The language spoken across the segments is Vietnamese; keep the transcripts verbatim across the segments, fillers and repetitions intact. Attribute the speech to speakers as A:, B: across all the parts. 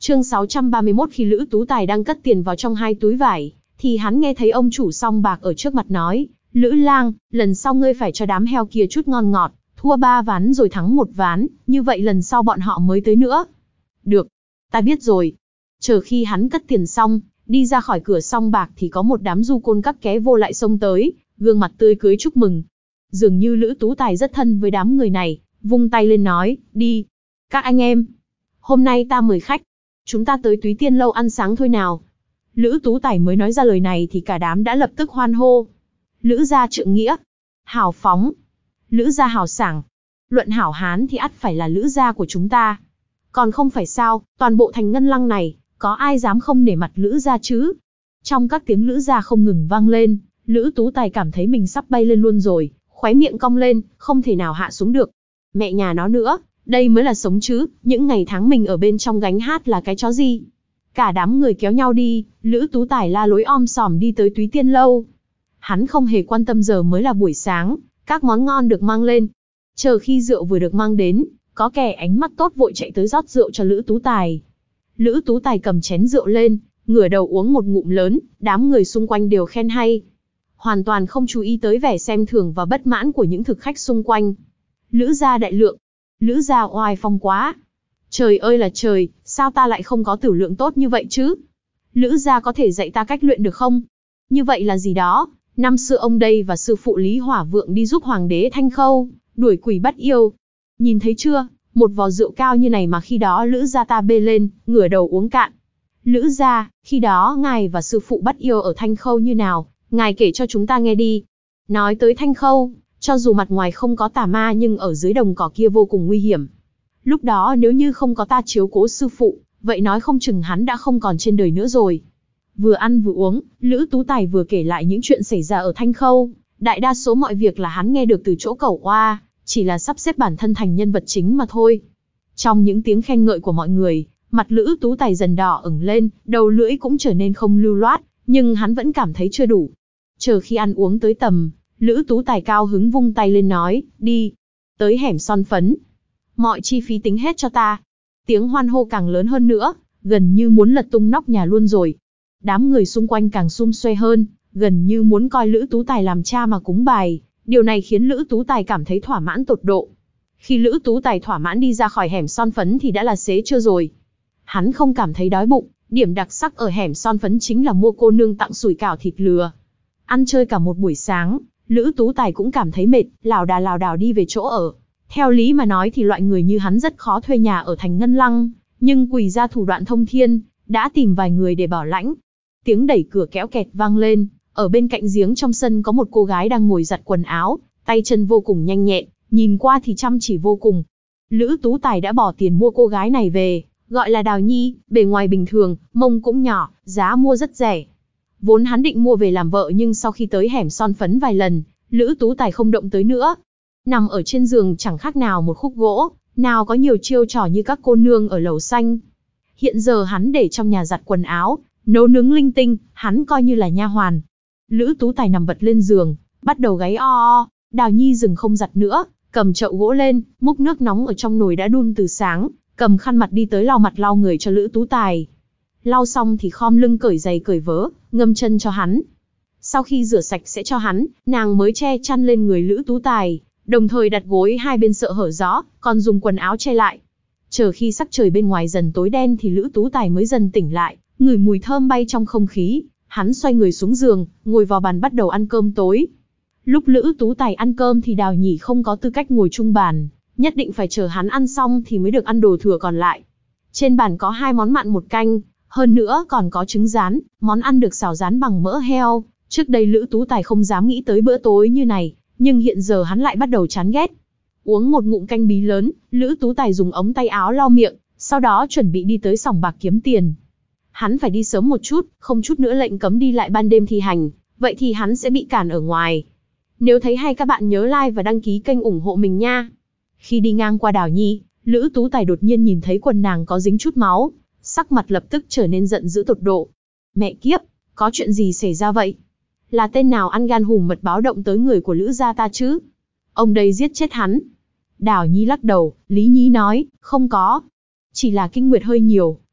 A: Chương sáu trăm ba mươi mốt khi Lữ Tú Tài đang cất tiền vào trong hai túi vải, thì hắn nghe thấy ông chủ song bạc ở trước mặt nói, Lữ lang, lần sau ngươi phải cho đám heo kia chút ngon ngọt, thua ba ván rồi thắng một ván, như vậy lần sau bọn họ mới tới nữa. Được, ta biết rồi. Chờ khi hắn cất tiền xong, đi ra khỏi cửa song bạc thì có một đám du côn các ké vô lại xông tới, gương mặt tươi cưới chúc mừng. Dường như Lữ Tú Tài rất thân với đám người này, vung tay lên nói, đi. Các anh em, hôm nay ta mời khách, chúng ta tới Túy Tiên Lâu ăn sáng thôi nào. Lữ Tú Tài mới nói ra lời này thì cả đám đã lập tức hoan hô. Lữ gia trượng nghĩa, hào phóng, Lữ gia hào sảng, luận hảo hán thì ắt phải là Lữ gia của chúng ta. Còn không phải sao, toàn bộ thành Ngân Lăng này, có ai dám không nể mặt Lữ gia chứ? Trong các tiếng Lữ gia không ngừng vang lên, Lữ Tú Tài cảm thấy mình sắp bay lên luôn rồi, khóe miệng cong lên, không thể nào hạ xuống được. Mẹ nhà nó nữa, đây mới là sống chứ, những ngày tháng mình ở bên trong gánh hát là cái chó gì? Cả đám người kéo nhau đi, Lữ Tú Tài la lối om sòm đi tới Túy Tiên Lâu. Hắn không hề quan tâm giờ mới là buổi sáng, các món ngon được mang lên. Chờ khi rượu vừa được mang đến, có kẻ ánh mắt tốt vội chạy tới rót rượu cho Lữ Tú Tài. Lữ Tú Tài cầm chén rượu lên, ngửa đầu uống một ngụm lớn, đám người xung quanh đều khen hay. Hoàn toàn không chú ý tới vẻ xem thường và bất mãn của những thực khách xung quanh. Lữ gia đại lượng, Lữ gia oai phong quá. Trời ơi là trời, sao ta lại không có tửu lượng tốt như vậy chứ? Lữ gia có thể dạy ta cách luyện được không? Như vậy là gì đó, năm xưa ông đây và sư phụ Lý Hỏa Vượng đi giúp hoàng đế Thanh Khâu, đuổi quỷ bắt yêu. Nhìn thấy chưa, một vò rượu cao như này mà khi đó Lữ gia ta bê lên, ngửa đầu uống cạn. Lữ gia, khi đó ngài và sư phụ bắt yêu ở Thanh Khâu như nào, ngài kể cho chúng ta nghe đi. Nói tới Thanh Khâu, cho dù mặt ngoài không có tà ma nhưng ở dưới đồng cỏ kia vô cùng nguy hiểm. Lúc đó nếu như không có ta chiếu cố sư phụ, vậy nói không chừng hắn đã không còn trên đời nữa rồi. Vừa ăn vừa uống, Lữ Tú Tài vừa kể lại những chuyện xảy ra ở Thanh Khâu. Đại đa số mọi việc là hắn nghe được từ chỗ Cẩu Oa, chỉ là sắp xếp bản thân thành nhân vật chính mà thôi. Trong những tiếng khen ngợi của mọi người, mặt Lữ Tú Tài dần đỏ ửng lên, đầu lưỡi cũng trở nên không lưu loát, nhưng hắn vẫn cảm thấy chưa đủ. Chờ khi ăn uống tới tầm, Lữ Tú Tài cao hứng vung tay lên nói, đi, tới hẻm son phấn. Mọi chi phí tính hết cho ta. Tiếng hoan hô càng lớn hơn nữa, gần như muốn lật tung nóc nhà luôn rồi. Đám người xung quanh càng sum suê hơn, gần như muốn coi Lữ Tú Tài làm cha mà cúng bài. Điều này khiến Lữ Tú Tài cảm thấy thỏa mãn tột độ. Khi Lữ Tú Tài thỏa mãn đi ra khỏi hẻm son phấn thì đã là xế trưa rồi. Hắn không cảm thấy đói bụng, điểm đặc sắc ở hẻm son phấn chính là mua cô nương tặng sủi cảo thịt lừa. Ăn chơi cả một buổi sáng, Lữ Tú Tài cũng cảm thấy mệt, lảo đà lảo đảo đi về chỗ ở. Theo lý mà nói thì loại người như hắn rất khó thuê nhà ở thành Ngân Lăng, nhưng quỳ ra thủ đoạn thông thiên, đã tìm vài người để bảo lãnh. Tiếng đẩy cửa kéo kẹt vang lên, ở bên cạnh giếng trong sân có một cô gái đang ngồi giặt quần áo, tay chân vô cùng nhanh nhẹn, nhìn qua thì chăm chỉ vô cùng. Lữ Tú Tài đã bỏ tiền mua cô gái này về, gọi là Đào Nhi, bề ngoài bình thường, mông cũng nhỏ, giá mua rất rẻ. Vốn hắn định mua về làm vợ nhưng sau khi tới hẻm son phấn vài lần, Lữ Tú Tài không động tới nữa. Nằm ở trên giường chẳng khác nào một khúc gỗ, nào có nhiều chiêu trò như các cô nương ở lầu xanh. Hiện giờ hắn để trong nhà giặt quần áo, nấu nướng linh tinh, hắn coi như là nha hoàn. Lữ Tú Tài nằm vật lên giường, bắt đầu gáy o o, Đào Nhi dừng không giặt nữa, cầm chậu gỗ lên, múc nước nóng ở trong nồi đã đun từ sáng, cầm khăn mặt đi tới lau mặt lau người cho Lữ Tú Tài. Lau xong thì khom lưng cởi giày cởi vớ, ngâm chân cho hắn. Sau khi rửa sạch sẽ cho hắn, nàng mới che chăn lên người Lữ Tú Tài, đồng thời đặt gối hai bên sợ hở gió, còn dùng quần áo che lại. Chờ khi sắc trời bên ngoài dần tối đen thì Lữ Tú Tài mới dần tỉnh lại, ngửi mùi thơm bay trong không khí, hắn xoay người xuống giường, ngồi vào bàn bắt đầu ăn cơm tối. Lúc Lữ Tú Tài ăn cơm thì Đào Nhỉ không có tư cách ngồi chung bàn, nhất định phải chờ hắn ăn xong thì mới được ăn đồ thừa còn lại. Trên bàn có hai món mặn một canh, hơn nữa còn có trứng rán, món ăn được xào rán bằng mỡ heo. Trước đây Lữ Tú Tài không dám nghĩ tới bữa tối như này, nhưng hiện giờ hắn lại bắt đầu chán ghét. Uống một ngụm canh bí lớn, Lữ Tú Tài dùng ống tay áo lau miệng, sau đó chuẩn bị đi tới sòng bạc kiếm tiền. Hắn phải đi sớm một chút, không chút nữa lệnh cấm đi lại ban đêm thi hành, vậy thì hắn sẽ bị cản ở ngoài. Nếu thấy hay các bạn nhớ like và đăng ký kênh ủng hộ mình nha. Khi đi ngang qua Đào Nhi, Lữ Tú Tài đột nhiên nhìn thấy quần nàng có dính chút máu, sắc mặt lập tức trở nên giận dữ tột độ. Mẹ kiếp, có chuyện gì xảy ra vậy? Là tên nào ăn gan hùm mật báo động tới người của Lữ gia ta chứ? Ông đây giết chết hắn. Đào Nhi lắc đầu, Lý Nhi nói, không có. Chỉ là kinh nguyệt hơi nhiều,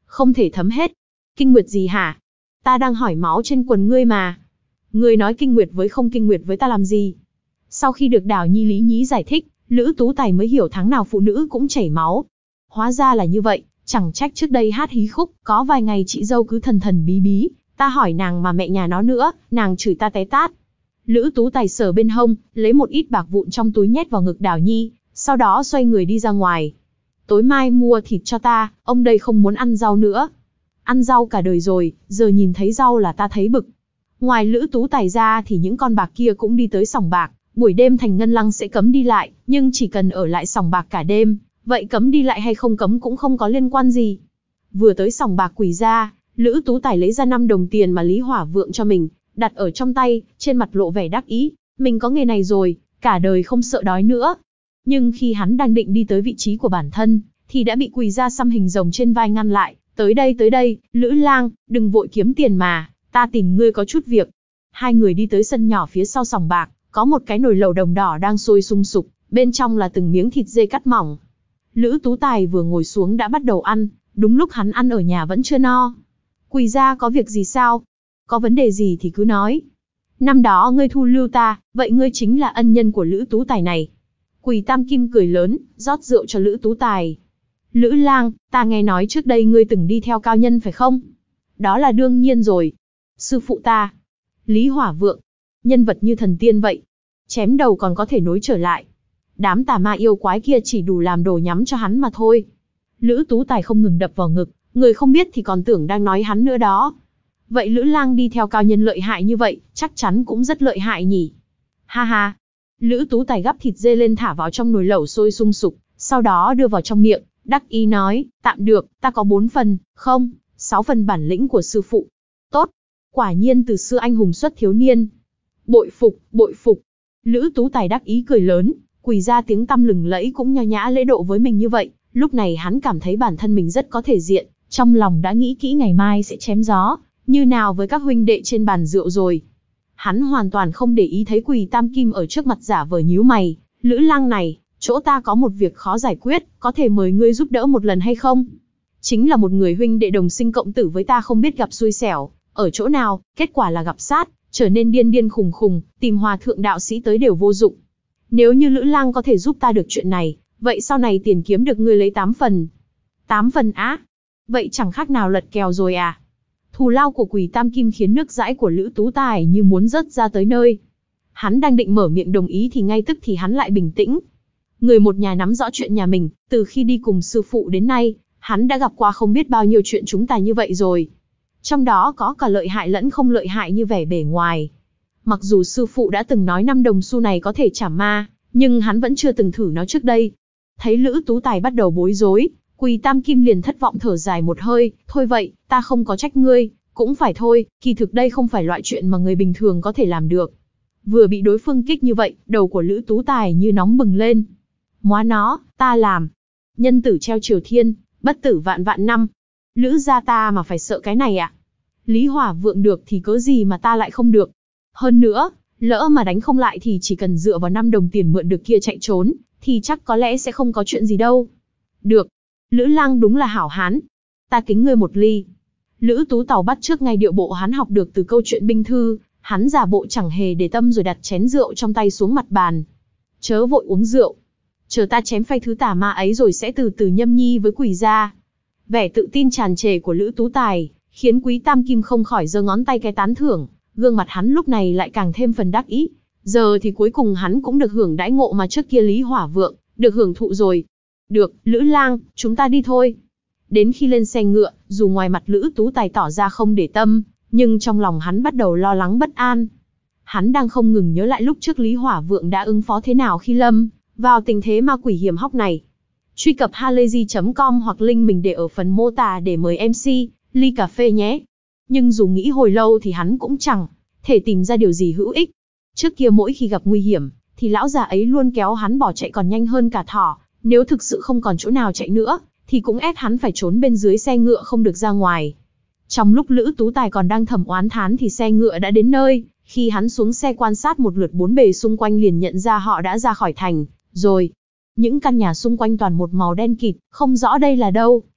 A: Không thể thấm hết. Kinh nguyệt gì hả? Ta đang hỏi máu trên quần ngươi mà. Ngươi nói kinh nguyệt với không kinh nguyệt với ta làm gì? Sau khi được Đào Nhi Lý Nhí giải thích, Lữ Tú Tài mới hiểu tháng nào phụ nữ cũng chảy máu. Hóa ra là như vậy, chẳng trách trước đây hát hí khúc, có vài ngày chị dâu cứ thần thần bí bí, ta hỏi nàng mà mẹ nhà nó nữa, nàng chửi ta té tát. Lữ Tú Tài sờ bên hông, lấy một ít bạc vụn trong túi nhét vào ngực Đào Nhi, sau đó xoay người đi ra ngoài. Tối mai mua thịt cho ta, ông đây không muốn ăn rau nữa. Ăn rau cả đời rồi, giờ nhìn thấy rau là ta thấy bực. Ngoài Lữ Tú Tài ra thì những con bạc kia cũng đi tới sòng bạc, buổi đêm Thành Ngân Lăng sẽ cấm đi lại, nhưng chỉ cần ở lại sòng bạc cả đêm, vậy cấm đi lại hay không cấm cũng không có liên quan gì. Vừa tới sòng bạc Quỳ ra, Lữ Tú Tài lấy ra năm đồng tiền mà Lý Hỏa Vượng cho mình, đặt ở trong tay, trên mặt lộ vẻ đắc ý, mình có nghề này rồi, cả đời không sợ đói nữa. Nhưng khi hắn đang định đi tới vị trí của bản thân, thì đã bị Quỳ ra xăm hình rồng trên vai ngăn lại, tới đây tới đây, Lữ Lang, đừng vội kiếm tiền mà, ta tìm ngươi có chút việc. Hai người đi tới sân nhỏ phía sau sòng bạc, có một cái nồi lẩu đồng đỏ đang sôi sung sục, bên trong là từng miếng thịt dê cắt mỏng. Lữ Tú Tài vừa ngồi xuống đã bắt đầu ăn, đúng lúc hắn ăn ở nhà vẫn chưa no. Quỳ ra có việc gì sao? Có vấn đề gì thì cứ nói. Năm đó ngươi thu lưu ta, vậy ngươi chính là ân nhân của Lữ Tú Tài này. Quỳ Tam Kim cười lớn, rót rượu cho Lữ Tú Tài. Lữ Lang, ta nghe nói trước đây ngươi từng đi theo cao nhân phải không? Đó là đương nhiên rồi. Sư phụ ta, Lý Hỏa Vượng, nhân vật như thần tiên vậy. Chém đầu còn có thể nối trở lại. Đám tà ma yêu quái kia chỉ đủ làm đồ nhắm cho hắn mà thôi. Lữ Tú Tài không ngừng đập vào ngực, người không biết thì còn tưởng đang nói hắn nữa đó. Vậy Lữ Lang đi theo cao nhân lợi hại như vậy, chắc chắn cũng rất lợi hại nhỉ. Ha ha. Lữ Tú Tài gắp thịt dê lên thả vào trong nồi lẩu sôi sung sục, sau đó đưa vào trong miệng, đắc ý nói, tạm được, ta có bốn phần, không, sáu phần bản lĩnh của sư phụ. Tốt, quả nhiên từ xưa anh hùng xuất thiếu niên. Bội phục, bội phục. Lữ Tú Tài đắc ý cười lớn, Quỳ ra tiếng tăm lừng lẫy cũng nho nhã lễ độ với mình như vậy, lúc này hắn cảm thấy bản thân mình rất có thể diện, trong lòng đã nghĩ kỹ ngày mai sẽ chém gió, như nào với các huynh đệ trên bàn rượu rồi. Hắn hoàn toàn không để ý thấy Quỳ Tam Kim ở trước mặt giả vờ nhíu mày, Lữ Lang này, chỗ ta có một việc khó giải quyết, có thể mời ngươi giúp đỡ một lần hay không? Chính là một người huynh đệ đồng sinh cộng tử với ta không biết gặp xui xẻo, ở chỗ nào, kết quả là gặp sát, trở nên điên điên khùng khùng, tìm hòa thượng đạo sĩ tới đều vô dụng. Nếu như Lữ Lang có thể giúp ta được chuyện này, vậy sau này tiền kiếm được ngươi lấy tám phần. Tám phần á? Vậy chẳng khác nào lật kèo rồi à? Thù lao của Quỳ Tam Kim khiến nước dãi của Lữ Tú Tài như muốn rớt ra tới nơi. Hắn đang định mở miệng đồng ý thì ngay tức thì hắn lại bình tĩnh. Người một nhà nắm rõ chuyện nhà mình, từ khi đi cùng sư phụ đến nay, hắn đã gặp qua không biết bao nhiêu chuyện chúng ta như vậy rồi. Trong đó có cả lợi hại lẫn không lợi hại như vẻ bề ngoài. Mặc dù sư phụ đã từng nói năm đồng xu này có thể trả ma, nhưng hắn vẫn chưa từng thử nó trước đây. Thấy Lữ Tú Tài bắt đầu bối rối, Quỳ Tam Kim liền thất vọng thở dài một hơi, thôi vậy, ta không có trách ngươi, cũng phải thôi, kỳ thực đây không phải loại chuyện mà người bình thường có thể làm được. Vừa bị đối phương kích như vậy, đầu của Lữ Tú Tài như nóng bừng lên. Móa nó, ta làm. Nhân tử treo triều thiên, bất tử vạn vạn năm. Lữ gia ta mà phải sợ cái này à? Lý Hỏa Vượng được thì cớ gì mà ta lại không được? Hơn nữa, lỡ mà đánh không lại thì chỉ cần dựa vào năm đồng tiền mượn được kia chạy trốn, thì chắc có lẽ sẽ không có chuyện gì đâu. Được. Lữ Lang đúng là hảo hán. Ta kính ngươi một ly. Lữ Tú Tàu bắt chước ngay điệu bộ hắn học được từ câu chuyện binh thư, hắn giả bộ chẳng hề để tâm rồi đặt chén rượu trong tay xuống mặt bàn. Chớ vội uống rượu. Chờ ta chém phay thứ tà ma ấy rồi sẽ từ từ nhâm nhi với Quỳ gia. Vẻ tự tin tràn trề của Lữ Tú Tài, khiến Quý Tam Kim không khỏi giơ ngón tay cái tán thưởng, gương mặt hắn lúc này lại càng thêm phần đắc ý. Giờ thì cuối cùng hắn cũng được hưởng đãi ngộ mà trước kia Lý Hỏa Vượng, được hưởng thụ rồi. Được, Lữ Lang, chúng ta đi thôi. Đến khi lên xe ngựa, dù ngoài mặt Lữ Tú Tài tỏ ra không để tâm, nhưng trong lòng hắn bắt đầu lo lắng bất an. Hắn đang không ngừng nhớ lại lúc trước Lý Hỏa Vượng đã ứng phó thế nào khi lâm vào tình thế ma quỷ hiểm hóc này. Truy cập halayzi chấm com hoặc link mình để ở phần mô tả để mời em xê, ly cà phê nhé. Nhưng dù nghĩ hồi lâu thì hắn cũng chẳng thể tìm ra điều gì hữu ích. Trước kia mỗi khi gặp nguy hiểm, thì lão già ấy luôn kéo hắn bỏ chạy còn nhanh hơn cả thỏ. Nếu thực sự không còn chỗ nào chạy nữa, thì cũng ép hắn phải trốn bên dưới xe ngựa không được ra ngoài. Trong lúc Lữ Tú Tài còn đang thầm oán thán thì xe ngựa đã đến nơi. Khi hắn xuống xe quan sát một lượt bốn bề xung quanh liền nhận ra họ đã ra khỏi thành rồi. Những căn nhà xung quanh toàn một màu đen kịt, không rõ đây là đâu.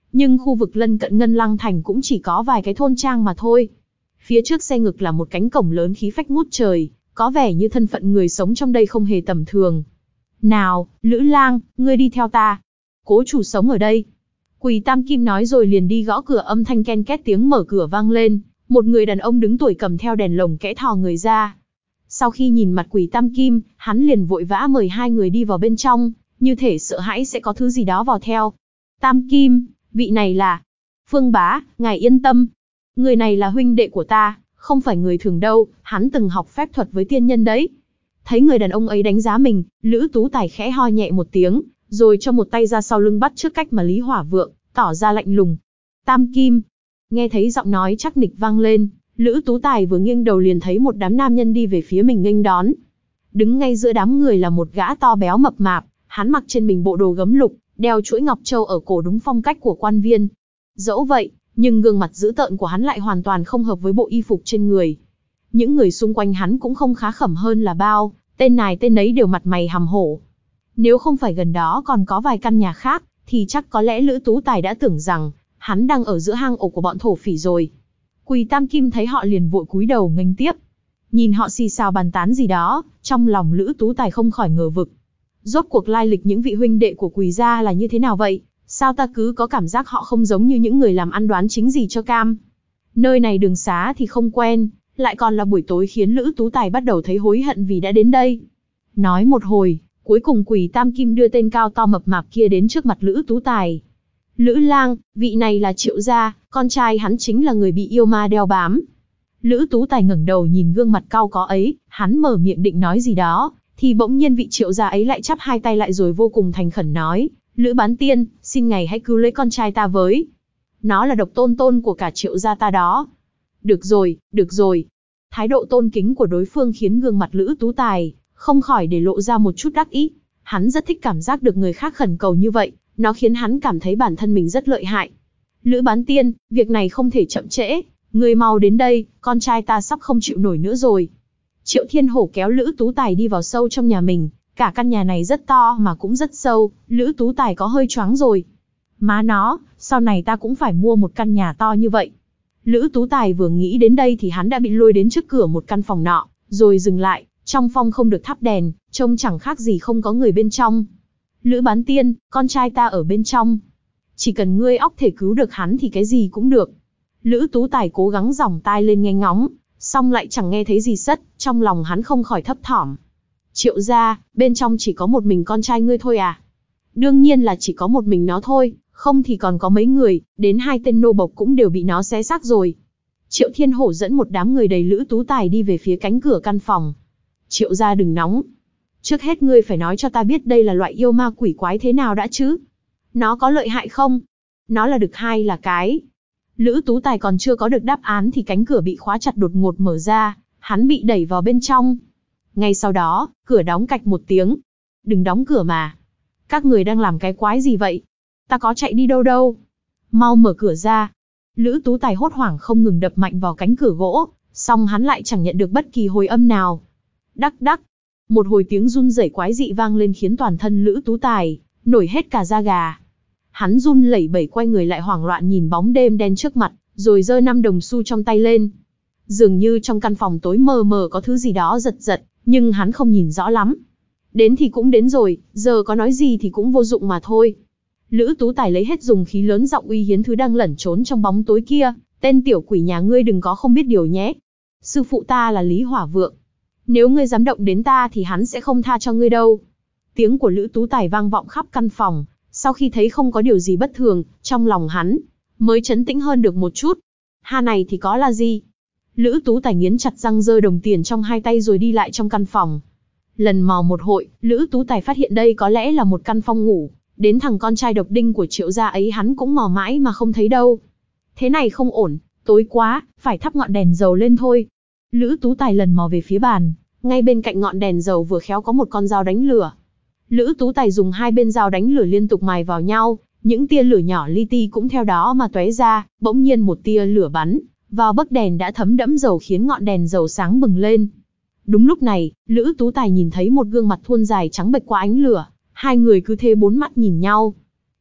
A: nhưng khu vực lân cận Ngân Lăng Thành cũng chỉ có vài cái thôn trang mà thôi. Phía trước xe ngực là một cánh cổng lớn khí phách ngút trời, có vẻ như thân phận người sống trong đây không hề tầm thường. Nào, Lữ Lang, ngươi đi theo ta. Cố chủ sống ở đây. Quỳ Tam Kim nói rồi liền đi gõ cửa, âm thanh ken két tiếng mở cửa vang lên. Một người đàn ông đứng tuổi cầm theo đèn lồng kẽ thò người ra. Sau khi nhìn mặt Quỳ Tam Kim, hắn liền vội vã mời hai người đi vào bên trong, như thể sợ hãi sẽ có thứ gì đó vào theo. Tam Kim, vị này là... Phương Bá, ngài yên tâm. Người này là huynh đệ của ta, không phải người thường đâu, hắn từng học phép thuật với tiên nhân đấy. Thấy người đàn ông ấy đánh giá mình, Lữ Tú Tài khẽ ho nhẹ một tiếng, rồi cho một tay ra sau lưng bắt trước cách mà Lý Hỏa Vượng, tỏ ra lạnh lùng. Tam Kim. Nghe thấy giọng nói chắc nịch vang lên, Lữ Tú Tài vừa nghiêng đầu liền thấy một đám nam nhân đi về phía mình nghênh đón. Đứng ngay giữa đám người là một gã to béo mập mạp, hắn mặc trên mình bộ đồ gấm lục, đeo chuỗi ngọc châu ở cổ đúng phong cách của quan viên. Dẫu vậy, nhưng gương mặt dữ tợn của hắn lại hoàn toàn không hợp với bộ y phục trên người. Những người xung quanh hắn cũng không khá khẩm hơn là bao, tên này tên ấy đều mặt mày hằm hổ. Nếu không phải gần đó còn có vài căn nhà khác, thì chắc có lẽ Lữ Tú Tài đã tưởng rằng hắn đang ở giữa hang ổ của bọn thổ phỉ rồi. Quỳ Tam Kim thấy họ liền vội cúi đầu nghênh tiếp. Nhìn họ xì xào bàn tán gì đó, trong lòng Lữ Tú Tài không khỏi ngờ vực. Rốt cuộc lai lịch những vị huynh đệ của Quỳ gia là như thế nào vậy? Sao ta cứ có cảm giác họ không giống như những người làm ăn đoán chính gì cho cam. Nơi này đường xá thì không quen, lại còn là buổi tối, khiến Lữ Tú Tài bắt đầu thấy hối hận vì đã đến đây. Nói một hồi, cuối cùng Quỳ Tam Kim đưa tên cao to mập mạp kia đến trước mặt Lữ Tú Tài. Lữ Lang, vị này là Triệu Gia, con trai hắn chính là người bị yêu ma đeo bám. Lữ Tú Tài ngẩng đầu nhìn gương mặt cao có ấy, hắn mở miệng định nói gì đó, thì bỗng nhiên vị Triệu Gia ấy lại chắp hai tay lại rồi vô cùng thành khẩn nói, Lữ Bán Tiên, xin ngài hãy cứu lấy con trai ta với. Nó là độc tôn tôn của cả Triệu Gia ta đó. Được rồi, được rồi. Thái độ tôn kính của đối phương khiến gương mặt Lữ Tú Tài không khỏi để lộ ra một chút đắc ý. Hắn rất thích cảm giác được người khác khẩn cầu như vậy, nó khiến hắn cảm thấy bản thân mình rất lợi hại. Lữ Bán Tiên, việc này không thể chậm trễ, người mau đến đây, con trai ta sắp không chịu nổi nữa rồi. Triệu Thiên Hổ kéo Lữ Tú Tài đi vào sâu trong nhà mình, cả căn nhà này rất to mà cũng rất sâu, Lữ Tú Tài có hơi choáng rồi. Má nó, sau này ta cũng phải mua một căn nhà to như vậy. Lữ Tú Tài vừa nghĩ đến đây thì hắn đã bị lôi đến trước cửa một căn phòng nọ, rồi dừng lại, trong phòng không được thắp đèn, trông chẳng khác gì không có người bên trong. Lữ Bán Tiên, con trai ta ở bên trong. Chỉ cần ngươi óc thể cứu được hắn thì cái gì cũng được. Lữ Tú Tài cố gắng giòng tai lên nghe ngóng, xong lại chẳng nghe thấy gì sất, trong lòng hắn không khỏi thấp thỏm. Triệu gia, bên trong chỉ có một mình con trai ngươi thôi à? Đương nhiên là chỉ có một mình nó thôi, không thì còn có mấy người, đến hai tên nô bộc cũng đều bị nó xé xác rồi. Triệu Thiên Hổ dẫn một đám người đầy Lữ Tú Tài đi về phía cánh cửa căn phòng. Triệu gia đừng nóng. Trước hết ngươi phải nói cho ta biết đây là loại yêu ma quỷ quái thế nào đã chứ? Nó có lợi hại không? Nó là đực hay là cái? Lữ Tú Tài còn chưa có được đáp án thì cánh cửa bị khóa chặt đột ngột mở ra, hắn bị đẩy vào bên trong. Ngay sau đó, cửa đóng cạch một tiếng. Đừng đóng cửa mà. Các người đang làm cái quái gì vậy? Ta có chạy đi đâu đâu. Mau mở cửa ra. Lữ Tú Tài hốt hoảng không ngừng đập mạnh vào cánh cửa gỗ, song hắn lại chẳng nhận được bất kỳ hồi âm nào. Đắc đắc. Một hồi tiếng run rẩy quái dị vang lên khiến toàn thân Lữ Tú Tài nổi hết cả da gà. Hắn run lẩy bẩy quay người lại hoảng loạn nhìn bóng đêm đen trước mặt, rồi giơ năm đồng xu trong tay lên. Dường như trong căn phòng tối mờ mờ có thứ gì đó giật giật, nhưng hắn không nhìn rõ lắm. Đến thì cũng đến rồi, giờ có nói gì thì cũng vô dụng mà thôi. Lữ Tú Tài lấy hết dùng khí lớn giọng uy hiến thứ đang lẩn trốn trong bóng tối kia, tên tiểu quỷ nhà ngươi đừng có không biết điều nhé. Sư phụ ta là Lý Hỏa Vượng. Nếu ngươi dám động đến ta thì hắn sẽ không tha cho ngươi đâu. Tiếng của Lữ Tú Tài vang vọng khắp căn phòng, sau khi thấy không có điều gì bất thường, trong lòng hắn mới trấn tĩnh hơn được một chút. Ha này thì có là gì? Lữ Tú Tài nghiến chặt răng giơ đồng tiền trong hai tay rồi đi lại trong căn phòng. Lần mò một hội, Lữ Tú Tài phát hiện đây có lẽ là một căn phòng ngủ, đến thằng con trai độc đinh của Triệu gia ấy hắn cũng mò mãi mà không thấy đâu. Thế này không ổn, tối quá, phải thắp ngọn đèn dầu lên thôi. Lữ Tú Tài lần mò về phía bàn, ngay bên cạnh ngọn đèn dầu vừa khéo có một con dao đánh lửa. Lữ Tú Tài dùng hai bên dao đánh lửa liên tục mài vào nhau, những tia lửa nhỏ li ti cũng theo đó mà tóe ra, bỗng nhiên một tia lửa bắn vào bấc đèn đã thấm đẫm dầu khiến ngọn đèn dầu sáng bừng lên. Đúng lúc này, Lữ Tú Tài nhìn thấy một gương mặt thuôn dài trắng bệch qua ánh lửa, hai người cứ thế bốn mắt nhìn nhau.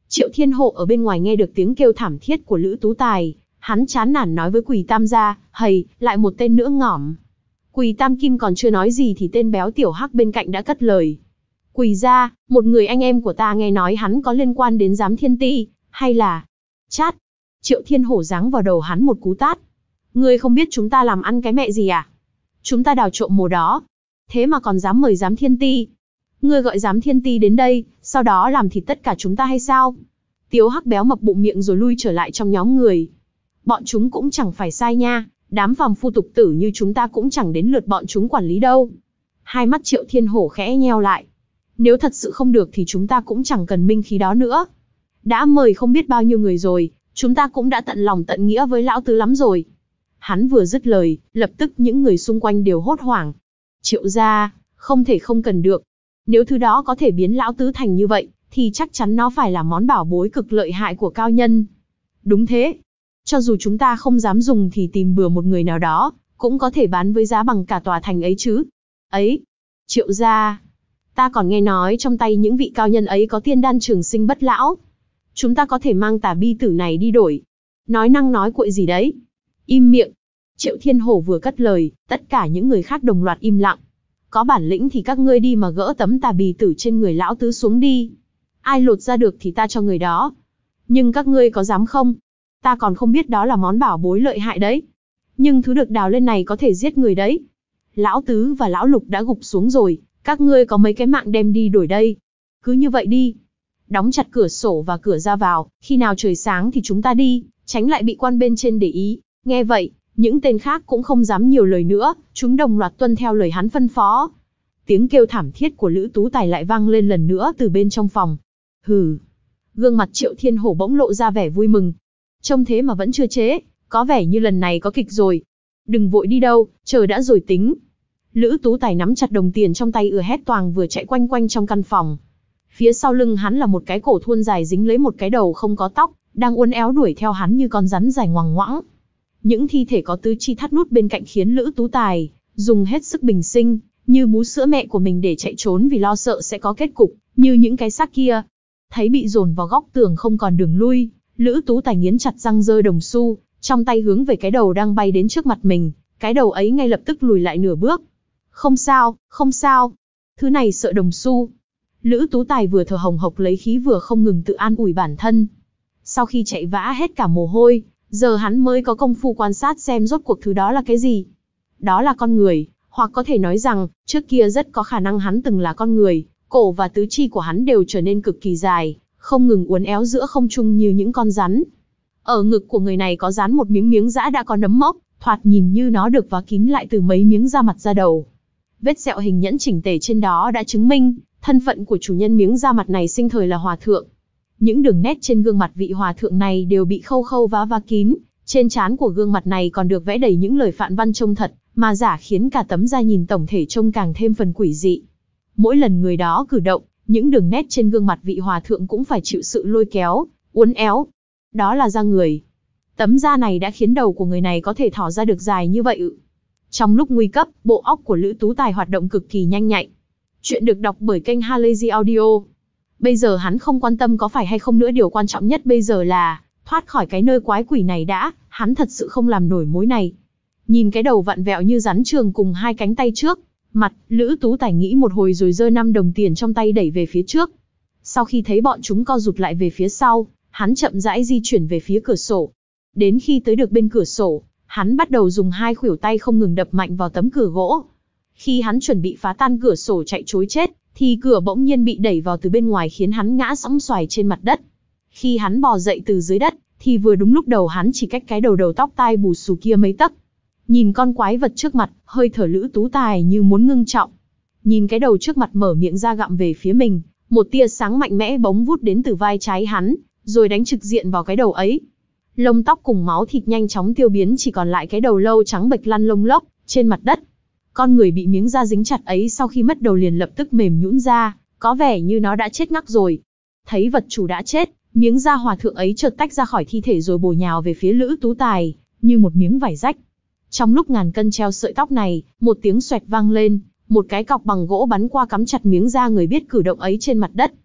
A: Triệu Thiên Hộ ở bên ngoài nghe được tiếng kêu thảm thiết của Lữ Tú Tài, hắn chán nản nói với Quỳ Tam gia, hầy, lại một tên nữa ngỏm. Quỳ Tam Kim còn chưa nói gì thì tên béo tiểu hắc bên cạnh đã cất lời. Quỳ gia, một người anh em của ta nghe nói hắn có liên quan đến Giám Thiên Ti, hay là... Chát! Triệu Thiên Hổ giáng vào đầu hắn một cú tát. Ngươi không biết chúng ta làm ăn cái mẹ gì à? Chúng ta đào trộm mồ đó. Thế mà còn dám mời Giám Thiên Ti. Ngươi gọi Giám Thiên Ti đến đây, sau đó làm thịt tất cả chúng ta hay sao? Tiếu hắc béo mập bụng miệng rồi lui trở lại trong nhóm người. Bọn chúng cũng chẳng phải sai nha, đám phàm phu tục tử như chúng ta cũng chẳng đến lượt bọn chúng quản lý đâu. Hai mắt Triệu Thiên Hổ khẽ nheo lại. Nếu thật sự không được thì chúng ta cũng chẳng cần minh khí đó nữa. Đã mời không biết bao nhiêu người rồi, chúng ta cũng đã tận lòng tận nghĩa với lão tứ lắm rồi. Hắn vừa dứt lời, lập tức những người xung quanh đều hốt hoảng. Triệu gia, không thể không cần được. Nếu thứ đó có thể biến lão tứ thành như vậy, thì chắc chắn nó phải là món bảo bối cực lợi hại của cao nhân. Đúng thế. Cho dù chúng ta không dám dùng thì tìm bừa một người nào đó, cũng có thể bán với giá bằng cả tòa thành ấy chứ. Ấy, Triệu gia, ta còn nghe nói trong tay những vị cao nhân ấy có tiên đan trường sinh bất lão. Chúng ta có thể mang tà bi tử này đi đổi. Nói năng nói cuội gì đấy? Im miệng. Triệu Thiên Hổ vừa cất lời, tất cả những người khác đồng loạt im lặng. Có bản lĩnh thì các ngươi đi mà gỡ tấm tà bì tử trên người lão tứ xuống đi. Ai lột ra được thì ta cho người đó. Nhưng các ngươi có dám không? Ta còn không biết đó là món bảo bối lợi hại đấy. Nhưng thứ được đào lên này có thể giết người đấy. Lão tứ và lão lục đã gục xuống rồi, các ngươi có mấy cái mạng đem đi đổi đây. Cứ như vậy đi. Đóng chặt cửa sổ và cửa ra vào, khi nào trời sáng thì chúng ta đi, tránh lại bị quan bên trên để ý. Nghe vậy, những tên khác cũng không dám nhiều lời nữa, chúng đồng loạt tuân theo lời hắn phân phó. Tiếng kêu thảm thiết của Lữ Tú Tài lại vang lên lần nữa từ bên trong phòng. Hừ. Gương mặt Triệu Thiên Hổ bỗng lộ ra vẻ vui mừng. Trông thế mà vẫn chưa chế, có vẻ như lần này có kịch rồi. Đừng vội đi đâu, chờ đã rồi tính. Lữ Tú Tài nắm chặt đồng tiền trong tay ừa hét toàng vừa chạy quanh quanh trong căn phòng. Phía sau lưng hắn là một cái cổ thuôn dài dính lấy một cái đầu không có tóc, đang uốn éo đuổi theo hắn như con rắn dài ngoằng ngoãng. Những thi thể có tứ chi thắt nút bên cạnh khiến Lữ Tú Tài dùng hết sức bình sinh, như bú sữa mẹ của mình để chạy trốn vì lo sợ sẽ có kết cục như những cái xác kia. Thấy bị dồn vào góc tường không còn đường lui, Lữ Tú Tài nghiến chặt răng giơ đồng xu, trong tay hướng về cái đầu đang bay đến trước mặt mình, cái đầu ấy ngay lập tức lùi lại nửa bước. Không sao, không sao. Thứ này sợ đồng xu. Lữ Tú Tài vừa thở hồng hộc lấy khí vừa không ngừng tự an ủi bản thân. Sau khi chạy vã hết cả mồ hôi, giờ hắn mới có công phu quan sát xem rốt cuộc thứ đó là cái gì. Đó là con người, hoặc có thể nói rằng, trước kia rất có khả năng hắn từng là con người, cổ và tứ chi của hắn đều trở nên cực kỳ dài, không ngừng uốn éo giữa không trung như những con rắn. Ở ngực của người này có dán một miếng miếng dã đã có nấm mốc, thoạt nhìn như nó được vá kín lại từ mấy miếng da mặt da đầu. Vết sẹo hình nhẫn chỉnh tề trên đó đã chứng minh, thân phận của chủ nhân miếng da mặt này sinh thời là hòa thượng. Những đường nét trên gương mặt vị hòa thượng này đều bị khâu khâu vá vá kín, trên trán của gương mặt này còn được vẽ đầy những lời phạn văn trông thật, mà giả khiến cả tấm da nhìn tổng thể trông càng thêm phần quỷ dị. Mỗi lần người đó cử động, những đường nét trên gương mặt vị hòa thượng cũng phải chịu sự lôi kéo, uốn éo. Đó là da người. Tấm da này đã khiến đầu của người này có thể thỏ ra được dài như vậy ư. Trong lúc nguy cấp, bộ óc của Lữ Tú Tài hoạt động cực kỳ nhanh nhạy. Chuyện được đọc bởi kênh Halazy Audio. Bây giờ hắn không quan tâm có phải hay không nữa, điều quan trọng nhất bây giờ là thoát khỏi cái nơi quái quỷ này đã, hắn thật sự không làm nổi mối này. Nhìn cái đầu vặn vẹo như rắn trường cùng hai cánh tay trước mặt, Lữ Tú Tài nghĩ một hồi rồi giơ năm đồng tiền trong tay đẩy về phía trước. Sau khi thấy bọn chúng co rụt lại về phía sau, hắn chậm rãi di chuyển về phía cửa sổ. Đến khi tới được bên cửa sổ, hắn bắt đầu dùng hai khuỷu tay không ngừng đập mạnh vào tấm cửa gỗ. Khi hắn chuẩn bị phá tan cửa sổ chạy trối chết, thì cửa bỗng nhiên bị đẩy vào từ bên ngoài khiến hắn ngã sóng xoài trên mặt đất. Khi hắn bò dậy từ dưới đất, thì vừa đúng lúc đầu hắn chỉ cách cái đầu đầu tóc tai bù xù kia mấy tấc. Nhìn con quái vật trước mặt, hơi thở Lữ Tú Tài như muốn ngưng trọng. Nhìn cái đầu trước mặt mở miệng ra gặm về phía mình, một tia sáng mạnh mẽ bóng vút đến từ vai trái hắn, rồi đánh trực diện vào cái đầu ấy. Lông tóc cùng máu thịt nhanh chóng tiêu biến, chỉ còn lại cái đầu lâu trắng bệch lăn lông lốc trên mặt đất. Con người bị miếng da dính chặt ấy sau khi mất đầu liền lập tức mềm nhũn ra, có vẻ như nó đã chết ngắc rồi. Thấy vật chủ đã chết, miếng da hòa thượng ấy chợt tách ra khỏi thi thể rồi bổ nhào về phía Lữ Tú Tài, như một miếng vải rách. Trong lúc ngàn cân treo sợi tóc này, một tiếng xoẹt vang lên, một cái cọc bằng gỗ bắn qua cắm chặt miếng da người biết cử động ấy trên mặt đất.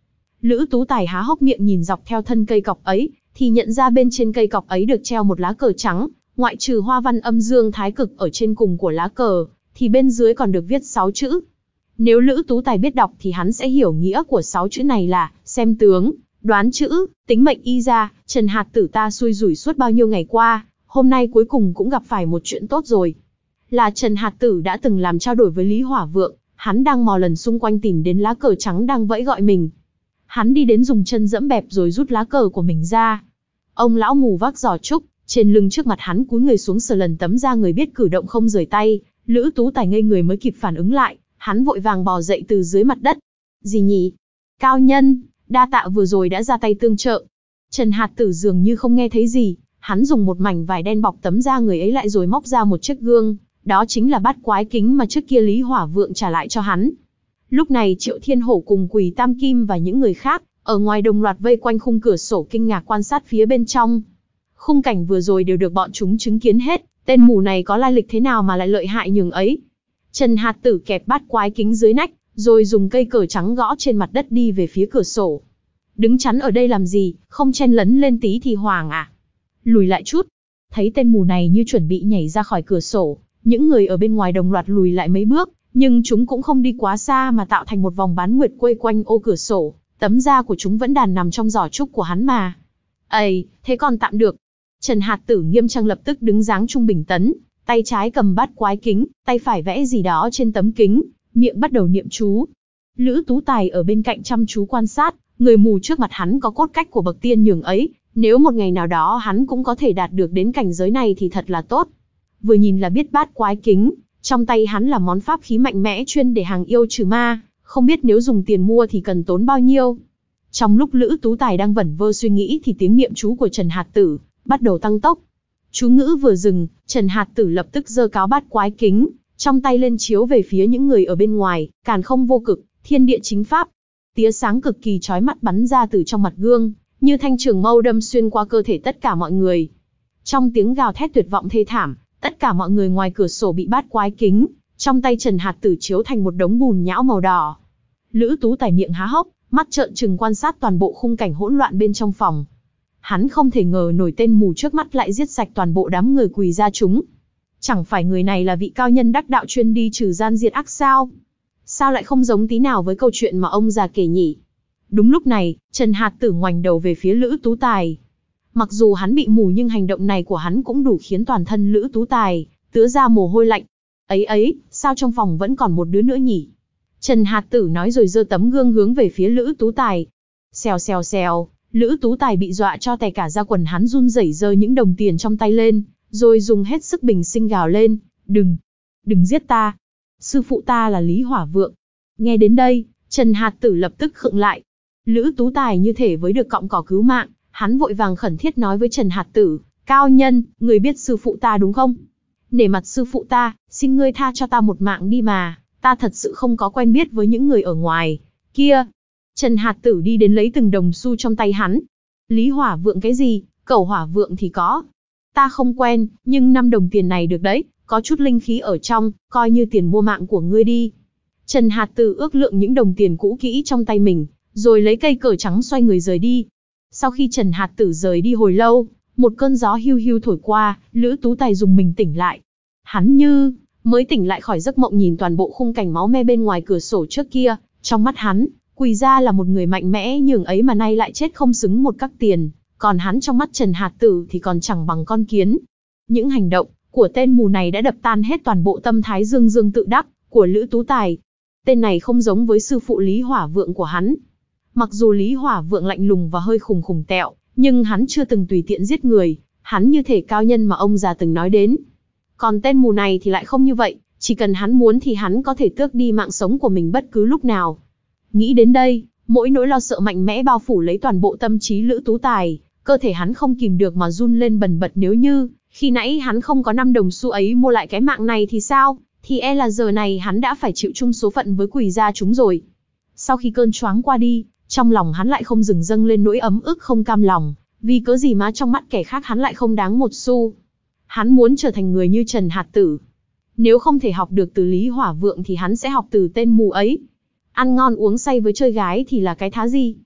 A: Lữ Tú Tài há hốc miệng nhìn dọc theo thân cây cọc ấy, thì nhận ra bên trên cây cọc ấy được treo một lá cờ trắng, ngoại trừ hoa văn âm dương thái cực ở trên cùng của lá cờ, thì bên dưới còn được viết sáu chữ. Nếu Lữ Tú Tài biết đọc thì hắn sẽ hiểu nghĩa của sáu chữ này là xem tướng, đoán chữ, tính mệnh y ra, Trần Hạt Tử ta xui rủi suốt bao nhiêu ngày qua, hôm nay cuối cùng cũng gặp phải một chuyện tốt rồi. Là Trần Hạt Tử đã từng làm trao đổi với Lý Hỏa Vượng, hắn đang mò lần xung quanh tìm đến lá cờ trắng đang vẫy gọi mình. Hắn đi đến dùng chân dẫm bẹp rồi rút lá cờ của mình ra. Ông lão mù vác giỏ trúc, trên lưng trước mặt hắn cúi người xuống sờ lần tấm da người biết cử động không rời tay. Lữ Tú Tài ngây người mới kịp phản ứng lại, hắn vội vàng bò dậy từ dưới mặt đất. Gì nhỉ? Cao nhân, đa tạ vừa rồi đã ra tay tương trợ. Trần Hạt Tử dường như không nghe thấy gì, hắn dùng một mảnh vải đen bọc tấm da người ấy lại rồi móc ra một chiếc gương, đó chính là bát quái kính mà trước kia Lý Hỏa Vượng trả lại cho hắn. Lúc này Triệu Thiên Hổ cùng Quỳ Tam Kim và những người khác, ở ngoài đồng loạt vây quanh khung cửa sổ kinh ngạc quan sát phía bên trong. Khung cảnh vừa rồi đều được bọn chúng chứng kiến hết, tên mù này có lai lịch thế nào mà lại lợi hại nhường ấy. Trần Hạt Tử kẹp bát quái kính dưới nách, rồi dùng cây cờ trắng gõ trên mặt đất đi về phía cửa sổ. Đứng chắn ở đây làm gì, không chen lấn lên tí thì hoàng à? Lùi lại chút. Thấy tên mù này như chuẩn bị nhảy ra khỏi cửa sổ, những người ở bên ngoài đồng loạt lùi lại mấy bước, nhưng chúng cũng không đi quá xa mà tạo thành một vòng bán nguyệt quây quanh ô cửa sổ, tấm da của chúng vẫn đàn nằm trong giỏ trúc của hắn mà. Ây, thế còn tạm được. Trần Hạt Tử nghiêm trang lập tức đứng dáng trung bình tấn, tay trái cầm bát quái kính, tay phải vẽ gì đó trên tấm kính, miệng bắt đầu niệm chú. Lữ Tú Tài ở bên cạnh chăm chú quan sát, người mù trước mặt hắn có cốt cách của bậc tiên nhường ấy, nếu một ngày nào đó hắn cũng có thể đạt được đến cảnh giới này thì thật là tốt. Vừa nhìn là biết bát quái kính, trong tay hắn là món pháp khí mạnh mẽ chuyên để hàng yêu trừ ma, không biết nếu dùng tiền mua thì cần tốn bao nhiêu. Trong lúc Lữ Tú Tài đang vẩn vơ suy nghĩ thì tiếng niệm chú của Trần Hạt Tử bắt đầu tăng tốc. Chú ngữ vừa dừng, Trần Hạt Tử lập tức giơ cáo bát quái kính, trong tay lên chiếu về phía những người ở bên ngoài, càn không vô cực, thiên địa chính pháp. Tia sáng cực kỳ chói mắt bắn ra từ trong mặt gương, như thanh trường mâu đâm xuyên qua cơ thể tất cả mọi người. Trong tiếng gào thét tuyệt vọng thê thảm, tất cả mọi người ngoài cửa sổ bị bát quái kính, trong tay Trần Hạt Tử chiếu thành một đống bùn nhão màu đỏ. Lữ Tú Tài miệng há hốc, mắt trợn trừng quan sát toàn bộ khung cảnh hỗn loạn bên trong phòng. Hắn không thể ngờ nổi tên mù trước mắt lại giết sạch toàn bộ đám người Quỳ gia chúng. Chẳng phải người này là vị cao nhân đắc đạo chuyên đi trừ gian diệt ác sao? Sao lại không giống tí nào với câu chuyện mà ông già kể nhỉ? Đúng lúc này, Trần Hạt Tử ngoảnh đầu về phía Lữ Tú Tài. Mặc dù hắn bị mù nhưng hành động này của hắn cũng đủ khiến toàn thân Lữ Tú Tài tứa ra mồ hôi lạnh. Ấy ấy, sao trong phòng vẫn còn một đứa nữa nhỉ? Trần Hạt Tử nói rồi giơ tấm gương hướng về phía Lữ Tú Tài. Xèo xèo xèo, Lữ Tú Tài bị dọa cho tè cả da quần, hắn run rẩy giơ những đồng tiền trong tay lên, rồi dùng hết sức bình sinh gào lên, đừng, đừng giết ta. Sư phụ ta là Lý Hỏa Vượng. Nghe đến đây, Trần Hạt Tử lập tức khựng lại. Lữ Tú Tài như thể với được cọng cỏ cứu mạng, hắn vội vàng khẩn thiết nói với Trần Hạt Tử, cao nhân, người biết sư phụ ta đúng không? Nể mặt sư phụ ta, xin ngươi tha cho ta một mạng đi mà, ta thật sự không có quen biết với những người ở ngoài kia. Trần Hạt Tử đi đến lấy từng đồng xu trong tay hắn. Lý Hỏa Vượng cái gì, Cẩu Hỏa Vượng thì có. Ta không quen, nhưng năm đồng tiền này được đấy, có chút linh khí ở trong, coi như tiền mua mạng của ngươi đi. Trần Hạt Tử ước lượng những đồng tiền cũ kỹ trong tay mình, rồi lấy cây cờ trắng xoay người rời đi. Sau khi Trần Hạt Tử rời đi hồi lâu, một cơn gió hiu hiu thổi qua, Lữ Tú Tài dùng mình tỉnh lại. Hắn như mới tỉnh lại khỏi giấc mộng, nhìn toàn bộ khung cảnh máu me bên ngoài cửa sổ trước kia, trong mắt hắn, Quỳ gia là một người mạnh mẽ nhường ấy mà nay lại chết không xứng một cắc tiền, còn hắn trong mắt Trần Hạt Tử thì còn chẳng bằng con kiến. Những hành động của tên mù này đã đập tan hết toàn bộ tâm thái dương dương tự đắc của Lữ Tú Tài. Tên này không giống với sư phụ Lý Hỏa Vượng của hắn. Mặc dù Lý Hỏa Vượng lạnh lùng và hơi khùng khùng tẹo, nhưng hắn chưa từng tùy tiện giết người, hắn như thể cao nhân mà ông già từng nói đến. Còn tên mù này thì lại không như vậy, chỉ cần hắn muốn thì hắn có thể tước đi mạng sống của mình bất cứ lúc nào. Nghĩ đến đây, mỗi nỗi lo sợ mạnh mẽ bao phủ lấy toàn bộ tâm trí Lữ Tú Tài, cơ thể hắn không kìm được mà run lên bần bật. Nếu như khi nãy hắn không có năm đồng xu ấy mua lại cái mạng này thì sao, thì e là giờ này hắn đã phải chịu chung số phận với Quỳ gia chúng rồi. Sau khi cơn choáng qua đi, trong lòng hắn lại không dừng dâng lên nỗi ấm ức không cam lòng, vì cớ gì mà trong mắt kẻ khác hắn lại không đáng một xu. Hắn muốn trở thành người như Trần Hạt Tử. Nếu không thể học được từ Lý Hỏa Vượng thì hắn sẽ học từ tên mù ấy. Ăn ngon uống say với chơi gái thì là cái thá gì?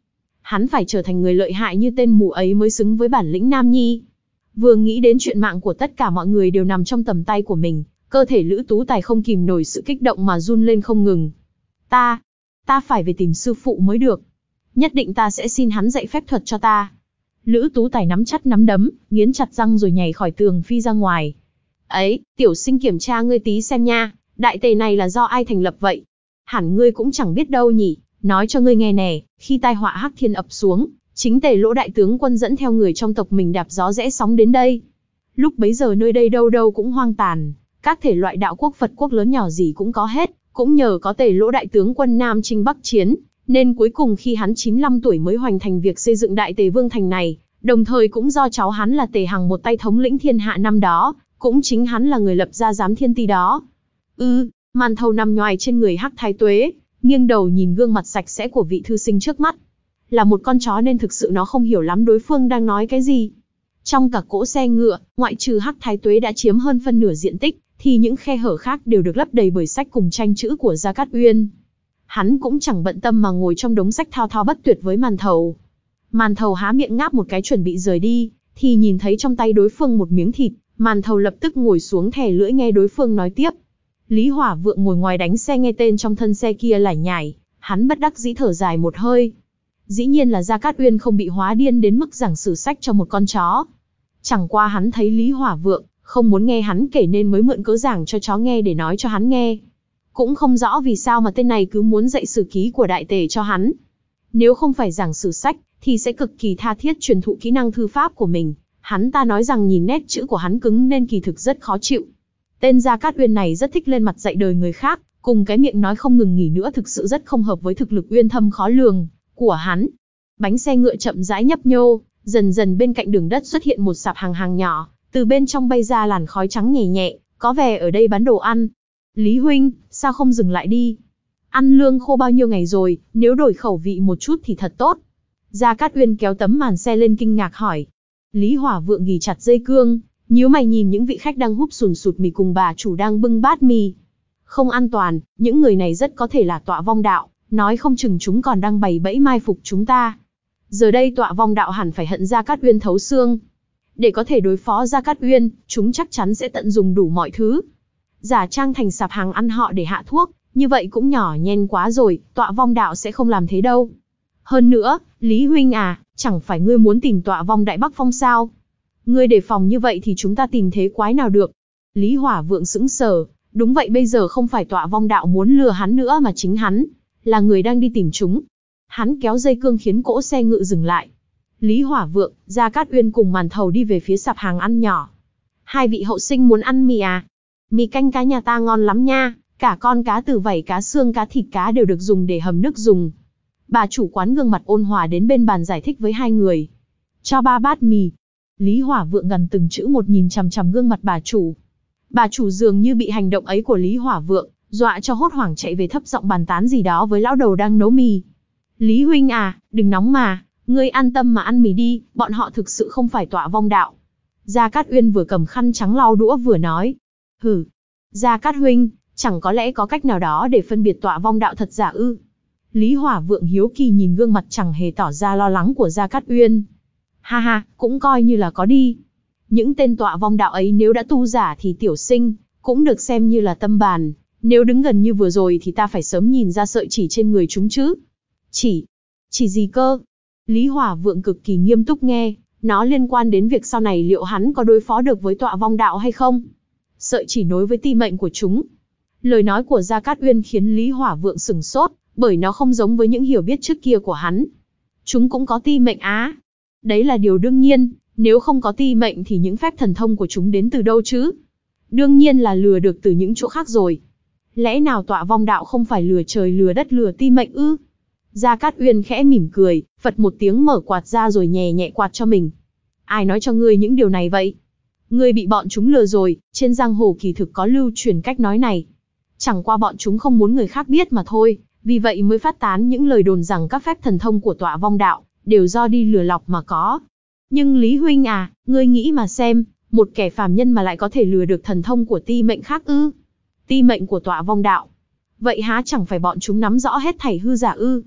A: hắn phải trở thành người lợi hại như tên mù ấy mới xứng với bản lĩnh nam nhi. Vừa nghĩ đến chuyện mạng của tất cả mọi người đều nằm trong tầm tay của mình, cơ thể Lữ Tú Tài không kìm nổi sự kích động mà run lên không ngừng. Ta, ta phải về tìm sư phụ mới được. Nhất định ta sẽ xin hắn dạy phép thuật cho ta. Lữ Tú Tài nắm chặt nắm đấm, nghiến chặt răng rồi nhảy khỏi tường phi ra ngoài. Ấy, tiểu sinh kiểm tra ngươi tí xem nha, đại tề này là do ai thành lập vậy? Hẳn ngươi cũng chẳng biết đâu nhỉ, nói cho ngươi nghe nè, khi tai họa Hắc Thiên ập xuống, chính Tề Lỗ đại tướng quân dẫn theo người trong tộc mình đạp gió rẽ sóng đến đây. Lúc bấy giờ nơi đây đâu đâu cũng hoang tàn, các thể loại đạo quốc Phật quốc lớn nhỏ gì cũng có hết, cũng nhờ có Tề Lỗ đại tướng quân Nam chinh Bắc chiến, nên cuối cùng khi hắn chín mươi lăm tuổi mới hoàn thành việc xây dựng Đại Tề Vương thành này, đồng thời cũng do cháu hắn là Tề Hằng một tay thống lĩnh thiên hạ năm đó, cũng chính hắn là người lập ra giám thiên ti đó. Ư, ừ, màn thầu nằm nhoài trên người Hắc Thái Tuế, nghiêng đầu nhìn gương mặt sạch sẽ của vị thư sinh trước mắt. Là một con chó nên thực sự nó không hiểu lắm đối phương đang nói cái gì. Trong cả cỗ xe ngựa, ngoại trừ Hắc Thái Tuế đã chiếm hơn phân nửa diện tích, thì những khe hở khác đều được lấp đầy bởi sách cùng tranh chữ của Gia Cát Uyên. Hắn cũng chẳng bận tâm mà ngồi trong đống sách thao thao bất tuyệt với màn thầu. Màn thầu há miệng ngáp một cái chuẩn bị rời đi, thì nhìn thấy trong tay đối phương một miếng thịt, màn thầu lập tức ngồi xuống thè lưỡi nghe đối phương nói tiếp. Lý Hỏa Vượng ngồi ngoài đánh xe nghe tên trong thân xe kia lải nhải, hắn bất đắc dĩ thở dài một hơi. Dĩ nhiên là Gia Cát Uyên không bị hóa điên đến mức giảng sử sách cho một con chó. Chẳng qua hắn thấy Lý Hỏa Vượng không muốn nghe hắn kể nên mới mượn cớ giảng cho chó nghe để nói cho hắn nghe. Cũng không rõ vì sao mà tên này cứ muốn dạy sử ký của Đại Tề cho hắn. Nếu không phải giảng sử sách, thì sẽ cực kỳ tha thiết truyền thụ kỹ năng thư pháp của mình. Hắn ta nói rằng nhìn nét chữ của hắn cứng nên kỳ thực rất khó chịu. Tên Gia Cát Uyên này rất thích lên mặt dạy đời người khác, cùng cái miệng nói không ngừng nghỉ nữa thực sự rất không hợp với thực lực uyên thâm khó lường của hắn. Bánh xe ngựa chậm rãi nhấp nhô, dần dần bên cạnh đường đất xuất hiện một sạp hàng hàng nhỏ, từ bên trong bay ra làn khói trắng nhẹ nhẹ, có vẻ ở đây bán đồ ăn. Lý huynh, sao không dừng lại đi? Ăn lương khô bao nhiêu ngày rồi, nếu đổi khẩu vị một chút thì thật tốt. Gia Cát Uyên kéo tấm màn xe lên kinh ngạc hỏi. Lý Hỏa Vượng ghì chặt dây cương, nhíu mày nhìn những vị khách đang húp sùn sụt mì cùng bà chủ đang bưng bát mì. Không an toàn, những người này rất có thể là tọa vong đạo, nói không chừng chúng còn đang bày bẫy mai phục chúng ta. Giờ đây tọa vong đạo hẳn phải hận Gia Cát Uyên thấu xương. Để có thể đối phó Gia Cát Uyên, chúng chắc chắn sẽ tận dùng đủ mọi thứ. Giả trang thành sạp hàng ăn họ để hạ thuốc, như vậy cũng nhỏ nhen quá rồi, tọa vong đạo sẽ không làm thế đâu. Hơn nữa, Lý huynh à, chẳng phải ngươi muốn tìm tọa vong Đại Bắc Phong sao? Ngươi đề phòng như vậy thì chúng ta tìm thế quái nào được? Lý Hỏa Vượng sững sờ, đúng vậy bây giờ không phải tọa vong đạo muốn lừa hắn nữa mà chính hắn, là người đang đi tìm chúng. Hắn kéo dây cương khiến cỗ xe ngựa dừng lại. Lý Hỏa Vượng, Gia Cát Uyên cùng màn thầu đi về phía sạp hàng ăn nhỏ. Hai vị hậu sinh muốn ăn mì à? Mì canh cá nhà ta ngon lắm nha, cả con cá từ vảy cá xương cá thịt cá đều được dùng để hầm nước dùng. Bà chủ quán gương mặt ôn hòa đến bên bàn giải thích với hai người. Cho ba bát mì. Lý Hỏa Vượng gần từng chữ một nhìn chằm chằm gương mặt bà chủ. Bà chủ dường như bị hành động ấy của Lý Hỏa Vượng dọa cho hốt hoảng chạy về thấp giọng bàn tán gì đó với lão đầu đang nấu mì. Lý huynh à, đừng nóng mà, ngươi an tâm mà ăn mì đi, bọn họ thực sự không phải tọa vong đạo. Gia Cát Uyên vừa cầm khăn trắng lau đũa vừa nói. Hử, Gia Cát huynh, chẳng có lẽ có cách nào đó để phân biệt tọa vong đạo thật giả ư? Lý Hỏa Vượng hiếu kỳ nhìn gương mặt chẳng hề tỏ ra lo lắng của Gia Cát Uyên. Ha ha, cũng coi như là có đi. Những tên tọa vong đạo ấy nếu đã tu giả thì tiểu sinh cũng được xem như là tâm bàn. Nếu đứng gần như vừa rồi thì ta phải sớm nhìn ra sợi chỉ trên người chúng chứ. Chỉ? Chỉ gì cơ? Lý Hỏa Vượng cực kỳ nghiêm túc nghe, nó liên quan đến việc sau này liệu hắn có đối phó được với tọa vong đạo hay không. Sợi chỉ nối với ti mệnh của chúng. Lời nói của Gia Cát Uyên khiến Lý Hỏa Vượng sửng sốt, bởi nó không giống với những hiểu biết trước kia của hắn. Chúng cũng có ti mệnh á? Đấy là điều đương nhiên, nếu không có ti mệnh thì những phép thần thông của chúng đến từ đâu chứ? Đương nhiên là lừa được từ những chỗ khác rồi. Lẽ nào tọa vong đạo không phải lừa trời lừa đất lừa ti mệnh ư? Gia Cát Uyên khẽ mỉm cười, phật một tiếng mở quạt ra rồi nhẹ nhẹ quạt cho mình. Ai nói cho ngươi những điều này vậy? Ngươi bị bọn chúng lừa rồi, trên giang hồ kỳ thực có lưu truyền cách nói này. Chẳng qua bọn chúng không muốn người khác biết mà thôi, vì vậy mới phát tán những lời đồn rằng các phép thần thông của tọa vong đạo đều do đi lừa lọc mà có. Nhưng Lý huynh à, ngươi nghĩ mà xem, một kẻ phàm nhân mà lại có thể lừa được thần thông của ti mệnh khác ư? Ti mệnh của tọa vong đạo. Vậy há chẳng phải bọn chúng nắm rõ hết thảy hư giả ư?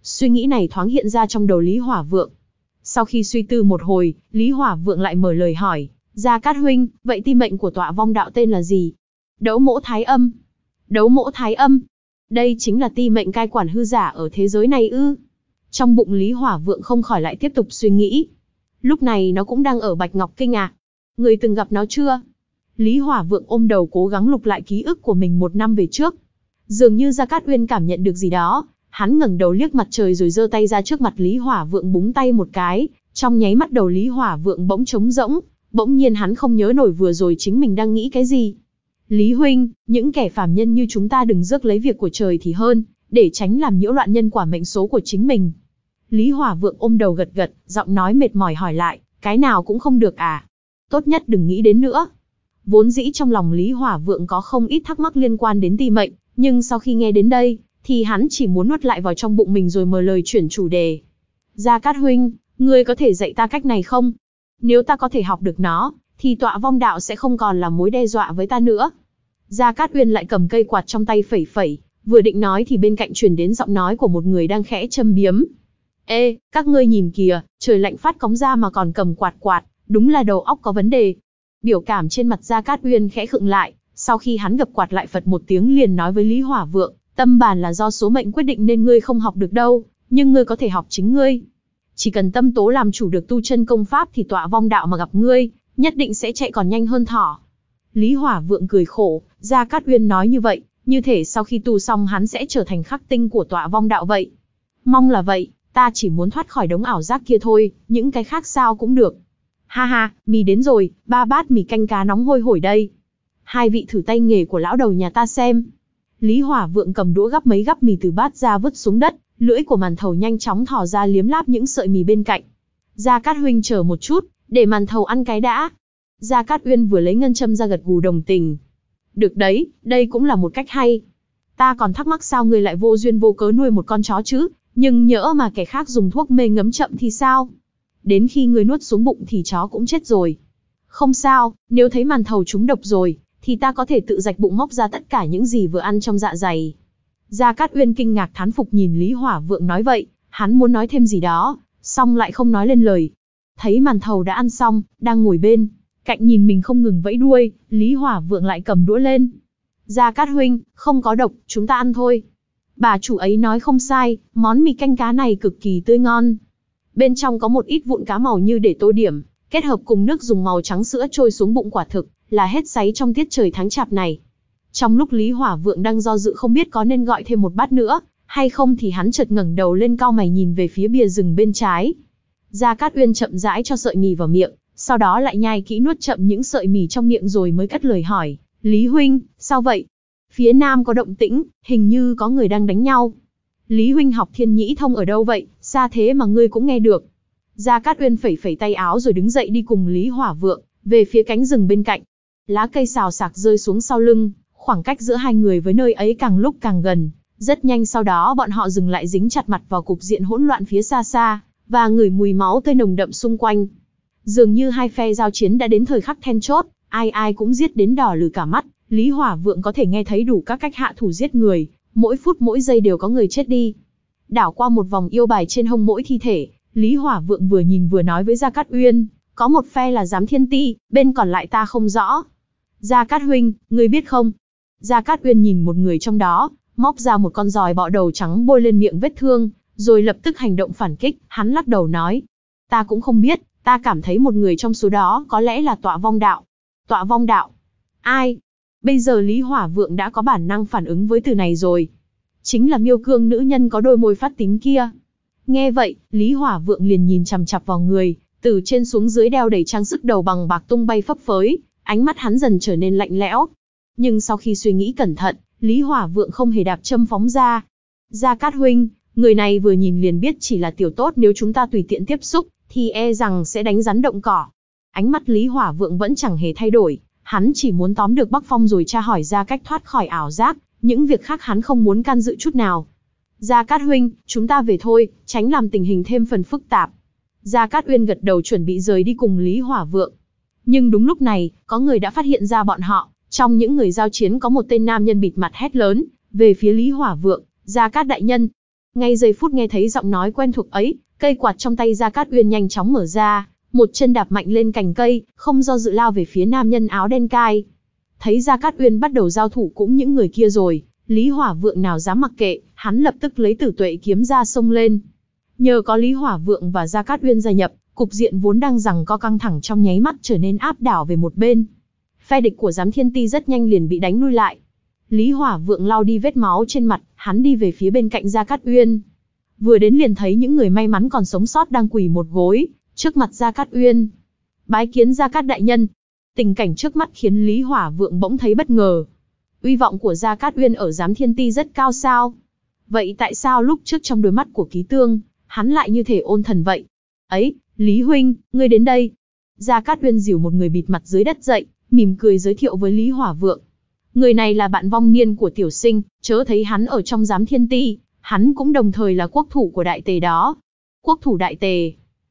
A: Suy nghĩ này thoáng hiện ra trong đầu Lý Hỏa Vượng. Sau khi suy tư một hồi, Lý Hỏa Vượng lại mở lời hỏi, Gia Cát huynh, vậy ti mệnh của tọa vong đạo tên là gì? Đấu Mỗ Thái Âm. Đấu Mỗ Thái Âm. Đây chính là ti mệnh cai quản hư giả ở thế giới này ư? Trong bụng Lý Hỏa Vượng không khỏi lại tiếp tục suy nghĩ. Lúc này nó cũng đang ở Bạch Ngọc Kinh à? Người từng gặp nó chưa? Lý Hỏa Vượng ôm đầu cố gắng lục lại ký ức của mình một năm về trước. Dường như Gia Cát Uyên cảm nhận được gì đó, hắn ngẩng đầu liếc mặt trời rồi giơ tay ra trước mặt Lý Hỏa Vượng búng tay một cái, trong nháy mắt đầu Lý Hỏa Vượng bỗng trống rỗng, bỗng nhiên hắn không nhớ nổi vừa rồi chính mình đang nghĩ cái gì. Lý huynh, những kẻ phàm nhân như chúng ta đừng rước lấy việc của trời thì hơn, để tránh làm nhiễu loạn nhân quả mệnh số của chính mình. Lý Hỏa Vượng ôm đầu gật gật, giọng nói mệt mỏi hỏi lại, cái nào cũng không được à? Tốt nhất đừng nghĩ đến nữa. Vốn dĩ trong lòng Lý Hỏa Vượng có không ít thắc mắc liên quan đến ti mệnh, nhưng sau khi nghe đến đây, thì hắn chỉ muốn nuốt lại vào trong bụng mình rồi mở lời chuyển chủ đề. Gia Cát huynh, ngươi có thể dạy ta cách này không? Nếu ta có thể học được nó, thì tọa vong đạo sẽ không còn là mối đe dọa với ta nữa. Gia Cát Uyên lại cầm cây quạt trong tay phẩy phẩy, vừa định nói thì bên cạnh truyền đến giọng nói của một người đang khẽ châm biếm. Ê, các ngươi nhìn kìa, trời lạnh phát cóng ra mà còn cầm quạt quạt, đúng là đầu óc có vấn đề. Biểu cảm trên mặt Gia Cát Uyên khẽ khựng lại, sau khi hắn gập quạt lại phật một tiếng liền nói với Lý Hỏa Vượng, tâm bản là do số mệnh quyết định nên ngươi không học được đâu, nhưng ngươi có thể học chính ngươi. Chỉ cần tâm tố làm chủ được tu chân công pháp thì tọa vong đạo mà gặp ngươi, nhất định sẽ chạy còn nhanh hơn thỏ. Lý Hỏa Vượng cười khổ, Gia Cát Uyên nói như vậy, như thể sau khi tu xong hắn sẽ trở thành khắc tinh của tọa vong đạo vậy. Mong là vậy, ta chỉ muốn thoát khỏi đống ảo giác kia thôi, những cái khác sao cũng được. Ha ha, mì đến rồi, ba bát mì canh cá nóng hôi hổi đây. Hai vị thử tay nghề của lão đầu nhà ta xem. Lý Hỏa Vượng cầm đũa gắp mấy gắp mì từ bát ra vứt xuống đất, lưỡi của màn thầu nhanh chóng thò ra liếm láp những sợi mì bên cạnh. Gia Cát huynh chờ một chút, để màn thầu ăn cái đã. Gia Cát Uyên vừa lấy ngân châm ra gật gù đồng tình. Được đấy, đây cũng là một cách hay. Ta còn thắc mắc sao người lại vô duyên vô cớ nuôi một con chó chứ, nhưng nhỡ mà kẻ khác dùng thuốc mê ngấm chậm thì sao? Đến khi người nuốt xuống bụng thì chó cũng chết rồi. Không sao, nếu thấy màn thầu trúng độc rồi, thì ta có thể tự rạch bụng móc ra tất cả những gì vừa ăn trong dạ dày. Gia Cát Uyên kinh ngạc thán phục nhìn Lý Hỏa Vượng nói vậy, hắn muốn nói thêm gì đó, xong lại không nói lên lời. Thấy màn thầu đã ăn xong, đang ngồi bên cạnh nhìn mình không ngừng vẫy đuôi, Lý Hỏa Vượng lại cầm đũa lên. Gia Cát huynh, không có độc, chúng ta ăn thôi. Bà chủ ấy nói không sai, món mì canh cá này cực kỳ tươi ngon. Bên trong có một ít vụn cá màu như để tô điểm, kết hợp cùng nước dùng màu trắng sữa trôi xuống bụng quả thực, là hết sấy trong tiết trời tháng chạp này. Trong lúc Lý Hỏa Vượng đang do dự không biết có nên gọi thêm một bát nữa, hay không thì hắn chợt ngẩng đầu lên cau mày nhìn về phía bìa rừng bên trái. Gia Cát Uyên chậm rãi cho sợi mì vào miệng, sau đó lại nhai kỹ nuốt chậm những sợi mì trong miệng rồi mới cất lời hỏi, Lý huynh, sao vậy? Phía nam có động tĩnh, hình như có người đang đánh nhau. Lý huynh học thiên nhĩ thông ở đâu vậy, xa thế mà ngươi cũng nghe được. Gia Cát Uyên phẩy phẩy tay áo rồi đứng dậy đi cùng Lý Hỏa Vượng, về phía cánh rừng bên cạnh. Lá cây xào xạc rơi xuống sau lưng, khoảng cách giữa hai người với nơi ấy càng lúc càng gần. Rất nhanh sau đó bọn họ dừng lại dính chặt mặt vào cục diện hỗn loạn phía xa xa, và ngửi mùi máu tươi nồng đậm xung quanh. Dường như hai phe giao chiến đã đến thời khắc then chốt, ai ai cũng giết đến đỏ lừ cả mắt. Lý Hỏa Vượng có thể nghe thấy đủ các cách hạ thủ giết người, mỗi phút mỗi giây đều có người chết đi. Đảo qua một vòng yêu bài trên hông mỗi thi thể, Lý Hỏa Vượng vừa nhìn vừa nói với Gia Cát Uyên, có một phe là giám thiên ti, bên còn lại ta không rõ. Gia Cát huynh, ngươi biết không? Gia Cát Uyên nhìn một người trong đó, móc ra một con giòi bọ đầu trắng bôi lên miệng vết thương, rồi lập tức hành động phản kích. Hắn lắc đầu nói, ta cũng không biết, ta cảm thấy một người trong số đó có lẽ là tọa vong đạo. Tọa vong đạo? Ai? Bây giờ Lý Hỏa Vượng đã có bản năng phản ứng với từ này rồi. Chính là Miêu Cương nữ nhân có đôi môi phát tím kia. Nghe vậy, Lý Hỏa Vượng liền nhìn chằm chằm vào người, từ trên xuống dưới đeo đầy trang sức đầu bằng bạc tung bay phấp phới, ánh mắt hắn dần trở nên lạnh lẽo. Nhưng sau khi suy nghĩ cẩn thận, Lý Hỏa Vượng không hề đạp châm phóng ra. Gia Cát huynh, người này vừa nhìn liền biết chỉ là tiểu tốt, nếu chúng ta tùy tiện tiếp xúc, thì e rằng sẽ đánh rắn động cỏ. Ánh mắt Lý Hỏa Vượng vẫn chẳng hề thay đổi, hắn chỉ muốn tóm được Bắc Phong rồi tra hỏi ra cách thoát khỏi ảo giác, những việc khác hắn không muốn can dự chút nào. Gia Cát huynh, chúng ta về thôi, tránh làm tình hình thêm phần phức tạp. Gia Cát Uyên gật đầu chuẩn bị rời đi cùng Lý Hỏa Vượng. Nhưng đúng lúc này, có người đã phát hiện ra bọn họ. Trong những người giao chiến có một tên nam nhân bịt mặt hét lớn về phía Lý Hỏa Vượng, Gia Cát đại nhân. Ngay giây phút nghe thấy giọng nói quen thuộc ấy, cây quạt trong tay Gia Cát Uyên nhanh chóng mở ra, một chân đạp mạnh lên cành cây, không do dự lao về phía nam nhân áo đen cai. Thấy Gia Cát Uyên bắt đầu giao thủ cũng những người kia rồi, Lý Hỏa Vượng nào dám mặc kệ, hắn lập tức lấy Tử Tuệ kiếm ra xông lên. Nhờ có Lý Hỏa Vượng và Gia Cát Uyên gia nhập, cục diện vốn đang giằng co căng thẳng trong nháy mắt trở nên áp đảo về một bên. Phe địch của Giám Thiên Ti rất nhanh liền bị đánh lui lại. Lý Hỏa Vượng lau đi vết máu trên mặt, hắn đi về phía bên cạnh Gia Cát Uyên. Vừa đến liền thấy những người may mắn còn sống sót đang quỳ một gối trước mặt Gia Cát Uyên. Bái kiến Gia Cát đại nhân. Tình cảnh trước mắt khiến Lý Hỏa Vượng bỗng thấy bất ngờ. Uy vọng của Gia Cát Uyên ở Giám Thiên Ti rất cao sao? Vậy tại sao lúc trước trong đôi mắt của Ký Tương, hắn lại như thể ôn thần vậy? Ấy, Lý huynh, ngươi đến đây. Gia Cát Uyên dìu một người bịt mặt dưới đất dậy, mỉm cười giới thiệu với Lý Hỏa Vượng. Người này là bạn vong niên của tiểu sinh, chớ thấy hắn ở trong Giám Thiên Ti, hắn cũng đồng thời là quốc thủ của đại tề đó. Quốc thủ đại tề.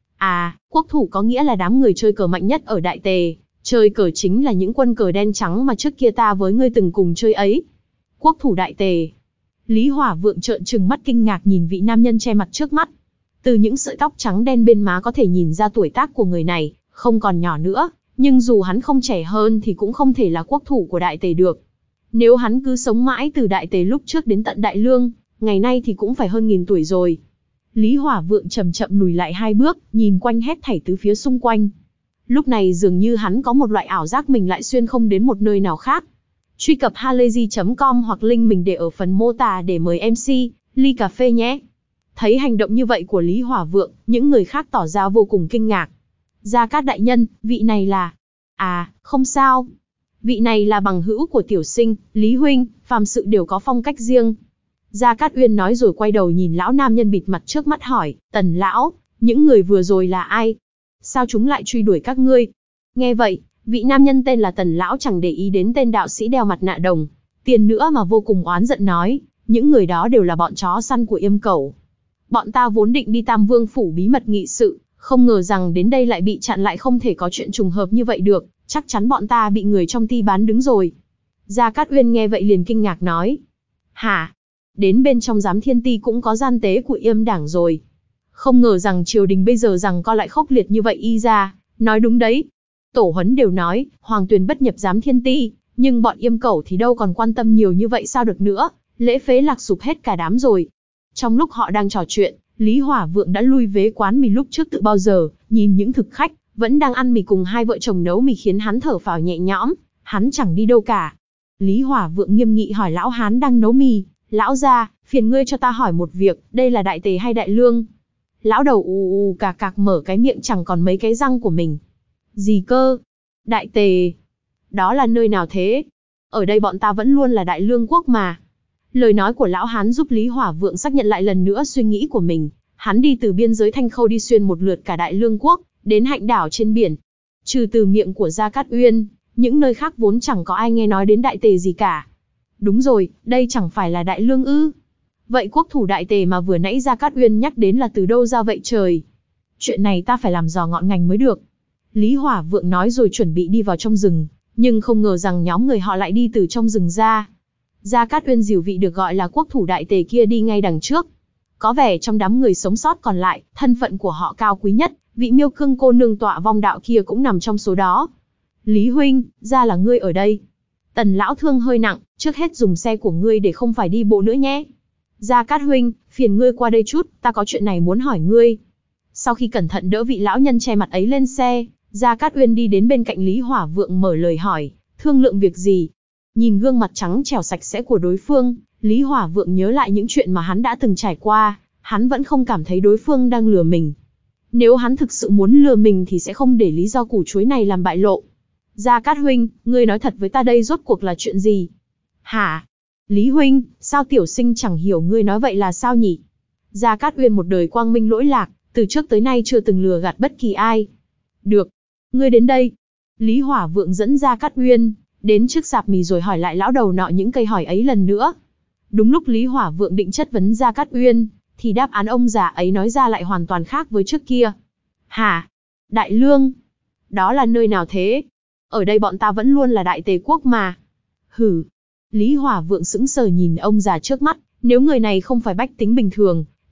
A: À, quốc thủ có nghĩa là đám người chơi cờ mạnh nhất ở đại tề. Chơi cờ chính là những quân cờ đen trắng mà trước kia ta với ngươi từng cùng chơi ấy. Quốc thủ đại tề. Lý Hỏa Vượng trợn trừng mắt kinh ngạc nhìn vị nam nhân che mặt trước mắt. Từ những sợi tóc trắng đen bên má có thể nhìn ra tuổi tác của người này, không còn nhỏ nữa, nhưng dù hắn không trẻ hơn thì cũng không thể là quốc thủ của đại tề được. Nếu hắn cứ sống mãi từ đại tề lúc trước đến tận đại lương, ngày nay thì cũng phải hơn nghìn tuổi rồi. Lý Hỏa Vượng chậm chậm lùi lại hai bước, nhìn quanh hết thảy tứ phía xung quanh. Lúc này dường như hắn có một loại ảo giác mình lại xuyên không đến một nơi nào khác. Truy cập halayzi chấm com hoặc link mình để ở phần mô tả để mời em xê, ly cà phê nhé. Thấy hành động như vậy của Lý Hỏa Vượng, những người khác tỏ ra vô cùng kinh ngạc. Gia Cát đại nhân, vị này là... À, không sao. Vị này là bằng hữu của tiểu sinh, Lý huynh, phàm sự đều có phong cách riêng. Gia Cát Uyên nói rồi quay đầu nhìn lão nam nhân bịt mặt trước mắt hỏi, Tần lão, những người vừa rồi là ai? Sao chúng lại truy đuổi các ngươi? Nghe vậy, vị nam nhân tên là Tần lão chẳng để ý đến tên đạo sĩ đeo mặt nạ đồng. Tiền nữa mà vô cùng oán giận nói, những người đó đều là bọn chó săn của Yêm Cẩu. Bọn ta vốn định đi Tam Vương phủ bí mật nghị sự, không ngờ rằng đến đây lại bị chặn lại, không thể có chuyện trùng hợp như vậy được, chắc chắn bọn ta bị người trong ti bán đứng rồi. Gia Cát Uyên nghe vậy liền kinh ngạc nói, hả? Đến bên trong Giám Thiên Ti cũng có gian tế của Yêm đảng rồi. Không ngờ rằng triều đình bây giờ rằng co lại khốc liệt như vậy. Y ra, nói đúng đấy. Tổ huấn đều nói, Hoàng Tuyền bất nhập Giám Thiên Ti, nhưng bọn Yêm Cẩu thì đâu còn quan tâm nhiều như vậy sao được nữa, lễ phế lạc sụp hết cả đám rồi. Trong lúc họ đang trò chuyện, Lý Hỏa Vượng đã lui vế quán mì lúc trước tự bao giờ, nhìn những thực khách, vẫn đang ăn mì cùng hai vợ chồng nấu mì khiến hắn thở phào nhẹ nhõm, hắn chẳng đi đâu cả. Lý Hỏa Vượng nghiêm nghị hỏi lão hán đang nấu mì, lão gia, phiền ngươi cho ta hỏi một việc, đây là đại tề hay đại lương? Lão đầu ù ù cà cạc mở cái miệng chẳng còn mấy cái răng của mình. Gì cơ? Đại tề? Đó là nơi nào thế? Ở đây bọn ta vẫn luôn là đại lương quốc mà. Lời nói của lão hán giúp Lý Hỏa Vượng xác nhận lại lần nữa suy nghĩ của mình. Hắn đi từ biên giới Thanh Khâu đi xuyên một lượt cả đại lương quốc, đến hạnh đảo trên biển. Trừ từ miệng của Gia Cát Uyên, những nơi khác vốn chẳng có ai nghe nói đến đại tề gì cả. Đúng rồi, đây chẳng phải là đại lương ư? Vậy quốc thủ đại tề mà vừa nãy Gia Cát Uyên nhắc đến là từ đâu ra vậy trời? Chuyện này ta phải làm dò ngọn ngành mới được. Lý Hỏa Vượng nói rồi chuẩn bị đi vào trong rừng, nhưng không ngờ rằng nhóm người họ lại đi từ trong rừng ra. Gia Cát Uyên dìu vị được gọi là quốc thủ đại tề kia đi ngay đằng trước. Có vẻ trong đám người sống sót còn lại, thân phận của họ cao quý nhất, vị Miêu Cương cô nương tọa vong đạo kia cũng nằm trong số đó. Lý huynh, ra là ngươi ở đây. Tần lão thương hơi nặng, trước hết dùng xe của ngươi để không phải đi bộ nữa nhé. Gia Cát huynh, phiền ngươi qua đây chút, ta có chuyện này muốn hỏi ngươi. Sau khi cẩn thận đỡ vị lão nhân che mặt ấy lên xe, Gia Cát Uyên đi đến bên cạnh Lý Hỏa Vượng mở lời hỏi, thương lượng việc gì? Nhìn gương mặt trắng trẻo sạch sẽ của đối phương, Lý Hỏa Vượng nhớ lại những chuyện mà hắn đã từng trải qua, hắn vẫn không cảm thấy đối phương đang lừa mình. Nếu hắn thực sự muốn lừa mình thì sẽ không để lý do củ chuối này làm bại lộ. Gia Cát huynh, ngươi nói thật với ta đây rốt cuộc là chuyện gì? Hả? Lý huynh, sao tiểu sinh chẳng hiểu ngươi nói vậy là sao nhỉ? Gia Cát Uyên một đời quang minh lỗi lạc, từ trước tới nay chưa từng lừa gạt bất kỳ ai. Được, ngươi đến đây. Lý Hỏa Vượng dẫn Gia Cát Uyên đến trước sạp mì rồi hỏi lại lão đầu nọ những câu hỏi ấy lần nữa. Đúng lúc Lý Hỏa Vượng định chất vấn Gia Cát Uyên, thì đáp án ông già ấy nói ra lại hoàn toàn khác với trước kia. Hả? Đại lương? Đó là nơi nào thế? Ở đây bọn ta vẫn luôn là đại tề quốc mà. Hử? Lý Hỏa Vượng sững sờ nhìn ông già trước mắt, nếu người này không phải bách tính bình thường,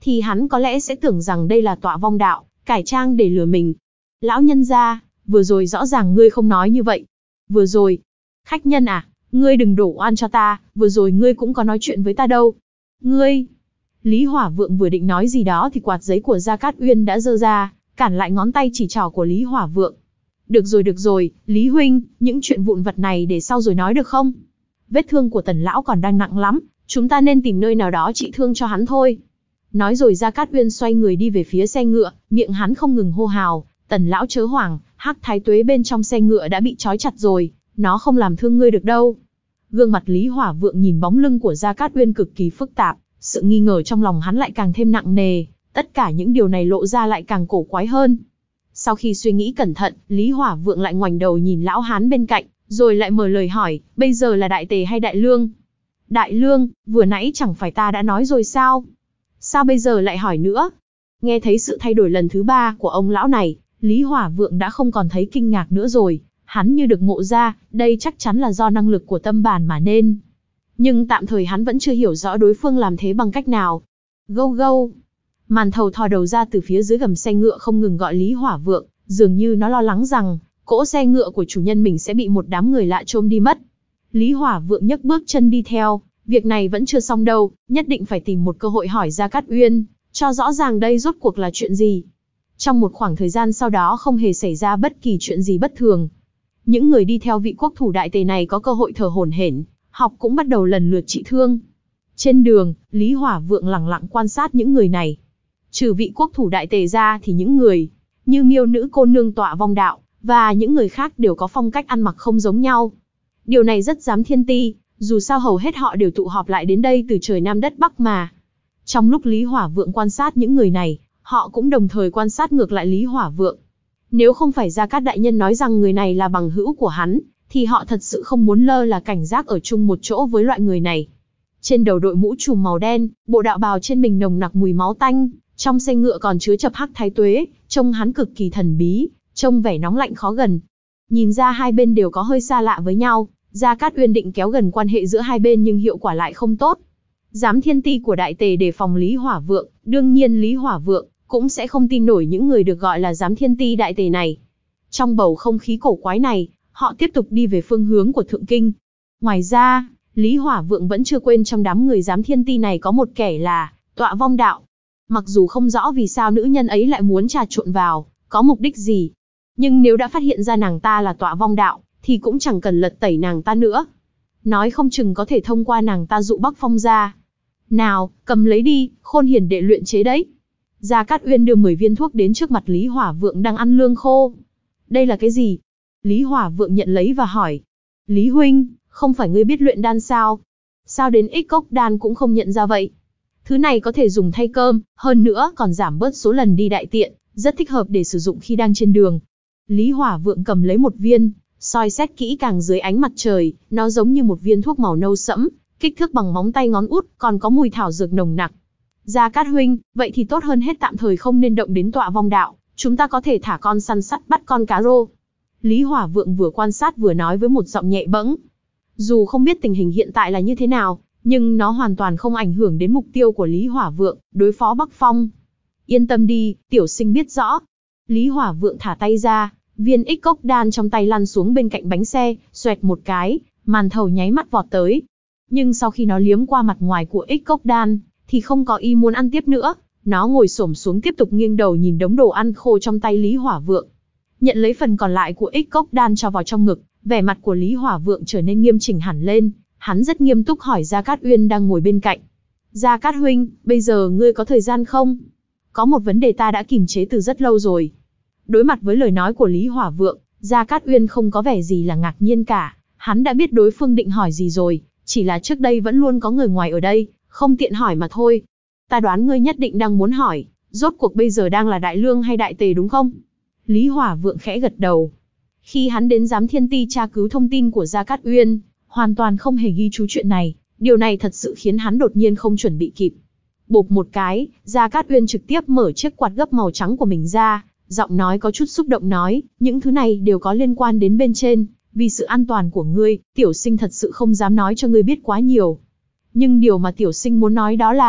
A: thì hắn có lẽ sẽ tưởng rằng đây là tọa vong đạo, cải trang để lừa mình. Lão nhân gia, vừa rồi rõ ràng ngươi không nói như vậy. Vừa rồi, khách nhân à, ngươi đừng đổ oan cho ta, vừa rồi ngươi cũng có nói chuyện với ta đâu. Ngươi, Lý Hỏa Vượng vừa định nói gì đó thì quạt giấy của Gia Cát Uyên đã giơ ra, cản lại ngón tay chỉ trỏ của Lý Hỏa Vượng. Được rồi được rồi, Lý huynh, những chuyện vụn vặt này để sau rồi nói được không? Vết thương của Tần lão còn đang nặng lắm, chúng ta nên tìm nơi nào đó trị thương cho hắn thôi. Nói rồi Gia Cát Uyên xoay người đi về phía xe ngựa, miệng hắn không ngừng hô hào, Tần lão chớ hoảng, Hắc Thái Tuế bên trong xe ngựa đã bị trói chặt rồi, nó không làm thương ngươi được đâu. Gương mặt Lý Hỏa Vượng nhìn bóng lưng của Gia Cát Uyên cực kỳ phức tạp, sự nghi ngờ trong lòng hắn lại càng thêm nặng nề, tất cả những điều này lộ ra lại càng cổ quái hơn. Sau khi suy nghĩ cẩn thận, Lý Hỏa Vượng lại ngoảnh đầu nhìn lão hán bên cạnh, rồi lại mở lời hỏi, bây giờ là Đại Tề hay Đại Lương? Đại Lương, vừa nãy chẳng phải ta đã nói rồi sao? Sao bây giờ lại hỏi nữa? Nghe thấy sự thay đổi lần thứ ba của ông lão này, Lý Hỏa Vượng đã không còn thấy kinh ngạc nữa rồi, hắn như được ngộ ra, đây chắc chắn là do năng lực của tâm bản mà nên. Nhưng tạm thời hắn vẫn chưa hiểu rõ đối phương làm thế bằng cách nào. Gâu gâu. Màn thầu thò đầu ra từ phía dưới gầm xe ngựa không ngừng gọi Lý Hỏa Vượng, dường như nó lo lắng rằng, cỗ xe ngựa của chủ nhân mình sẽ bị một đám người lạ trôm đi mất. Lý Hỏa Vượng nhấc bước chân đi theo, việc này vẫn chưa xong đâu, nhất định phải tìm một cơ hội hỏi Gia Cát Uyên, cho rõ ràng đây rốt cuộc là chuyện gì. Trong một khoảng thời gian sau đó không hề xảy ra bất kỳ chuyện gì bất thường. Những người đi theo vị quốc thủ Đại Tề này có cơ hội thở hổn hển, học cũng bắt đầu lần lượt trị thương. Trên đường, Lý Hỏa Vượng lặng lặng quan sát những người này. Trừ vị quốc thủ Đại Tề ra thì những người, như Miêu nữ cô nương tọa vong đạo, và những người khác đều có phong cách ăn mặc không giống nhau. Điều này rất giám thiên ti, dù sao hầu hết họ đều tụ họp lại đến đây từ trời Nam đất Bắc mà. Trong lúc Lý Hỏa Vượng quan sát những người này, họ cũng đồng thời quan sát ngược lại Lý Hỏa Vượng. Nếu không phải Gia Cát đại nhân nói rằng người này là bằng hữu của hắn, thì họ thật sự không muốn lơ là cảnh giác ở chung một chỗ với loại người này. Trên đầu đội mũ trùm màu đen, bộ đạo bào trên mình nồng nặc mùi máu tanh, trong xe ngựa còn chứa chập Hắc Thái Tuế, trông hắn cực kỳ thần bí, trông vẻ nóng lạnh khó gần. Nhìn ra hai bên đều có hơi xa lạ với nhau, Gia Cát Uyên định kéo gần quan hệ giữa hai bên nhưng hiệu quả lại không tốt. Giám thiên ti của Đại Tề đề phòng Lý Hỏa Vượng, đương nhiên Lý Hỏa Vượng cũng sẽ không tin nổi những người được gọi là giám thiên ti Đại Tề này. Trong bầu không khí cổ quái này, họ tiếp tục đi về phương hướng của Thượng Kinh. Ngoài ra, Lý Hỏa Vượng vẫn chưa quên trong đám người giám thiên ti này có một kẻ là tọa vong đạo. Mặc dù không rõ vì sao nữ nhân ấy lại muốn trà trộn vào, có mục đích gì. Nhưng nếu đã phát hiện ra nàng ta là tọa vong đạo, thì cũng chẳng cần lật tẩy nàng ta nữa. Nói không chừng có thể thông qua nàng ta dụ Bắc Phong ra. Nào, cầm lấy đi, Khôn Hiền đệ luyện chế đấy. Gia Cát Uyên đưa mười viên thuốc đến trước mặt Lý Hỏa Vượng đang ăn lương khô. Đây là cái gì? Lý Hỏa Vượng nhận lấy và hỏi. Lý huynh, không phải ngươi biết luyện đan sao? Sao đến ích cốc đan cũng không nhận ra vậy? Thứ này có thể dùng thay cơm, hơn nữa còn giảm bớt số lần đi đại tiện, rất thích hợp để sử dụng khi đang trên đường. Lý Hỏa Vượng cầm lấy một viên, soi xét kỹ càng dưới ánh mặt trời, nó giống như một viên thuốc màu nâu sẫm, kích thước bằng móng tay ngón út, còn có mùi thảo dược nồng nặc. Gia Cát huynh, vậy thì tốt hơn hết tạm thời không nên động đến tọa vong đạo, chúng ta có thể thả con săn sắt bắt con cá rô. Lý Hỏa Vượng vừa quan sát vừa nói với một giọng nhẹ bẫng. Dù không biết tình hình hiện tại là như thế nào, nhưng nó hoàn toàn không ảnh hưởng đến mục tiêu của Lý Hỏa Vượng, đối phó Bắc Phong. Yên tâm đi, tiểu sinh biết rõ. Lý Hỏa Vượng thả tay ra, viên ích cốc đan trong tay lăn xuống bên cạnh bánh xe, xoẹt một cái, màn thầu nháy mắt vọt tới. Nhưng sau khi nó liếm qua mặt ngoài của ích cốc đan, thì không có ý muốn ăn tiếp nữa, nó ngồi xổm xuống tiếp tục nghiêng đầu nhìn đống đồ ăn khô trong tay Lý Hỏa Vượng. Nhận lấy phần còn lại của ích cốc đan cho vào trong ngực, vẻ mặt của Lý Hỏa Vượng trở nên nghiêm chỉnh hẳn lên, hắn rất nghiêm túc hỏi Gia Cát Uyên đang ngồi bên cạnh. Gia Cát huynh, bây giờ ngươi có thời gian không? Có một vấn đề ta đã kìm chế từ rất lâu rồi. Đối mặt với lời nói của Lý Hỏa Vượng, Gia Cát Uyên không có vẻ gì là ngạc nhiên cả, hắn đã biết đối phương định hỏi gì rồi, chỉ là trước đây vẫn luôn có người ngoài ở đây, không tiện hỏi mà thôi. Ta đoán ngươi nhất định đang muốn hỏi, rốt cuộc bây giờ đang là Đại Lương hay Đại Tề đúng không? Lý Hỏa Vượng khẽ gật đầu. Khi hắn đến giám thiên ti tra cứu thông tin của Gia Cát Uyên, hoàn toàn không hề ghi chú chuyện này, điều này thật sự khiến hắn đột nhiên không chuẩn bị kịp. Bộp một cái, Gia Cát Uyên trực tiếp mở chiếc quạt gấp màu trắng của mình ra, giọng nói có chút xúc động nói, những thứ này đều có liên quan đến bên trên, vì sự an toàn của ngươi, tiểu sinh thật sự không dám nói cho ngươi biết quá nhiều. Nhưng điều mà tiểu sinh muốn nói đó là,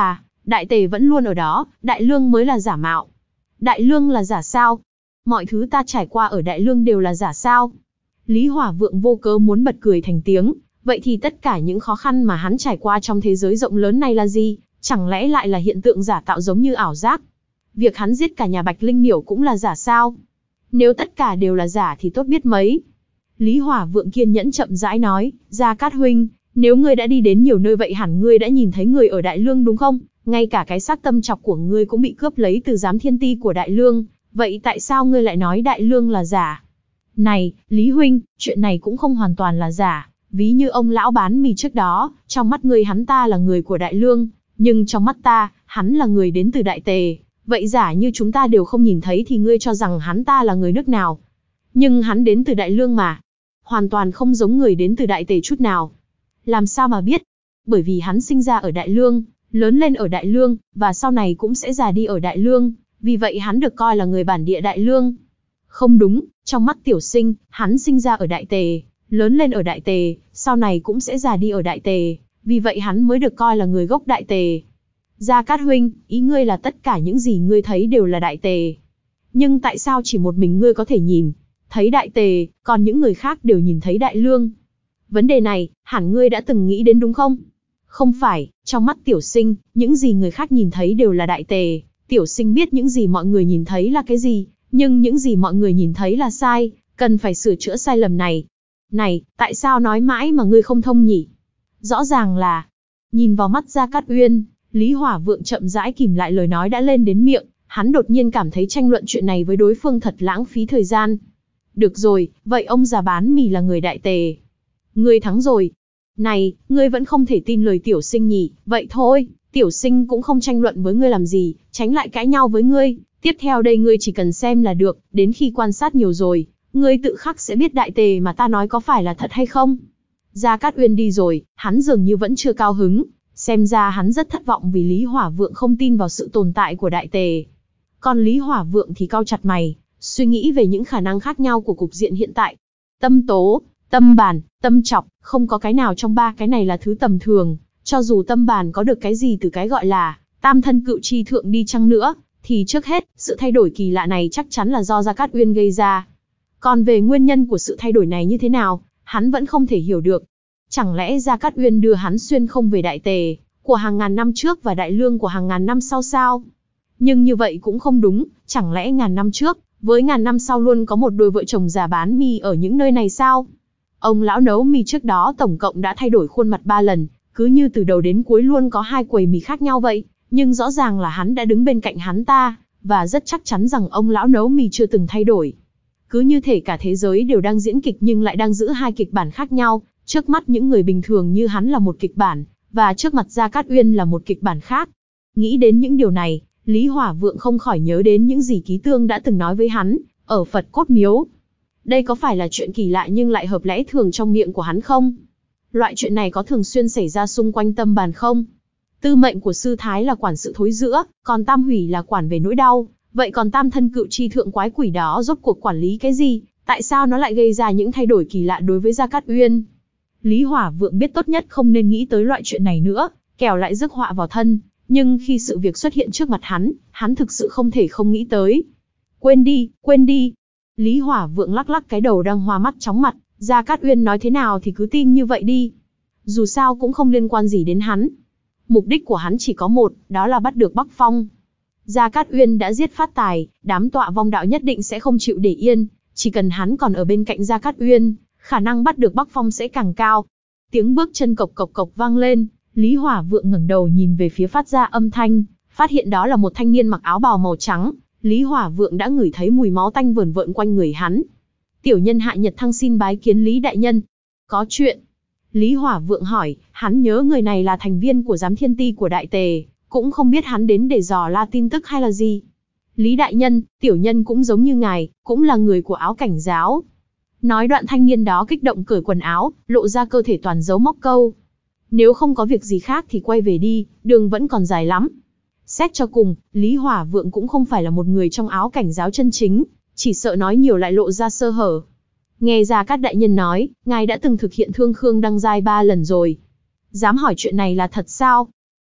A: Đại tề vẫn luôn ở đó, Đại Lương mới là giả mạo. Đại Lương là giả sao? Mọi thứ ta trải qua ở Đại Lương đều là giả sao? Lý Hỏa Vượng vô cớ muốn bật cười thành tiếng, vậy thì tất cả những khó khăn mà hắn trải qua trong thế giới rộng lớn này là gì? Chẳng lẽ lại là hiện tượng giả tạo giống như ảo giác? Việc hắn giết cả nhà Bạch Linh Miểu cũng là giả sao? Nếu tất cả đều là giả thì tốt biết mấy. Lý Hỏa Vượng kiên nhẫn chậm rãi nói, Gia Cát huynh, nếu ngươi đã đi đến nhiều nơi vậy hẳn ngươi đã nhìn thấy người ở Đại Lương đúng không? Ngay cả cái xác tâm trọc của ngươi cũng bị cướp lấy từ giám thiên ti của Đại Lương, vậy tại sao ngươi lại nói Đại Lương là giả? Này, Lý huynh, chuyện này cũng không hoàn toàn là giả, ví như ông lão bán mì trước đó, trong mắt ngươi hắn ta là người của Đại Lương, nhưng trong mắt ta, hắn là người đến từ Đại Tề, vậy giả như chúng ta đều không nhìn thấy thì ngươi cho rằng hắn ta là người nước nào? Nhưng hắn đến từ Đại Lương mà, hoàn toàn không giống người đến từ Đại Tề chút nào. Làm sao mà biết? Bởi vì hắn sinh ra ở Đại Lương, lớn lên ở Đại Lương, và sau này cũng sẽ già đi ở Đại Lương, vì vậy hắn được coi là người bản địa Đại Lương. Không đúng, trong mắt tiểu sinh, hắn sinh ra ở Đại Tề, lớn lên ở Đại Tề, sau này cũng sẽ già đi ở Đại Tề, vì vậy hắn mới được coi là người gốc Đại Tề. Gia Cát huynh, ý ngươi là tất cả những gì ngươi thấy đều là Đại Tề. Nhưng tại sao chỉ một mình ngươi có thể nhìn thấy Đại Tề, còn những người khác đều nhìn thấy Đại Lương? Vấn đề này, hẳn ngươi đã từng nghĩ đến đúng không? Không phải, trong mắt tiểu sinh, những gì người khác nhìn thấy đều là Đại Tề. Tiểu sinh biết những gì mọi người nhìn thấy là cái gì, nhưng những gì mọi người nhìn thấy là sai, cần phải sửa chữa sai lầm này. Này, tại sao nói mãi mà ngươi không thông nhỉ? Rõ ràng là, nhìn vào mắt Gia Cát Uyên, Lý Hỏa Vượng chậm rãi kìm lại lời nói đã lên đến miệng, hắn đột nhiên cảm thấy tranh luận chuyện này với đối phương thật lãng phí thời gian. Được rồi, vậy ông già bán mì là người Đại Tề. Ngươi thắng rồi. Này, ngươi vẫn không thể tin lời tiểu sinh nhỉ, vậy thôi, tiểu sinh cũng không tranh luận với ngươi làm gì, tránh lại cãi nhau với ngươi. Tiếp theo đây ngươi chỉ cần xem là được, đến khi quan sát nhiều rồi, ngươi tự khắc sẽ biết Đại Tề mà ta nói có phải là thật hay không. Gia Cát Uyên đi rồi, hắn dường như vẫn chưa cao hứng, xem ra hắn rất thất vọng vì Lý Hỏa Vượng không tin vào sự tồn tại của Đại Tề. Còn Lý Hỏa Vượng thì cau chặt mày, suy nghĩ về những khả năng khác nhau của cục diện hiện tại. Tâm tố, tâm bàn, tâm trọc, không có cái nào trong ba cái này là thứ tầm thường, cho dù tâm bàn có được cái gì từ cái gọi là tam thân cựu chi thượng đi chăng nữa, thì trước hết, sự thay đổi kỳ lạ này chắc chắn là do Gia Cát Uyên gây ra. Còn về nguyên nhân của sự thay đổi này như thế nào, hắn vẫn không thể hiểu được. Chẳng lẽ Gia Cát Uyên đưa hắn xuyên không về Đại Tề của hàng ngàn năm trước và Đại Lương của hàng ngàn năm sau sao? Nhưng như vậy cũng không đúng, chẳng lẽ ngàn năm trước, với ngàn năm sau luôn có một đôi vợ chồng già bán mì ở những nơi này sao? Ông lão nấu mì trước đó tổng cộng đã thay đổi khuôn mặt ba lần, cứ như từ đầu đến cuối luôn có hai quầy mì khác nhau vậy, nhưng rõ ràng là hắn đã đứng bên cạnh hắn ta, và rất chắc chắn rằng ông lão nấu mì chưa từng thay đổi. Cứ như thể cả thế giới đều đang diễn kịch nhưng lại đang giữ hai kịch bản khác nhau, trước mắt những người bình thường như hắn là một kịch bản, và trước mặt Gia Cát Uyên là một kịch bản khác. Nghĩ đến những điều này, Lý Hỏa Vượng không khỏi nhớ đến những gì Ký Tương đã từng nói với hắn, ở Phật Cốt Miếu. Đây có phải là chuyện kỳ lạ nhưng lại hợp lẽ thường trong miệng của hắn không? Loại chuyện này có thường xuyên xảy ra xung quanh tâm bàn không? Tư mệnh của sư thái là quản sự thối giữa, còn tam hủy là quản về nỗi đau, vậy còn tam thân cựu chi thượng quái quỷ đó rốt cuộc quản lý cái gì? Tại sao nó lại gây ra những thay đổi kỳ lạ đối với Gia Cát Uyên? Lý Hỏa Vượng biết tốt nhất không nên nghĩ tới loại chuyện này nữa, kẻo lại rước họa vào thân, nhưng khi sự việc xuất hiện trước mặt hắn, hắn thực sự không thể không nghĩ tới. Quên đi, quên đi. Lý Hỏa Vượng lắc lắc cái đầu đang hoa mắt chóng mặt, Gia Cát Uyên nói thế nào thì cứ tin như vậy đi. Dù sao cũng không liên quan gì đến hắn. Mục đích của hắn chỉ có một, đó là bắt được Bắc Phong. Gia Cát Uyên đã giết Phát Tài, đám tọa vong đạo nhất định sẽ không chịu để yên, chỉ cần hắn còn ở bên cạnh Gia Cát Uyên, khả năng bắt được Bắc Phong sẽ càng cao. Tiếng bước chân cộc cộc cộc vang lên, Lý Hỏa Vượng ngẩng đầu nhìn về phía phát ra âm thanh, phát hiện đó là một thanh niên mặc áo bào màu trắng. Lý Hỏa Vượng đã ngửi thấy mùi máu tanh vờn vợn quanh người hắn. Tiểu nhân Hạ Nhật Thăng xin bái kiến Lý đại nhân. Có chuyện? Lý Hỏa Vượng hỏi, hắn nhớ người này là thành viên của giám thiên ti của Đại Tề, cũng không biết hắn đến để dò la tin tức hay là gì. Lý đại nhân, tiểu nhân cũng giống như ngài, cũng là người của Áo Cảnh giáo. Nói đoạn thanh niên đó kích động cởi quần áo, lộ ra cơ thể toàn dấu móc câu. Nếu không có việc gì khác thì quay về đi, đường vẫn còn dài lắm. Xét cho cùng, Lý Hỏa Vượng cũng không phải là một người trong Áo Cảnh giáo chân chính, chỉ sợ nói nhiều lại lộ ra sơ hở. Nghe Gia Cát đại nhân nói, ngài đã từng thực hiện thương Khương Đăng Giai ba lần rồi. Dám hỏi chuyện này là thật sao?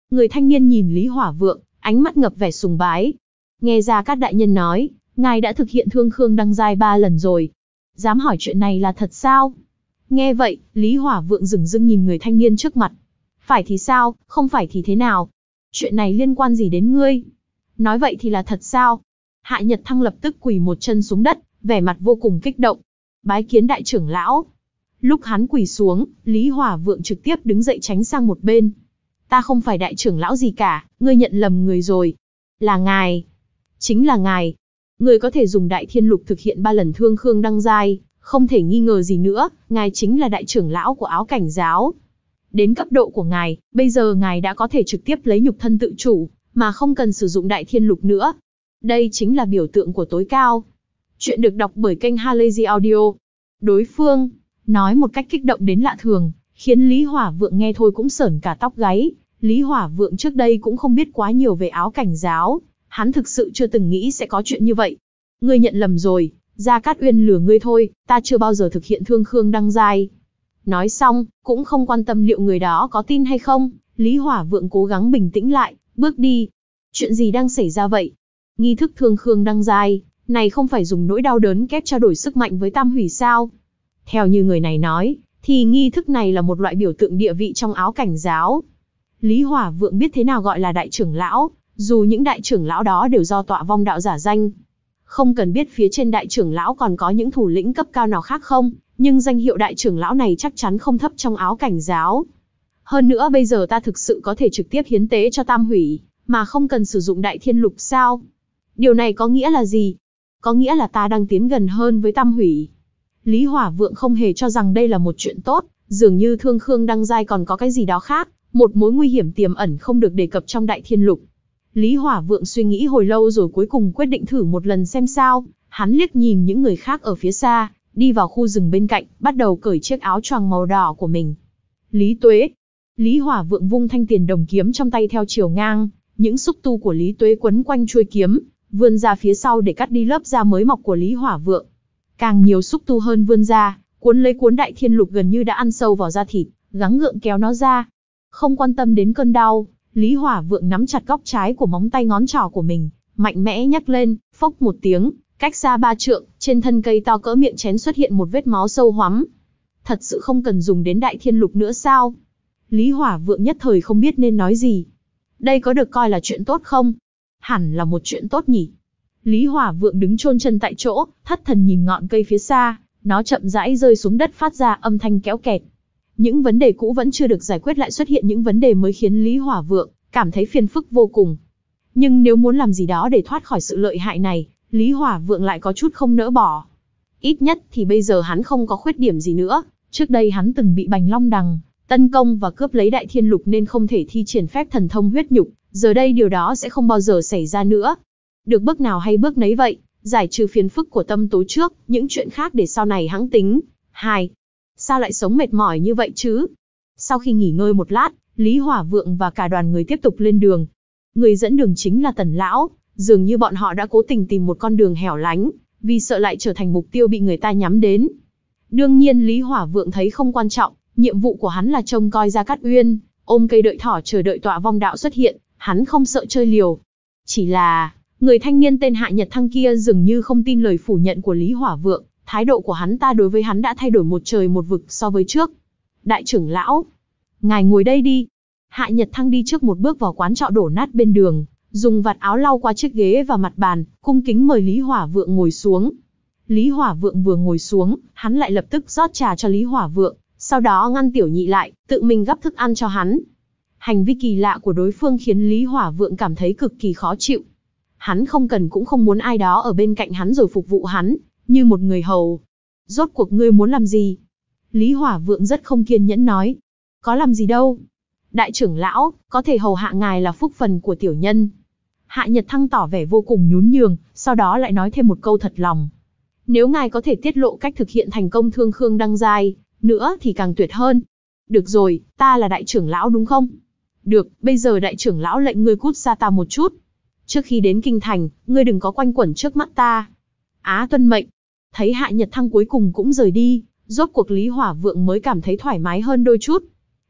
A: Người thanh niên nhìn Lý Hỏa Vượng, ánh mắt ngập vẻ sùng bái. Nghe Gia Cát đại nhân nói, ngài đã thực hiện thương khương đăng giai ba lần rồi. Dám hỏi chuyện này là thật sao? Nghe vậy, Lý Hỏa Vượng dửng dưng nhìn người thanh niên trước mặt. Phải thì sao, không phải thì thế nào? Chuyện này liên quan gì đến ngươi? Nói vậy thì là thật sao? Hạ Nhật Thăng lập tức quỳ một chân xuống đất, vẻ mặt vô cùng kích động. Bái kiến đại trưởng lão. Lúc hắn quỳ xuống, Lý Hỏa Vượng trực tiếp đứng dậy tránh sang một bên. Ta không phải đại trưởng lão gì cả, ngươi nhận lầm người rồi. Là ngài. Chính là ngài. Ngươi có thể dùng đại thiên lục thực hiện ba lần thương khương đăng giai, không thể nghi ngờ gì nữa, ngài chính là đại trưởng lão của Áo Cảnh giáo. Đến cấp độ của ngài, bây giờ ngài đã có thể trực tiếp lấy nhục thân tự chủ, mà không cần sử dụng đại thiên lục nữa. Đây chính là biểu tượng của tối cao. Chuyện được đọc bởi kênh Halazy Audio. Đối phương nói một cách kích động đến lạ thường, khiến Lý Hỏa Vượng nghe thôi cũng sởn cả tóc gáy. Lý Hỏa Vượng trước đây cũng không biết quá nhiều về Áo Cảnh giáo, hắn thực sự chưa từng nghĩ sẽ có chuyện như vậy. Ngươi nhận lầm rồi, Gia Cát Uyên lừa ngươi thôi, ta chưa bao giờ thực hiện thương khương đăng giai. Nói xong, cũng không quan tâm liệu người đó có tin hay không, Lý Hỏa Vượng cố gắng bình tĩnh lại, bước đi. Chuyện gì đang xảy ra vậy? Nghi thức thương khương đăng giai, này không phải dùng nỗi đau đớn kép trao đổi sức mạnh với tam hủy sao? Theo như người này nói, thì nghi thức này là một loại biểu tượng địa vị trong Áo Cảnh giáo. Lý Hỏa Vượng biết thế nào gọi là đại trưởng lão, dù những đại trưởng lão đó đều do tọa vong đạo giả danh. Không cần biết phía trên đại trưởng lão còn có những thủ lĩnh cấp cao nào khác không, nhưng danh hiệu đại trưởng lão này chắc chắn không thấp trong Áo Cảnh giáo. Hơn nữa bây giờ ta thực sự có thể trực tiếp hiến tế cho tam hủy, mà không cần sử dụng đại thiên lục sao? Điều này có nghĩa là gì? Có nghĩa là ta đang tiến gần hơn với tam hủy. Lý Hỏa Vượng không hề cho rằng đây là một chuyện tốt, dường như thương khương đăng giai còn có cái gì đó khác, một mối nguy hiểm tiềm ẩn không được đề cập trong đại thiên lục. Lý Hỏa Vượng suy nghĩ hồi lâu rồi cuối cùng quyết định thử một lần xem sao. Hắn liếc nhìn những người khác ở phía xa, đi vào khu rừng bên cạnh, bắt đầu cởi chiếc áo choàng màu đỏ của mình. Lý Tuế. Lý Hỏa Vượng vung thanh tiền đồng kiếm trong tay theo chiều ngang, những xúc tu của Lý Tuế quấn quanh chuôi kiếm, vươn ra phía sau để cắt đi lớp da mới mọc của Lý Hỏa Vượng. Càng nhiều xúc tu hơn vươn ra, cuốn lấy cuốn đại thiên lục gần như đã ăn sâu vào da thịt, gắng gượng kéo nó ra. Không quan tâm đến cơn đau, Lý Hỏa Vượng nắm chặt góc trái của móng tay ngón trỏ của mình, mạnh mẽ nhấc lên, phốc một tiếng, cách xa ba trượng, trên thân cây to cỡ miệng chén xuất hiện một vết máu sâu hoắm. Thật sự không cần dùng đến đại thiên lục nữa sao? Lý Hỏa Vượng nhất thời không biết nên nói gì. Đây có được coi là chuyện tốt không? Hẳn là một chuyện tốt nhỉ. Lý Hỏa Vượng đứng chôn chân tại chỗ, thất thần nhìn ngọn cây phía xa, nó chậm rãi rơi xuống đất phát ra âm thanh kéo kẹt. Những vấn đề cũ vẫn chưa được giải quyết lại xuất hiện những vấn đề mới khiến Lý Hỏa Vượng cảm thấy phiền phức vô cùng. Nhưng nếu muốn làm gì đó để thoát khỏi sự lợi hại này, Lý Hỏa Vượng lại có chút không nỡ bỏ. Ít nhất thì bây giờ hắn không có khuyết điểm gì nữa, trước đây hắn từng bị Bành Long Đằng tấn công và cướp lấy đại thiên lục nên không thể thi triển phép thần thông huyết nhục, giờ đây điều đó sẽ không bao giờ xảy ra nữa. Được bước nào hay bước nấy vậy, giải trừ phiền phức của tâm tố trước, những chuyện khác để sau này hắn tính. Hai. Sao lại sống mệt mỏi như vậy chứ? Sau khi nghỉ ngơi một lát, Lý Hỏa Vượng và cả đoàn người tiếp tục lên đường. Người dẫn đường chính là Tần Lão, dường như bọn họ đã cố tình tìm một con đường hẻo lánh, vì sợ lại trở thành mục tiêu bị người ta nhắm đến. Đương nhiên Lý Hỏa Vượng thấy không quan trọng, nhiệm vụ của hắn là trông coi Gia Cát Uyên, ôm cây đợi thỏ chờ đợi tọa vong đạo xuất hiện, hắn không sợ chơi liều. Chỉ là, người thanh niên tên Hạ Nhật Thăng kia dường như không tin lời phủ nhận của Lý Hỏa Vượng, thái độ của hắn ta đối với hắn đã thay đổi một trời một vực so với trước. Đại trưởng lão, ngài ngồi đây đi. Hạ Nhật Thăng đi trước một bước vào quán trọ đổ nát bên đường, dùng vạt áo lau qua chiếc ghế và mặt bàn, cung kính mời Lý Hỏa Vượng ngồi xuống. Lý Hỏa Vượng vừa ngồi xuống, hắn lại lập tức rót trà cho Lý Hỏa Vượng, sau đó ngăn Tiểu Nhị lại, tự mình gắp thức ăn cho hắn. Hành vi kỳ lạ của đối phương khiến Lý Hỏa Vượng cảm thấy cực kỳ khó chịu. Hắn không cần cũng không muốn ai đó ở bên cạnh hắn rồi phục vụ hắn, như một người hầu. Rốt cuộc ngươi muốn làm gì? Lý Hỏa Vượng rất không kiên nhẫn nói. Có làm gì đâu. Đại trưởng lão, có thể hầu hạ ngài là phúc phần của tiểu nhân. Hạ Nhật Thăng tỏ vẻ vô cùng nhún nhường, sau đó lại nói thêm một câu thật lòng. Nếu ngài có thể tiết lộ cách thực hiện thành công thương khương đăng giai, nữa thì càng tuyệt hơn. Được rồi, ta là đại trưởng lão đúng không? Được, bây giờ đại trưởng lão lệnh ngươi cút xa ta một chút. Trước khi đến kinh thành, ngươi đừng có quanh quẩn trước mắt ta. Á tuân mệnh. Thấy Hạ Nhật Thăng cuối cùng cũng rời đi, rốt cuộc Lý Hỏa Vượng mới cảm thấy thoải mái hơn đôi chút.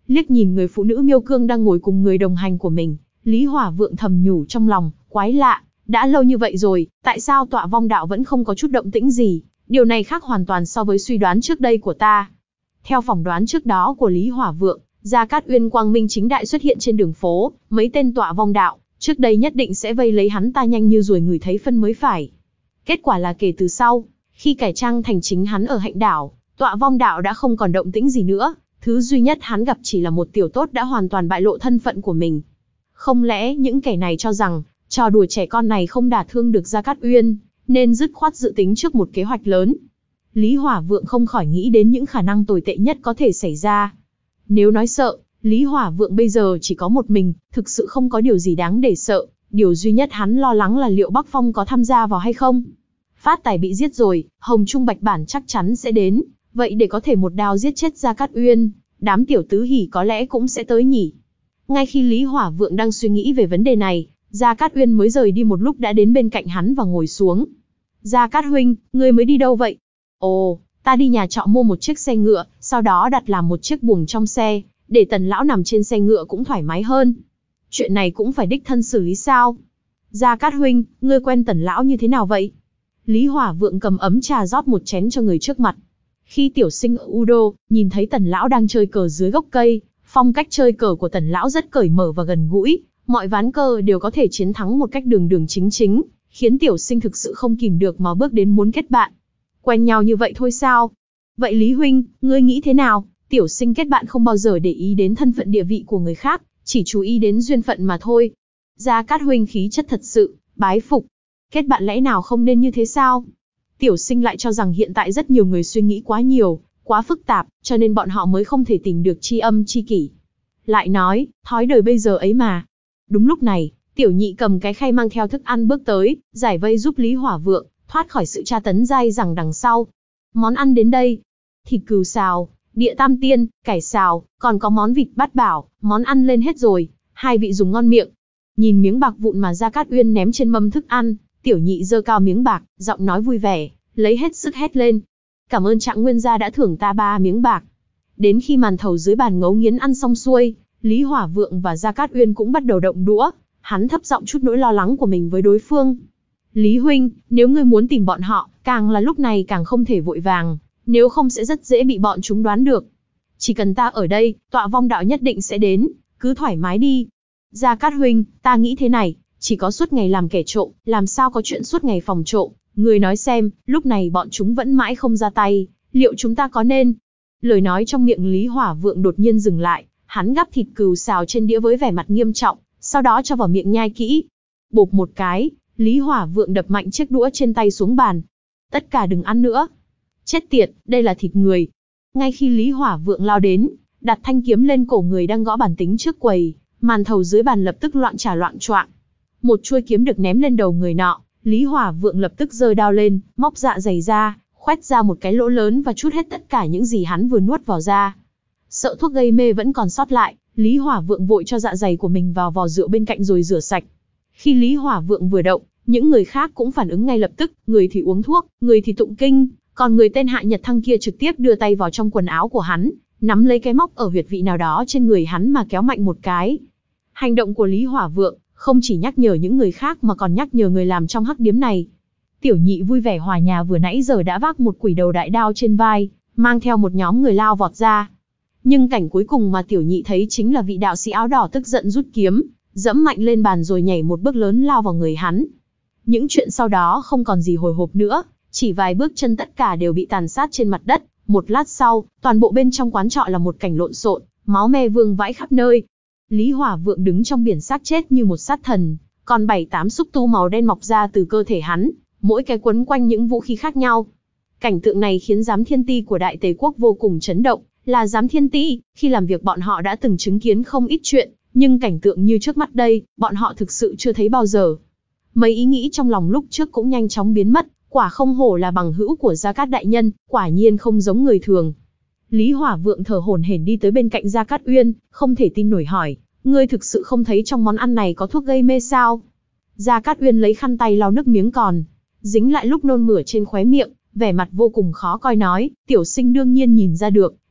A: Liếc nhìn người phụ nữ Miêu Cương đang ngồi cùng người đồng hành của mình, Lý Hỏa Vượng thầm nhủ trong lòng, quái lạ, đã lâu như vậy rồi, tại sao Tọa Vong Đạo vẫn không có chút động tĩnh gì? Điều này khác hoàn toàn so với suy đoán trước đây của ta. Theo phỏng đoán trước đó của Lý Hỏa Vượng, Gia Cát Uyên quang minh chính đại xuất hiện trên đường phố, mấy tên Tọa Vong Đạo, trước đây nhất định sẽ vây lấy hắn ta nhanh như ruồi người thấy phân mới phải. Kết quả là kể từ sau, khi cải trang thành chính hắn ở Hạnh Đảo, Tọa Vong Đạo đã không còn động tĩnh gì nữa, thứ duy nhất hắn gặp chỉ là một tiểu tốt đã hoàn toàn bại lộ thân phận của mình. Không lẽ những kẻ này cho rằng, trò đùa trẻ con này không đả thương được Gia Cát Uyên, nên dứt khoát dự tính trước một kế hoạch lớn. Lý Hỏa Vượng không khỏi nghĩ đến những khả năng tồi tệ nhất có thể xảy ra. Nếu nói sợ, Lý Hỏa Vượng bây giờ chỉ có một mình, thực sự không có điều gì đáng để sợ, điều duy nhất hắn lo lắng là liệu Bắc Phong có tham gia vào hay không. Phát Tài bị giết rồi, Hồng Trung Bạch Bản chắc chắn sẽ đến, vậy để có thể một đao giết chết Gia Cát Uyên, đám tiểu tứ hỉ có lẽ cũng sẽ tới nhỉ. Ngay khi Lý Hỏa Vượng đang suy nghĩ về vấn đề này, Gia Cát Uyên mới rời đi một lúc đã đến bên cạnh hắn và ngồi xuống. Gia Cát huynh, ngươi mới đi đâu vậy? Ồ, ta đi nhà trọ mua một chiếc xe ngựa, sau đó đặt làm một chiếc buồng trong xe, để Tần lão nằm trên xe ngựa cũng thoải mái hơn. Chuyện này cũng phải đích thân xử lý sao? Gia Cát huynh, ngươi quen Tần lão như thế nào vậy? Lý Hỏa Vượng cầm ấm trà rót một chén cho người trước mặt. Khi tiểu sinh ở U Đô, nhìn thấy Tần lão đang chơi cờ dưới gốc cây, phong cách chơi cờ của Tần lão rất cởi mở và gần gũi, mọi ván cờ đều có thể chiến thắng một cách đường đường chính chính, khiến tiểu sinh thực sự không kìm được mà bước đến muốn kết bạn. Quen nhau như vậy thôi sao? Vậy Lý huynh, ngươi nghĩ thế nào? Tiểu sinh kết bạn không bao giờ để ý đến thân phận địa vị của người khác, chỉ chú ý đến duyên phận mà thôi. Gia Cát huynh khí chất thật sự, bái phục. Kết bạn lẽ nào không nên như thế sao? Tiểu sinh lại cho rằng hiện tại rất nhiều người suy nghĩ quá nhiều, quá phức tạp, cho nên bọn họ mới không thể tìm được tri âm tri kỷ. Lại nói, thói đời bây giờ ấy mà. Đúng lúc này, tiểu nhị cầm cái khay mang theo thức ăn bước tới, giải vây giúp Lý Hỏa Vượng thoát khỏi sự tra tấn dai dẳng đằng sau. Món ăn đến đây: thịt cừu xào, địa tam tiên, cải xào, còn có món vịt bát bảo, món ăn lên hết rồi, hai vị dùng ngon miệng. Nhìn miếng bạc vụn mà Gia Cát Uyên ném trên mâm thức ăn, tiểu nhị giơ cao miếng bạc, giọng nói vui vẻ, lấy hết sức hét lên: cảm ơn Trạng Nguyên gia đã thưởng ta ba miếng bạc. Đến khi màn thầu dưới bàn ngấu nghiến ăn xong xuôi, Lý Hỏa Vượng và Gia Cát Uyên cũng bắt đầu động đũa, hắn thấp giọng chút nỗi lo lắng của mình với đối phương. Lý huynh, nếu ngươi muốn tìm bọn họ, càng là lúc này càng không thể vội vàng, nếu không sẽ rất dễ bị bọn chúng đoán được. Chỉ cần ta ở đây, Tọa Vong Đạo nhất định sẽ đến, cứ thoải mái đi. Gia Cát huynh, ta nghĩ thế này, chỉ có suốt ngày làm kẻ trộm, làm sao có chuyện suốt ngày phòng trộm. Ngươi nói xem, lúc này bọn chúng vẫn mãi không ra tay, liệu chúng ta có nên... Lời nói trong miệng Lý Hỏa Vượng đột nhiên dừng lại, hắn gắp thịt cừu xào trên đĩa với vẻ mặt nghiêm trọng, sau đó cho vào miệng nhai kỹ. Bộp một cái, Lý Hỏa Vượng đập mạnh chiếc đũa trên tay xuống bàn. Tất cả đừng ăn nữa. Chết tiệt, đây là thịt người. Ngay khi Lý Hỏa Vượng lao đến, đặt thanh kiếm lên cổ người đang gõ bàn tính trước quầy, màn thầu dưới bàn lập tức loạn trà loạn choạng. Một chuôi kiếm được ném lên đầu người nọ, Lý Hỏa Vượng lập tức giơ đao lên, móc dạ dày ra, khoét ra một cái lỗ lớn và trút hết tất cả những gì hắn vừa nuốt vào ra. Sợ thuốc gây mê vẫn còn sót lại, Lý Hỏa Vượng vội cho dạ dày của mình vào vò rượu bên cạnh rồi rửa sạch. Khi Lý Hỏa Vượng vừa động, những người khác cũng phản ứng ngay lập tức, người thì uống thuốc, người thì tụng kinh, còn người tên Hạ Nhật Thăng kia trực tiếp đưa tay vào trong quần áo của hắn, nắm lấy cái móc ở huyệt vị nào đó trên người hắn mà kéo mạnh một cái. Hành động của Lý Hỏa Vượng không chỉ nhắc nhở những người khác mà còn nhắc nhở người làm trong hắc điếm này. Tiểu nhị vui vẻ hòa nhà vừa nãy giờ đã vác một quỷ đầu đại đao trên vai, mang theo một nhóm người lao vọt ra. Nhưng cảnh cuối cùng mà tiểu nhị thấy chính là vị đạo sĩ áo đỏ tức giận rút kiếm, dẫm mạnh lên bàn rồi nhảy một bước lớn lao vào người hắn. Những chuyện sau đó không còn gì hồi hộp nữa, chỉ vài bước chân tất cả đều bị tàn sát trên mặt đất. Một lát sau, toàn bộ bên trong quán trọ là một cảnh lộn xộn, máu me vương vãi khắp nơi. Lý Hỏa Vượng đứng trong biển xác chết như một sát thần, còn bảy tám xúc tu màu đen mọc ra từ cơ thể hắn, mỗi cái quấn quanh những vũ khí khác nhau. Cảnh tượng này khiến giám thiên ti của Đại Tề Quốc vô cùng chấn động, là giám thiên ti, khi làm việc bọn họ đã từng chứng kiến không ít chuyện, nhưng cảnh tượng như trước mắt đây, bọn họ thực sự chưa thấy bao giờ. Mấy ý nghĩ trong lòng lúc trước cũng nhanh chóng biến mất, quả không hổ là bằng hữu của Gia Cát đại nhân, quả nhiên không giống người thường. Lý Hỏa Vượng thở hổn hển đi tới bên cạnh Gia Cát Uyên, không thể tin nổi hỏi, ngươi thực sự không thấy trong món ăn này có thuốc gây mê sao? Gia Cát Uyên lấy khăn tay lau nước miếng còn dính lại lúc nôn mửa trên khóe miệng, vẻ mặt vô cùng khó coi nói, tiểu sinh đương nhiên nhìn ra được,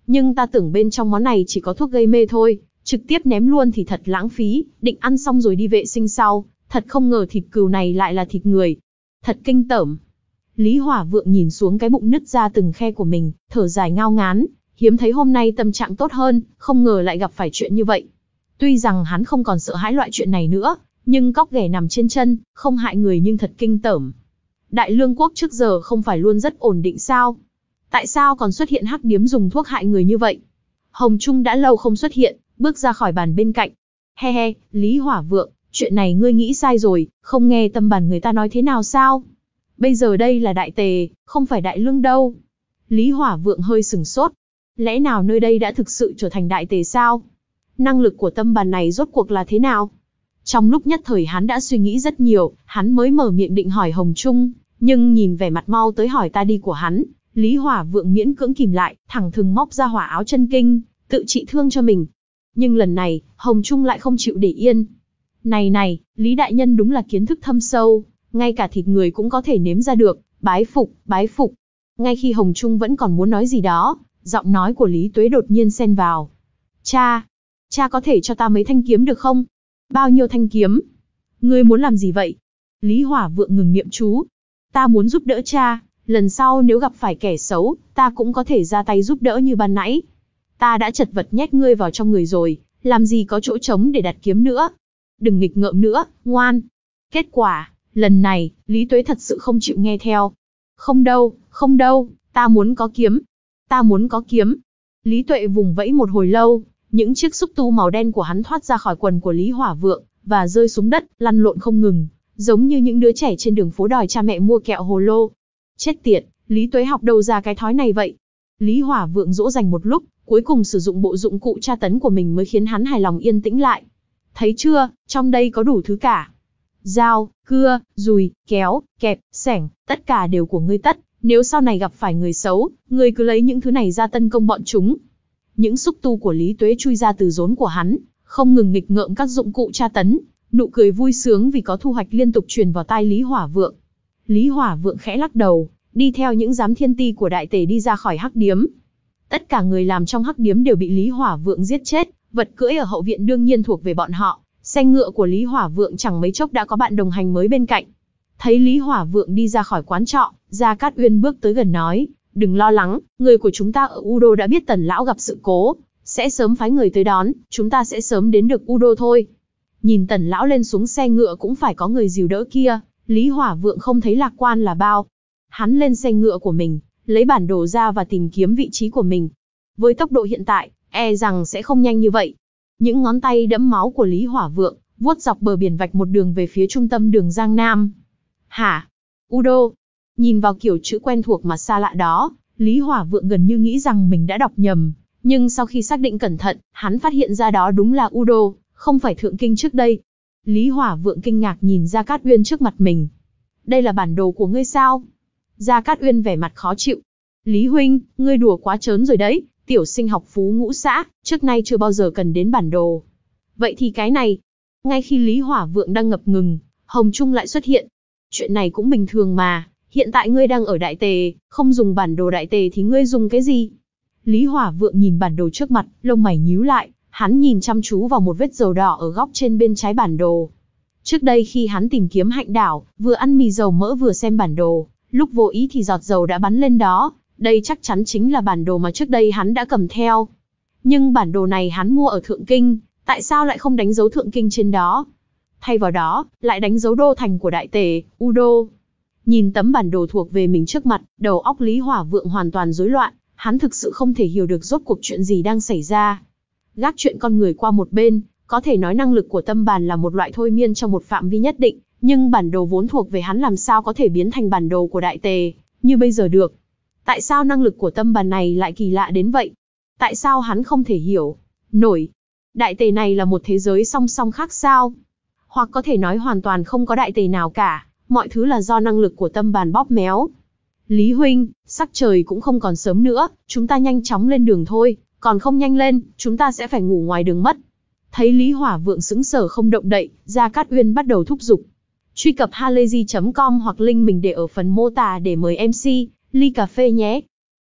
A: Nhưng ta tưởng bên trong món này chỉ có thuốc gây mê thôi, trực tiếp ném luôn thì thật lãng phí, định ăn xong rồi đi vệ sinh sau, thật không ngờ thịt cừu này lại là thịt người. Thật kinh tởm. Lý Hỏa Vượng nhìn xuống cái bụng nứt ra từng khe của mình, thở dài ngao ngán, hiếm thấy hôm nay tâm trạng tốt hơn, không ngờ lại gặp phải chuyện như vậy. Tuy rằng hắn không còn sợ hãi loại chuyện này nữa, nhưng cóc ghẻ nằm trên chân, không hại người nhưng thật kinh tởm. Đại Lương quốc trước giờ không phải luôn rất ổn định sao? Tại sao còn xuất hiện hắc điếm dùng thuốc hại người như vậy? Hồng Trung đã lâu không xuất hiện, bước ra khỏi bàn bên cạnh. He he, Lý Hỏa Vượng, chuyện này ngươi nghĩ sai rồi, không nghe tâm bàn người ta nói thế nào sao? Bây giờ đây là Đại Tề, không phải Đại Lương đâu. Lý Hỏa Vượng hơi sừng sốt. Lẽ nào nơi đây đã thực sự trở thành Đại Tề sao? Năng lực của tâm bàn này rốt cuộc là thế nào? Trong lúc nhất thời hắn đã suy nghĩ rất nhiều, hắn mới mở miệng định hỏi Hồng Trung, nhưng nhìn vẻ mặt mau tới hỏi ta đi của hắn, Lý Hỏa Vượng miễn cưỡng kìm lại, thẳng thừng móc ra hỏa áo chân kinh, tự trị thương cho mình. Nhưng lần này, Hồng Trung lại không chịu để yên. Này này, Lý Đại Nhân đúng là kiến thức thâm sâu, ngay cả thịt người cũng có thể nếm ra được, bái phục, bái phục. Ngay khi Hồng Trung vẫn còn muốn nói gì đó, giọng nói của Lý Tuế đột nhiên xen vào. Cha, cha có thể cho ta mấy thanh kiếm được không? Bao nhiêu thanh kiếm? Ngươi muốn làm gì vậy? Lý Hỏa Vượng ngừng niệm chú. Ta muốn giúp đỡ cha, lần sau nếu gặp phải kẻ xấu, ta cũng có thể ra tay giúp đỡ như ban nãy. Ta đã chật vật nhét ngươi vào trong người rồi, làm gì có chỗ trống để đặt kiếm nữa. Đừng nghịch ngợm nữa, ngoan. Kết quả, lần này, Lý Tuế thật sự không chịu nghe theo. Không đâu, không đâu, ta muốn có kiếm. Ta muốn có kiếm. Lý Tuệ vùng vẫy một hồi lâu, những chiếc xúc tu màu đen của hắn thoát ra khỏi quần của Lý Hỏa Vượng, và rơi xuống đất, lăn lộn không ngừng, giống như những đứa trẻ trên đường phố đòi cha mẹ mua kẹo hồ lô. Chết tiệt, Lý Tuế học đâu ra cái thói này vậy? Lý Hỏa Vượng dỗ dành một lúc, cuối cùng sử dụng bộ dụng cụ tra tấn của mình mới khiến hắn hài lòng yên tĩnh lại. Thấy chưa, trong đây có đủ thứ cả. Dao, cưa, dùi, kéo, kẹp, xẻng, tất cả đều của ngươi tất. Nếu sau này gặp phải người xấu, ngươi cứ lấy những thứ này ra tấn công bọn chúng. Những xúc tu của Lý Tuế chui ra từ rốn của hắn, không ngừng nghịch ngợm các dụng cụ tra tấn, nụ cười vui sướng vì có thu hoạch liên tục truyền vào tai Lý Hỏa Vượng. Lý Hỏa Vượng khẽ lắc đầu, đi theo những giám thiên ti của Đại Tề đi ra khỏi hắc điếm. Tất cả người làm trong hắc điếm đều bị Lý Hỏa Vượng giết chết, vật cưỡi ở hậu viện đương nhiên thuộc về bọn họ. Xe ngựa của Lý Hỏa Vượng chẳng mấy chốc đã có bạn đồng hành mới bên cạnh. Thấy Lý Hỏa Vượng đi ra khỏi quán trọ, Gia Cát Uyên bước tới gần nói, đừng lo lắng, người của chúng ta ở U Đô đã biết Tần lão gặp sự cố, sẽ sớm phái người tới đón, chúng ta sẽ sớm đến được U Đô thôi. Nhìn Tần lão lên xuống xe ngựa cũng phải có người dìu đỡ kia, Lý Hỏa Vượng không thấy lạc quan là bao. Hắn lên xe ngựa của mình, lấy bản đồ ra và tìm kiếm vị trí của mình. Với tốc độ hiện tại, e rằng sẽ không nhanh như vậy. Những ngón tay đẫm máu của Lý Hỏa Vượng, vuốt dọc bờ biển vạch một đường về phía trung tâm đường Giang Nam. Hả? U Đô? Nhìn vào kiểu chữ quen thuộc mà xa lạ đó, Lý Hỏa Vượng gần như nghĩ rằng mình đã đọc nhầm. Nhưng sau khi xác định cẩn thận, hắn phát hiện ra đó đúng là U Đô, không phải Thượng Kinh trước đây. Lý Hỏa Vượng kinh ngạc nhìn Gia Cát Uyên trước mặt mình. Đây là bản đồ của ngươi sao? Gia Cát Uyên vẻ mặt khó chịu. Lý huynh, ngươi đùa quá trớn rồi đấy, tiểu sinh học phú ngũ xã, trước nay chưa bao giờ cần đến bản đồ. Vậy thì cái này. Ngay khi Lý Hỏa Vượng đang ngập ngừng, Hồng Trung lại xuất hiện. Chuyện này cũng bình thường mà, hiện tại ngươi đang ở Đại Tề, không dùng bản đồ Đại Tề thì ngươi dùng cái gì? Lý Hỏa Vượng nhìn bản đồ trước mặt, lông mày nhíu lại, hắn nhìn chăm chú vào một vết dầu đỏ ở góc trên bên trái bản đồ. Trước đây khi hắn tìm kiếm hạnh đảo, vừa ăn mì dầu mỡ vừa xem bản đồ, lúc vô ý thì giọt dầu đã bắn lên đó, đây chắc chắn chính là bản đồ mà trước đây hắn đã cầm theo. Nhưng bản đồ này hắn mua ở Thượng Kinh, tại sao lại không đánh dấu Thượng Kinh trên đó? Thay vào đó, lại đánh dấu đô thành của Đại Tề, U Đô. Nhìn tấm bản đồ thuộc về mình trước mặt, đầu óc Lý Hỏa Vượng hoàn toàn rối loạn, hắn thực sự không thể hiểu được rốt cuộc chuyện gì đang xảy ra. Gác chuyện con người qua một bên, có thể nói năng lực của tâm bàn là một loại thôi miên trong một phạm vi nhất định, nhưng bản đồ vốn thuộc về hắn làm sao có thể biến thành bản đồ của Đại Tề, như bây giờ được. Tại sao năng lực của tâm bàn này lại kỳ lạ đến vậy? Tại sao hắn không thể hiểu nổi? Đại Tề này là một thế giới song song khác sao? Hoặc có thể nói hoàn toàn không có Đại Tề nào cả, mọi thứ là do năng lực của tâm bàn bóp méo. Lý huynh, sắc trời cũng không còn sớm nữa, chúng ta nhanh chóng lên đường thôi, còn không nhanh lên, chúng ta sẽ phải ngủ ngoài đường mất. Thấy Lý Hỏa Vượng sững sờ không động đậy, Gia Cát Uyên bắt đầu thúc giục. Truy cập halayzi chấm com hoặc link mình để ở phần mô tả để mời em xê, ly cà phê nhé.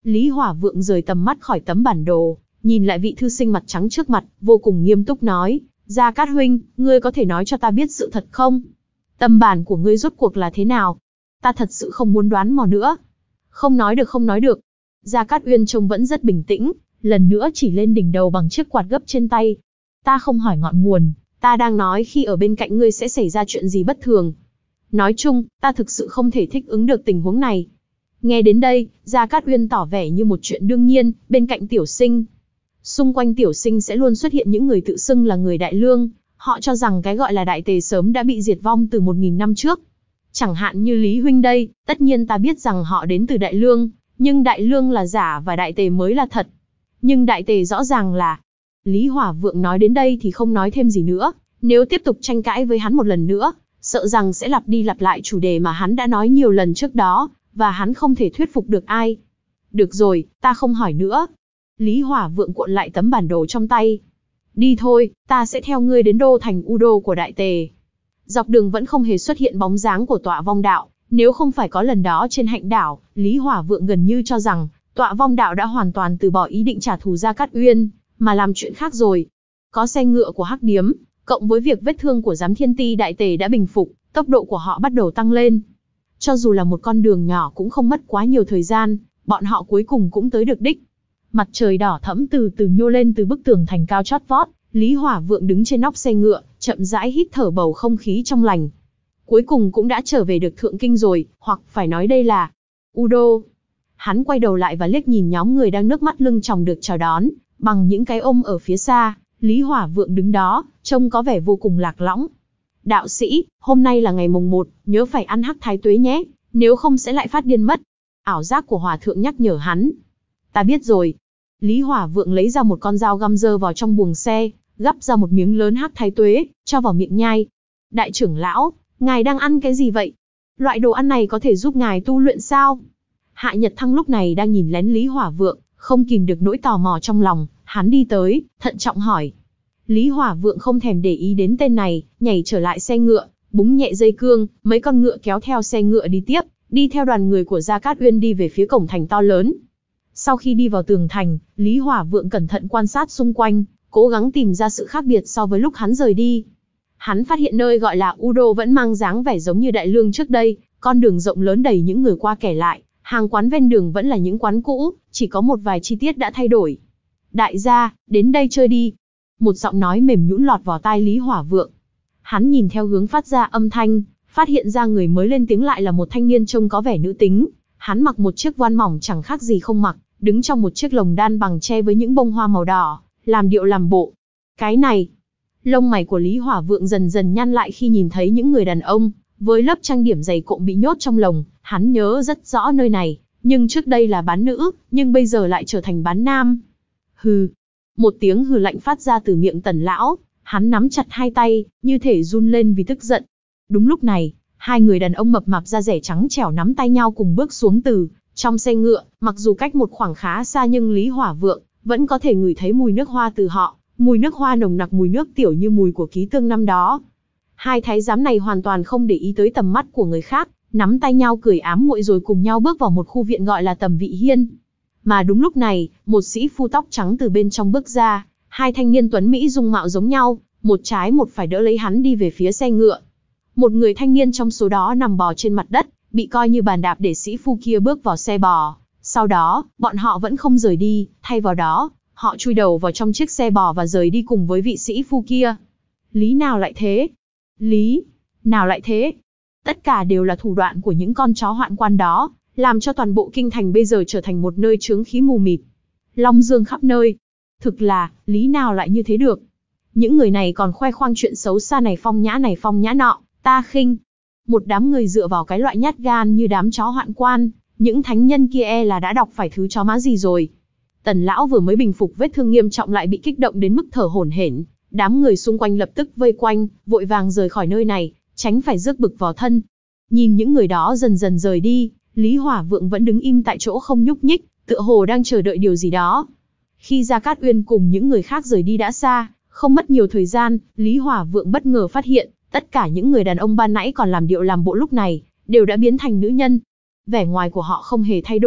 A: Lý Hỏa Vượng rời tầm mắt khỏi tấm bản đồ, nhìn lại vị thư sinh mặt trắng trước mặt, vô cùng nghiêm túc nói, Gia Cát huynh, ngươi có thể nói cho ta biết sự thật không? Tâm bản của ngươi rốt cuộc là thế nào? Ta thật sự không muốn đoán mò nữa. Không nói được không nói được. Gia Cát Uyên trông vẫn rất bình tĩnh, lần nữa chỉ lên đỉnh đầu bằng chiếc quạt gấp trên tay. Ta không hỏi ngọn nguồn, ta đang nói khi ở bên cạnh ngươi sẽ xảy ra chuyện gì bất thường. Nói chung, ta thực sự không thể thích ứng được tình huống này. Nghe đến đây, Gia Cát Uyên tỏ vẻ như một chuyện đương nhiên, bên cạnh tiểu sinh. Xung quanh tiểu sinh sẽ luôn xuất hiện những người tự xưng là người Đại Lương, họ cho rằng cái gọi là Đại Tề sớm đã bị diệt vong từ một nghìn năm trước. Chẳng hạn như Lý huynh đây, tất nhiên ta biết rằng họ đến từ Đại Lương, nhưng Đại Lương là giả và Đại Tề mới là thật. Nhưng Đại Tề rõ ràng là... Lý Hỏa Vượng nói đến đây thì không nói thêm gì nữa, nếu tiếp tục tranh cãi với hắn một lần nữa, sợ rằng sẽ lặp đi lặp lại chủ đề mà hắn đã nói nhiều lần trước đó, và hắn không thể thuyết phục được ai. Được rồi, ta không hỏi nữa. Lý Hỏa Vượng cuộn lại tấm bản đồ trong tay. Đi thôi, ta sẽ theo ngươi đến đô thành U Đô của Đại Tề. Dọc đường vẫn không hề xuất hiện bóng dáng của Tọa Vong Đạo, nếu không phải có lần đó trên Hạnh Đảo, Lý Hỏa Vượng gần như cho rằng Tọa Vong Đạo đã hoàn toàn từ bỏ ý định trả thù Gia Cát Uyên, mà làm chuyện khác rồi. Có xe ngựa của Hắc Điếm, cộng với việc vết thương của Giám Thiên Ti Đại Tề đã bình phục, tốc độ của họ bắt đầu tăng lên. Cho dù là một con đường nhỏ cũng không mất quá nhiều thời gian, bọn họ cuối cùng cũng tới được đích. Mặt trời đỏ thẫm từ từ nhô lên từ bức tường thành cao chót vót, Lý Hỏa Vượng đứng trên nóc xe ngựa, chậm rãi hít thở bầu không khí trong lành. Cuối cùng cũng đã trở về được Thượng Kinh rồi, hoặc phải nói đây là U Đô. Hắn quay đầu lại và liếc nhìn nhóm người đang nước mắt lưng tròng được chào đón, bằng những cái ôm ở phía xa. Lý Hỏa Vượng đứng đó, trông có vẻ vô cùng lạc lõng. Đạo sĩ, hôm nay là ngày mùng một, nhớ phải ăn hắc thái tuế nhé, nếu không sẽ lại phát điên mất. Ảo giác của Hòa Thượng nhắc nhở hắn. Ta biết rồi. Lý Hỏa Vượng lấy ra một con dao găm dơ vào trong buồng xe, gắp ra một miếng lớn hắc thái tuế, cho vào miệng nhai. Đại trưởng lão, ngài đang ăn cái gì vậy? Loại đồ ăn này có thể giúp ngài tu luyện sao? Hạ Nhật Thăng lúc này đang nhìn lén Lý Hỏa Vượng, không kìm được nỗi tò mò trong lòng, hắn đi tới, thận trọng hỏi. Lý Hỏa Vượng không thèm để ý đến tên này, nhảy trở lại xe ngựa, búng nhẹ dây cương, mấy con ngựa kéo theo xe ngựa đi tiếp, đi theo đoàn người của Gia Cát Uyên đi về phía cổng thành to lớn. Sau khi đi vào tường thành, Lý Hỏa Vượng cẩn thận quan sát xung quanh, cố gắng tìm ra sự khác biệt so với lúc hắn rời đi. Hắn phát hiện nơi gọi là U Đô vẫn mang dáng vẻ giống như Đại Lương trước đây, con đường rộng lớn đầy những người qua kẻ lại, hàng quán ven đường vẫn là những quán cũ, chỉ có một vài chi tiết đã thay đổi. Đại gia, đến đây chơi đi. Một giọng nói mềm nhũn lọt vào tai Lý Hỏa Vượng. Hắn nhìn theo hướng phát ra âm thanh, phát hiện ra người mới lên tiếng lại là một thanh niên trông có vẻ nữ tính. Hắn mặc một chiếc voan mỏng chẳng khác gì không mặc, đứng trong một chiếc lồng đan bằng tre với những bông hoa màu đỏ, làm điệu làm bộ. Cái này, lông mày của Lý Hỏa Vượng dần dần nhăn lại khi nhìn thấy những người đàn ông với lớp trang điểm dày cộm bị nhốt trong lồng. Hắn nhớ rất rõ nơi này, nhưng trước đây là bán nữ, nhưng bây giờ lại trở thành bán nam. Hừ. Một tiếng hừ lạnh phát ra từ miệng Tần lão, hắn nắm chặt hai tay, như thể run lên vì tức giận. Đúng lúc này, hai người đàn ông mập mạp da rẻ trắng trẻo nắm tay nhau cùng bước xuống từ trong xe ngựa, mặc dù cách một khoảng khá xa nhưng Lý Hỏa Vượng vẫn có thể ngửi thấy mùi nước hoa từ họ, mùi nước hoa nồng nặc, mùi nước tiểu như mùi của ký tương năm đó. Hai thái giám này hoàn toàn không để ý tới tầm mắt của người khác, nắm tay nhau cười ám muội rồi cùng nhau bước vào một khu viện gọi là Tầm Vị Hiên. Mà đúng lúc này, một sĩ phu tóc trắng từ bên trong bước ra, hai thanh niên tuấn mỹ dung mạo giống nhau, một trái một phải đỡ lấy hắn đi về phía xe ngựa. Một người thanh niên trong số đó nằm bò trên mặt đất, bị coi như bàn đạp để sĩ phu kia bước vào xe bò. Sau đó, bọn họ vẫn không rời đi, thay vào đó, họ chui đầu vào trong chiếc xe bò và rời đi cùng với vị sĩ phu kia. Lý nào lại thế? Lý nào lại thế? Tất cả đều là thủ đoạn của những con chó hoạn quan đó, làm cho toàn bộ kinh thành bây giờ trở thành một nơi chướng khí mù mịt. Long dương khắp nơi. Thực là, lý nào lại như thế được? Những người này còn khoe khoang chuyện xấu xa này phong nhã này phong nhã nọ, ta khinh. Một đám người dựa vào cái loại nhát gan như đám chó hoạn quan, những thánh nhân kia e là đã đọc phải thứ chó má gì rồi. Tần lão vừa mới bình phục vết thương nghiêm trọng lại bị kích động đến mức thở hổn hển. Đám người xung quanh lập tức vây quanh, vội vàng rời khỏi nơi này, tránh phải rước bực vào thân. Nhìn những người đó dần dần rời đi, Lý Hỏa Vượng vẫn đứng im tại chỗ không nhúc nhích, tựa hồ đang chờ đợi điều gì đó. Khi Gia Cát Uyên cùng những người khác rời đi đã xa, không mất nhiều thời gian, Lý Hỏa Vượng bất ngờ phát hiện, tất cả những người đàn ông ban nãy còn làm điệu làm bộ lúc này, đều đã biến thành nữ nhân. Vẻ ngoài của họ không hề thay đổi,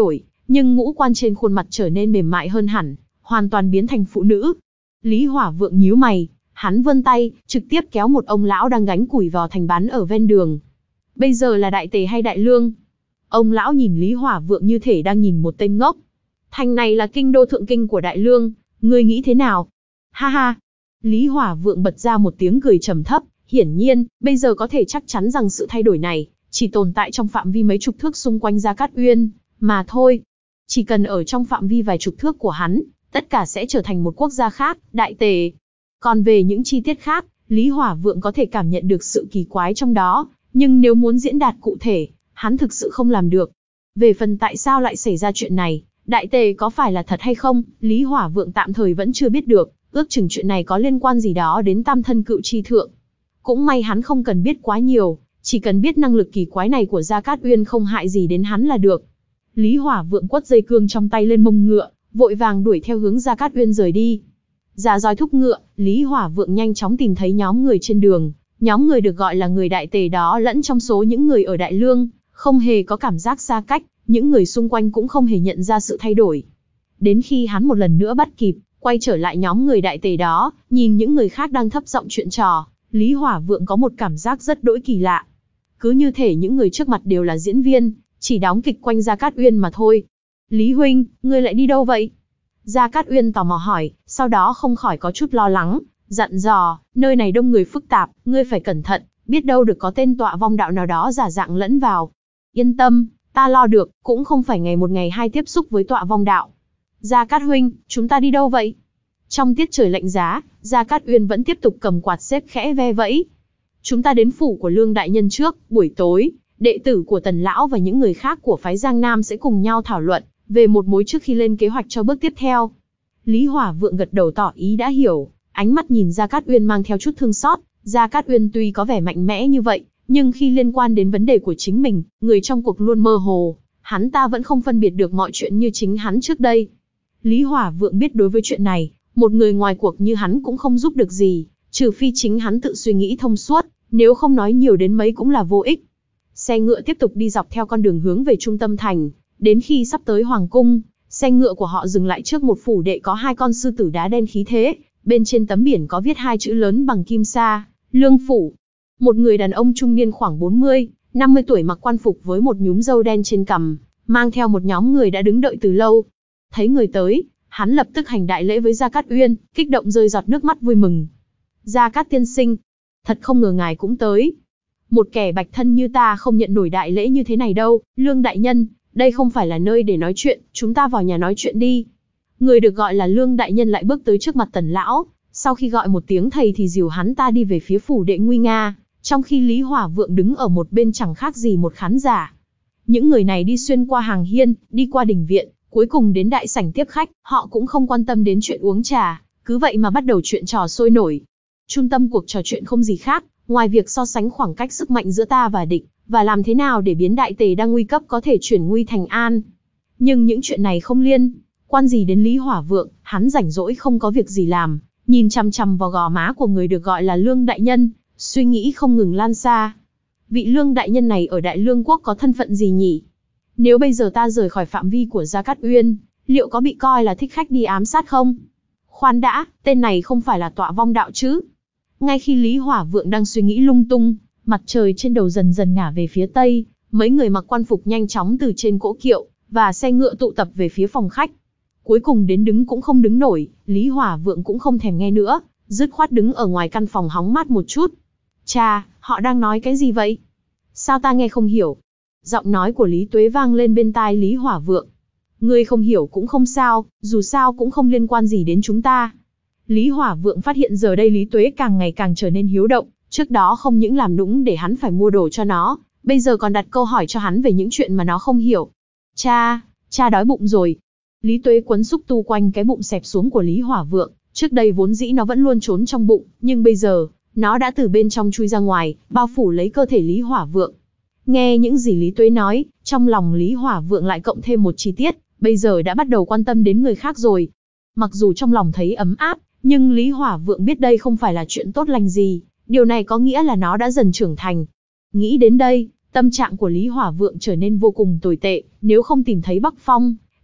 A: nhưng ngũ quan trên khuôn mặt trở nên mềm mại hơn hẳn, hoàn toàn biến thành phụ nữ. Lý Hỏa Vượng nhíu mày, hắn vươn tay, trực tiếp kéo một ông lão đang gánh củi vào thành bán ở ven đường. Bây giờ là đại tề hay đại lương? Ông lão nhìn Lý Hỏa Vượng như thể đang nhìn một tên ngốc. Thành này là kinh đô thượng kinh của đại lương, ngươi nghĩ thế nào? Ha ha! Lý Hỏa Vượng bật ra một tiếng cười trầm thấp, hiển nhiên, bây giờ có thể chắc chắn rằng sự thay đổi này chỉ tồn tại trong phạm vi mấy chục thước xung quanh Gia Cát Uyên, mà thôi. Chỉ cần ở trong phạm vi vài chục thước của hắn, tất cả sẽ trở thành một quốc gia khác, đại tề. Còn về những chi tiết khác, Lý Hỏa Vượng có thể cảm nhận được sự kỳ quái trong đó, nhưng nếu muốn diễn đạt cụ thể, hắn thực sự không làm được. Về phần tại sao lại xảy ra chuyện này, đại tề có phải là thật hay không, Lý Hỏa Vượng tạm thời vẫn chưa biết được, ước chừng chuyện này có liên quan gì đó đến tam thân cựu chi thượng. Cũng may hắn không cần biết quá nhiều, chỉ cần biết năng lực kỳ quái này của Gia Cát Uyên không hại gì đến hắn là được. Lý Hỏa Vượng quất dây cương trong tay lên mông ngựa, vội vàng đuổi theo hướng Gia Cát Uyên rời đi. Ra roi thúc ngựa, Lý Hỏa Vượng nhanh chóng tìm thấy nhóm người trên đường. Nhóm người được gọi là người đại tề đó lẫn trong số những người ở Đại Lương, không hề có cảm giác xa cách, những người xung quanh cũng không hề nhận ra sự thay đổi. Đến khi hắn một lần nữa bắt kịp, quay trở lại nhóm người đại tề đó, nhìn những người khác đang thấp giọng chuyện trò, Lý Hỏa Vượng có một cảm giác rất đỗi kỳ lạ. Cứ như thể những người trước mặt đều là diễn viên, chỉ đóng kịch quanh Gia Cát Uyên mà thôi. Lý huynh, ngươi lại đi đâu vậy? Gia Cát Uyên tò mò hỏi, sau đó không khỏi có chút lo lắng, dặn dò, nơi này đông người phức tạp, ngươi phải cẩn thận, biết đâu được có tên tọa vong đạo nào đó giả dạng lẫn vào. Yên tâm, ta lo được, cũng không phải ngày một ngày hai tiếp xúc với tọa vong đạo. Gia Cát huynh, chúng ta đi đâu vậy? Trong tiết trời lạnh giá, Gia Cát Uyên vẫn tiếp tục cầm quạt xếp khẽ ve vẫy. Chúng ta đến phủ của Lương đại nhân trước, buổi tối, đệ tử của Tần lão và những người khác của phái Giang Nam sẽ cùng nhau thảo luận về một mối trước khi lên kế hoạch cho bước tiếp theo. Lý Hỏa Vượng gật đầu tỏ ý đã hiểu, ánh mắt nhìn Gia Cát Uyên mang theo chút thương xót. Gia Cát Uyên tuy có vẻ mạnh mẽ như vậy, nhưng khi liên quan đến vấn đề của chính mình, người trong cuộc luôn mơ hồ, hắn ta vẫn không phân biệt được mọi chuyện như chính hắn trước đây. Lý Hỏa Vượng biết đối với chuyện này, một người ngoài cuộc như hắn cũng không giúp được gì, trừ phi chính hắn tự suy nghĩ thông suốt, nếu không nói nhiều đến mấy cũng là vô ích. Xe ngựa tiếp tục đi dọc theo con đường hướng về trung tâm thành, đến khi sắp tới hoàng cung, xe ngựa của họ dừng lại trước một phủ đệ có hai con sư tử đá đen khí thế, bên trên tấm biển có viết hai chữ lớn bằng kim sa, Lương phủ. Một người đàn ông trung niên khoảng bốn mươi, năm mươi tuổi mặc quan phục với một nhúm râu đen trên cằm, mang theo một nhóm người đã đứng đợi từ lâu. Thấy người tới, hắn lập tức hành đại lễ với Gia Cát Uyên, kích động rơi giọt nước mắt vui mừng. Gia Cát tiên sinh, thật không ngờ ngài cũng tới. Một kẻ bạch thân như ta không nhận nổi đại lễ như thế này đâu, Lương đại nhân, đây không phải là nơi để nói chuyện, chúng ta vào nhà nói chuyện đi. Người được gọi là Lương đại nhân lại bước tới trước mặt Tần lão, sau khi gọi một tiếng thầy thì dìu hắn ta đi về phía phủ đệ nguy nga, trong khi Lý Hỏa Vượng đứng ở một bên chẳng khác gì một khán giả. Những người này đi xuyên qua hàng hiên, đi qua đình viện, cuối cùng đến đại sảnh tiếp khách, họ cũng không quan tâm đến chuyện uống trà, cứ vậy mà bắt đầu chuyện trò sôi nổi. Trung tâm cuộc trò chuyện không gì khác, ngoài việc so sánh khoảng cách sức mạnh giữa ta và địch, và làm thế nào để biến đại tề đang nguy cấp có thể chuyển nguy thành an. Nhưng những chuyện này không liên quan gì đến Lý Hỏa Vượng, hắn rảnh rỗi không có việc gì làm, nhìn chằm chằm vào gò má của người được gọi là Lương đại nhân, suy nghĩ không ngừng lan xa. Vị Lương đại nhân này ở Đại Lương quốc có thân phận gì nhỉ? Nếu bây giờ ta rời khỏi phạm vi của Gia Cát Uyên, liệu có bị coi là thích khách đi ám sát không? Khoan đã, tên này không phải là tọa vong đạo chứ? Ngay khi Lý Hỏa Vượng đang suy nghĩ lung tung, mặt trời trên đầu dần dần ngả về phía tây, mấy người mặc quan phục nhanh chóng từ trên cỗ kiệu và xe ngựa tụ tập về phía phòng khách. Cuối cùng đến đứng cũng không đứng nổi, Lý Hỏa Vượng cũng không thèm nghe nữa, dứt khoát đứng ở ngoài căn phòng hóng mát một chút. Cha, họ đang nói cái gì vậy? Sao ta nghe không hiểu? Giọng nói của Lý Tuế vang lên bên tai Lý Hỏa Vượng. Ngươi không hiểu cũng không sao, dù sao cũng không liên quan gì đến chúng ta. Lý Hỏa Vượng phát hiện giờ đây Lý Tuế càng ngày càng trở nên hiếu động, trước đó không những làm nũng để hắn phải mua đồ cho nó, bây giờ còn đặt câu hỏi cho hắn về những chuyện mà nó không hiểu. Cha, cha đói bụng rồi. Lý Tuế quấn xúc tu quanh cái bụng xẹp xuống của Lý Hỏa Vượng, trước đây vốn dĩ nó vẫn luôn trốn trong bụng, nhưng bây giờ, nó đã từ bên trong chui ra ngoài, bao phủ lấy cơ thể Lý Hỏa Vượng. Nghe những gì Lý Tuế nói, trong lòng Lý Hỏa Vượng lại cộng thêm một chi tiết, bây giờ đã bắt đầu quan tâm đến người khác rồi. Mặc dù trong lòng thấy ấm áp, nhưng Lý Hỏa Vượng biết đây không phải là chuyện tốt lành gì, điều này có nghĩa là nó đã dần trưởng thành. Nghĩ đến đây, tâm trạng của Lý Hỏa Vượng trở nên vô cùng tồi tệ, nếu không tìm thấy Bắc Phong,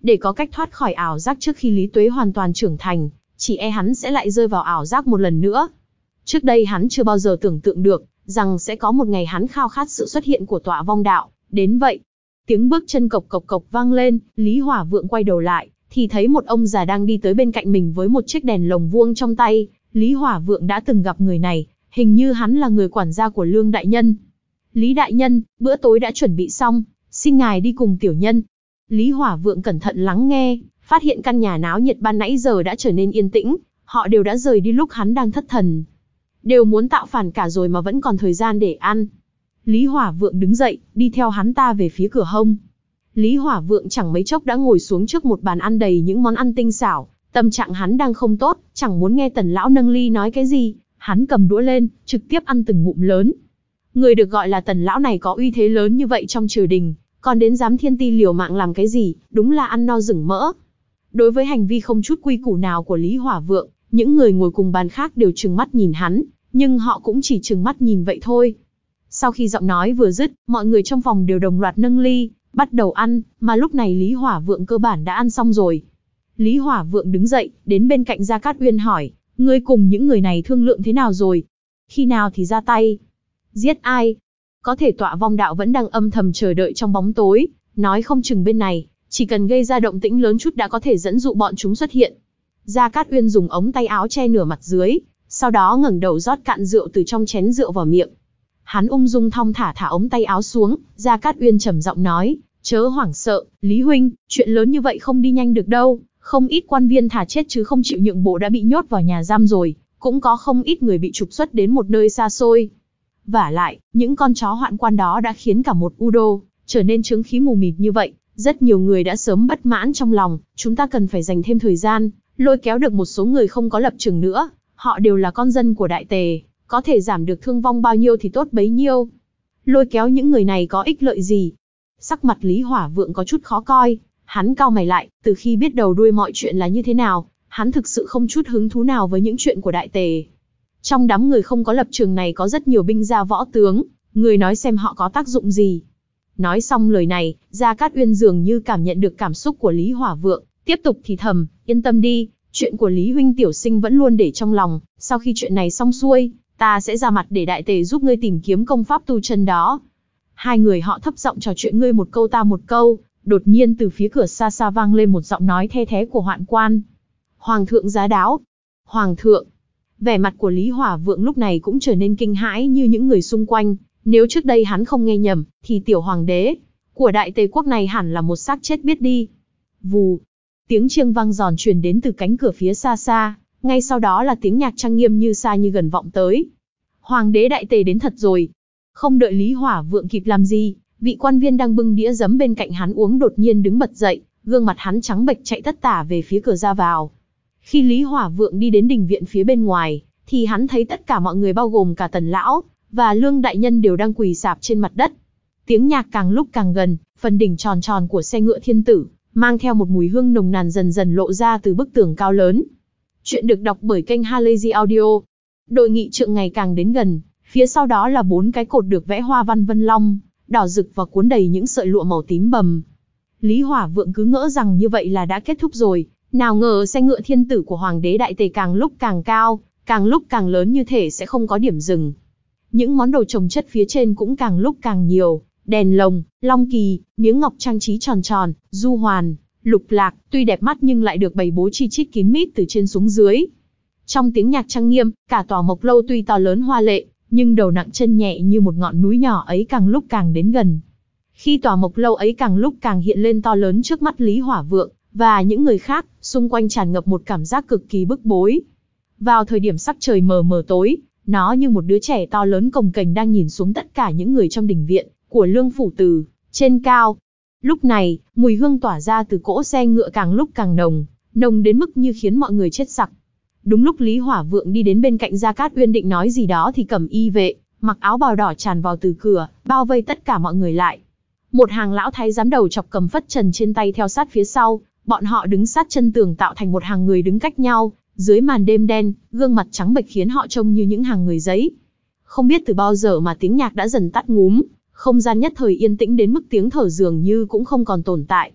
A: để có cách thoát khỏi ảo giác trước khi Lý Tuế hoàn toàn trưởng thành, chỉ e hắn sẽ lại rơi vào ảo giác một lần nữa. Trước đây hắn chưa bao giờ tưởng tượng được, rằng sẽ có một ngày hắn khao khát sự xuất hiện của tọa vong đạo, đến vậy. Tiếng bước chân cộc cộc cộc vang lên, Lý Hỏa Vượng quay đầu lại, thì thấy một ông già đang đi tới bên cạnh mình với một chiếc đèn lồng vuông trong tay. Lý Hỏa Vượng đã từng gặp người này, hình như hắn là người quản gia của Lương đại nhân. Lý đại nhân, bữa tối đã chuẩn bị xong, xin ngài đi cùng tiểu nhân. Lý Hỏa Vượng cẩn thận lắng nghe, phát hiện căn nhà náo nhiệt ban nãy giờ đã trở nên yên tĩnh, họ đều đã rời đi lúc hắn đang thất thần. Đều muốn tạo phản cả rồi mà vẫn còn thời gian để ăn. Lý Hỏa Vượng đứng dậy, đi theo hắn ta về phía cửa hông. Lý Hỏa Vượng chẳng mấy chốc đã ngồi xuống trước một bàn ăn đầy những món ăn tinh xảo, tâm trạng hắn đang không tốt, chẳng muốn nghe Tần lão nâng ly nói cái gì, hắn cầm đũa lên, trực tiếp ăn từng ngụm lớn. Người được gọi là Tần lão này có uy thế lớn như vậy trong triều đình, còn đến dám thiên ti liều mạng làm cái gì, đúng là ăn no rừng mỡ. Đối với hành vi không chút quy củ nào của Lý Hỏa Vượng, những người ngồi cùng bàn khác đều trừng mắt nhìn hắn, nhưng họ cũng chỉ trừng mắt nhìn vậy thôi. Sau khi giọng nói vừa dứt, mọi người trong phòng đều đồng loạt nâng ly, bắt đầu ăn, mà lúc này Lý Hỏa Vượng cơ bản đã ăn xong rồi. Lý Hỏa Vượng đứng dậy, đến bên cạnh Gia Cát Uyên hỏi, ngươi cùng những người này thương lượng thế nào rồi? Khi nào thì ra tay? Giết ai? Có thể tọa vong đạo vẫn đang âm thầm chờ đợi trong bóng tối, nói không chừng bên này, chỉ cần gây ra động tĩnh lớn chút đã có thể dẫn dụ bọn chúng xuất hiện. Gia Cát Uyên dùng ống tay áo che nửa mặt dưới, sau đó ngẩng đầu rót cạn rượu từ trong chén rượu vào miệng. Hắn ung dung thong thả thả ống tay áo xuống, Gia Cát Uyên trầm giọng nói, chớ hoảng sợ, Lý huynh, chuyện lớn như vậy không đi nhanh được đâu, không ít quan viên thả chết chứ không chịu nhượng bộ đã bị nhốt vào nhà giam rồi, cũng có không ít người bị trục xuất đến một nơi xa xôi. Vả lại, những con chó hoạn quan đó đã khiến cả một U Đô trở nên chứng khí mù mịt như vậy, rất nhiều người đã sớm bất mãn trong lòng, chúng ta cần phải dành thêm thời gian, lôi kéo được một số người không có lập trường nữa, họ đều là con dân của Đại Tề, có thể giảm được thương vong bao nhiêu thì tốt bấy nhiêu. Lôi kéo những người này có ích lợi gì? Sắc mặt Lý Hỏa Vượng có chút khó coi, hắn cau mày lại, từ khi biết đầu đuôi mọi chuyện là như thế nào, hắn thực sự không chút hứng thú nào với những chuyện của Đại Tề. Trong đám người không có lập trường này có rất nhiều binh gia võ tướng, người nói xem họ có tác dụng gì. Nói xong lời này, Gia Cát Uyên dường như cảm nhận được cảm xúc của Lý Hỏa Vượng, tiếp tục thì thầm, yên tâm đi, chuyện của Lý huynh tiểu sinh vẫn luôn để trong lòng, sau khi chuyện này xong xuôi, ta sẽ ra mặt để Đại Tề giúp ngươi tìm kiếm công pháp tu chân đó. Hai người họ thấp giọng trò chuyện ngươi một câu ta một câu, đột nhiên từ phía cửa xa xa vang lên một giọng nói the thé của hoạn quan. Hoàng thượng giá đáo. Hoàng thượng. Vẻ mặt của Lý Hỏa Vượng lúc này cũng trở nên kinh hãi như những người xung quanh, nếu trước đây hắn không nghe nhầm, thì tiểu hoàng đế của Đại Tề quốc này hẳn là một xác chết biết đi. Vù. Tiếng chiêng vang giòn truyền đến từ cánh cửa phía xa xa, ngay sau đó là tiếng nhạc trang nghiêm như xa như gần vọng tới. Hoàng đế Đại Tề đến thật rồi. Không đợi Lý Hỏa Vượng kịp làm gì, vị quan viên đang bưng đĩa giấm bên cạnh hắn uống đột nhiên đứng bật dậy, gương mặt hắn trắng bệch chạy tất tả về phía cửa ra vào. Khi Lý Hỏa Vượng đi đến đình viện phía bên ngoài, thì hắn thấy tất cả mọi người bao gồm cả Tần lão và Lương đại nhân đều đang quỳ sạp trên mặt đất. Tiếng nhạc càng lúc càng gần, phần đỉnh tròn tròn của xe ngựa thiên tử mang theo một mùi hương nồng nàn dần dần lộ ra từ bức tường cao lớn. Chuyện được đọc bởi kênh Halazy Audio. Đội nghị trượng ngày càng đến gần, phía sau đó là bốn cái cột được vẽ hoa văn vân long, đỏ rực và cuốn đầy những sợi lụa màu tím bầm. Lý Hỏa Vượng cứ ngỡ rằng như vậy là đã kết thúc rồi, nào ngờ xe ngựa thiên tử của Hoàng đế Đại Tề càng lúc càng cao, càng lúc càng lớn như thể sẽ không có điểm dừng. Những món đồ chồng chất phía trên cũng càng lúc càng nhiều, đèn lồng, long kỳ, miếng ngọc trang trí tròn tròn, du hoàn, lục lạc, tuy đẹp mắt nhưng lại được bày bố chi chít kín mít từ trên xuống dưới. Trong tiếng nhạc trang nghiêm, cả tòa Mộc Lâu tuy to lớn hoa lệ, nhưng đầu nặng chân nhẹ như một ngọn núi nhỏ ấy càng lúc càng đến gần. Khi tòa Mộc Lâu ấy càng lúc càng hiện lên to lớn trước mắt Lý Hỏa Vượng và những người khác, xung quanh tràn ngập một cảm giác cực kỳ bức bối. Vào thời điểm sắc trời mờ mờ tối, nó như một đứa trẻ to lớn cồng kềnh đang nhìn xuống tất cả những người trong đình viện của Lương phủ từ trên cao. Lúc này, mùi hương tỏa ra từ cỗ xe ngựa càng lúc càng nồng, nồng đến mức như khiến mọi người chết sặc. Đúng lúc Lý Hỏa Vượng đi đến bên cạnh Gia Cát Uyên định nói gì đó thì cẩm y vệ mặc áo bào đỏ tràn vào từ cửa, bao vây tất cả mọi người lại. Một hàng lão thái giám đầu chọc cầm phất trần trên tay theo sát phía sau, bọn họ đứng sát chân tường tạo thành một hàng người đứng cách nhau, dưới màn đêm đen, gương mặt trắng bệch khiến họ trông như những hàng người giấy. Không biết từ bao giờ mà tiếng nhạc đã dần tắt ngúm, không gian nhất thời yên tĩnh đến mức tiếng thở dường như cũng không còn tồn tại.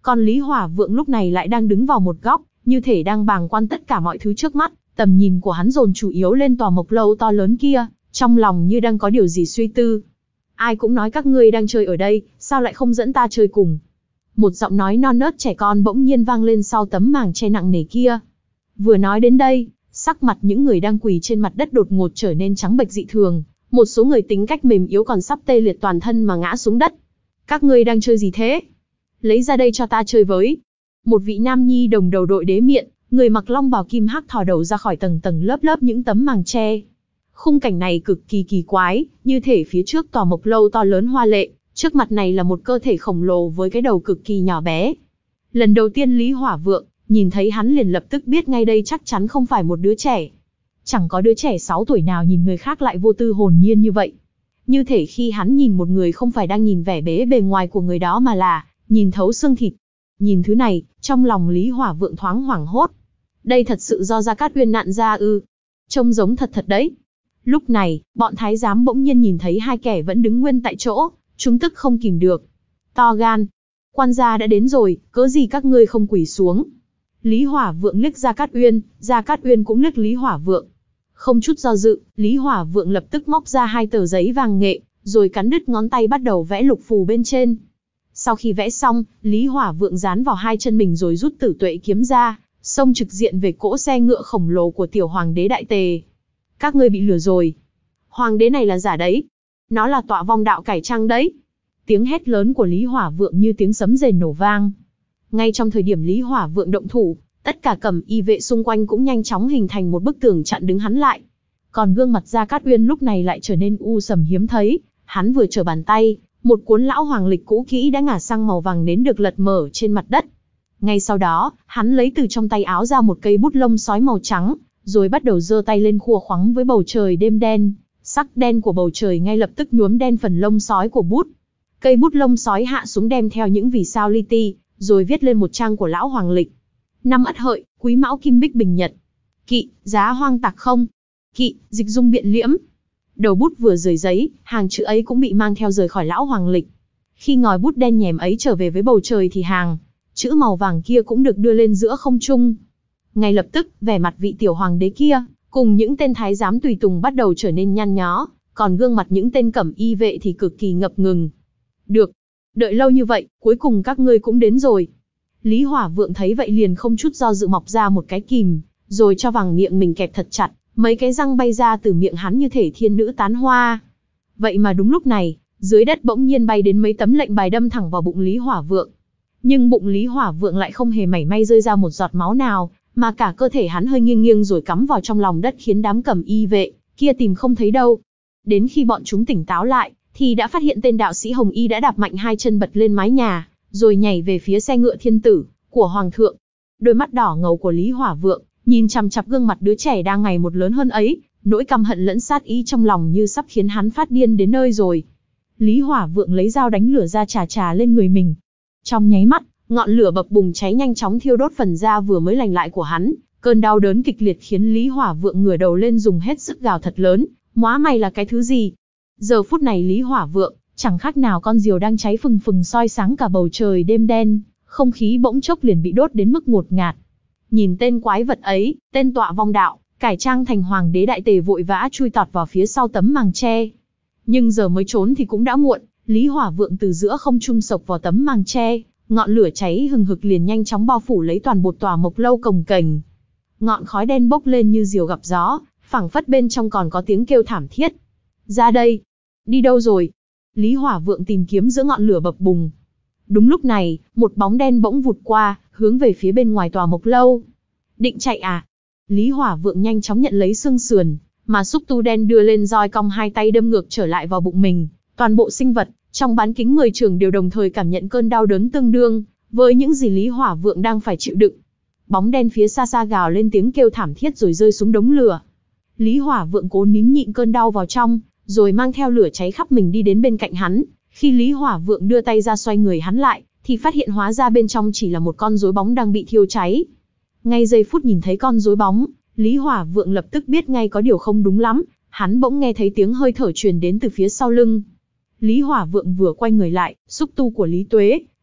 A: Còn Lý Hỏa Vượng lúc này lại đang đứng vào một góc, như thể đang bàng quan tất cả mọi thứ trước mắt, tầm nhìn của hắn dồn chủ yếu lên tòa mộc lâu to lớn kia, trong lòng như đang có điều gì suy tư. Ai cũng nói các ngươi đang chơi ở đây, sao lại không dẫn ta chơi cùng? Một giọng nói non nớt trẻ con bỗng nhiên vang lên sau tấm màng che nặng nề kia. Vừa nói đến đây, sắc mặt những người đang quỳ trên mặt đất đột ngột trở nên trắng bệch dị thường, một số người tính cách mềm yếu còn sắp tê liệt toàn thân mà ngã xuống đất. Các ngươi đang chơi gì thế? Lấy ra đây cho ta chơi với. Một vị nam nhi đồng đầu đội đế miện, người mặc long bào kim hắc thò đầu ra khỏi tầng tầng lớp lớp những tấm màng che. Khung cảnh này cực kỳ kỳ quái, như thể phía trước tòa mộc lâu to lớn hoa lệ, trước mặt này là một cơ thể khổng lồ với cái đầu cực kỳ nhỏ bé. Lần đầu tiên Lý Hỏa Vượng nhìn thấy hắn liền lập tức biết ngay đây chắc chắn không phải một đứa trẻ. Chẳng có đứa trẻ sáu tuổi nào nhìn người khác lại vô tư hồn nhiên như vậy. Như thể khi hắn nhìn một người không phải đang nhìn vẻ bề bề ngoài của người đó mà là nhìn thấu xương thịt. Nhìn thứ này, trong lòng Lý Hỏa Vượng thoáng hoảng hốt. Đây thật sự do Gia Cát Uyên nặn ra ư? Trông giống thật thật đấy. Lúc này, bọn thái giám bỗng nhiên nhìn thấy hai kẻ vẫn đứng nguyên tại chỗ, chúng tức không kìm được. To gan, quan gia đã đến rồi, cớ gì các ngươi không quỳ xuống? Lý Hỏa Vượng liếc Gia Cát Uyên, Gia Cát Uyên cũng liếc Lý Hỏa Vượng. Không chút do dự, Lý Hỏa Vượng lập tức móc ra hai tờ giấy vàng nghệ, rồi cắn đứt ngón tay bắt đầu vẽ lục phù bên trên. Sau khi vẽ xong, Lý Hỏa Vượng dán vào hai chân mình rồi rút Tử Tuệ kiếm ra, xông trực diện về cỗ xe ngựa khổng lồ của tiểu hoàng đế Đại Tề. Các ngươi bị lừa rồi. Hoàng đế này là giả đấy. Nó là tọa vong đạo cải trang đấy. Tiếng hét lớn của Lý Hỏa Vượng như tiếng sấm rền nổ vang. Ngay trong thời điểm Lý Hỏa Vượng động thủ, tất cả cẩm y vệ xung quanh cũng nhanh chóng hình thành một bức tường chặn đứng hắn lại. Còn gương mặt Gia Cát Uyên lúc này lại trở nên u sầm hiếm thấy, hắn vừa trở bàn tay, một cuốn lão hoàng lịch cũ kỹ đã ngả sang màu vàng nến được lật mở trên mặt đất. Ngay sau đó, hắn lấy từ trong tay áo ra một cây bút lông sói màu trắng, rồi bắt đầu giơ tay lên khua khoắng với bầu trời đêm đen. Sắc đen của bầu trời ngay lập tức nhuốm đen phần lông sói của bút. Cây bút lông sói hạ xuống đem theo những vì sao li ti, rồi viết lên một trang của lão hoàng lịch. Năm Ất Hợi, Quý Mão Kim Bích Bình Nhật. Kỵ, giá hoang tạc không. Kỵ, dịch dung biện liễm. Đầu bút vừa rời giấy, hàng chữ ấy cũng bị mang theo rời khỏi lão hoàng lịch. Khi ngòi bút đen nhèm ấy trở về với bầu trời thì hàng chữ màu vàng kia cũng được đưa lên giữa không trung. Ngay lập tức, vẻ mặt vị tiểu hoàng đế kia, cùng những tên thái giám tùy tùng bắt đầu trở nên nhăn nhó, còn gương mặt những tên cẩm y vệ thì cực kỳ ngập ngừng. Được, đợi lâu như vậy, cuối cùng các ngươi cũng đến rồi. Lý Hỏa Vượng thấy vậy liền không chút do dự mọc ra một cái kìm, rồi cho vào miệng mình kẹp thật chặt, mấy cái răng bay ra từ miệng hắn như thể thiên nữ tán hoa. Vậy mà đúng lúc này, dưới đất bỗng nhiên bay đến mấy tấm lệnh bài đâm thẳng vào bụng Lý Hỏa Vượng. Nhưng bụng Lý Hỏa Vượng lại không hề mảy may rơi ra một giọt máu nào, mà cả cơ thể hắn hơi nghiêng nghiêng rồi cắm vào trong lòng đất khiến đám cẩm y vệ kia tìm không thấy đâu. Đến khi bọn chúng tỉnh táo lại, thì đã phát hiện tên đạo sĩ Hồng Y đã đạp mạnh hai chân bật lên mái nhà, rồi nhảy về phía xe ngựa thiên tử của hoàng thượng. Đôi mắt đỏ ngầu của Lý Hỏa Vượng nhìn chằm chằm gương mặt đứa trẻ đang ngày một lớn hơn ấy, nỗi căm hận lẫn sát ý trong lòng như sắp khiến hắn phát điên đến nơi rồi. Lý Hỏa Vượng lấy dao đánh lửa ra chà chà lên người mình. Trong nháy mắt, ngọn lửa bập bùng cháy nhanh chóng thiêu đốt phần da vừa mới lành lại của hắn, cơn đau đớn kịch liệt khiến Lý Hỏa Vượng ngửa đầu lên dùng hết sức gào thật lớn, "Móa mày là cái thứ gì?" Giờ phút này Lý Hỏa Vượng chẳng khác nào con diều đang cháy phừng phừng soi sáng cả bầu trời đêm đen, không khí bỗng chốc liền bị đốt đến mức ngột ngạt. Nhìn tên quái vật ấy, tên tọa vong đạo, cải trang thành hoàng đế Đại Tề vội vã chui tọt vào phía sau tấm màng che. Nhưng giờ mới trốn thì cũng đã muộn, Lý Hỏa Vượng từ giữa không trung sộc vào tấm màng che, ngọn lửa cháy hừng hực liền nhanh chóng bao phủ lấy toàn bộ tòa mộc lâu cồng kềnh. Ngọn khói đen bốc lên như diều gặp gió, phảng phất bên trong còn có tiếng kêu thảm thiết. "Ra đây!" "Đi đâu rồi?" Lý Hỏa Vượng tìm kiếm giữa ngọn lửa bập bùng. Đúng lúc này, một bóng đen bỗng vụt qua, hướng về phía bên ngoài tòa mộc lâu. "Định chạy à?" Lý Hỏa Vượng nhanh chóng nhận lấy xương sườn, mà xúc tu đen đưa lên roi cong hai tay đâm ngược trở lại vào bụng mình. Toàn bộ sinh vật trong bán kính mười trượng đều đồng thời cảm nhận cơn đau đớn tương đương với những gì Lý Hỏa Vượng đang phải chịu đựng. Bóng đen phía xa xa gào lên tiếng kêu thảm thiết rồi rơi xuống đống lửa. Lý Hỏa Vượng cố nín nhịn cơn đau vào trong, rồi mang theo lửa cháy khắp mình đi đến bên cạnh hắn. Khi Lý Hỏa Vượng đưa tay ra xoay người hắn lại, thì phát hiện hóa ra bên trong chỉ là một con rối bóng đang bị thiêu cháy. Ngay giây phút nhìn thấy con rối bóng, Lý Hỏa Vượng lập tức biết ngay có điều không đúng lắm, hắn bỗng nghe thấy tiếng hơi thở truyền đến từ phía sau lưng. Lý Hỏa Vượng vừa quay người lại, xúc tu của Lý Tuế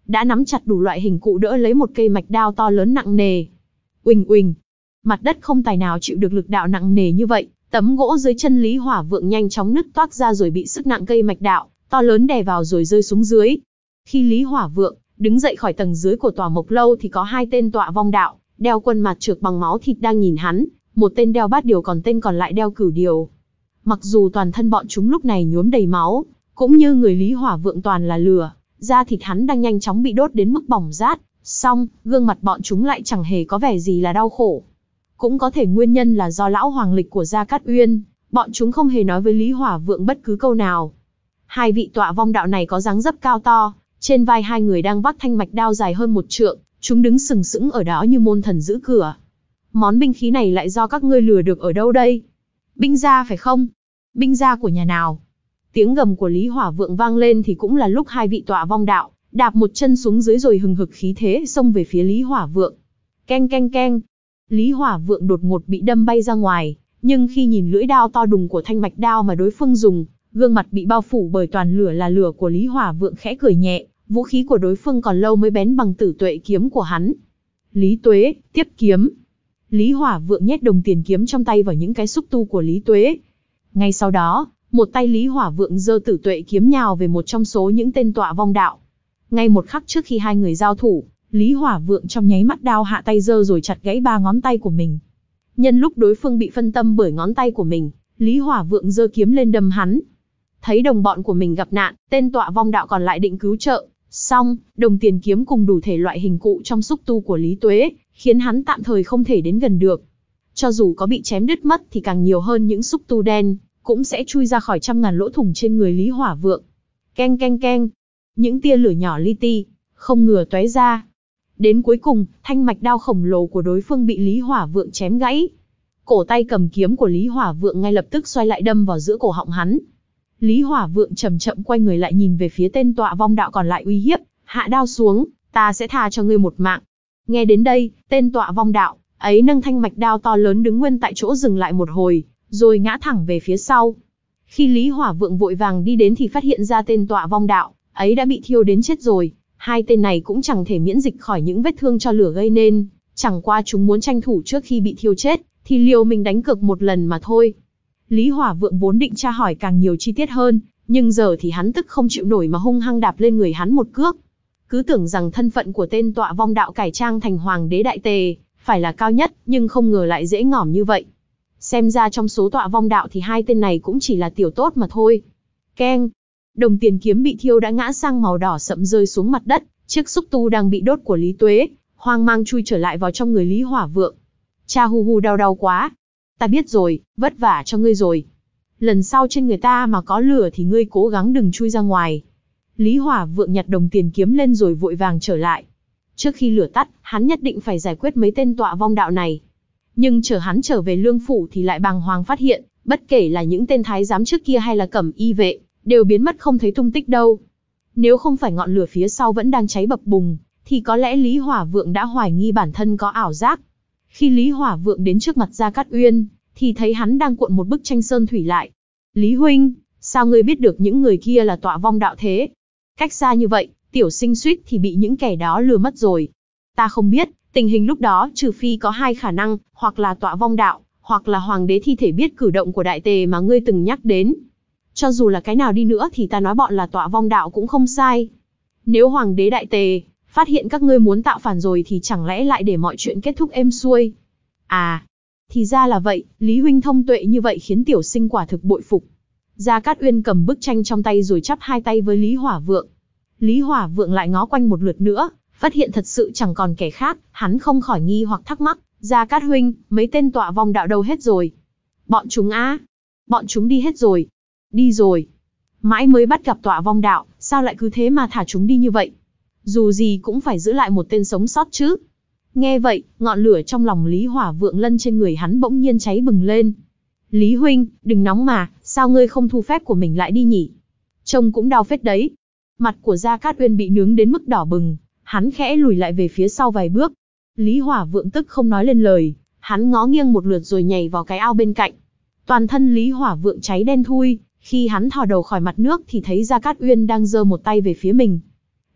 A: đã nắm chặt đủ loại hình cụ đỡ lấy một cây mạch đao to lớn nặng nề. Uỳnh uỳnh, mặt đất không tài nào chịu được lực đạo nặng nề như vậy, tấm gỗ dưới chân Lý Hỏa Vượng nhanh chóng nứt toác ra rồi bị sức nặng cây mạch đạo to lớn đè vào rồi rơi xuống dưới. Khi Lý Hỏa Vượng đứng dậy khỏi tầng dưới của tòa Mộc Lâu thì có hai tên tọa vong đạo, đeo quân mặt trược bằng máu thịt đang nhìn hắn, một tên đeo bát điều còn tên còn lại đeo cửu điều. Mặc dù toàn thân bọn chúng lúc này nhuốm đầy máu, cũng như người Lý Hỏa Vượng toàn là lửa, da thịt hắn đang nhanh chóng bị đốt đến mức bỏng rát, song gương mặt bọn chúng lại chẳng hề có vẻ gì là đau khổ. Cũng có thể nguyên nhân là do lão hoàng lịch của Gia Cát Uyên, bọn chúng không hề nói với Lý Hỏa Vượng bất cứ câu nào. Hai vị tọa vong đạo này có dáng dấp cao to, trên vai hai người đang vác thanh mạch đao dài hơn một trượng, chúng đứng sừng sững ở đó như môn thần giữ cửa. Món binh khí này lại do các ngươi lừa được ở đâu đây? Binh gia phải không? Binh gia của nhà nào? Tiếng gầm của Lý Hỏa Vượng vang lên thì cũng là lúc hai vị tọa vong đạo đạp một chân xuống dưới rồi hừng hực khí thế xông về phía Lý Hỏa Vượng. Keng keng keng. Lý Hỏa Vượng đột ngột bị đâm bay ra ngoài, nhưng khi nhìn lưỡi đao to đùng của thanh mạch đao mà đối phương dùng, gương mặt bị bao phủ bởi toàn lửa là lửa của Lý Hỏa Vượng khẽ cười nhẹ, vũ khí của đối phương còn lâu mới bén bằng tử tuệ kiếm của hắn. Lý Tuế, tiếp kiếm. Lý Hỏa Vượng nhét đồng tiền kiếm trong tay vào những cái xúc tu của Lý Tuế. Ngay sau đó, một tay Lý Hỏa Vượng giơ tử tuệ kiếm nhào về một trong số những tên tọa vong đạo. Ngay một khắc trước khi hai người giao thủ, Lý Hỏa Vượng trong nháy mắt đao hạ tay giơ rồi chặt gãy ba ngón tay của mình. Nhân lúc đối phương bị phân tâm bởi ngón tay của mình, Lý Hỏa Vượng giơ kiếm lên đâm hắn. Thấy đồng bọn của mình gặp nạn, tên tọa vong đạo còn lại định cứu trợ, song đồng tiền kiếm cùng đủ thể loại hình cụ trong xúc tu của Lý Tuế khiến hắn tạm thời không thể đến gần được. Cho dù có bị chém đứt mất thì càng nhiều hơn những xúc tu đen cũng sẽ chui ra khỏi trăm ngàn lỗ thủng trên người Lý Hỏa Vượng. Keng keng keng, những tia lửa nhỏ li ti không ngừa tóe ra. Đến cuối cùng, thanh mạch đao khổng lồ của đối phương bị Lý Hỏa Vượng chém gãy. Cổ tay cầm kiếm của Lý Hỏa Vượng ngay lập tức xoay lại đâm vào giữa cổ họng hắn. Lý Hỏa Vượng chậm chậm quay người lại nhìn về phía tên tọa vong đạo còn lại uy hiếp, hạ đao xuống, ta sẽ tha cho ngươi một mạng. Nghe đến đây, tên tọa vong đạo ấy nâng thanh mạch đao to lớn đứng nguyên tại chỗ dừng lại một hồi, rồi ngã thẳng về phía sau. Khi Lý Hỏa Vượng vội vàng đi đến thì phát hiện ra tên tọa vong đạo ấy đã bị thiêu đến chết rồi. Hai tên này cũng chẳng thể miễn dịch khỏi những vết thương cho lửa gây nên, chẳng qua chúng muốn tranh thủ trước khi bị thiêu chết, thì liều mình đánh cược một lần mà thôi. Lý Hỏa Vượng vốn định tra hỏi càng nhiều chi tiết hơn, nhưng giờ thì hắn tức không chịu nổi mà hung hăng đạp lên người hắn một cước. Cứ tưởng rằng thân phận của tên tọa vong đạo cải trang thành hoàng đế đại tề phải là cao nhất, nhưng không ngờ lại dễ ngỏm như vậy. Xem ra trong số tọa vong đạo thì hai tên này cũng chỉ là tiểu tốt mà thôi. Keng. Đồng tiền kiếm bị thiêu đã ngã sang màu đỏ sậm rơi xuống mặt đất, chiếc xúc tu đang bị đốt của Lý Tuế hoang mang chui trở lại vào trong người Lý Hỏa Vượng. Cha hu hu đau đau quá. Ta biết rồi, vất vả cho ngươi rồi. Lần sau trên người ta mà có lửa thì ngươi cố gắng đừng chui ra ngoài. Lý Hỏa Vượng nhặt đồng tiền kiếm lên rồi vội vàng trở lại. Trước khi lửa tắt, hắn nhất định phải giải quyết mấy tên tọa vong đạo này. Nhưng chờ hắn trở về lương phủ thì lại bàng hoàng phát hiện, bất kể là những tên thái giám trước kia hay là cẩm y vệ, đều biến mất không thấy tung tích đâu. Nếu không phải ngọn lửa phía sau vẫn đang cháy bập bùng, thì có lẽ Lý Hỏa Vượng đã hoài nghi bản thân có ảo giác. Khi Lý Hỏa Vượng đến trước mặt Gia Cát Uyên, thì thấy hắn đang cuộn một bức tranh sơn thủy lại. Lý huynh, sao ngươi biết được những người kia là tọa vong đạo thế? Cách xa như vậy, tiểu sinh suýt thì bị những kẻ đó lừa mất rồi. Ta không biết, tình hình lúc đó trừ phi có hai khả năng, hoặc là tọa vong đạo, hoặc là hoàng đế thi thể biết cử động của đại tề mà ngươi từng nhắc đến. Cho dù là cái nào đi nữa thì ta nói bọn là tọa vong đạo cũng không sai. Nếu hoàng đế đại tề phát hiện các ngươi muốn tạo phản rồi thì chẳng lẽ lại để mọi chuyện kết thúc êm xuôi? À, thì ra là vậy, Lý huynh thông tuệ như vậy khiến tiểu sinh quả thực bội phục. Gia Cát Uyên cầm bức tranh trong tay rồi chắp hai tay với Lý Hỏa Vượng. Lý Hỏa Vượng lại ngó quanh một lượt nữa, phát hiện thật sự chẳng còn kẻ khác, hắn không khỏi nghi hoặc thắc mắc, Gia Cát huynh, mấy tên tọa vong đạo đâu hết rồi? Bọn chúng á? Bọn chúng đi hết rồi. Đi rồi. Mãi mới bắt gặp tọa vong đạo, sao lại cứ thế mà thả chúng đi như vậy? Dù gì cũng phải giữ lại một tên sống sót chứ. Nghe vậy, ngọn lửa trong lòng Lý Hỏa Vượng lân trên người hắn bỗng nhiên cháy bừng lên. Lý huynh, đừng nóng mà, sao ngươi không thu phép của mình lại đi nhỉ? Trông cũng đau phết đấy. Mặt của Gia Cát Uyên bị nướng đến mức đỏ bừng, hắn khẽ lùi lại về phía sau vài bước. Lý Hỏa Vượng tức không nói lên lời, hắn ngó nghiêng một lượt rồi nhảy vào cái ao bên cạnh. Toàn thân Lý Hỏa Vượng cháy đen thui, khi hắn thò đầu khỏi mặt nước thì thấy Gia Cát Uyên đang giơ một tay về phía mình.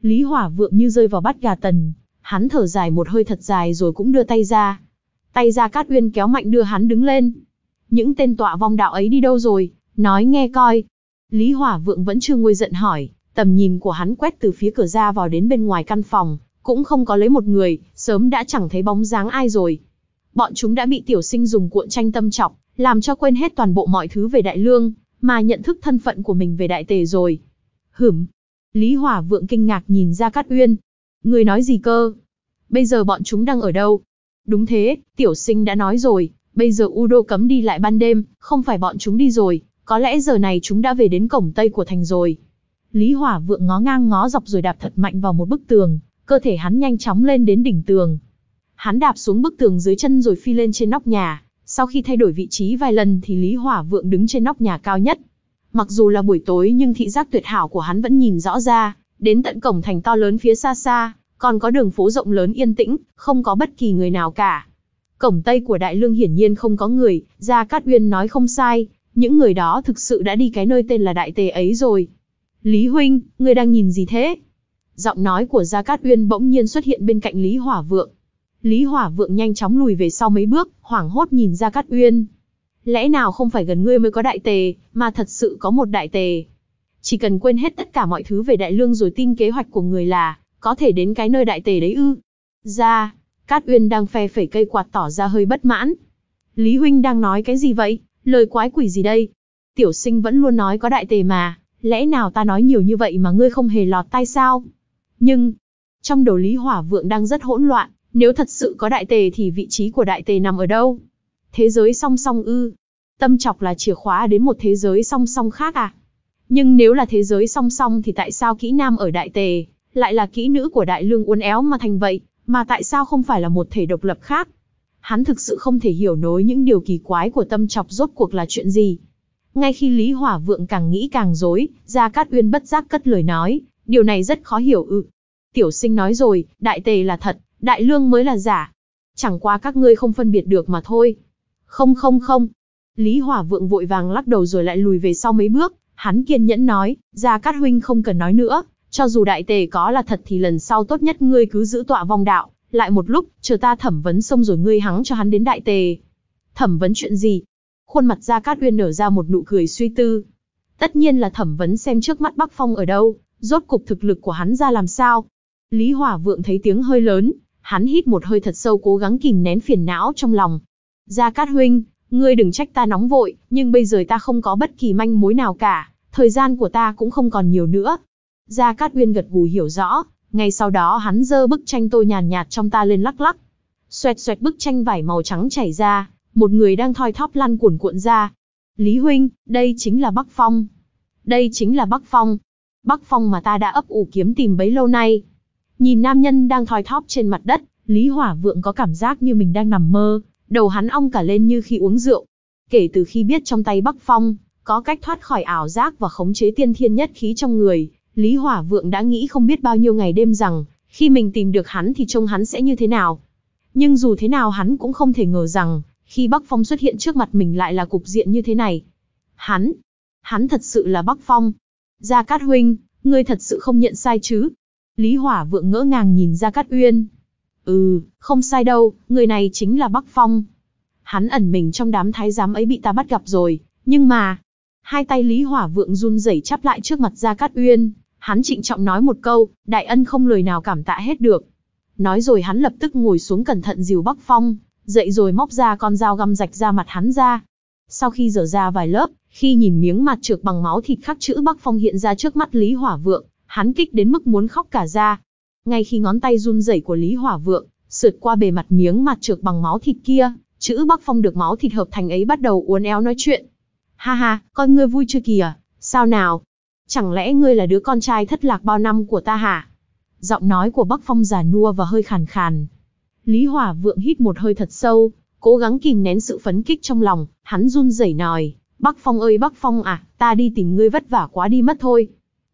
A: Lý Hỏa Vượng như rơi vào bát gà tần, hắn thở dài một hơi thật dài rồi cũng đưa tay ra. Tay Gia Cát Uyên kéo mạnh đưa hắn đứng lên. Những tên tọa vong đạo ấy đi đâu rồi, nói nghe coi. Lý Hỏa Vượng vẫn chưa nguôi giận hỏi, tầm nhìn của hắn quét từ phía cửa ra vào đến bên ngoài căn phòng, cũng không có lấy một người, sớm đã chẳng thấy bóng dáng ai rồi. Bọn chúng đã bị tiểu sinh dùng cuộn tranh tâm chọc, làm cho quên hết toàn bộ mọi thứ về Đại Lương, mà nhận thức thân phận của mình về Đại Tề rồi. Hửm. Lý Hỏa Vượng kinh ngạc nhìn Gia Cát Uyên. Người nói gì cơ? Bây giờ bọn chúng đang ở đâu? Đúng thế, tiểu sinh đã nói rồi, bây giờ U Đô cấm đi lại ban đêm, không phải bọn chúng đi rồi, có lẽ giờ này chúng đã về đến cổng Tây của thành rồi. Lý Hỏa Vượng ngó ngang ngó dọc rồi đạp thật mạnh vào một bức tường, cơ thể hắn nhanh chóng lên đến đỉnh tường. Hắn đạp xuống bức tường dưới chân rồi phi lên trên nóc nhà, sau khi thay đổi vị trí vài lần thì Lý Hỏa Vượng đứng trên nóc nhà cao nhất. Mặc dù là buổi tối nhưng thị giác tuyệt hảo của hắn vẫn nhìn rõ ra, đến tận cổng thành to lớn phía xa xa, còn có đường phố rộng lớn yên tĩnh, không có bất kỳ người nào cả. Cổng Tây của Đại Lương hiển nhiên không có người, Gia Cát Uyên nói không sai, những người đó thực sự đã đi cái nơi tên là Đại Tề ấy rồi. Lý huynh, ngươi đang nhìn gì thế? Giọng nói của Gia Cát Uyên bỗng nhiên xuất hiện bên cạnh Lý Hỏa Vượng. Lý Hỏa Vượng nhanh chóng lùi về sau mấy bước, hoảng hốt nhìn Gia Cát Uyên. Lẽ nào không phải gần ngươi mới có Đại Tề, mà thật sự có một Đại Tề? Chỉ cần quên hết tất cả mọi thứ về Đại Lương rồi tin kế hoạch của người là có thể đến cái nơi Đại Tề đấy ư? Gia Cát Uyên đang phe phẩy cây quạt tỏ ra hơi bất mãn. Lý huynh đang nói cái gì vậy? Lời quái quỷ gì đây? Tiểu sinh vẫn luôn nói có Đại Tề mà, lẽ nào ta nói nhiều như vậy mà ngươi không hề lọt tai sao? Nhưng, trong đầu Lý Hỏa Vượng đang rất hỗn loạn, nếu thật sự có Đại Tề thì vị trí của Đại Tề nằm ở đâu? Thế giới song song ư? Tâm chọc là chìa khóa đến một thế giới song song khác à? Nhưng nếu là thế giới song song thì tại sao kỹ nam ở Đại Tề lại là kỹ nữ của Đại Lương uốn éo mà thành vậy, mà tại sao không phải là một thể độc lập khác? Hắn thực sự không thể hiểu nổi những điều kỳ quái của tâm chọc rốt cuộc là chuyện gì. Ngay khi Lý Hỏa Vượng càng nghĩ càng rối, Gia Cát Uyên bất giác cất lời nói, điều này rất khó hiểu ư. Tiểu sinh nói rồi, Đại Tề là thật, Đại Lương mới là giả. Chẳng qua các ngươi không phân biệt được mà thôi. Không không không. Lý Hỏa Vượng vội vàng lắc đầu rồi lại lùi về sau mấy bước, hắn kiên nhẫn nói, Gia Cát huynh không cần nói nữa, cho dù Đại Tề có là thật thì lần sau tốt nhất ngươi cứ giữ tọa vong đạo, lại một lúc, chờ ta thẩm vấn xong rồi ngươi hắng cho hắn đến Đại Tề. Thẩm vấn chuyện gì? Khuôn mặt Gia Cát Uyên nở ra một nụ cười suy tư. Tất nhiên là thẩm vấn xem trước mắt Bắc Phong ở đâu, rốt cục thực lực của hắn ra làm sao. Lý Hỏa Vượng thấy tiếng hơi lớn, hắn hít một hơi thật sâu cố gắng kìm nén phiền não trong lòng. Gia Cát huynh, ngươi đừng trách ta nóng vội, nhưng bây giờ ta không có bất kỳ manh mối nào cả, thời gian của ta cũng không còn nhiều nữa. Gia Cát Uyên gật gù hiểu rõ, ngay sau đó hắn giơ bức tranh tô nhàn nhạt trong ta lên lắc lắc. Xoẹt xoẹt bức tranh vải màu trắng chảy ra, một người đang thoi thóp lăn cuộn cuộn ra. Lý huynh, đây chính là Bắc Phong. Đây chính là Bắc Phong. Bắc Phong mà ta đã ấp ủ kiếm tìm bấy lâu nay. Nhìn nam nhân đang thoi thóp trên mặt đất, Lý Hỏa Vượng có cảm giác như mình đang nằm mơ, đầu hắn ong cả lên như khi uống rượu. Kể từ khi biết trong tay Bắc Phong có cách thoát khỏi ảo giác và khống chế tiên thiên nhất khí trong người, Lý Hỏa Vượng đã nghĩ không biết bao nhiêu ngày đêm rằng, khi mình tìm được hắn thì trông hắn sẽ như thế nào. Nhưng dù thế nào hắn cũng không thể ngờ rằng, khi Bắc Phong xuất hiện trước mặt mình lại là cục diện như thế này. Hắn, hắn thật sự là Bắc Phong. Gia Cát huynh, ngươi thật sự không nhận sai chứ? Lý Hỏa Vượng ngỡ ngàng nhìn Gia Cát Uyên. Ừ, không sai đâu, người này chính là Bắc Phong. Hắn ẩn mình trong đám thái giám ấy bị ta bắt gặp rồi, nhưng mà... Hai tay Lý Hỏa Vượng run rẩy chắp lại trước mặt Gia Cát Uyên, hắn trịnh trọng nói một câu, đại ân không lời nào cảm tạ hết được. Nói rồi hắn lập tức ngồi xuống cẩn thận dìu Bắc Phong, dậy rồi móc ra con dao găm rạch ra mặt hắn ra. Sau khi rửa ra vài lớp, khi nhìn miếng mặt trược bằng máu thịt khắc chữ Bắc Phong hiện ra trước mắt Lý Hỏa Vượng, hắn kích đến mức muốn khóc cả ra. Ngay khi ngón tay run rẩy của Lý Hỏa Vượng sượt qua bề mặt miếng mặt trược bằng máu thịt kia, chữ Bắc Phong được máu thịt hợp thành ấy bắt đầu uốn éo nói chuyện. Ha ha, con ngươi vui chưa kìa, sao nào? Chẳng lẽ ngươi là đứa con trai thất lạc bao năm của ta hả? Giọng nói của Bắc Phong già nua và hơi khàn khàn. Lý Hỏa Vượng hít một hơi thật sâu, cố gắng kìm nén sự phấn kích trong lòng, hắn run rẩy nói, Bắc Phong ơi Bắc Phong à, ta đi tìm ngươi vất vả quá đi mất thôi.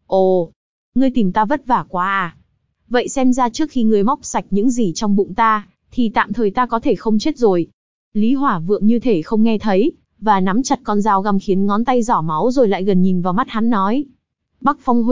A: Ồ, ngươi tìm ta vất vả quá à? Vậy xem ra trước khi ngươi móc sạch những gì trong bụng ta, thì tạm thời ta có thể không chết rồi. Lý Hỏa Vượng như thể không nghe thấy, và nắm chặt con dao găm khiến ngón tay rỏ máu rồi lại gần nhìn vào mắt hắn nói. Bắc Phong huynh,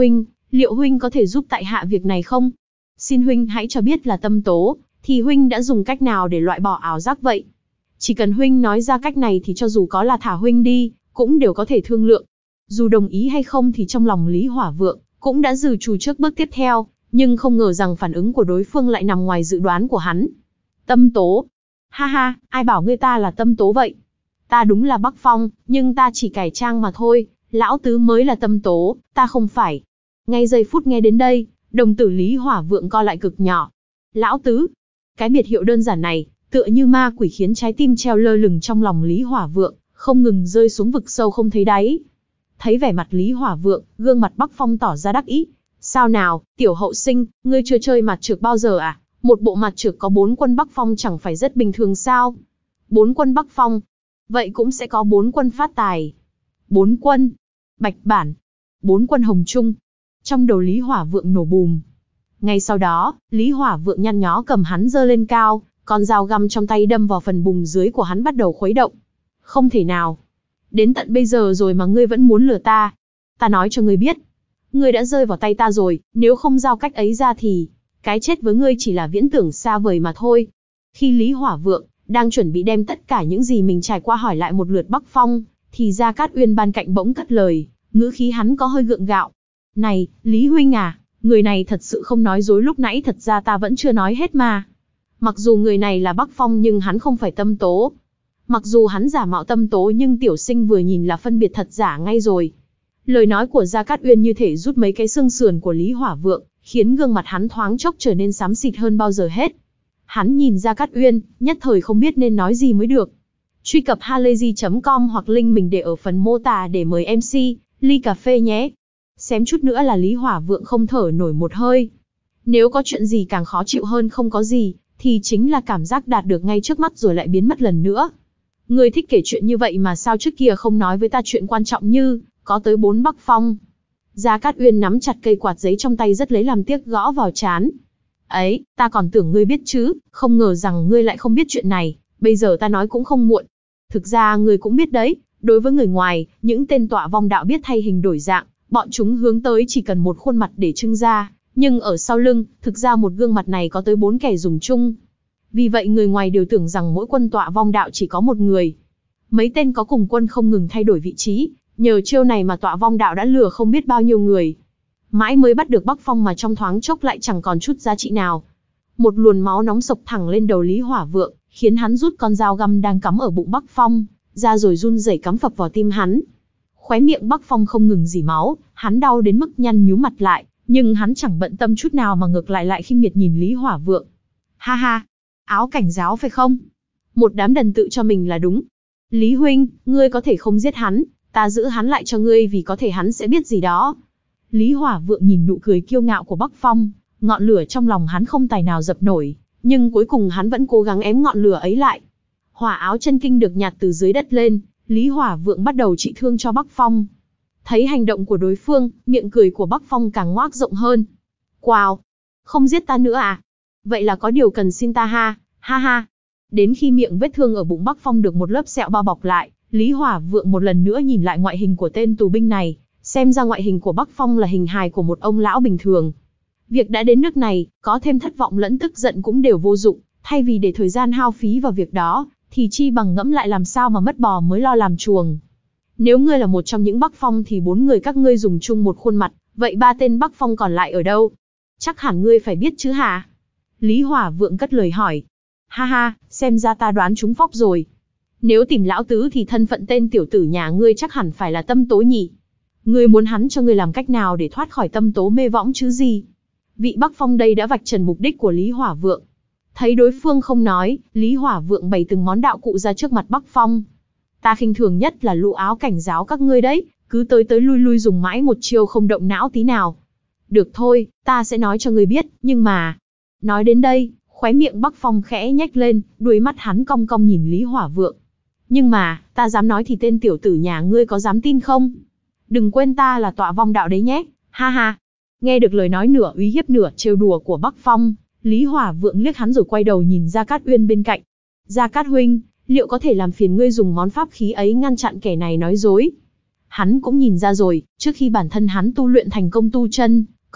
A: liệu huynh có thể giúp tại hạ việc này không? Xin huynh hãy cho biết là tâm tố, thì huynh đã dùng cách nào để loại bỏ ảo giác vậy? Chỉ cần huynh nói ra cách này thì cho dù có là thả huynh đi, cũng đều có thể thương lượng. Dù đồng ý hay không thì trong lòng Lý Hỏa Vượng cũng đã dự trù trước bước tiếp theo, nhưng không ngờ rằng phản ứng của đối phương lại nằm ngoài dự đoán của hắn. Tâm tố? Ha ha, ai bảo ngươi ta là tâm tố vậy? Ta đúng là Bắc Phong, nhưng ta chỉ cải trang mà thôi, lão tứ mới là tâm tố, ta không phải. Ngay giây phút nghe đến đây, đồng tử Lý Hỏa Vượng co lại cực nhỏ. Lão tứ? Cái biệt hiệu đơn giản này, tựa như ma quỷ khiến trái tim treo lơ lửng trong lòng Lý Hỏa Vượng, không ngừng rơi xuống vực sâu không thấy đáy. Thấy vẻ mặt Lý Hỏa Vượng, gương mặt Bắc Phong tỏ ra đắc ý. Sao nào, tiểu hậu sinh, ngươi chưa chơi mặt trược bao giờ à? Một bộ mặt trược có bốn quân Bắc Phong chẳng phải rất bình thường sao? Bốn quân Bắc Phong, vậy cũng sẽ có bốn quân phát tài. Bốn quân Bạch Bản, bốn quân Hồng Trung. Trong đầu Lý Hỏa Vượng nổ bùm. Ngay sau đó, Lý Hỏa Vượng nhăn nhó cầm hắn giơ lên cao, con dao găm trong tay đâm vào phần bùm dưới của hắn bắt đầu khuấy động. Không thể nào. Đến tận bây giờ rồi mà ngươi vẫn muốn lừa ta. Ta nói cho ngươi biết. Ngươi đã rơi vào tay ta rồi, nếu không giao cách ấy ra thì cái chết với ngươi chỉ là viễn tưởng xa vời mà thôi. Khi Lý Hỏa Vượng đang chuẩn bị đem tất cả những gì mình trải qua hỏi lại một lượt Bắc Phong, thì Gia Cát Uyên ban cạnh bỗng cất lời, ngữ khí hắn có hơi gượng gạo. Này, Lý huynh à, người này thật sự không nói dối, lúc nãy thật ra ta vẫn chưa nói hết mà. Mặc dù người này là Bắc Phong nhưng hắn không phải tâm tố. Mặc dù hắn giả mạo tâm tố nhưng tiểu sinh vừa nhìn là phân biệt thật giả ngay rồi. Lời nói của Gia Cát Uyên như thể rút mấy cái xương sườn của Lý Hỏa Vượng, khiến gương mặt hắn thoáng chốc trở nên xám xịt hơn bao giờ hết. Hắn nhìn Gia Cát Uyên, nhất thời không biết nên nói gì mới được. Truy cập halayzi chấm com hoặc link mình để ở phần mô tả để mời em xê, ly cà phê nhé. Xém chút nữa là Lý Hỏa Vượng không thở nổi một hơi. Nếu có chuyện gì càng khó chịu hơn không có gì, thì chính là cảm giác đạt được ngay trước mắt rồi lại biến mất lần nữa. Ngươi thích kể chuyện như vậy mà sao trước kia không nói với ta chuyện quan trọng như có tới bốn Bắc Phong. Gia Cát Uyên nắm chặt cây quạt giấy trong tay rất lấy làm tiếc gõ vào trán. Ấy, ta còn tưởng ngươi biết chứ, không ngờ rằng ngươi lại không biết chuyện này, bây giờ ta nói cũng không muộn. Thực ra ngươi cũng biết đấy, đối với người ngoài, những tên tọa vong đạo biết thay hình đổi dạng, bọn chúng hướng tới chỉ cần một khuôn mặt để trưng ra, nhưng ở sau lưng, thực ra một gương mặt này có tới bốn kẻ dùng chung. Vì vậy người ngoài đều tưởng rằng mỗi quân tọa vong đạo chỉ có một người. Mấy tên có cùng quân không ngừng thay đổi vị trí, nhờ chiêu này mà tọa vong đạo đã lừa không biết bao nhiêu người. Mãi mới bắt được Bắc Phong mà trong thoáng chốc lại chẳng còn chút giá trị nào. Một luồn máu nóng sộc thẳng lên đầu Lý Hỏa Vượng, khiến hắn rút con dao găm đang cắm ở bụng Bắc Phong ra rồi run rẩy cắm phập vào tim hắn. Khóe miệng Bắc Phong không ngừng rỉ máu, hắn đau đến mức nhăn nhíu mặt lại, nhưng hắn chẳng bận tâm chút nào mà ngược lại lại khinh miệt nhìn Lý Hỏa Vượng. Ha ha, áo cảnh giáo phải không? Một đám đần tự cho mình là đúng. Lý huynh, ngươi có thể không giết hắn, ta giữ hắn lại cho ngươi vì có thể hắn sẽ biết gì đó. Lý Hỏa Vượng nhìn nụ cười kiêu ngạo của Bắc Phong, ngọn lửa trong lòng hắn không tài nào dập nổi, nhưng cuối cùng hắn vẫn cố gắng ém ngọn lửa ấy lại. Hỏa áo chân kinh được nhặt từ dưới đất lên, Lý Hỏa Vượng bắt đầu trị thương cho Bắc Phong. Thấy hành động của đối phương, miệng cười của Bắc Phong càng ngoác rộng hơn. Wow, không giết ta nữa à? Vậy là có điều cần xin ta ha, ha ha. Đến khi miệng vết thương ở bụng Bắc Phong được một lớp sẹo bao bọc lại, Lý Hỏa Vượng một lần nữa nhìn lại ngoại hình của tên tù binh này, xem ra ngoại hình của Bắc Phong là hình hài của một ông lão bình thường. Việc đã đến nước này, có thêm thất vọng lẫn tức giận cũng đều vô dụng, thay vì để thời gian hao phí vào việc đó, thì chi bằng ngẫm lại làm sao mà mất bò mới lo làm chuồng. Nếu ngươi là một trong những Bắc Phong thì bốn người các ngươi dùng chung một khuôn mặt, vậy ba tên Bắc Phong còn lại ở đâu? Chắc hẳn ngươi phải biết chứ hả? Lý Hỏa Vượng cất lời hỏi. Ha ha, xem ra ta đoán trúng phóc rồi. Nếu tìm lão tứ thì thân phận tên tiểu tử nhà ngươi chắc hẳn phải là tâm tố nhỉ. Ngươi muốn hắn cho ngươi làm cách nào để thoát khỏi tâm tố mê võng chứ gì? Vị Bắc Phong đây đã vạch trần mục đích của Lý Hỏa Vượng. Thấy đối phương không nói, Lý Hỏa Vượng bày từng món đạo cụ ra trước mặt Bắc Phong. Ta khinh thường nhất là lũ áo cảnh giáo các ngươi đấy, cứ tới tới lui lui dùng mãi một chiêu không động não tí nào. Được thôi, ta sẽ nói cho ngươi biết, nhưng mà... Nói đến đây, khóe miệng Bắc Phong khẽ nhếch lên, đuôi mắt hắn cong cong nhìn Lý Hỏa Vượng. Nhưng mà, ta dám nói thì tên tiểu tử nhà ngươi có dám tin không? Đừng quên ta là tọa vong đạo đấy nhé, ha ha. Nghe được lời nói nửa uy hiếp nửa trêu đùa của Bắc Phong, Lý Hỏa Vượng liếc hắn rồi quay đầu nhìn Gia Cát Uyên bên cạnh. Gia Cát huynh, liệu có thể làm phiền ngươi dùng món pháp khí ấy ngăn chặn kẻ này nói dối? Hắn cũng nhìn ra rồi, trước khi bản thân hắn tu luyện thành công tu chân,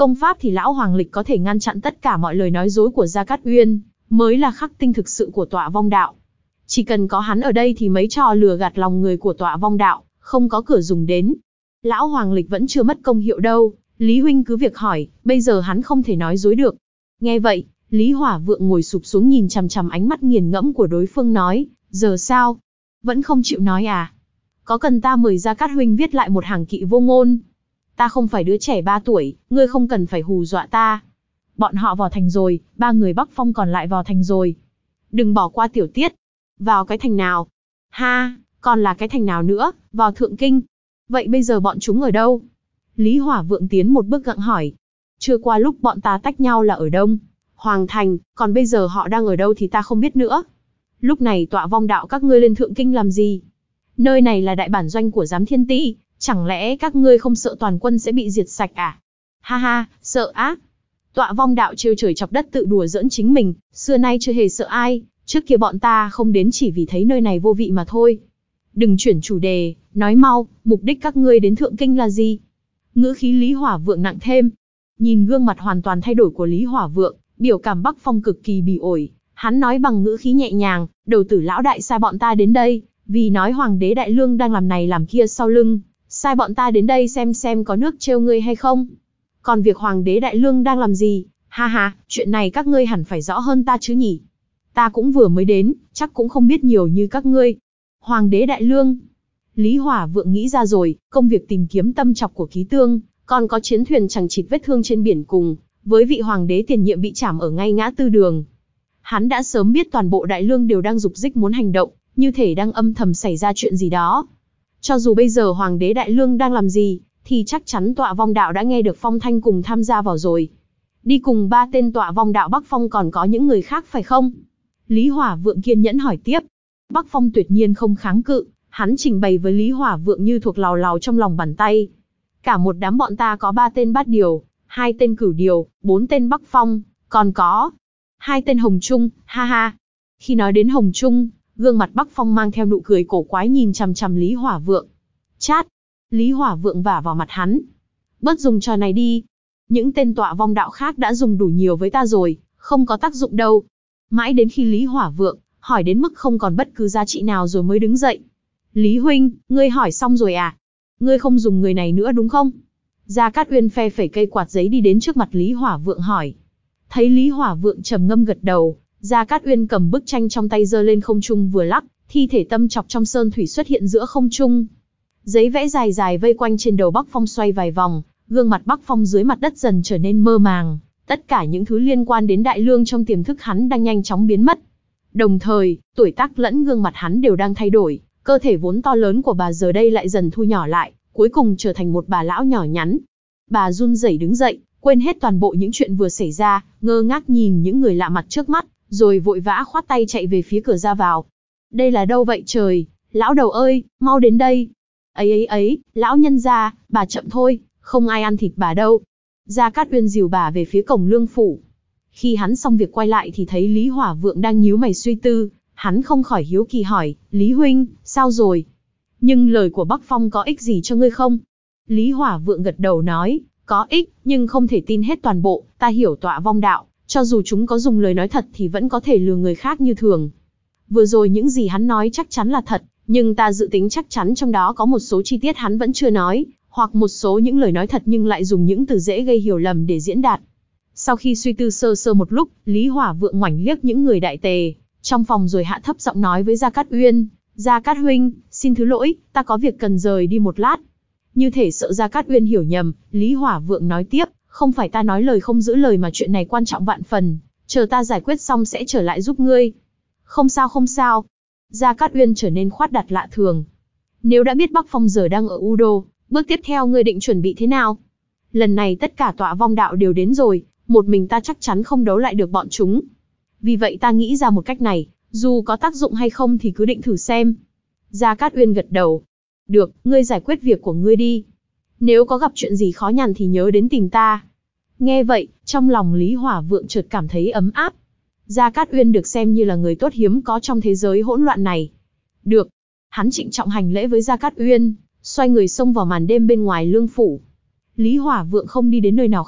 A: Công pháp thì lão Hoàng Lịch có thể ngăn chặn tất cả mọi lời nói dối của Gia Cát Uyên, mới là khắc tinh thực sự của Tọa Vong Đạo. Chỉ cần có hắn ở đây thì mấy trò lừa gạt lòng người của Tọa Vong Đạo, không có cửa dùng đến. Lão Hoàng Lịch vẫn chưa mất công hiệu đâu, Lý huynh cứ việc hỏi, bây giờ hắn không thể nói dối được. Nghe vậy, Lý Hỏa Vượng ngồi sụp xuống nhìn chằm chằm ánh mắt nghiền ngẫm của đối phương nói, giờ sao? Vẫn không chịu nói à? Có cần ta mời Gia Cát huynh viết lại một hàng kỵ vô ngôn? Ta không phải đứa trẻ ba tuổi, ngươi không cần phải hù dọa ta. Bọn họ vào thành rồi, ba người Bắc Phong còn lại vào thành rồi. Đừng bỏ qua tiểu tiết. Vào cái thành nào? Ha, còn là cái thành nào nữa, vào Thượng Kinh. Vậy bây giờ bọn chúng ở đâu? Lý Hỏa Vượng tiến một bước gặng hỏi. Chưa qua lúc bọn ta tách nhau là ở Đông Hoàng Thành, còn bây giờ họ đang ở đâu thì ta không biết nữa. Lúc này Tọa Vong Đạo các ngươi lên Thượng Kinh làm gì? Nơi này là đại bản doanh của Giám Thiên Ti, chẳng lẽ các ngươi không sợ toàn quân sẽ bị diệt sạch à? Ha ha, sợ á. Tọa Vong Đạo trêu trời chọc đất tự đùa giỡn chính mình, xưa nay chưa hề sợ ai, trước kia bọn ta không đến chỉ vì thấy nơi này vô vị mà thôi. Đừng chuyển chủ đề, nói mau, mục đích các ngươi đến Thượng Kinh là gì? Ngữ khí Lý Hỏa Vượng nặng thêm. Nhìn gương mặt hoàn toàn thay đổi của Lý Hỏa Vượng, biểu cảm Bắc Phong cực kỳ bỉ ổi, hắn nói bằng ngữ khí nhẹ nhàng, đầu tử lão đại sai bọn ta đến đây, vì nói Hoàng đế Đại Lương đang làm này làm kia sau lưng, sai bọn ta đến đây xem xem có nước trêu ngươi hay không. Còn việc Hoàng đế Đại Lương đang làm gì, ha ha, chuyện này các ngươi hẳn phải rõ hơn ta chứ nhỉ. Ta cũng vừa mới đến, chắc cũng không biết nhiều như các ngươi. Hoàng đế Đại Lương. Lý Hỏa Vượng nghĩ ra rồi, công việc tìm kiếm tâm trọc của Ký Tương, còn có chiến thuyền chẳng chịt vết thương trên biển cùng, với vị Hoàng đế tiền nhiệm bị trảm ở ngay ngã tư đường. Hắn đã sớm biết toàn bộ Đại Lương đều đang dục dịch muốn hành động, như thể đang âm thầm xảy ra chuyện gì đó. Cho dù bây giờ Hoàng đế Đại Lương đang làm gì, thì chắc chắn Tọa Vong Đạo đã nghe được phong thanh cùng tham gia vào rồi. Đi cùng ba tên Tọa Vong Đạo Bắc Phong còn có những người khác phải không? Lý Hỏa Vượng kiên nhẫn hỏi tiếp. Bắc Phong tuyệt nhiên không kháng cự, hắn trình bày với Lý Hỏa Vượng như thuộc lào lào trong lòng bàn tay. Cả một đám bọn ta có ba tên Bát Điều, hai tên Cửu Điều, bốn tên Bắc Phong, còn có hai tên Hồng Trung, ha ha. Khi nói đến Hồng Trung, gương mặt Bắc Phong mang theo nụ cười cổ quái nhìn chằm chằm Lý Hỏa Vượng. Chát! Lý Hỏa Vượng vả vào mặt hắn. Bớt dùng trò này đi. Những tên Tọa Vong Đạo khác đã dùng đủ nhiều với ta rồi, không có tác dụng đâu. Mãi đến khi Lý Hỏa Vượng hỏi đến mức không còn bất cứ giá trị nào rồi mới đứng dậy. Lý huynh, ngươi hỏi xong rồi à? Ngươi không dùng người này nữa đúng không? Gia Cát Uyên phe phẩy cây quạt giấy đi đến trước mặt Lý Hỏa Vượng hỏi. Thấy Lý Hỏa Vượng trầm ngâm gật đầu, Gia Cát Uyên cầm bức tranh trong tay giơ lên không trung vừa lắc, thi thể tâm trọc trong sơn thủy xuất hiện giữa không trung. Giấy vẽ dài dài vây quanh trên đầu Bắc Phong xoay vài vòng, gương mặt Bắc Phong dưới mặt đất dần trở nên mơ màng, tất cả những thứ liên quan đến Đại Lương trong tiềm thức hắn đang nhanh chóng biến mất. Đồng thời, tuổi tác lẫn gương mặt hắn đều đang thay đổi, cơ thể vốn to lớn của bà giờ đây lại dần thu nhỏ lại, cuối cùng trở thành một bà lão nhỏ nhắn. Bà run rẩy đứng dậy, quên hết toàn bộ những chuyện vừa xảy ra, ngơ ngác nhìn những người lạ mặt trước mắt, rồi vội vã khoát tay chạy về phía cửa ra vào. Đây là đâu vậy trời, lão đầu ơi, mau đến đây. Ấy ấy ấy, lão nhân gia, bà chậm thôi, không ai ăn thịt bà đâu. Gia Cát Uyên dìu bà về phía cổng lương phủ. Khi hắn xong việc quay lại thì thấy Lý Hỏa Vượng đang nhíu mày suy tư, hắn không khỏi hiếu kỳ hỏi, Lý huynh, sao rồi? Nhưng lời của Bắc Phong có ích gì cho ngươi không? Lý Hỏa Vượng gật đầu nói, có ích, nhưng không thể tin hết toàn bộ, ta hiểu Tọa Vong Đạo, cho dù chúng có dùng lời nói thật thì vẫn có thể lừa người khác như thường. Vừa rồi những gì hắn nói chắc chắn là thật, nhưng ta dự tính chắc chắn trong đó có một số chi tiết hắn vẫn chưa nói, hoặc một số những lời nói thật nhưng lại dùng những từ dễ gây hiểu lầm để diễn đạt. Sau khi suy tư sơ sơ một lúc, Lý Hỏa Vượng ngoảnh liếc những người đại tề trong phòng rồi hạ thấp giọng nói với Gia Cát Uyên, Gia Cát huynh, xin thứ lỗi, ta có việc cần rời đi một lát. Như thể sợ Gia Cát Uyên hiểu nhầm, Lý Hỏa Vượng nói tiếp, không phải ta nói lời không giữ lời mà chuyện này quan trọng vạn phần, chờ ta giải quyết xong sẽ trở lại giúp ngươi. Không sao không sao. Gia Cát Uyên trở nên khoát đặt lạ thường. Nếu đã biết Bắc Phong giờ đang ở U Đô, bước tiếp theo ngươi định chuẩn bị thế nào? Lần này tất cả Tọa Vong Đạo đều đến rồi, một mình ta chắc chắn không đấu lại được bọn chúng. Vì vậy ta nghĩ ra một cách này, dù có tác dụng hay không thì cứ định thử xem. Gia Cát Uyên gật đầu. Được, ngươi giải quyết việc của ngươi đi. Nếu có gặp chuyện gì khó nhằn thì nhớ đến tìm ta. Nghe vậy, trong lòng Lý Hỏa Vượng chợt cảm thấy ấm áp. Gia Cát Uyên được xem như là người tốt hiếm có trong thế giới hỗn loạn này. Được. Hắn trịnh trọng hành lễ với Gia Cát Uyên, xoay người xông vào màn đêm bên ngoài lương phủ. Lý Hỏa Vượng không đi đến nơi nào khác,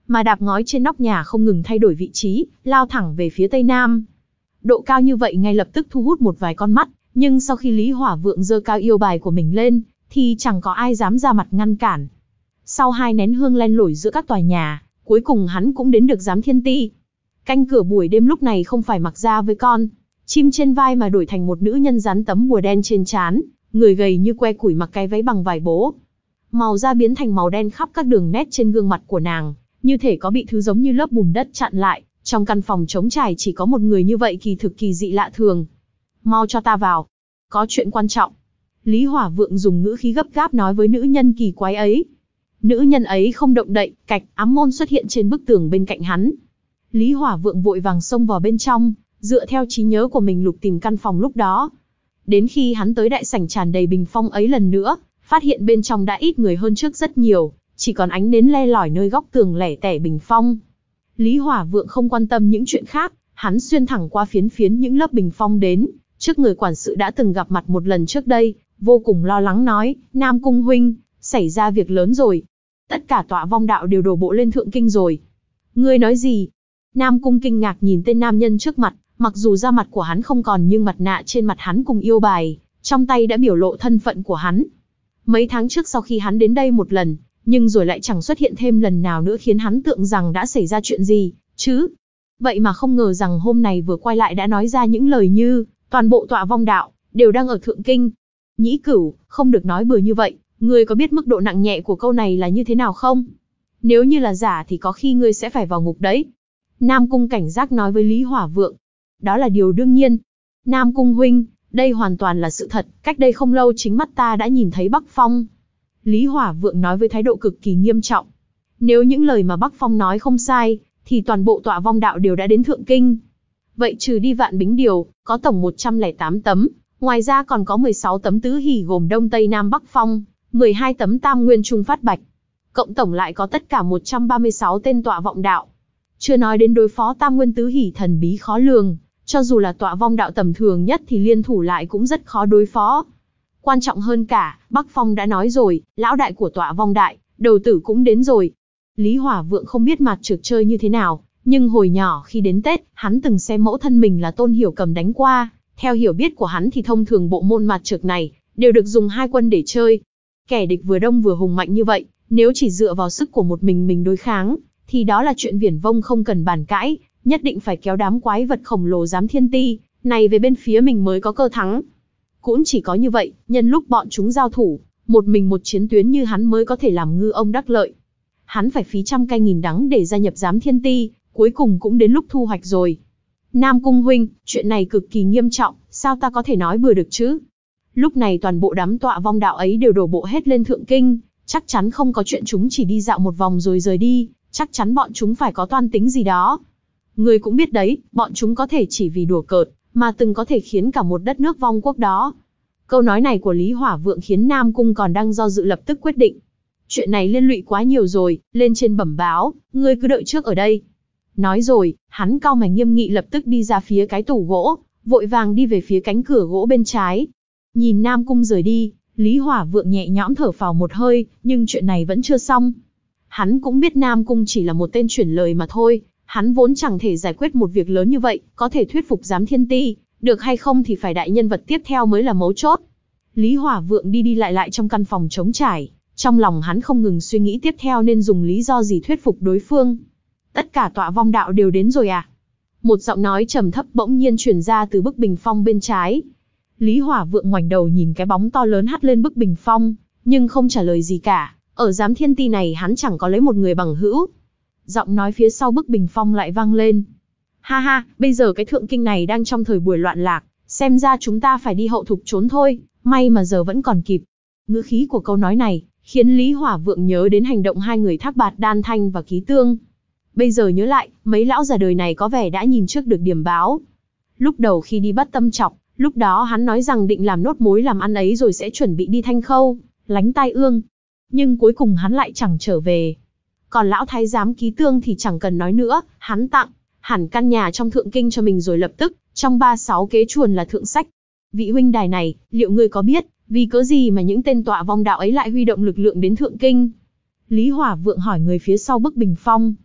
A: mà đạp ngói trên nóc nhà không ngừng thay đổi vị trí, lao thẳng về phía tây nam. Độ cao như vậy ngay lập tức thu hút một vài con mắt, nhưng sau khi Lý Hỏa Vượng giơ cao yêu bài của mình lên, thì chẳng có ai dám ra mặt ngăn cản. Sau hai nén hương len lỏi giữa các tòa nhà, cuối cùng hắn cũng đến được Giám Thiên Ti. Canh cửa buổi đêm lúc này không phải mặc da với con chim trên vai mà đổi thành một nữ nhân dán tấm bùa đen trên trán, người gầy như que củi mặc cái váy bằng vải bố. Màu da biến thành màu đen khắp các đường nét trên gương mặt của nàng, như thể có bị thứ giống như lớp bùn đất chặn lại. Trong căn phòng trống trải chỉ có một người như vậy kỳ thực kỳ dị lạ thường. Mau cho ta vào. Có chuyện quan trọng. Lý Hỏa Vượng dùng ngữ khí gấp gáp nói với nữ nhân kỳ quái ấy. Nữ nhân ấy không động đậy, cạch, ám môn xuất hiện trên bức tường bên cạnh hắn. Lý Hỏa Vượng vội vàng xông vào bên trong, dựa theo trí nhớ của mình lục tìm căn phòng lúc đó. Đến khi hắn tới đại sảnh tràn đầy bình phong ấy lần nữa, phát hiện bên trong đã ít người hơn trước rất nhiều, chỉ còn ánh nến le lỏi nơi góc tường lẻ tẻ bình phong. Lý Hỏa Vượng không quan tâm những chuyện khác, hắn xuyên thẳng qua phiến phiến những lớp bình phong đến, trước người quản sự đã từng gặp mặt một lần trước đây, vô cùng lo lắng nói, Nam Cung huynh, xảy ra việc lớn rồi. Tất cả tọa vong đạo đều đổ bộ lên thượng kinh rồi. Ngươi nói gì? Nam Cung kinh ngạc nhìn tên nam nhân trước mặt, mặc dù da mặt của hắn không còn nhưng mặt nạ trên mặt hắn cùng yêu bài, trong tay đã biểu lộ thân phận của hắn. Mấy tháng trước sau khi hắn đến đây một lần, nhưng rồi lại chẳng xuất hiện thêm lần nào nữa khiến hắn tưởng rằng đã xảy ra chuyện gì, chứ. Vậy mà không ngờ rằng hôm nay vừa quay lại đã nói ra những lời như, toàn bộ tọa vong đạo, đều đang ở thượng kinh. Nhĩ Cửu, không được nói bừa như vậy, ngươi có biết mức độ nặng nhẹ của câu này là như thế nào không? Nếu như là giả thì có khi ngươi sẽ phải vào ngục đấy. Nam Cung cảnh giác nói với Lý Hỏa Vượng. Đó là điều đương nhiên. Nam Cung huynh, đây hoàn toàn là sự thật, cách đây không lâu chính mắt ta đã nhìn thấy Bắc Phong. Lý Hỏa Vượng nói với thái độ cực kỳ nghiêm trọng. Nếu những lời mà Bắc Phong nói không sai, thì toàn bộ tọa vong đạo đều đã đến thượng kinh. Vậy trừ đi Vạn Bính Điều, có tổng một trăm lẻ tám tấm, ngoài ra còn có mười sáu tấm tứ hỷ gồm Đông Tây Nam Bắc Phong, mười hai tấm Tam Nguyên Trung Phát Bạch. Cộng tổng lại có tất cả một trăm ba mươi sáu tên tọa vọng đạo. Chưa nói đến đối phó Tam Nguyên tứ hỷ thần bí khó lường, cho dù là tọa vong đạo tầm thường nhất thì liên thủ lại cũng rất khó đối phó. Quan trọng hơn cả, Bắc Phong đã nói rồi, lão đại của tọa vong đại, đầu tử cũng đến rồi. Lý Hỏa Vượng không biết mặt trược chơi như thế nào, nhưng hồi nhỏ khi đến Tết, hắn từng xem mẫu thân mình là Tôn Hiểu Cầm đánh qua. Theo hiểu biết của hắn thì thông thường bộ môn mặt trược này, đều được dùng hai quân để chơi. Kẻ địch vừa đông vừa hùng mạnh như vậy, nếu chỉ dựa vào sức của một mình mình đối kháng, thì đó là chuyện viển vông không cần bàn cãi, nhất định phải kéo đám quái vật khổng lồ Giám Thiên Ti này về bên phía mình mới có cơ thắng. Cũng chỉ có như vậy, nhân lúc bọn chúng giao thủ, một mình một chiến tuyến như hắn mới có thể làm ngư ông đắc lợi. Hắn phải phí trăm cay nghìn đắng để gia nhập Giám Thiên Ti, cuối cùng cũng đến lúc thu hoạch rồi. Nam Cung huynh, chuyện này cực kỳ nghiêm trọng, sao ta có thể nói bừa được chứ? Lúc này toàn bộ đám tọa vong đạo ấy đều đổ bộ hết lên thượng kinh, chắc chắn không có chuyện chúng chỉ đi dạo một vòng rồi rời đi, chắc chắn bọn chúng phải có toan tính gì đó. Người cũng biết đấy, bọn chúng có thể chỉ vì đùa cợt, mà từng có thể khiến cả một đất nước vong quốc đó. Câu nói này của Lý Hỏa Vượng khiến Nam Cung còn đang do dự lập tức quyết định. Chuyện này liên lụy quá nhiều rồi, lên trên bẩm báo, ngươi cứ đợi trước ở đây. Nói rồi, hắn cau mày nghiêm nghị lập tức đi ra phía cái tủ gỗ, vội vàng đi về phía cánh cửa gỗ bên trái. Nhìn Nam Cung rời đi, Lý Hỏa Vượng nhẹ nhõm thở phào một hơi, nhưng chuyện này vẫn chưa xong. Hắn cũng biết Nam Cung chỉ là một tên chuyển lời mà thôi, hắn vốn chẳng thể giải quyết một việc lớn như vậy, có thể thuyết phục Giám Thiên Ti, được hay không thì phải đại nhân vật tiếp theo mới là mấu chốt. Lý Hỏa Vượng đi đi lại lại trong căn phòng trống trải, trong lòng hắn không ngừng suy nghĩ tiếp theo nên dùng lý do gì thuyết phục đối phương. Tất cả tọa vong đạo đều đến rồi à? Một giọng nói trầm thấp bỗng nhiên truyền ra từ bức bình phong bên trái. Lý Hỏa Vượng ngoảnh đầu nhìn cái bóng to lớn hắt lên bức bình phong, nhưng không trả lời gì cả. Ở Giám Thiên Ti này hắn chẳng có lấy một người bằng hữu. Giọng nói phía sau bức bình phong lại vang lên. Ha ha, bây giờ cái thượng kinh này đang trong thời buổi loạn lạc, xem ra chúng ta phải đi hậu thục trốn thôi, may mà giờ vẫn còn kịp. Ngữ khí của câu nói này khiến Lý Hỏa Vượng nhớ đến hành động hai người Thác Bạt Đan Thanh và Ký Tương. Bây giờ nhớ lại, mấy lão già đời này có vẻ đã nhìn trước được điểm báo. Lúc đầu khi đi bắt Tâm Trọc, lúc đó hắn nói rằng định làm nốt mối làm ăn ấy rồi sẽ chuẩn bị đi Thanh Khâu, lánh tai ương. Nhưng cuối cùng hắn lại chẳng trở về. Còn lão thái giám Ký Tương thì chẳng cần nói nữa, hắn tặng hẳn căn nhà trong thượng kinh cho mình rồi lập tức, trong ba sáu kế chuồn là thượng sách. Vị huynh đài này, liệu ngươi có biết, vì cớ gì mà những tên tọa vong đạo ấy lại huy động lực lượng đến thượng kinh? Lý Hỏa Vượng hỏi người phía sau bức bình phong.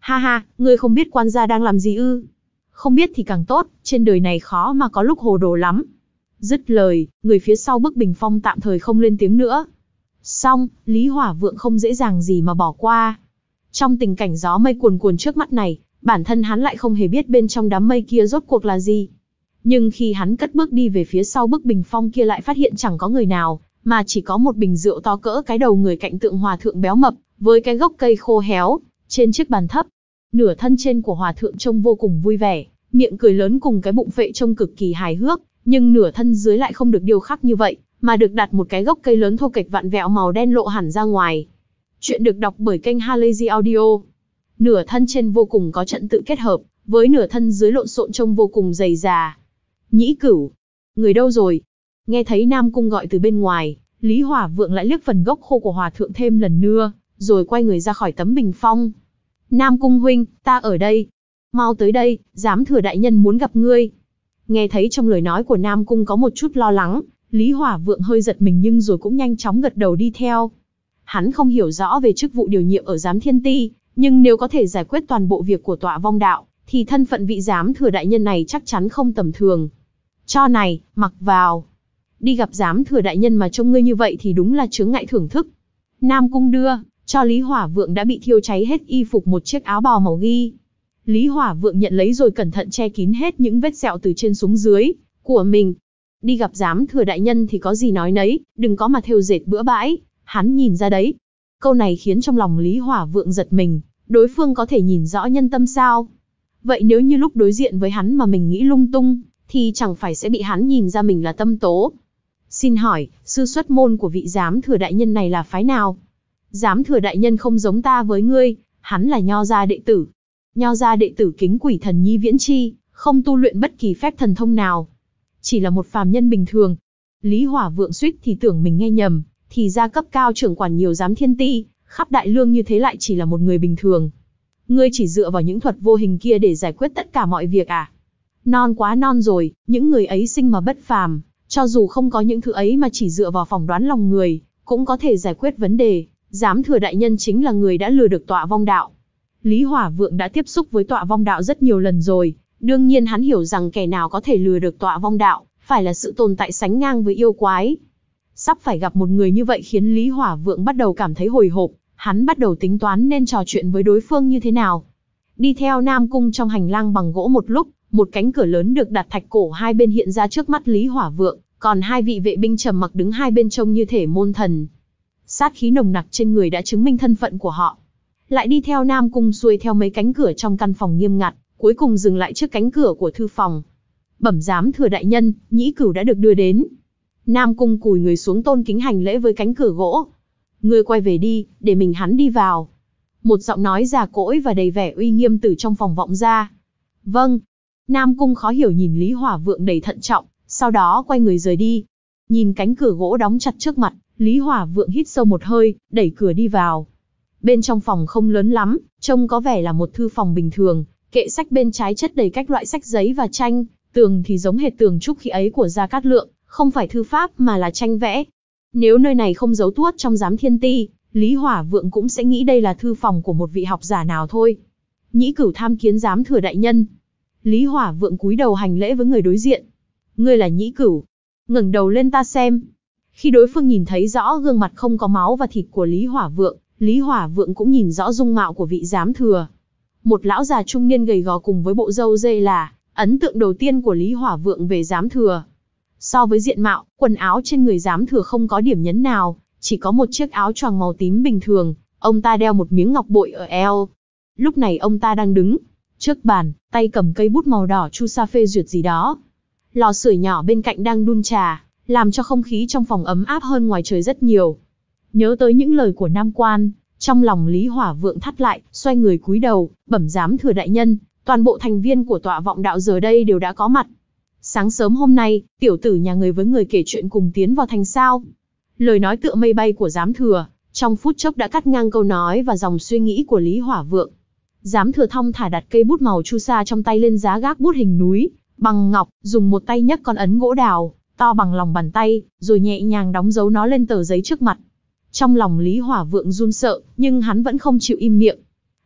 A: Ha ha, ngươi không biết quan gia đang làm gì ư? Không biết thì càng tốt, trên đời này khó mà có lúc hồ đồ lắm. Dứt lời, người phía sau bức bình phong tạm thời không lên tiếng nữa. Xong, Lý Hỏa Vượng không dễ dàng gì mà bỏ qua. Trong tình cảnh gió mây cuồn cuồn trước mắt này, bản thân hắn lại không hề biết bên trong đám mây kia rốt cuộc là gì. Nhưng khi hắn cất bước đi về phía sau bức bình phong kia lại phát hiện chẳng có người nào, mà chỉ có một bình rượu to cỡ cái đầu người cạnh tượng hòa thượng béo mập, với cái gốc cây khô héo, trên chiếc bàn thấp. Nửa thân trên của hòa thượng trông vô cùng vui vẻ, miệng cười lớn cùng cái bụng phệ trông cực kỳ hài hước, nhưng nửa thân dưới lại không được điêu khắc như vậy, mà được đặt một cái gốc cây lớn thô kệch vặn vẹo màu đen lộ hẳn ra ngoài. Chuyện được đọc bởi kênh Halazy Audio. Nửa thân trên vô cùng có trận tự kết hợp, với nửa thân dưới lộn xộn trông vô cùng dày dà. Nhĩ Cửu, người đâu rồi? Nghe thấy Nam Cung gọi từ bên ngoài, Lý Hỏa Vượng lại liếc phần gốc khô của hòa thượng thêm lần nữa, rồi quay người ra khỏi tấm bình phong. Nam Cung huynh, ta ở đây. Mau tới đây, giám thừa đại nhân muốn gặp ngươi. Nghe thấy trong lời nói của Nam Cung có một chút lo lắng, Lý Hỏa Vượng hơi giật mình nhưng rồi cũng nhanh chóng gật đầu đi theo. Hắn không hiểu rõ về chức vụ điều nhiệm ở Giám Thiên Ti, nhưng nếu có thể giải quyết toàn bộ việc của Tọa Vong Đạo, thì thân phận vị giám thừa đại nhân này chắc chắn không tầm thường. Cho này, mặc vào. Đi gặp giám thừa đại nhân mà trông ngươi như vậy thì đúng là chướng ngại thưởng thức. Nam Cung đưa, cho Lý Hỏa Vượng đã bị thiêu cháy hết y phục một chiếc áo bào màu ghi. Lý Hỏa Vượng nhận lấy rồi cẩn thận che kín hết những vết sẹo từ trên xuống dưới của mình. Đi gặp giám thừa đại nhân thì có gì nói nấy, đừng có mà thêu dệt bữa bãi, hắn nhìn ra đấy. Câu này khiến trong lòng Lý Hỏa Vượng giật mình, đối phương có thể nhìn rõ nhân tâm sao? Vậy nếu như lúc đối diện với hắn mà mình nghĩ lung tung, thì chẳng phải sẽ bị hắn nhìn ra mình là tâm tố. Xin hỏi, sư xuất môn của vị giám thừa đại nhân này là phái nào? Giám thừa đại nhân không giống ta với ngươi, hắn là nho gia đệ tử. Nho gia đệ tử kính quỷ thần nhi viễn chi, không tu luyện bất kỳ phép thần thông nào. Chỉ là một phàm nhân bình thường. Lý Hỏa Vượng suýt thì tưởng mình nghe nhầm, thì ra cấp cao trưởng quản nhiều giám thiên ti, khắp đại lương như thế lại chỉ là một người bình thường. Ngươi chỉ dựa vào những thuật vô hình kia để giải quyết tất cả mọi việc à? Non quá non rồi, những người ấy sinh mà bất phàm, cho dù không có những thứ ấy mà chỉ dựa vào phỏng đoán lòng người, cũng có thể giải quyết vấn đề. Giám thừa đại nhân chính là người đã lừa được Tọa Vong Đạo. Lý Hỏa Vượng đã tiếp xúc với Tọa Vong Đạo rất nhiều lần rồi, đương nhiên hắn hiểu rằng kẻ nào có thể lừa được Tọa Vong Đạo, phải là sự tồn tại sánh ngang với yêu quái. Sắp phải gặp một người như vậy khiến Lý Hỏa Vượng bắt đầu cảm thấy hồi hộp, hắn bắt đầu tính toán nên trò chuyện với đối phương như thế nào. Đi theo Nam Cung trong hành lang bằng gỗ một lúc, một cánh cửa lớn được đặt thạch cổ hai bên hiện ra trước mắt Lý Hỏa Vượng, còn hai vị vệ binh trầm mặc đứng hai bên trông như thể môn thần. Sát khí nồng nặc trên người đã chứng minh thân phận của họ. Lại đi theo Nam Cung xuôi theo mấy cánh cửa trong căn phòng nghiêm ngặt, cuối cùng dừng lại trước cánh cửa của thư phòng. Bẩm giám thừa đại nhân, Nhĩ Cửu đã được đưa đến. Nam Cung cúi người xuống tôn kính hành lễ với cánh cửa gỗ. Ngươi quay về đi, để mình hắn đi vào. Một giọng nói già cỗi và đầy vẻ uy nghiêm từ trong phòng vọng ra. Vâng. Nam Cung khó hiểu nhìn Lý Hỏa Vượng đầy thận trọng, sau đó quay người rời đi. Nhìn cánh cửa gỗ đóng chặt trước mặt, Lý Hỏa Vượng hít sâu một hơi, đẩy cửa đi vào. Bên trong phòng không lớn lắm, trông có vẻ là một thư phòng bình thường, kệ sách bên trái chất đầy các loại sách giấy và tranh, tường thì giống hệt tường trúc khi ấy của Gia Cát Lượng, không phải thư pháp mà là tranh vẽ. Nếu nơi này không giấu tuốt trong Giám Thiên Ti, Lý Hỏa Vượng cũng sẽ nghĩ đây là thư phòng của một vị học giả nào thôi. Nhĩ Cửu tham kiến giám thừa đại nhân. Lý Hỏa Vượng cúi đầu hành lễ với người đối diện. Ngươi là Nhĩ Cửu, ngẩng đầu lên ta xem. Khi đối phương nhìn thấy rõ gương mặt không có máu và thịt của Lý Hỏa Vượng, Lý Hỏa Vượng cũng nhìn rõ dung mạo của vị giám thừa. Một lão già trung niên gầy gò cùng với bộ râu dê là ấn tượng đầu tiên của Lý Hỏa Vượng về giám thừa. So với diện mạo, quần áo trên người giám thừa không có điểm nhấn nào, chỉ có một chiếc áo choàng màu tím bình thường, ông ta đeo một miếng ngọc bội ở eo. Lúc này ông ta đang đứng trước bàn, tay cầm cây bút màu đỏ chu sa phê duyệt gì đó. Lò sưởi nhỏ bên cạnh đang đun trà, làm cho không khí trong phòng ấm áp hơn ngoài trời rất nhiều. Nhớ tới những lời của Nam Quan, trong lòng Lý Hỏa Vượng thắt lại, xoay người cúi đầu, bẩm giám thừa đại nhân, toàn bộ thành viên của Tọa Vọng Đạo giờ đây đều đã có mặt. Sáng sớm hôm nay, tiểu tử nhà người với người kể chuyện cùng tiến vào thành sao. Lời nói tựa mây bay của giám thừa, trong phút chốc đã cắt ngang câu nói và dòng suy nghĩ của Lý Hỏa Vượng. Giám thừa thong thả đặt cây bút màu chu sa trong tay lên giá gác bút hình núi, bằng ngọc, dùng một tay nhấc con ấn gỗ đào, to bằng lòng bàn tay, rồi nhẹ nhàng đóng dấu nó lên tờ giấy trước mặt. Trong lòng Lý Hỏa Vượng run sợ, nhưng hắn vẫn không chịu im miệng.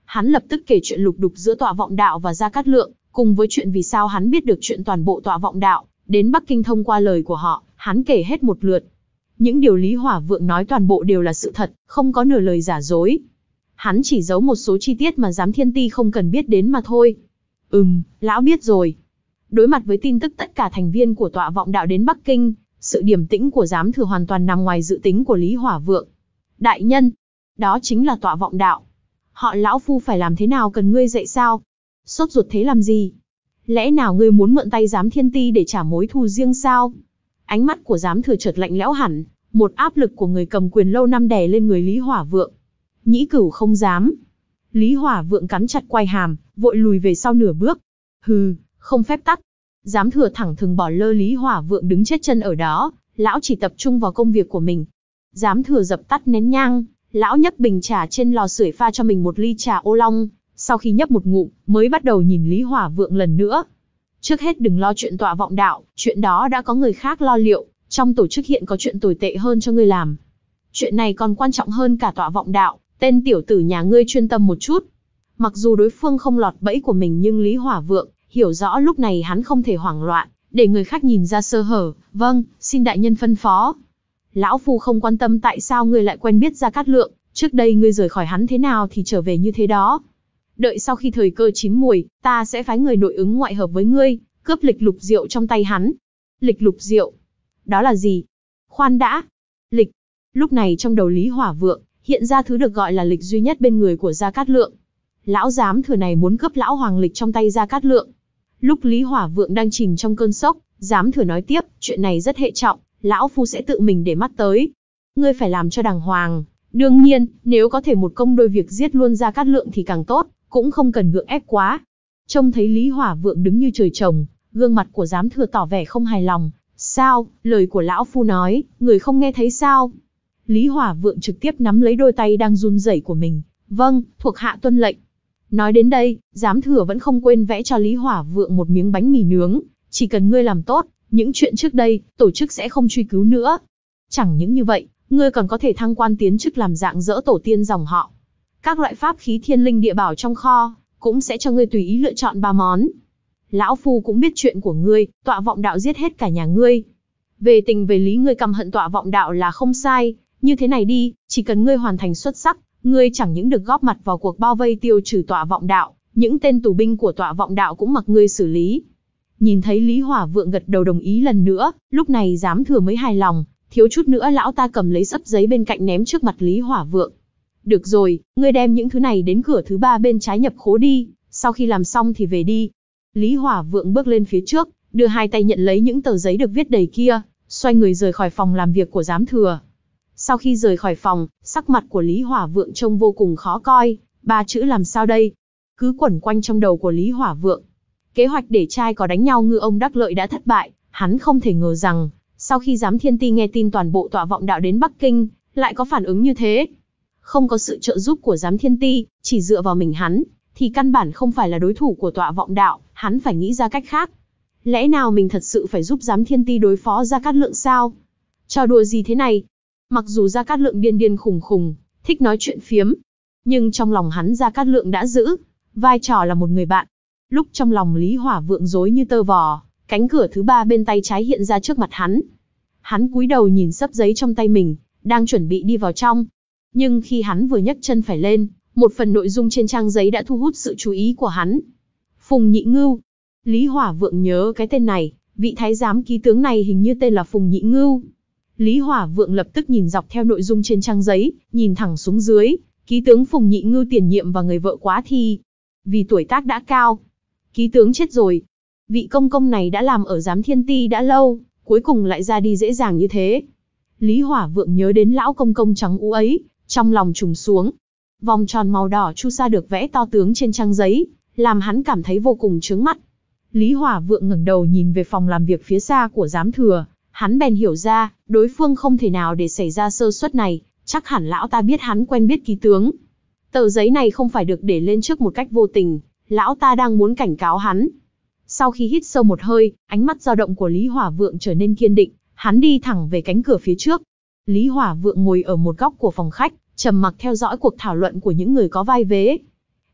A: Hắn lập tức kể chuyện lục đục giữa Tọa Vọng Đạo và Gia Cát Lượng, cùng với chuyện vì sao hắn biết được chuyện toàn bộ Tọa Vọng Đạo, đến Bắc Kinh thông qua lời của họ, hắn kể hết một lượt. Những điều Lý Hỏa Vượng nói toàn bộ đều là sự thật, không có nửa lời giả dối. Hắn chỉ giấu một số chi tiết mà Giám Thiên Ti không cần biết đến mà thôi. Ừm, lão biết rồi. Đối mặt với tin tức tất cả thành viên của Tọa Vọng Đạo đến Bắc Kinh, sự điềm tĩnh của Giám Thừa hoàn toàn nằm ngoài dự tính của Lý Hỏa Vượng. Đại nhân, đó chính là Tọa Vọng Đạo. Họ lão phu phải làm thế nào cần ngươi dạy sao? Sốt ruột thế làm gì? Lẽ nào ngươi muốn mượn tay Giám Thiên Ti để trả mối thù riêng sao? Ánh mắt của Giám Thừa chợt lạnh lẽo hẳn, một áp lực của người cầm quyền lâu năm đè lên người Lý Hỏa Vượng. Nhĩ Cửu không dám. Lý Hỏa Vượng cắn chặt quai hàm, vội lùi về sau nửa bước. Hừ, không phép tắc. Giám Thừa thẳng thừng bỏ lơ Lý Hỏa Vượng đứng chết chân ở đó, lão chỉ tập trung vào công việc của mình. Giám Thừa dập tắt nén nhang, lão nhấc bình trà trên lò sưởi pha cho mình một ly trà ô long, sau khi nhấp một ngụm, mới bắt đầu nhìn Lý Hỏa Vượng lần nữa. Trước hết đừng lo chuyện Tọa Vọng Đạo, chuyện đó đã có người khác lo liệu, trong tổ chức hiện có chuyện tồi tệ hơn cho ngươi làm. Chuyện này còn quan trọng hơn cả Tọa Vọng Đạo, tên tiểu tử nhà ngươi chuyên tâm một chút. Mặc dù đối phương không lọt bẫy của mình nhưng Lý Hỏa Vượng hiểu rõ lúc này hắn không thể hoảng loạn, để người khác nhìn ra sơ hở. Vâng, xin đại nhân phân phó. Lão phu không quan tâm tại sao ngươi lại quen biết Gia Cát Lượng, trước đây ngươi rời khỏi hắn thế nào thì trở về như thế đó. Đợi sau khi thời cơ chín muồi, ta sẽ phái người nội ứng ngoại hợp với ngươi, cướp lịch lục rượu trong tay hắn. Lịch lục rượu? Đó là gì? Khoan đã. Lịch. Lúc này trong đầu Lý Hỏa Vượng hiện ra thứ được gọi là lịch duy nhất bên người của Gia Cát Lượng. Lão Giám Thừa này muốn cướp lão hoàng lịch trong tay Gia Cát Lượng. Lúc Lý Hỏa Vượng đang chìm trong cơn sốc, Giám Thừa nói tiếp, chuyện này rất hệ trọng, lão phu sẽ tự mình để mắt tới. Ngươi phải làm cho đàng hoàng. Đương nhiên, nếu có thể một công đôi việc giết luôn Gia Cát Lượng thì càng tốt, cũng không cần gượng ép quá. Trông thấy Lý Hỏa Vượng đứng như trời trồng, gương mặt của Giám Thừa tỏ vẻ không hài lòng. Sao, lời của lão phu nói, người không nghe thấy sao? Lý Hỏa Vượng trực tiếp nắm lấy đôi tay đang run rẩy của mình. Vâng, thuộc hạ tuân lệnh. Nói đến đây, Giám Thừa vẫn không quên vẽ cho Lý Hỏa Vượng một miếng bánh mì nướng. Chỉ cần ngươi làm tốt, những chuyện trước đây, tổ chức sẽ không truy cứu nữa. Chẳng những như vậy, ngươi còn có thể thăng quan tiến chức làm dạng dỡ tổ tiên dòng họ. Các loại pháp khí thiên linh địa bảo trong kho, cũng sẽ cho ngươi tùy ý lựa chọn ba món. Lão phu cũng biết chuyện của ngươi, Tọa Vọng Đạo giết hết cả nhà ngươi. Về tình về lý ngươi căm hận Tọa Vọng Đạo là không sai, như thế này đi, chỉ cần ngươi hoàn thành xuất sắc, ngươi chẳng những được góp mặt vào cuộc bao vây tiêu trừ Tọa Vọng Đạo, những tên tù binh của Tọa Vọng Đạo cũng mặc ngươi xử lý. Nhìn thấy Lý Hỏa Vượng gật đầu đồng ý lần nữa, lúc này Giám Thừa mới hài lòng, thiếu chút nữa lão ta cầm lấy sấp giấy bên cạnh ném trước mặt Lý Hỏa Vượng. Được rồi, ngươi đem những thứ này đến cửa thứ ba bên trái nhập khố đi, sau khi làm xong thì về đi. Lý Hỏa Vượng bước lên phía trước, đưa hai tay nhận lấy những tờ giấy được viết đầy kia, xoay người rời khỏi phòng làm việc của Giám Thừa. Sau khi rời khỏi phòng, sắc mặt của Lý Hỏa Vượng trông vô cùng khó coi, ba chữ làm sao đây? Cứ quẩn quanh trong đầu của Lý Hỏa Vượng. Kế hoạch để trai có đánh nhau ngư ông đắc lợi đã thất bại, hắn không thể ngờ rằng, sau khi Giám Thiên Ti nghe tin toàn bộ Tọa Vọng Đạo đến Bắc Kinh, lại có phản ứng như thế. Không có sự trợ giúp của Giám Thiên Ti, chỉ dựa vào mình hắn, thì căn bản không phải là đối thủ của Tọa Vọng Đạo, hắn phải nghĩ ra cách khác. Lẽ nào mình thật sự phải giúp Giám Thiên Ti đối phó Gia Cát Lượng sao? Trò đùa gì thế này? Mặc dù Gia Cát Lượng điên điên khùng khùng, thích nói chuyện phiếm, nhưng trong lòng hắn Gia Cát Lượng đã giữ vai trò là một người bạn. Lúc trong lòng Lý Hỏa Vượng rối như tơ vò, cánh cửa thứ ba bên tay trái hiện ra trước mặt hắn. Hắn cúi đầu nhìn xấp giấy trong tay mình, đang chuẩn bị đi vào trong. Nhưng khi hắn vừa nhấc chân phải lên, một phần nội dung trên trang giấy đã thu hút sự chú ý của hắn. Phùng Nhị Ngưu. Lý Hỏa Vượng nhớ cái tên này, vị thái giám ký tướng này hình như tên là Phùng Nhị Ngưu. Lý Hỏa Vượng lập tức nhìn dọc theo nội dung trên trang giấy, nhìn thẳng xuống dưới, ký tướng Phùng Nhị Ngưu tiền nhiệm và người vợ quá thi. Vì tuổi tác đã cao, ký tướng chết rồi. Vị công công này đã làm ở Giám Thiên Ti đã lâu, cuối cùng lại ra đi dễ dàng như thế. Lý Hỏa Vượng nhớ đến lão công công trắng ú ấy, trong lòng trùng xuống. Vòng tròn màu đỏ chu sa được vẽ to tướng trên trang giấy, làm hắn cảm thấy vô cùng chướng mắt. Lý Hỏa Vượng ngẩng đầu nhìn về phòng làm việc phía xa của Giám Thừa, hắn bèn hiểu ra, đối phương không thể nào để xảy ra sơ suất này, chắc hẳn lão ta biết hắn quen biết ký tướng. Tờ giấy này không phải được để lên trước một cách vô tình, lão ta đang muốn cảnh cáo hắn. Sau khi hít sâu một hơi, ánh mắt dao động của Lý Hỏa Vượng trở nên kiên định, hắn đi thẳng về cánh cửa phía trước. Lý Hỏa Vượng ngồi ở một góc của phòng khách, trầm mặc theo dõi cuộc thảo luận của những người có vai vế.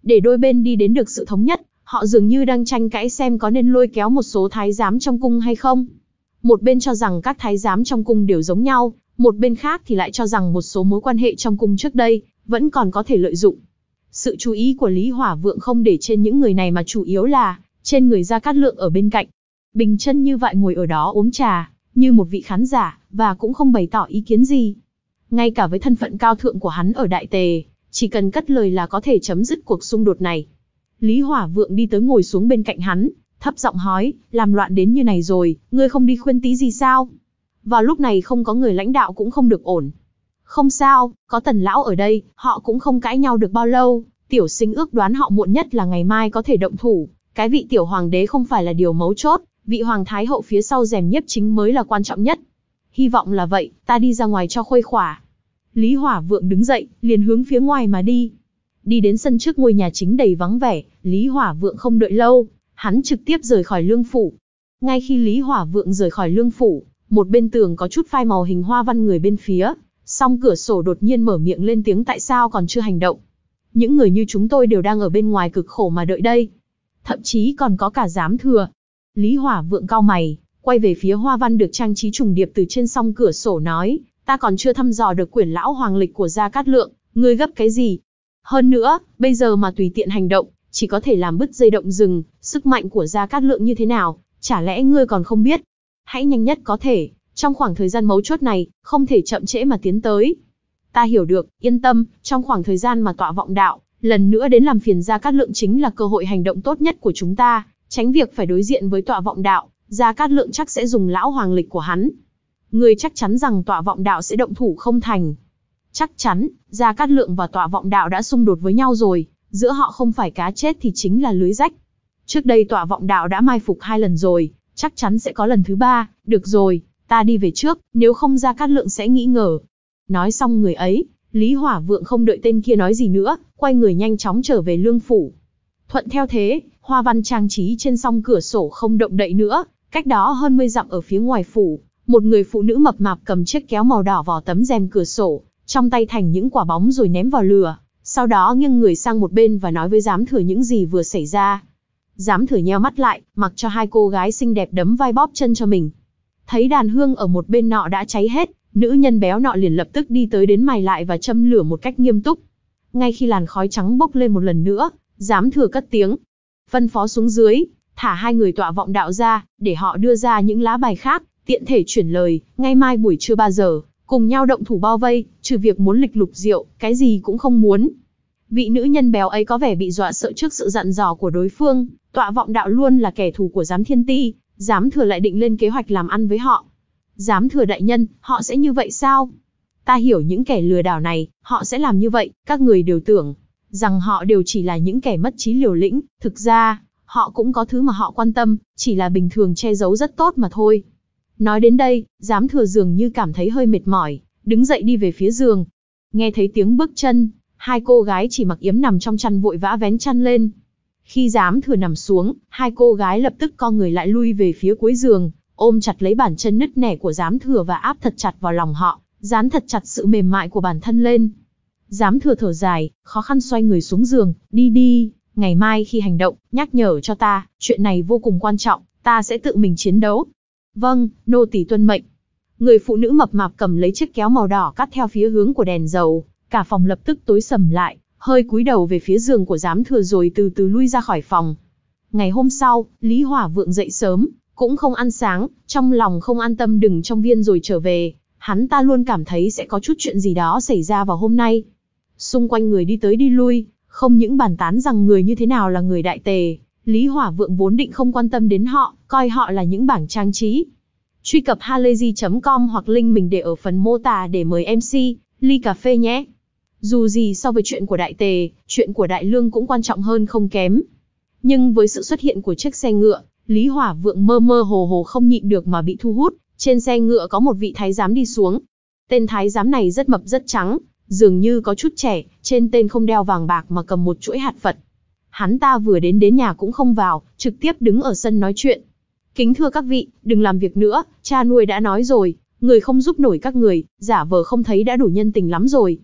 A: để đôi bên đi đến được sự thống nhất. Họ dường như đang tranh cãi xem có nên lôi kéo một số thái giám trong cung hay không. Một bên cho rằng các thái giám trong cung đều giống nhau, một bên khác thì lại cho rằng một số mối quan hệ trong cung trước đây vẫn còn có thể lợi dụng. Sự chú ý của Lý Hỏa Vượng không để trên những người này mà chủ yếu là trên người Gia Cát Lượng ở bên cạnh. Bình chân như vậy ngồi ở đó uống trà, như một vị khán giả, và cũng không bày tỏ ý kiến gì. Ngay cả với thân phận cao thượng của hắn ở Đại Tề, chỉ cần cất lời là có thể chấm dứt cuộc xung đột này. Lý Hỏa Vượng đi tới ngồi xuống bên cạnh hắn, thấp giọng nói, làm loạn đến như này rồi, ngươi không đi khuyên tí gì sao? Vào lúc này không có người lãnh đạo cũng không được ổn. Không sao, có Tần lão ở đây, họ cũng không cãi nhau được bao lâu, tiểu sinh ước đoán họ muộn nhất là ngày mai có thể động thủ. Cái vị tiểu hoàng đế không phải là điều mấu chốt, vị hoàng thái hậu phía sau rèm nhiếp chính mới là quan trọng nhất. Hy vọng là vậy, ta đi ra ngoài cho khuây khỏa. Lý Hỏa Vượng đứng dậy, liền hướng phía ngoài mà đi. Đi đến sân trước ngôi nhà chính đầy vắng vẻ, Lý Hỏa Vượng không đợi lâu, hắn trực tiếp rời khỏi lương phủ. Ngay khi Lý Hỏa Vượng rời khỏi lương phủ, một bên tường có chút phai màu hình hoa văn người bên phía, song cửa sổ đột nhiên mở miệng lên tiếng, tại sao còn chưa hành động? Những người như chúng tôi đều đang ở bên ngoài cực khổ mà đợi đây. Thậm chí còn có cả giám thừa. Lý Hỏa Vượng cau mày, quay về phía hoa văn được trang trí trùng điệp từ trên song cửa sổ nói, ta còn chưa thăm dò được quyển lão hoàng lịch của Gia Cát Lượng, ngươi gấp cái gì? Hơn nữa, bây giờ mà tùy tiện hành động, chỉ có thể làm bứt dây động rừng, sức mạnh của Gia Cát Lượng như thế nào, chả lẽ ngươi còn không biết? Hãy nhanh nhất có thể, trong khoảng thời gian mấu chốt này, không thể chậm trễ mà tiến tới. Ta hiểu được, yên tâm, trong khoảng thời gian mà tọa vọng đạo, lần nữa đến làm phiền Gia Cát Lượng chính là cơ hội hành động tốt nhất của chúng ta, tránh việc phải đối diện với tọa vọng đạo, Gia Cát Lượng chắc sẽ dùng lão hoàng lịch của hắn. Ngươi chắc chắn rằng tọa vọng đạo sẽ động thủ không thành? Chắc chắn, Gia Cát Lượng và tọa vọng đạo đã xung đột với nhau rồi, giữa họ không phải cá chết thì chính là lưới rách. Trước đây tọa vọng đạo đã mai phục hai lần rồi, chắc chắn sẽ có lần thứ ba, được rồi, ta đi về trước, nếu không Gia Cát Lượng sẽ nghĩ ngờ. Nói xong người ấy, Lý Hỏa Vượng không đợi tên kia nói gì nữa, quay người nhanh chóng trở về lương phủ. Thuận theo thế, hoa văn trang trí trên song cửa sổ không động đậy nữa, cách đó hơn mươi dặm ở phía ngoài phủ, một người phụ nữ mập mạp cầm chiếc kéo màu đỏ vò tấm rèm cửa sổ, trong tay thành những quả bóng rồi ném vào lửa, sau đó nghiêng người sang một bên và nói với giám thừa những gì vừa xảy ra. Giám thừa nheo mắt lại, mặc cho hai cô gái xinh đẹp đấm vai bóp chân cho mình. Thấy đàn hương ở một bên nọ đã cháy hết, nữ nhân béo nọ liền lập tức đi tới đến mài lại và châm lửa một cách nghiêm túc. Ngay khi làn khói trắng bốc lên một lần nữa, giám thừa cất tiếng, phân phó xuống dưới, thả hai người tọa vọng đạo ra, để họ đưa ra những lá bài khác, tiện thể chuyển lời, ngay mai buổi trưa ba giờ, cùng nhau động thủ bao vây, trừ việc muốn lịch lục rượu, cái gì cũng không muốn. Vị nữ nhân béo ấy có vẻ bị dọa sợ trước sự dặn dò của đối phương, tọa vọng đạo luôn là kẻ thù của giám thiên ti, giám thừa lại định lên kế hoạch làm ăn với họ. Giám thừa đại nhân, họ sẽ như vậy sao? Ta hiểu những kẻ lừa đảo này, họ sẽ làm như vậy, các người đều tưởng rằng họ đều chỉ là những kẻ mất trí liều lĩnh, thực ra, họ cũng có thứ mà họ quan tâm, chỉ là bình thường che giấu rất tốt mà thôi. Nói đến đây, giám thừa dường như cảm thấy hơi mệt mỏi, đứng dậy đi về phía giường. Nghe thấy tiếng bước chân, hai cô gái chỉ mặc yếm nằm trong chăn vội vã vén chăn lên. Khi giám thừa nằm xuống, hai cô gái lập tức co người lại lui về phía cuối giường, ôm chặt lấy bàn chân nứt nẻ của giám thừa và áp thật chặt vào lòng họ, dán thật chặt sự mềm mại của bản thân lên. Giám thừa thở dài, khó khăn xoay người xuống giường, đi đi, ngày mai khi hành động, nhắc nhở cho ta, chuyện này vô cùng quan trọng, ta sẽ tự mình chiến đấu. Vâng, nô tỳ tuân mệnh. Người phụ nữ mập mạp cầm lấy chiếc kéo màu đỏ cắt theo phía hướng của đèn dầu, cả phòng lập tức tối sầm lại, hơi cúi đầu về phía giường của giám thừa rồi từ từ lui ra khỏi phòng. Ngày hôm sau, Lý Hỏa Vượng dậy sớm, cũng không ăn sáng, trong lòng không an tâm đừng trong viên rồi trở về, hắn ta luôn cảm thấy sẽ có chút chuyện gì đó xảy ra vào hôm nay. Xung quanh người đi tới đi lui, không những bàn tán rằng người như thế nào là người Đại Tề, Lý Hỏa Vượng vốn định không quan tâm đến họ, coi họ là những bảng trang trí. Truy cập halayzi chấm com hoặc link mình để ở phần mô tả để mời em xê, ly cà phê nhé. Dù gì so với chuyện của Đại Tề, chuyện của Đại Lương cũng quan trọng hơn không kém. Nhưng với sự xuất hiện của chiếc xe ngựa, Lý Hỏa Vượng mơ mơ hồ hồ không nhịn được mà bị thu hút. Trên xe ngựa có một vị thái giám đi xuống. Tên thái giám này rất mập rất trắng, dường như có chút trẻ, trên tên không đeo vàng bạc mà cầm một chuỗi hạt Phật. Hắn ta vừa đến đến nhà cũng không vào, trực tiếp đứng ở sân nói chuyện. Kính thưa các vị, đừng làm việc nữa, cha nuôi đã nói rồi, người không giúp nổi các người, giả vờ không thấy đã đủ nhân tình lắm rồi.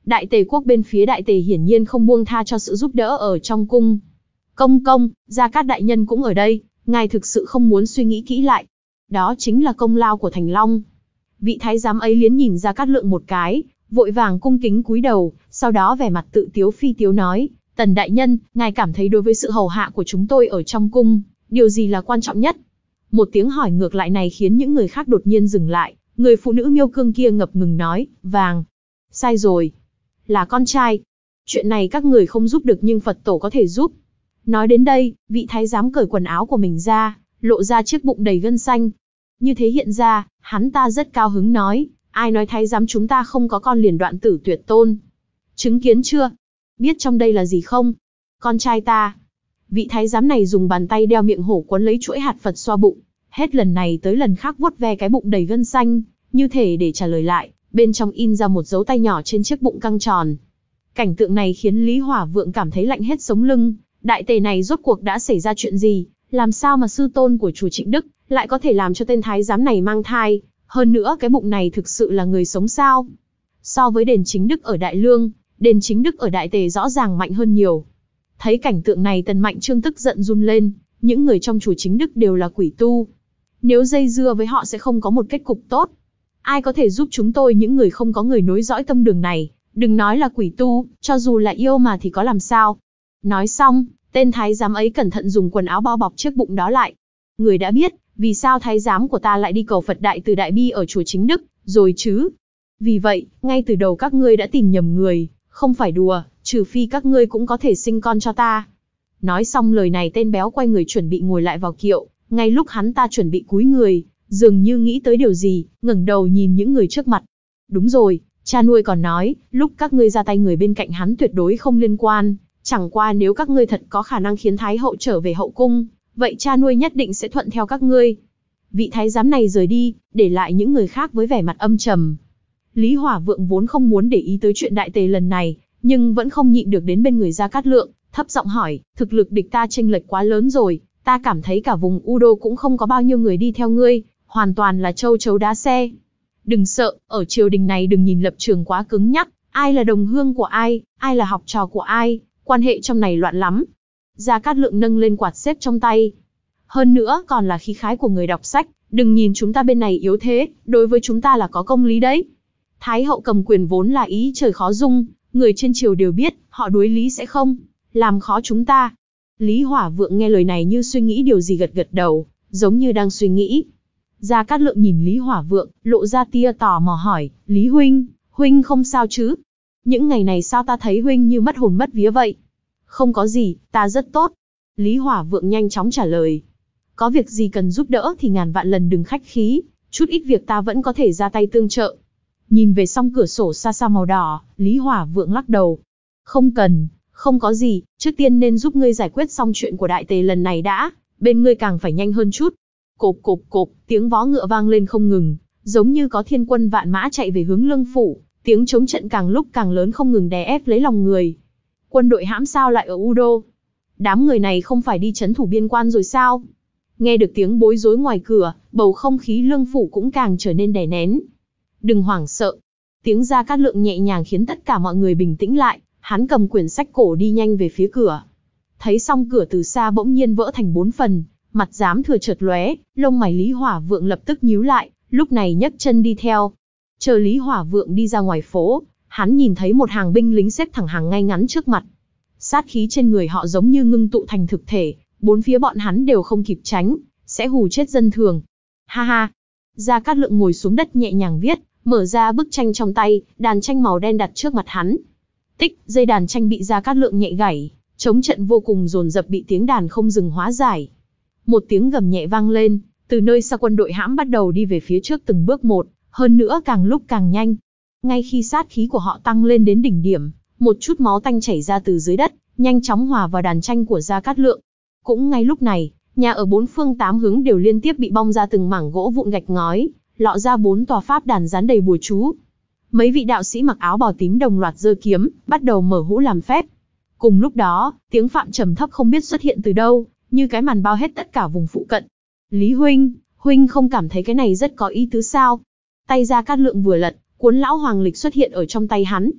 A: Đại tề quốc bên phía đại tề hiển nhiên không buông tha cho sự giúp đỡ ở trong cung. Công công, Gia Cát đại nhân cũng ở đây, ngài thực sự không muốn suy nghĩ kỹ lại. Đó chính là công lao của Thành Long. Vị thái giám ấy liếc nhìn Gia Cát Lượng một cái, vội vàng cung kính cúi đầu, sau đó vẻ mặt tự tiếu phi tiếu nói, Tần đại nhân, ngài cảm thấy đối với sự hầu hạ của chúng tôi ở trong cung, điều gì là quan trọng nhất? Một tiếng hỏi ngược lại này khiến những người khác đột nhiên dừng lại, người phụ nữ Miêu Cương kia ngập ngừng nói, vàng. Sai rồi. Là con trai. Chuyện này các người không giúp được nhưng Phật tổ có thể giúp. Nói đến đây, vị thái giám cởi quần áo của mình ra, lộ ra chiếc bụng đầy gân xanh. Như thế hiện ra, hắn ta rất cao hứng nói, ai nói thái giám chúng ta không có con liền đoạn tử tuyệt tôn. Chứng kiến chưa? Biết trong đây là gì không? Con trai ta. Vị thái giám này dùng bàn tay đeo miệng hổ quấn lấy chuỗi hạt Phật xoa bụng, hết lần này tới lần khác vuốt ve cái bụng đầy gân xanh, như thể để trả lời lại, bên trong in ra một dấu tay nhỏ trên chiếc bụng căng tròn. Cảnh tượng này khiến Lý Hỏa Vượng cảm thấy lạnh hết sống lưng, đại tề này rốt cuộc đã xảy ra chuyện gì, làm sao mà sư tôn của chùa Trịnh Đức lại có thể làm cho tên thái giám này mang thai, hơn nữa cái bụng này thực sự là người sống sao? So với đền Chính Đức ở Đại Lương, đền Chính Đức ở Đại Tề rõ ràng mạnh hơn nhiều. Thấy cảnh tượng này Tần Mạnh Trương tức giận run lên, những người trong chùa Chính Đức đều là quỷ tu. Nếu dây dưa với họ sẽ không có một kết cục tốt. Ai có thể giúp chúng tôi những người không có người nối dõi tâm đường này, đừng nói là quỷ tu, cho dù là yêu mà thì có làm sao. Nói xong, tên thái giám ấy cẩn thận dùng quần áo bao bọc chiếc bụng đó lại. Người đã biết, vì sao thái giám của ta lại đi cầu Phật Đại từ Đại Bi ở chùa Chính Đức, rồi chứ? Vì vậy, ngay từ đầu các ngươi đã tìm nhầm người, không phải đùa, trừ phi các ngươi cũng có thể sinh con cho ta. Nói xong lời này tên béo quay người chuẩn bị ngồi lại vào kiệu, ngay lúc hắn ta chuẩn bị cúi người, dường như nghĩ tới điều gì, ngẩng đầu nhìn những người trước mặt. Đúng rồi, cha nuôi còn nói, lúc các ngươi ra tay người bên cạnh hắn tuyệt đối không liên quan, chẳng qua nếu các ngươi thật có khả năng khiến Thái hậu trở về hậu cung, vậy cha nuôi nhất định sẽ thuận theo các ngươi. Vị thái giám này rời đi, để lại những người khác với vẻ mặt âm trầm. Lý Hỏa Vượng vốn không muốn để ý tới chuyện đại tề lần này, nhưng vẫn không nhịn được đến bên người Gia Cát Lượng, thấp giọng hỏi, thực lực địch ta chênh lệch quá lớn rồi, ta cảm thấy cả vùng U Đô cũng không có bao nhiêu người đi theo ngươi, hoàn toàn là châu chấu đá xe. Đừng sợ, ở triều đình này đừng nhìn lập trường quá cứng nhắc, ai là đồng hương của ai, ai là học trò của ai, quan hệ trong này loạn lắm. Gia Cát Lượng nâng lên quạt xếp trong tay. Hơn nữa còn là khí khái của người đọc sách, đừng nhìn chúng ta bên này yếu thế, đối với chúng ta là có công lý đấy. Thái hậu cầm quyền vốn là ý trời khó dung, người trên triều đều biết, họ đối lý sẽ không làm khó chúng ta. Lý Hỏa Vượng nghe lời này như suy nghĩ điều gì gật gật đầu, giống như đang suy nghĩ. Gia Cát Lượng nhìn Lý Hỏa Vượng, lộ ra tia tò mò hỏi, Lý huynh, huynh không sao chứ? Những ngày này sao ta thấy huynh như mất hồn mất vía vậy? Không có gì, ta rất tốt. Lý Hỏa Vượng nhanh chóng trả lời. Có việc gì cần giúp đỡ thì ngàn vạn lần đừng khách khí, chút ít việc ta vẫn có thể ra tay tương trợ. Nhìn về song cửa sổ xa xa màu đỏ, Lý Hỏa Vượng lắc đầu. Không cần, không có gì, trước tiên nên giúp ngươi giải quyết xong chuyện của đại tề lần này đã, bên ngươi càng phải nhanh hơn chút. Cộp cộp cộp, tiếng vó ngựa vang lên không ngừng, giống như có thiên quân vạn mã chạy về hướng Lương phủ, tiếng chống trận càng lúc càng lớn không ngừng đè ép lấy lòng người. Quân đội hãm sao lại ở U Đô? Đám người này không phải đi trấn thủ biên quan rồi sao? Nghe được tiếng bối rối ngoài cửa, bầu không khí Lương phủ cũng càng trở nên đè nén. Đừng hoảng sợ. Tiếng Gia Cát Lượng nhẹ nhàng khiến tất cả mọi người bình tĩnh lại, hắn cầm quyển sách cổ đi nhanh về phía cửa. Thấy xong cửa từ xa bỗng nhiên vỡ thành bốn phần, mặt giám thừa chợt lóe, lông mày Lý Hỏa Vượng lập tức nhíu lại, lúc này nhấc chân đi theo. Chờ Lý Hỏa Vượng đi ra ngoài phố, hắn nhìn thấy một hàng binh lính xếp thẳng hàng ngay ngắn trước mặt. Sát khí trên người họ giống như ngưng tụ thành thực thể, bốn phía bọn hắn đều không kịp tránh, sẽ hù chết dân thường. Ha ha! Gia Cát Lượng ngồi xuống đất nhẹ nhàng viết, mở ra bức tranh trong tay, đàn tranh màu đen đặt trước mặt hắn. Tích, dây đàn tranh bị Gia Cát Lượng nhẹ gảy, chống trận vô cùng dồn dập bị tiếng đàn không dừng hóa giải. Một tiếng gầm nhẹ vang lên, từ nơi xa quân đội hãm bắt đầu đi về phía trước từng bước một, hơn nữa càng lúc càng nhanh. Ngay khi sát khí của họ tăng lên đến đỉnh điểm, một chút máu tanh chảy ra từ dưới đất, nhanh chóng hòa vào đàn tranh của Gia Cát Lượng. Cũng ngay lúc này, nhà ở bốn phương tám hướng đều liên tiếp bị bong ra từng mảng gỗ vụn gạch ngói, lọ ra bốn tòa pháp đàn dán đầy bùa chú. Mấy vị đạo sĩ mặc áo bào tím đồng loạt giơ kiếm, bắt đầu mở hũ làm phép. Cùng lúc đó, tiếng phạm trầm thấp không biết xuất hiện từ đâu, như cái màn bao hết tất cả vùng phụ cận. Lý huynh, huynh không cảm thấy cái này rất có ý tứ sao? Tay Gia Cát Lượng vừa lật, cuốn lão hoàng lịch xuất hiện ở trong tay hắn.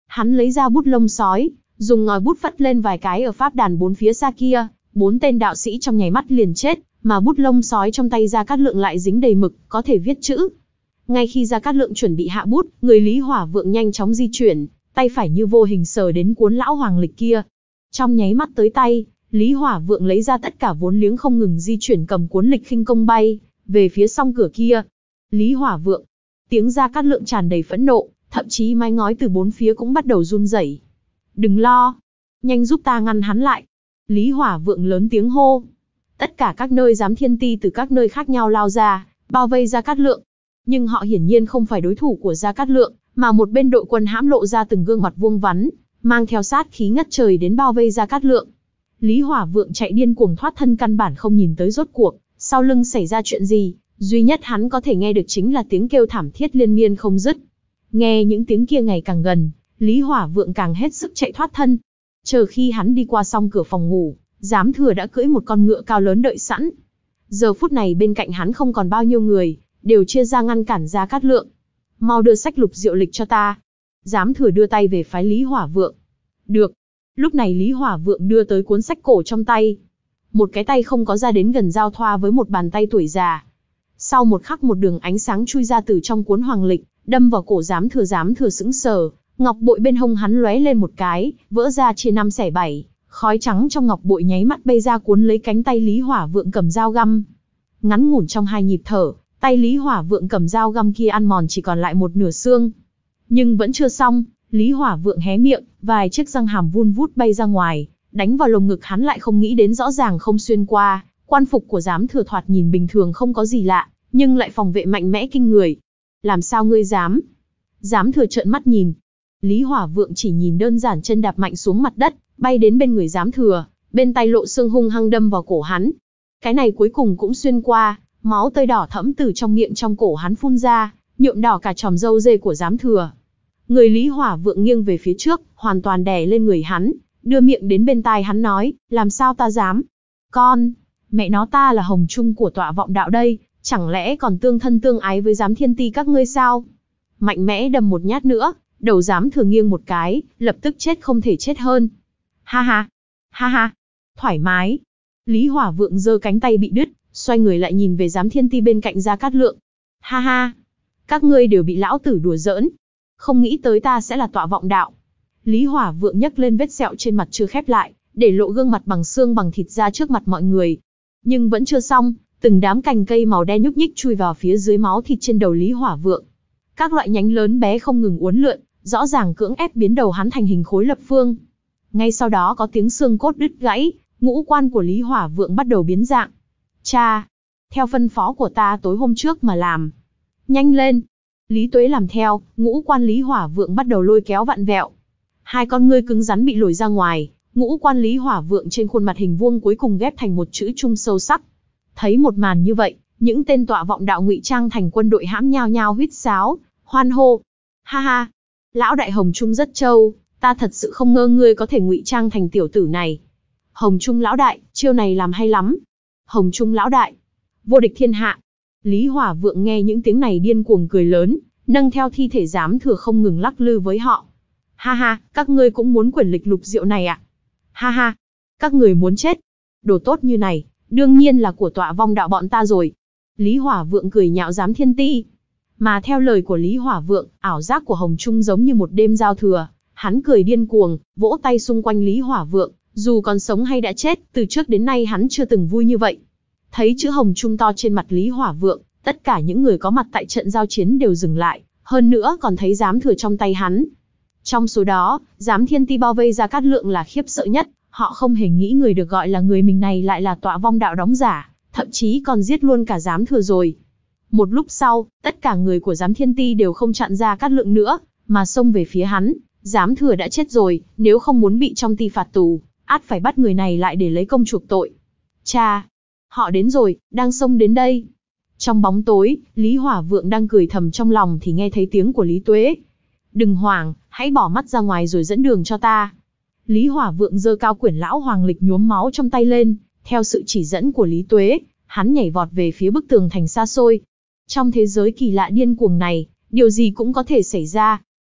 A: Hắn lấy ra bút lông sói, dùng ngòi bút phất lên vài cái ở pháp đàn bốn phía xa kia, bốn tên đạo sĩ trong nháy mắt liền chết, mà bút lông sói trong tay Gia Cát Lượng lại dính đầy mực, có thể viết chữ. Ngay khi Gia Cát Lượng chuẩn bị hạ bút, người Lý Hỏa Vượng nhanh chóng di chuyển, tay phải như vô hình sờ đến cuốn lão hoàng lịch kia. Trong nháy mắt tới tay, Lý Hỏa Vượng lấy ra tất cả vốn liếng không ngừng di chuyển cầm cuốn lịch khinh công bay về phía song cửa kia. Lý Hỏa Vượng, tiếng Gia Cát Lượng tràn đầy phẫn nộ, thậm chí mái ngói từ bốn phía cũng bắt đầu run rẩy. Đừng lo, nhanh giúp ta ngăn hắn lại. Lý Hỏa Vượng lớn tiếng hô. Tất cả các nơi giám thiên ti từ các nơi khác nhau lao ra, bao vây Gia Cát Lượng. Nhưng họ hiển nhiên không phải đối thủ của Gia Cát Lượng, mà một bên đội quân hãm lộ ra từng gương mặt vuông vắn, mang theo sát khí ngất trời đến bao vây Gia Cát Lượng. Lý Hỏa Vượng chạy điên cuồng thoát thân căn bản không nhìn tới rốt cuộc, sau lưng xảy ra chuyện gì, duy nhất hắn có thể nghe được chính là tiếng kêu thảm thiết liên miên không dứt. Nghe những tiếng kia ngày càng gần, Lý Hỏa Vượng càng hết sức chạy thoát thân. Chờ khi hắn đi qua xong cửa phòng ngủ, Giám Thừa đã cưỡi một con ngựa cao lớn đợi sẵn. Giờ phút này bên cạnh hắn không còn bao nhiêu người, đều chia ra ngăn cản Gia Cát Lượng. Mau đưa sách lục diệu lịch cho ta. Giám Thừa đưa tay về phái Lý Hỏa Vượng. Được. Lúc này Lý Hỏa Vượng đưa tới cuốn sách cổ trong tay. Một cái tay không có ra đến gần giao thoa với một bàn tay tuổi già. Sau một khắc một đường ánh sáng chui ra từ trong cuốn hoàng lịch, đâm vào cổ Giám Thừa. Giám Thừa sững sờ, ngọc bội bên hông hắn lóe lên một cái, vỡ ra chia năm xẻ bảy, khói trắng trong ngọc bội nháy mắt bay ra cuốn lấy cánh tay Lý Hỏa Vượng cầm dao găm. Ngắn ngủn trong hai nhịp thở, tay Lý Hỏa Vượng cầm dao găm kia ăn mòn chỉ còn lại một nửa xương. Nhưng vẫn chưa xong, Lý Hỏa Vượng hé miệng, vài chiếc răng hàm vun vút bay ra ngoài, đánh vào lồng ngực hắn lại không nghĩ đến rõ ràng không xuyên qua. Quan phục của Giám Thừa thoạt nhìn bình thường không có gì lạ, nhưng lại phòng vệ mạnh mẽ kinh người. Làm sao ngươi dám? Giám Thừa trợn mắt nhìn. Lý Hỏa Vượng chỉ nhìn đơn giản chân đạp mạnh xuống mặt đất, bay đến bên người Giám Thừa, bên tay lộ xương hung hăng đâm vào cổ hắn. Cái này cuối cùng cũng xuyên qua, máu tươi đỏ thẫm từ trong miệng trong cổ hắn phun ra, nhuộm đỏ cả tròm râu dê của Giám Thừa. Người Lý Hỏa Vượng nghiêng về phía trước, hoàn toàn đè lên người hắn, đưa miệng đến bên tai hắn nói, làm sao ta dám? Con, mẹ nó ta là Hồng Trung của Tọa Vọng Đạo đây, chẳng lẽ còn tương thân tương ái với Giám Thiên Ti các ngươi sao? Mạnh mẽ đâm một nhát nữa, đầu Giám Thừa nghiêng một cái, lập tức chết không thể chết hơn. Ha ha, ha ha, thoải mái. Lý Hỏa Vượng giơ cánh tay bị đứt, xoay người lại nhìn về Giám Thiên Ti bên cạnh Gia Cát Lượng. Ha ha, các ngươi đều bị lão tử đùa giỡn. Không nghĩ tới ta sẽ là Tọa Vọng Đạo. Lý Hỏa Vượng nhấc lên vết sẹo trên mặt chưa khép lại, để lộ gương mặt bằng xương bằng thịt ra trước mặt mọi người. Nhưng vẫn chưa xong, từng đám cành cây màu đen nhúc nhích chui vào phía dưới máu thịt trên đầu Lý Hỏa Vượng. Các loại nhánh lớn bé không ngừng uốn lượn, rõ ràng cưỡng ép biến đầu hắn thành hình khối lập phương. Ngay sau đó có tiếng xương cốt đứt gãy, ngũ quan của Lý Hỏa Vượng bắt đầu biến dạng. Cha, theo phân phó của ta tối hôm trước mà làm. Nhanh lên. Lý Tuế làm theo, ngũ quan Lý Hỏa Vượng bắt đầu lôi kéo vặn vẹo. Hai con ngươi cứng rắn bị lồi ra ngoài, ngũ quan Lý Hỏa Vượng trên khuôn mặt hình vuông cuối cùng ghép thành một chữ trung sâu sắc. Thấy một màn như vậy, những tên Tọa Vọng Đạo ngụy trang thành quân đội hãm nhao nhao huýt sáo, hoan hô. Ha ha, lão đại Hồng Trung rất trâu, ta thật sự không ngờ ngươi có thể ngụy trang thành tiểu tử này. Hồng Trung lão đại, chiêu này làm hay lắm. Hồng Trung lão đại, vô địch thiên hạ. Lý Hỏa Vượng nghe những tiếng này điên cuồng cười lớn, nâng theo thi thể Giám Thừa không ngừng lắc lư với họ. Ha ha, các ngươi cũng muốn quyển lịch lục diệu này à? Ha ha, các người muốn chết. Đồ tốt như này, đương nhiên là của Tọa Vong Đạo bọn ta rồi. Lý Hỏa Vượng cười nhạo Giám Thiên Ti. Mà theo lời của Lý Hỏa Vượng, ảo giác của Hồng Trung giống như một đêm giao thừa. Hắn cười điên cuồng, vỗ tay xung quanh Lý Hỏa Vượng, dù còn sống hay đã chết, từ trước đến nay hắn chưa từng vui như vậy. Thấy chữ Hồng Trung to trên mặt Lý Hỏa Vượng, tất cả những người có mặt tại trận giao chiến đều dừng lại, hơn nữa còn thấy Giám Thừa trong tay hắn. Trong số đó, Giám Thiên Ti bao vây Gia Cát Lượng là khiếp sợ nhất, họ không hề nghĩ người được gọi là người mình này lại là Tọa Vong Đạo đóng giả, thậm chí còn giết luôn cả Giám Thừa rồi. Một lúc sau, tất cả người của Giám Thiên Ti đều không chặn Gia Cát Lượng nữa, mà xông về phía hắn. Giám Thừa đã chết rồi, nếu không muốn bị trong ti phạt tù, ắt phải bắt người này lại để lấy công chuộc tội. Cha, họ đến rồi, đang xông đến đây. Trong bóng tối, Lý Hỏa Vượng đang cười thầm trong lòng thì nghe thấy tiếng của Lý Tuế. Đừng hoảng, hãy bỏ mắt ra ngoài rồi dẫn đường cho ta. Lý Hỏa Vượng giơ cao quyển lão hoàng lịch nhuốm máu trong tay lên, theo sự chỉ dẫn của Lý Tuế, hắn nhảy vọt về phía bức tường thành xa xôi. Trong thế giới kỳ lạ điên cuồng này, điều gì cũng có thể xảy ra.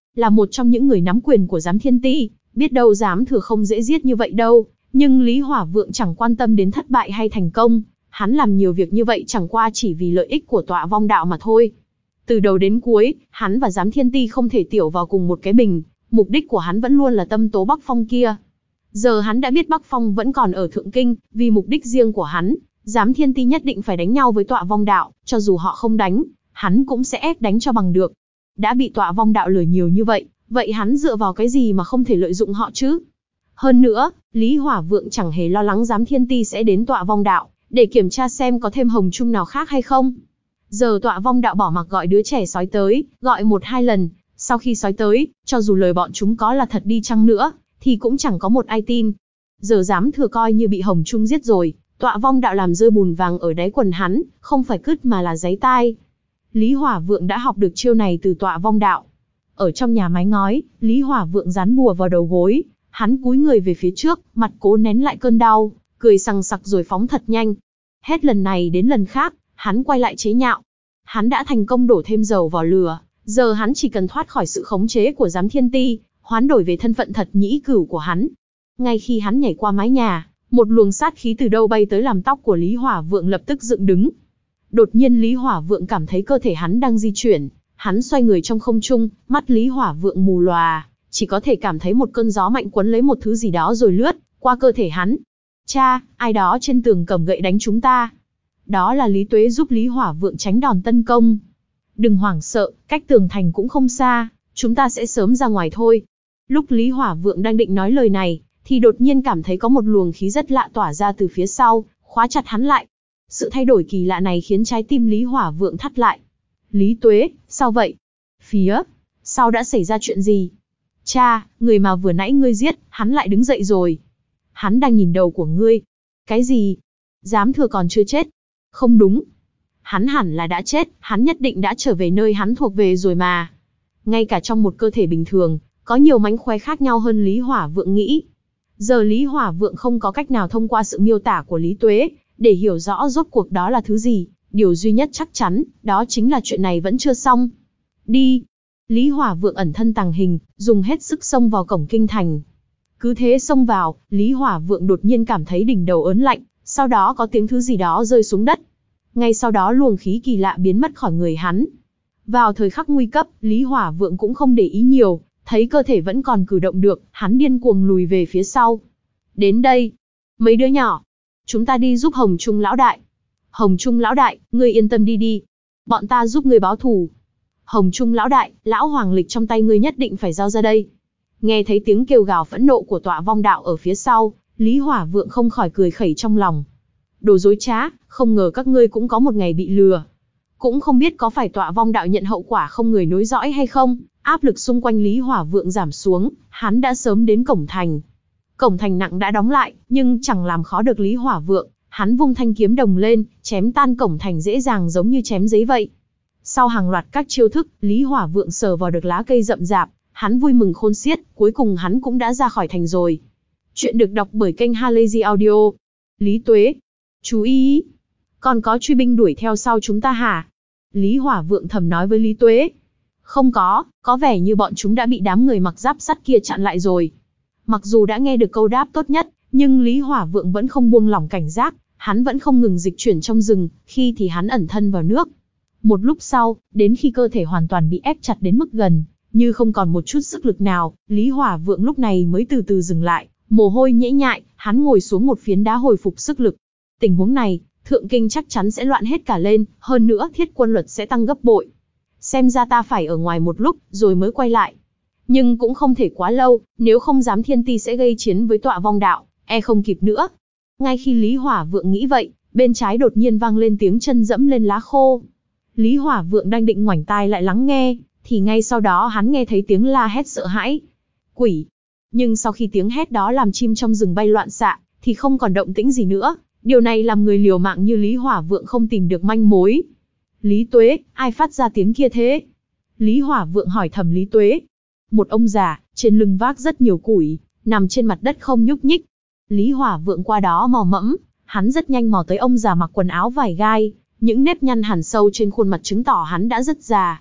A: là một trong những người nắm quyền của Giám Thiên Ti, biết đâu Giám Thừa không dễ giết như vậy đâu, nhưng Lý Hỏa Vượng chẳng quan tâm đến thất bại hay thành công, hắn làm nhiều việc như vậy chẳng qua chỉ vì lợi ích của Tọa Vong Đạo mà thôi. Từ đầu đến cuối, hắn và Giám Thiên Ti không thể tiểu vào cùng một cái bình, mục đích của hắn vẫn luôn là tâm tố Bắc Phong kia. Giờ hắn đã biết Bắc Phong vẫn còn ở Thượng Kinh, vì mục đích riêng của hắn, Giám Thiên Ti nhất định phải đánh nhau với Tọa Vong Đạo, cho dù họ không đánh, hắn cũng sẽ ép đánh cho bằng được. Đã bị Tọa Vong Đạo lừa nhiều như vậy, vậy hắn dựa vào cái gì mà không thể lợi dụng họ chứ? Hơn nữa, Lý Hỏa Vượng chẳng hề lo lắng Giám Thiên Ti sẽ đến Tọa Vong Đạo, để kiểm tra xem có thêm hồng trung nào khác hay không. Giờ Tọa Vong Đạo bỏ mặc gọi đứa trẻ sói tới, gọi một hai lần, sau khi sói tới, cho dù lời bọn chúng có là thật đi chăng nữa, thì cũng chẳng có một ai tin. Giờ Giám Thừa coi như bị hồng trung giết rồi, Tọa Vong Đạo làm rơi bùn vàng ở đáy quần hắn, không phải cứt mà là giấy tai. Lý Hỏa Vượng đã học được chiêu này từ Tọa Vong Đạo. Ở trong nhà mái ngói, Lý Hỏa Vượng dán bùa vào đầu gối, hắn cúi người về phía trước, mặt cố nén lại cơn đau, cười sằng sặc rồi phóng thật nhanh. Hết lần này đến lần khác, hắn quay lại chế nhạo. Hắn đã thành công đổ thêm dầu vào lửa, giờ hắn chỉ cần thoát khỏi sự khống chế của Giám Thiên Ti, hoán đổi về thân phận thật nhĩ cửu của hắn. Ngay khi hắn nhảy qua mái nhà, một luồng sát khí từ đâu bay tới làm tóc của Lý Hỏa Vượng lập tức dựng đứng. Đột nhiên Lý Hỏa Vượng cảm thấy cơ thể hắn đang di chuyển, hắn xoay người trong không trung, mắt Lý Hỏa Vượng mù lòa, chỉ có thể cảm thấy một cơn gió mạnh quấn lấy một thứ gì đó rồi lướt qua cơ thể hắn. Cha, ai đó trên tường cầm gậy đánh chúng ta. Đó là Lý Tuế giúp Lý Hỏa Vượng tránh đòn tấn công. Đừng hoảng sợ, cách tường thành cũng không xa, chúng ta sẽ sớm ra ngoài thôi. Lúc Lý Hỏa Vượng đang định nói lời này, thì đột nhiên cảm thấy có một luồng khí rất lạ tỏa ra từ phía sau, khóa chặt hắn lại. Sự thay đổi kỳ lạ này khiến trái tim Lý Hỏa Vượng thắt lại. Lý Tuế, sao vậy? Phía sau đã xảy ra chuyện gì? Cha, người mà vừa nãy ngươi giết, hắn lại đứng dậy rồi. Hắn đang nhìn đầu của ngươi. Cái gì? Giám Thừa còn chưa chết. Không đúng. Hắn hẳn là đã chết, hắn nhất định đã trở về nơi hắn thuộc về rồi mà. Ngay cả trong một cơ thể bình thường, có nhiều mánh khóe khác nhau hơn Lý Hỏa Vượng nghĩ. Giờ Lý Hỏa Vượng không có cách nào thông qua sự miêu tả của Lý Tuế, để hiểu rõ rốt cuộc đó là thứ gì. Điều duy nhất chắc chắn, đó chính là chuyện này vẫn chưa xong. Đi. Lý Hỏa Vượng ẩn thân tàng hình, dùng hết sức xông vào cổng kinh thành. Cứ thế xông vào, Lý Hỏa Vượng đột nhiên cảm thấy đỉnh đầu ớn lạnh, sau đó có tiếng thứ gì đó rơi xuống đất. Ngay sau đó luồng khí kỳ lạ biến mất khỏi người hắn. Vào thời khắc nguy cấp, Lý Hỏa Vượng cũng không để ý nhiều, thấy cơ thể vẫn còn cử động được, hắn điên cuồng lùi về phía sau. Đến đây. Mấy đứa nhỏ. Chúng ta đi giúp Hồng Trung lão đại. Hồng Trung lão đại, ngươi yên tâm đi đi. Bọn ta giúp ngươi báo thù. Hồng Trung lão đại, lão hoàng lịch trong tay ngươi nhất định phải giao ra đây. Nghe thấy tiếng kêu gào phẫn nộ của Tọa Vong Đạo ở phía sau, Lý Hỏa Vượng không khỏi cười khẩy trong lòng. Đồ dối trá, không ngờ các ngươi cũng có một ngày bị lừa. Cũng không biết có phải Tọa Vong Đạo nhận hậu quả không người nối dõi hay không. Áp lực xung quanh Lý Hỏa Vượng giảm xuống, hắn đã sớm đến cổng thành. Cổng thành nặng đã đóng lại, nhưng chẳng làm khó được Lý Hỏa Vượng. Hắn vung thanh kiếm đồng lên, chém tan cổng thành dễ dàng giống như chém giấy vậy. Sau hàng loạt các chiêu thức, Lý Hỏa Vượng sờ vào được lá cây rậm rạp, hắn vui mừng khôn xiết, cuối cùng hắn cũng đã ra khỏi thành rồi. Chuyện được đọc bởi kênh Halazy Audio. Lý Tuế, chú ý, còn có truy binh đuổi theo sau chúng ta hả? Lý Hỏa Vượng thầm nói với Lý Tuế. Không có, có vẻ như bọn chúng đã bị đám người mặc giáp sắt kia chặn lại rồi. Mặc dù đã nghe được câu đáp tốt nhất, nhưng Lý Hỏa Vượng vẫn không buông lỏng cảnh giác, hắn vẫn không ngừng dịch chuyển trong rừng, khi thì hắn ẩn thân vào nước. Một lúc sau, đến khi cơ thể hoàn toàn bị ép chặt đến mức gần, như không còn một chút sức lực nào, Lý Hỏa Vượng lúc này mới từ từ dừng lại, mồ hôi nhễ nhại, hắn ngồi xuống một phiến đá hồi phục sức lực. Tình huống này, Thượng Kinh chắc chắn sẽ loạn hết cả lên, hơn nữa thiết quân luật sẽ tăng gấp bội. Xem ra ta phải ở ngoài một lúc, rồi mới quay lại. Nhưng cũng không thể quá lâu, nếu không Giám Thiên Ti sẽ gây chiến với Tọa Vong Đạo, e không kịp nữa. Ngay khi Lý Hỏa Vượng nghĩ vậy, bên trái đột nhiên vang lên tiếng chân dẫm lên lá khô. Lý Hỏa Vượng đang định ngoảnh tai lại lắng nghe, thì ngay sau đó hắn nghe thấy tiếng la hét sợ hãi. Quỷ! Nhưng sau khi tiếng hét đó làm chim trong rừng bay loạn xạ, thì không còn động tĩnh gì nữa. Điều này làm người liều mạng như Lý Hỏa Vượng không tìm được manh mối. Lý Tuế, ai phát ra tiếng kia thế? Lý Hỏa Vượng hỏi thầm Lý Tuế. Một ông già, trên lưng vác rất nhiều củi, nằm trên mặt đất không nhúc nhích. Lý Hỏa Vượng qua đó mò mẫm, hắn rất nhanh mò tới ông già mặc quần áo vải gai, những nếp nhăn hằn sâu trên khuôn mặt chứng tỏ hắn đã rất già.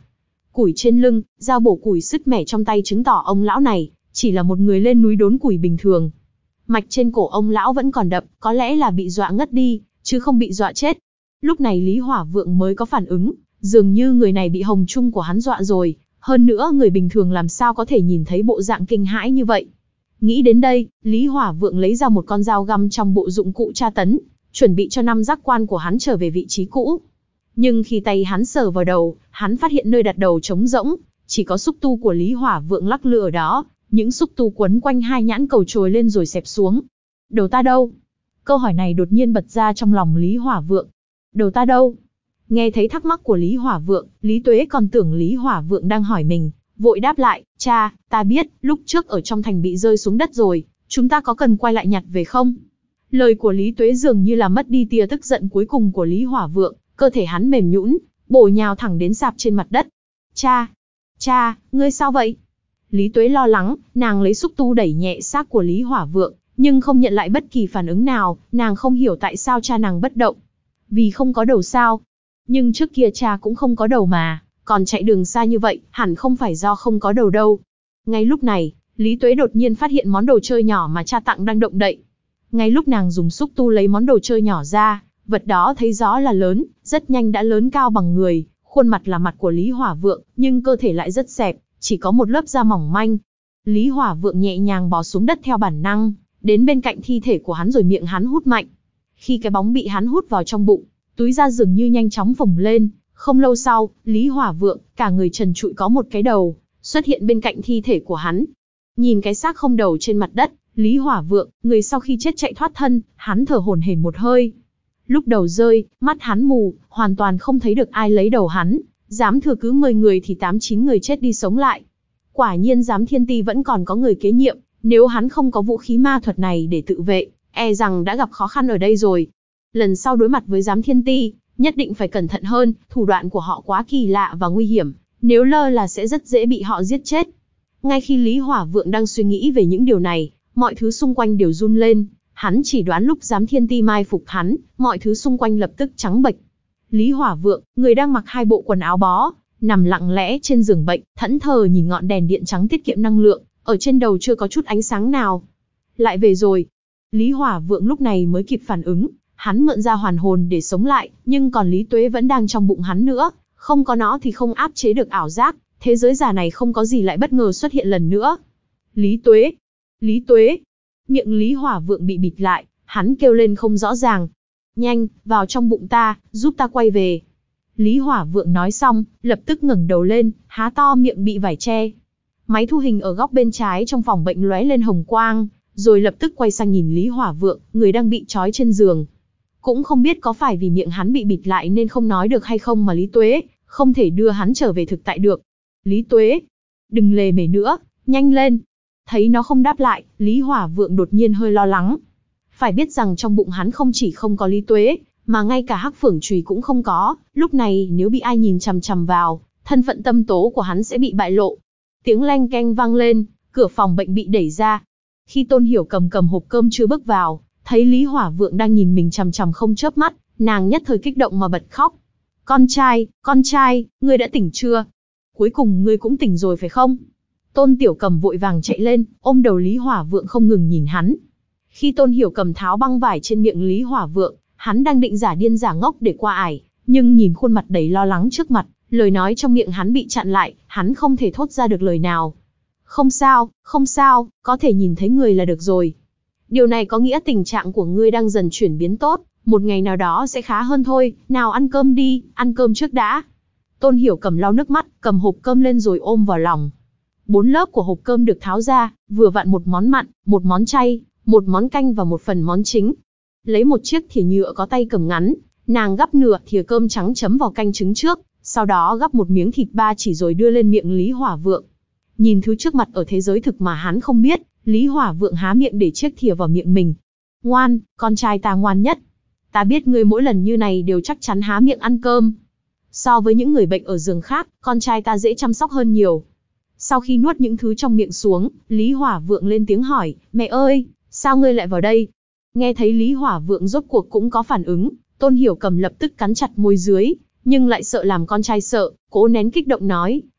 A: Củi trên lưng, dao bổ củi sứt mẻ trong tay chứng tỏ ông lão này chỉ là một người lên núi đốn củi bình thường. Mạch trên cổ ông lão vẫn còn đập, có lẽ là bị dọa ngất đi, chứ không bị dọa chết. Lúc này Lý Hỏa Vượng mới có phản ứng, dường như người này bị hồng trung của hắn dọa rồi, hơn nữa người bình thường làm sao có thể nhìn thấy bộ dạng kinh hãi như vậy. Nghĩ đến đây, Lý Hỏa Vượng lấy ra một con dao găm trong bộ dụng cụ tra tấn, chuẩn bị cho năm giác quan của hắn trở về vị trí cũ. Nhưng khi tay hắn sờ vào đầu, hắn phát hiện nơi đặt đầu trống rỗng, chỉ có xúc tu của Lý Hỏa Vượng lắc lư ở đó, những xúc tu quấn quanh hai nhãn cầu trồi lên rồi xẹp xuống. Đầu ta đâu? Câu hỏi này đột nhiên bật ra trong lòng Lý Hỏa Vượng. Đầu ta đâu? Nghe thấy thắc mắc của Lý Hỏa Vượng, Lý Tuế còn tưởng Lý Hỏa Vượng đang hỏi mình, vội đáp lại, cha, ta biết, lúc trước ở trong thành bị rơi xuống đất rồi, chúng ta có cần quay lại nhặt về không? Lời của Lý Tuế dường như là mất đi tia tức giận cuối cùng của Lý Hỏa Vượng, cơ thể hắn mềm nhũn, bổ nhào thẳng đến sạp trên mặt đất. Cha, cha, ngươi sao vậy? Lý Tuế lo lắng, nàng lấy xúc tu đẩy nhẹ xác của Lý Hỏa Vượng, nhưng không nhận lại bất kỳ phản ứng nào, nàng không hiểu tại sao cha nàng bất động. Vì không có đầu sao? Nhưng trước kia cha cũng không có đầu mà, còn chạy đường xa như vậy, hẳn không phải do không có đầu đâu. Ngay lúc này, Lý Tuế đột nhiên phát hiện món đồ chơi nhỏ mà cha tặng đang động đậy. Ngay lúc nàng dùng xúc tu lấy món đồ chơi nhỏ ra, vật đó thấy rõ là lớn, rất nhanh đã lớn cao bằng người, khuôn mặt là mặt của Lý Hỏa Vượng, nhưng cơ thể lại rất xẹp, chỉ có một lớp da mỏng manh. Lý Hỏa Vượng nhẹ nhàng bò xuống đất theo bản năng, đến bên cạnh thi thể của hắn rồi miệng hắn hút mạnh. Khi cái bóng bị hắn hút vào trong bụng, túi da dường như nhanh chóng phồng lên, không lâu sau, Lý Hỏa Vượng, cả người trần trụi có một cái đầu, xuất hiện bên cạnh thi thể của hắn. Nhìn cái xác không đầu trên mặt đất, Lý Hỏa Vượng, người sau khi chết chạy thoát thân, hắn thở hổn hển một hơi. Lúc đầu rơi, mắt hắn mù, hoàn toàn không thấy được ai lấy đầu hắn, dám thừa cứ mười người thì tám chín người chết đi sống lại. Quả nhiên Giám Thiên Ti vẫn còn có người kế nhiệm, nếu hắn không có vũ khí ma thuật này để tự vệ, e rằng đã gặp khó khăn ở đây rồi. Lần sau đối mặt với Giám Thiên Ti, nhất định phải cẩn thận hơn, thủ đoạn của họ quá kỳ lạ và nguy hiểm, nếu lơ là sẽ rất dễ bị họ giết chết. Ngay khi Lý Hỏa Vượng đang suy nghĩ về những điều này, mọi thứ xung quanh đều run lên, hắn chỉ đoán lúc Giám Thiên Ti mai phục hắn, mọi thứ xung quanh lập tức trắng bệch. Lý Hỏa Vượng, người đang mặc hai bộ quần áo bó, nằm lặng lẽ trên giường bệnh, thẫn thờ nhìn ngọn đèn điện trắng tiết kiệm năng lượng, ở trên đầu chưa có chút ánh sáng nào. Lại về rồi. Lý Hỏa Vượng lúc này mới kịp phản ứng, hắn mượn ra hoàn hồn để sống lại, nhưng còn Lý Tuế vẫn đang trong bụng hắn nữa, không có nó thì không áp chế được ảo giác, thế giới giả này không có gì lại bất ngờ xuất hiện lần nữa. Lý Tuế, Lý Tuế, miệng Lý Hỏa Vượng bị bịt lại, hắn kêu lên không rõ ràng. Nhanh, vào trong bụng ta, giúp ta quay về. Lý Hỏa Vượng nói xong, lập tức ngẩng đầu lên, há to miệng bị vải che. Máy thu hình ở góc bên trái trong phòng bệnh lóe lên hồng quang, rồi lập tức quay sang nhìn Lý Hỏa Vượng, người đang bị trói trên giường. Cũng không biết có phải vì miệng hắn bị bịt lại nên không nói được hay không mà Lý Tuế không thể đưa hắn trở về thực tại được. Lý Tuế, đừng lề mề nữa, nhanh lên. Thấy nó không đáp lại, Lý Hỏa Vượng đột nhiên hơi lo lắng. Phải biết rằng trong bụng hắn không chỉ không có Lý Tuế, mà ngay cả Hắc Phượng Chùy cũng không có, lúc này nếu bị ai nhìn chằm chằm vào, thân phận tâm tố của hắn sẽ bị bại lộ. Tiếng leng keng vang lên, cửa phòng bệnh bị đẩy ra. Khi Tôn Hiểu Cầm cầm hộp cơm chưa bước vào, thấy Lý Hỏa Vượng đang nhìn mình chằm chằm không chớp mắt, nàng nhất thời kích động mà bật khóc. Con trai, con trai, ngươi đã tỉnh chưa? Cuối cùng ngươi cũng tỉnh rồi phải không? Tôn Tiểu Cầm vội vàng chạy lên, ôm đầu Lý Hỏa Vượng không ngừng nhìn hắn. Khi Tôn Hiểu Cầm tháo băng vải trên miệng Lý Hỏa Vượng, hắn đang định giả điên giả ngốc để qua ải, nhưng nhìn khuôn mặt đầy lo lắng trước mặt, lời nói trong miệng hắn bị chặn lại, hắn không thể thốt ra được lời nào. Không sao, không sao, có thể nhìn thấy người là được rồi. Điều này có nghĩa tình trạng của ngươi đang dần chuyển biến tốt, một ngày nào đó sẽ khá hơn thôi, nào ăn cơm đi, ăn cơm trước đã. Tôn Hiểu Cầm lau nước mắt, cầm hộp cơm lên rồi ôm vào lòng. Bốn lớp của hộp cơm được tháo ra, vừa vặn một món mặn, một món chay, một món canh và một phần món chính. Lấy một chiếc thìa nhựa có tay cầm ngắn, nàng gắp nửa thìa cơm trắng chấm vào canh trứng trước, sau đó gắp một miếng thịt ba chỉ rồi đưa lên miệng Lý Hỏa Vượng. Nhìn thứ trước mặt ở thế giới thực mà hắn không biết, Lý Hỏa Vượng há miệng để chiếc thìa vào miệng mình. Ngoan, con trai ta ngoan nhất. Ta biết ngươi mỗi lần như này đều chắc chắn há miệng ăn cơm. So với những người bệnh ở giường khác, con trai ta dễ chăm sóc hơn nhiều. Sau khi nuốt những thứ trong miệng xuống, Lý Hỏa Vượng lên tiếng hỏi, mẹ ơi, sao ngươi lại vào đây? Nghe thấy Lý Hỏa Vượng rốt cuộc cũng có phản ứng, Tôn Hiểu Cầm lập tức cắn chặt môi dưới, nhưng lại sợ làm con trai sợ, cố nén kích động nói,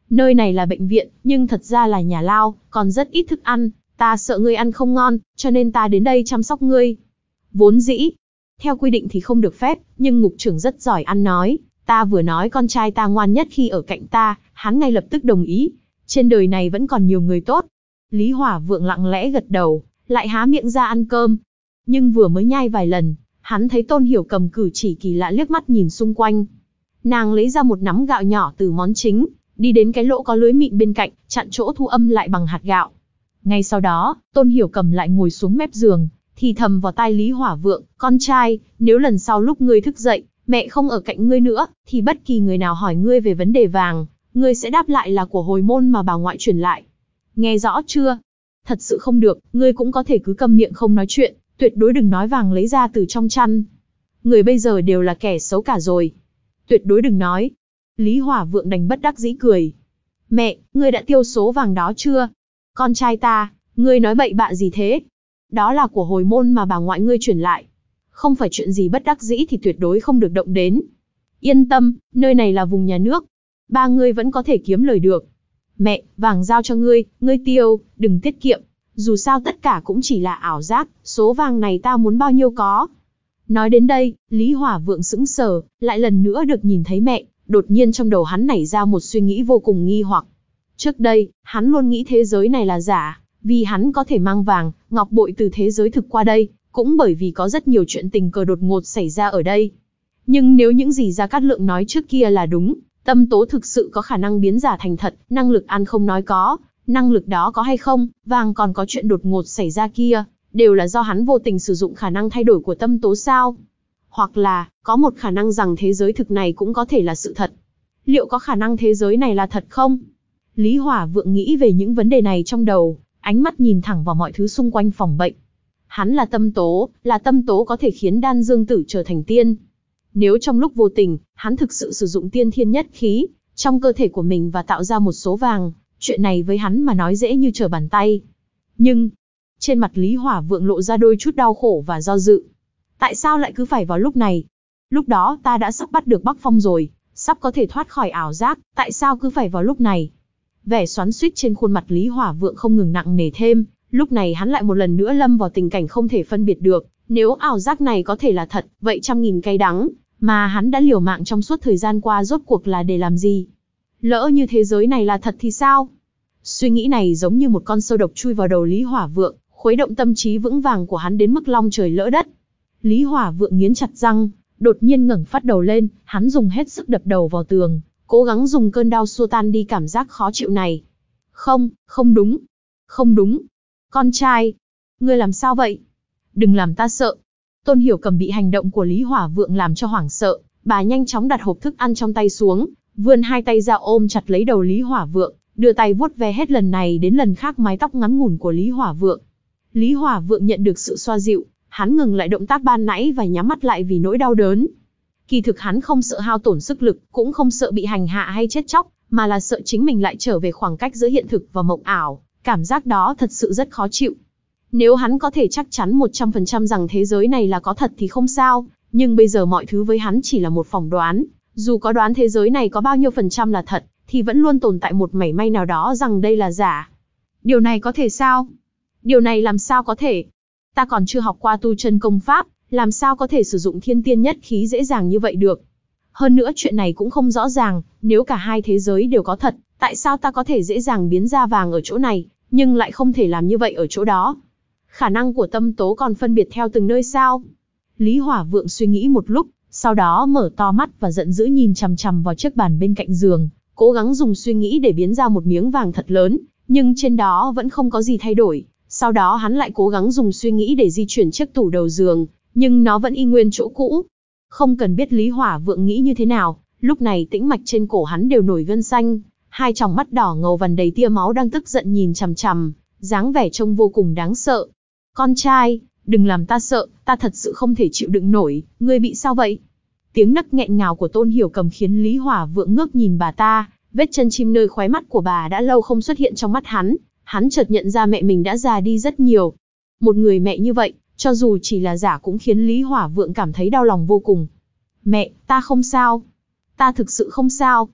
A: Nơi này là bệnh viện, nhưng thật ra là nhà lao, còn rất ít thức ăn, ta sợ ngươi ăn không ngon, cho nên ta đến đây chăm sóc ngươi. Vốn dĩ, theo quy định thì không được phép, nhưng ngục trưởng rất giỏi ăn nói, ta vừa nói con trai ta ngoan nhất khi ở cạnh ta, hắn ngay lập tức đồng ý. Trên đời này vẫn còn nhiều người tốt. Lý Hỏa Vượng lặng lẽ gật đầu, lại há miệng ra ăn cơm. Nhưng vừa mới nhai vài lần, hắn thấy Tôn Hiểu Cầm cử chỉ kỳ lạ liếc mắt nhìn xung quanh. Nàng lấy ra một nắm gạo nhỏ từ món chính, đi đến cái lỗ có lưới mịn bên cạnh, chặn chỗ thu âm lại bằng hạt gạo. Ngay sau đó, Tôn Hiểu Cầm lại ngồi xuống mép giường, thì thầm vào tai Lý Hỏa Vượng, con trai, nếu lần sau lúc ngươi thức dậy, mẹ không ở cạnh ngươi nữa, thì bất kỳ người nào hỏi ngươi về vấn đề vàng, ngươi sẽ đáp lại là của hồi môn mà bà ngoại truyền lại. Nghe rõ chưa? Thật sự không được, ngươi cũng có thể cứ câm miệng không nói chuyện, tuyệt đối đừng nói vàng lấy ra từ trong chăn. Người bây giờ đều là kẻ xấu cả rồi. Tuyệt đối đừng nói. Lý Hỏa Vượng đành bất đắc dĩ cười. Mẹ, ngươi đã tiêu số vàng đó chưa? Con trai ta, ngươi nói bậy bạ gì thế? Đó là của hồi môn mà bà ngoại ngươi truyền lại. Không phải chuyện gì bất đắc dĩ thì tuyệt đối không được động đến. Yên tâm, nơi này là vùng nhà nước. Ba ngươi vẫn có thể kiếm lời được. Mẹ, vàng giao cho ngươi, ngươi tiêu, đừng tiết kiệm. Dù sao tất cả cũng chỉ là ảo giác, số vàng này ta muốn bao nhiêu có. Nói đến đây, Lý Hỏa Vượng sững sờ, lại lần nữa được nhìn thấy mẹ, đột nhiên trong đầu hắn nảy ra một suy nghĩ vô cùng nghi hoặc. Trước đây, hắn luôn nghĩ thế giới này là giả, vì hắn có thể mang vàng, ngọc bội từ thế giới thực qua đây, cũng bởi vì có rất nhiều chuyện tình cờ đột ngột xảy ra ở đây. Nhưng nếu những gì Gia Cát Lượng nói trước kia là đúng, Tâm Tố thực sự có khả năng biến giả thành thật, năng lực ăn không nói có, năng lực đó có hay không, vàng còn có chuyện đột ngột xảy ra kia, đều là do hắn vô tình sử dụng khả năng thay đổi của Tâm Tố sao? Hoặc là, có một khả năng rằng thế giới thực này cũng có thể là sự thật. Liệu có khả năng thế giới này là thật không? Lý Hỏa Vượng nghĩ về những vấn đề này trong đầu, ánh mắt nhìn thẳng vào mọi thứ xung quanh phòng bệnh. Hắn là Tâm Tố, là Tâm Tố có thể khiến Đan Dương Tử trở thành tiên. Nếu trong lúc vô tình, hắn thực sự sử dụng tiên thiên nhất khí trong cơ thể của mình và tạo ra một số vàng, chuyện này với hắn mà nói dễ như trở bàn tay. Nhưng, trên mặt Lý Hỏa Vượng lộ ra đôi chút đau khổ và do dự. Tại sao lại cứ phải vào lúc này? Lúc đó ta đã sắp bắt được Bắc Phong rồi, sắp có thể thoát khỏi ảo giác, tại sao cứ phải vào lúc này? Vẻ xoắn xuýt trên khuôn mặt Lý Hỏa Vượng không ngừng nặng nề thêm, lúc này hắn lại một lần nữa lâm vào tình cảnh không thể phân biệt được, nếu ảo giác này có thể là thật, vậy trăm nghìn cay đắng, mà hắn đã liều mạng trong suốt thời gian qua rốt cuộc là để làm gì? Lỡ như thế giới này là thật thì sao? Suy nghĩ này giống như một con sâu độc chui vào đầu Lý Hỏa Vượng, khuấy động tâm trí vững vàng của hắn đến mức long trời lỡ đất. Lý Hỏa Vượng nghiến chặt răng, đột nhiên ngẩng phát đầu lên, hắn dùng hết sức đập đầu vào tường, cố gắng dùng cơn đau xua tan đi cảm giác khó chịu này. Không, không đúng, không đúng. Con trai, ngươi làm sao vậy? Đừng làm ta sợ. Tôn Hiểu Cầm bị hành động của Lý Hỏa Vượng làm cho hoảng sợ, bà nhanh chóng đặt hộp thức ăn trong tay xuống, vươn hai tay ra ôm chặt lấy đầu Lý Hỏa Vượng, đưa tay vuốt ve hết lần này đến lần khác mái tóc ngắn ngủn của Lý Hỏa Vượng. Lý Hỏa Vượng nhận được sự xoa dịu, hắn ngừng lại động tác ban nãy và nhắm mắt lại vì nỗi đau đớn. Kỳ thực hắn không sợ hao tổn sức lực, cũng không sợ bị hành hạ hay chết chóc, mà là sợ chính mình lại trở về khoảng cách giữa hiện thực và mộng ảo, cảm giác đó thật sự rất khó chịu. Nếu hắn có thể chắc chắn một trăm phần trăm rằng thế giới này là có thật thì không sao, nhưng bây giờ mọi thứ với hắn chỉ là một phỏng đoán, dù có đoán thế giới này có bao nhiêu phần trăm là thật, thì vẫn luôn tồn tại một mảy may nào đó rằng đây là giả. Điều này có thể sao? Điều này làm sao có thể? Ta còn chưa học qua tu chân công pháp, làm sao có thể sử dụng thiên tiên nhất khí dễ dàng như vậy được? Hơn nữa chuyện này cũng không rõ ràng, nếu cả hai thế giới đều có thật, tại sao ta có thể dễ dàng biến ra vàng ở chỗ này, nhưng lại không thể làm như vậy ở chỗ đó? Khả năng của Tâm Tố còn phân biệt theo từng nơi sao? Lý Hỏa Vượng suy nghĩ một lúc, sau đó mở to mắt và giận dữ nhìn chằm chằm vào chiếc bàn bên cạnh giường, cố gắng dùng suy nghĩ để biến ra một miếng vàng thật lớn, nhưng trên đó vẫn không có gì thay đổi. Sau đó hắn lại cố gắng dùng suy nghĩ để di chuyển chiếc tủ đầu giường, nhưng nó vẫn y nguyên chỗ cũ. Không cần biết Lý Hỏa Vượng nghĩ như thế nào, lúc này tĩnh mạch trên cổ hắn đều nổi gân xanh, hai tròng mắt đỏ ngầu vằn đầy tia máu đang tức giận nhìn chằm chằm, dáng vẻ trông vô cùng đáng sợ. Con trai, đừng làm ta sợ, ta thật sự không thể chịu đựng nổi, ngươi bị sao vậy? Tiếng nấc nghẹn ngào của Tôn Hiểu Cầm khiến Lý Hỏa Vượng ngước nhìn bà ta, vết chân chim nơi khóe mắt của bà đã lâu không xuất hiện trong mắt hắn, hắn chợt nhận ra mẹ mình đã già đi rất nhiều. Một người mẹ như vậy, cho dù chỉ là giả cũng khiến Lý Hỏa Vượng cảm thấy đau lòng vô cùng. Mẹ, ta không sao. Ta thực sự không sao.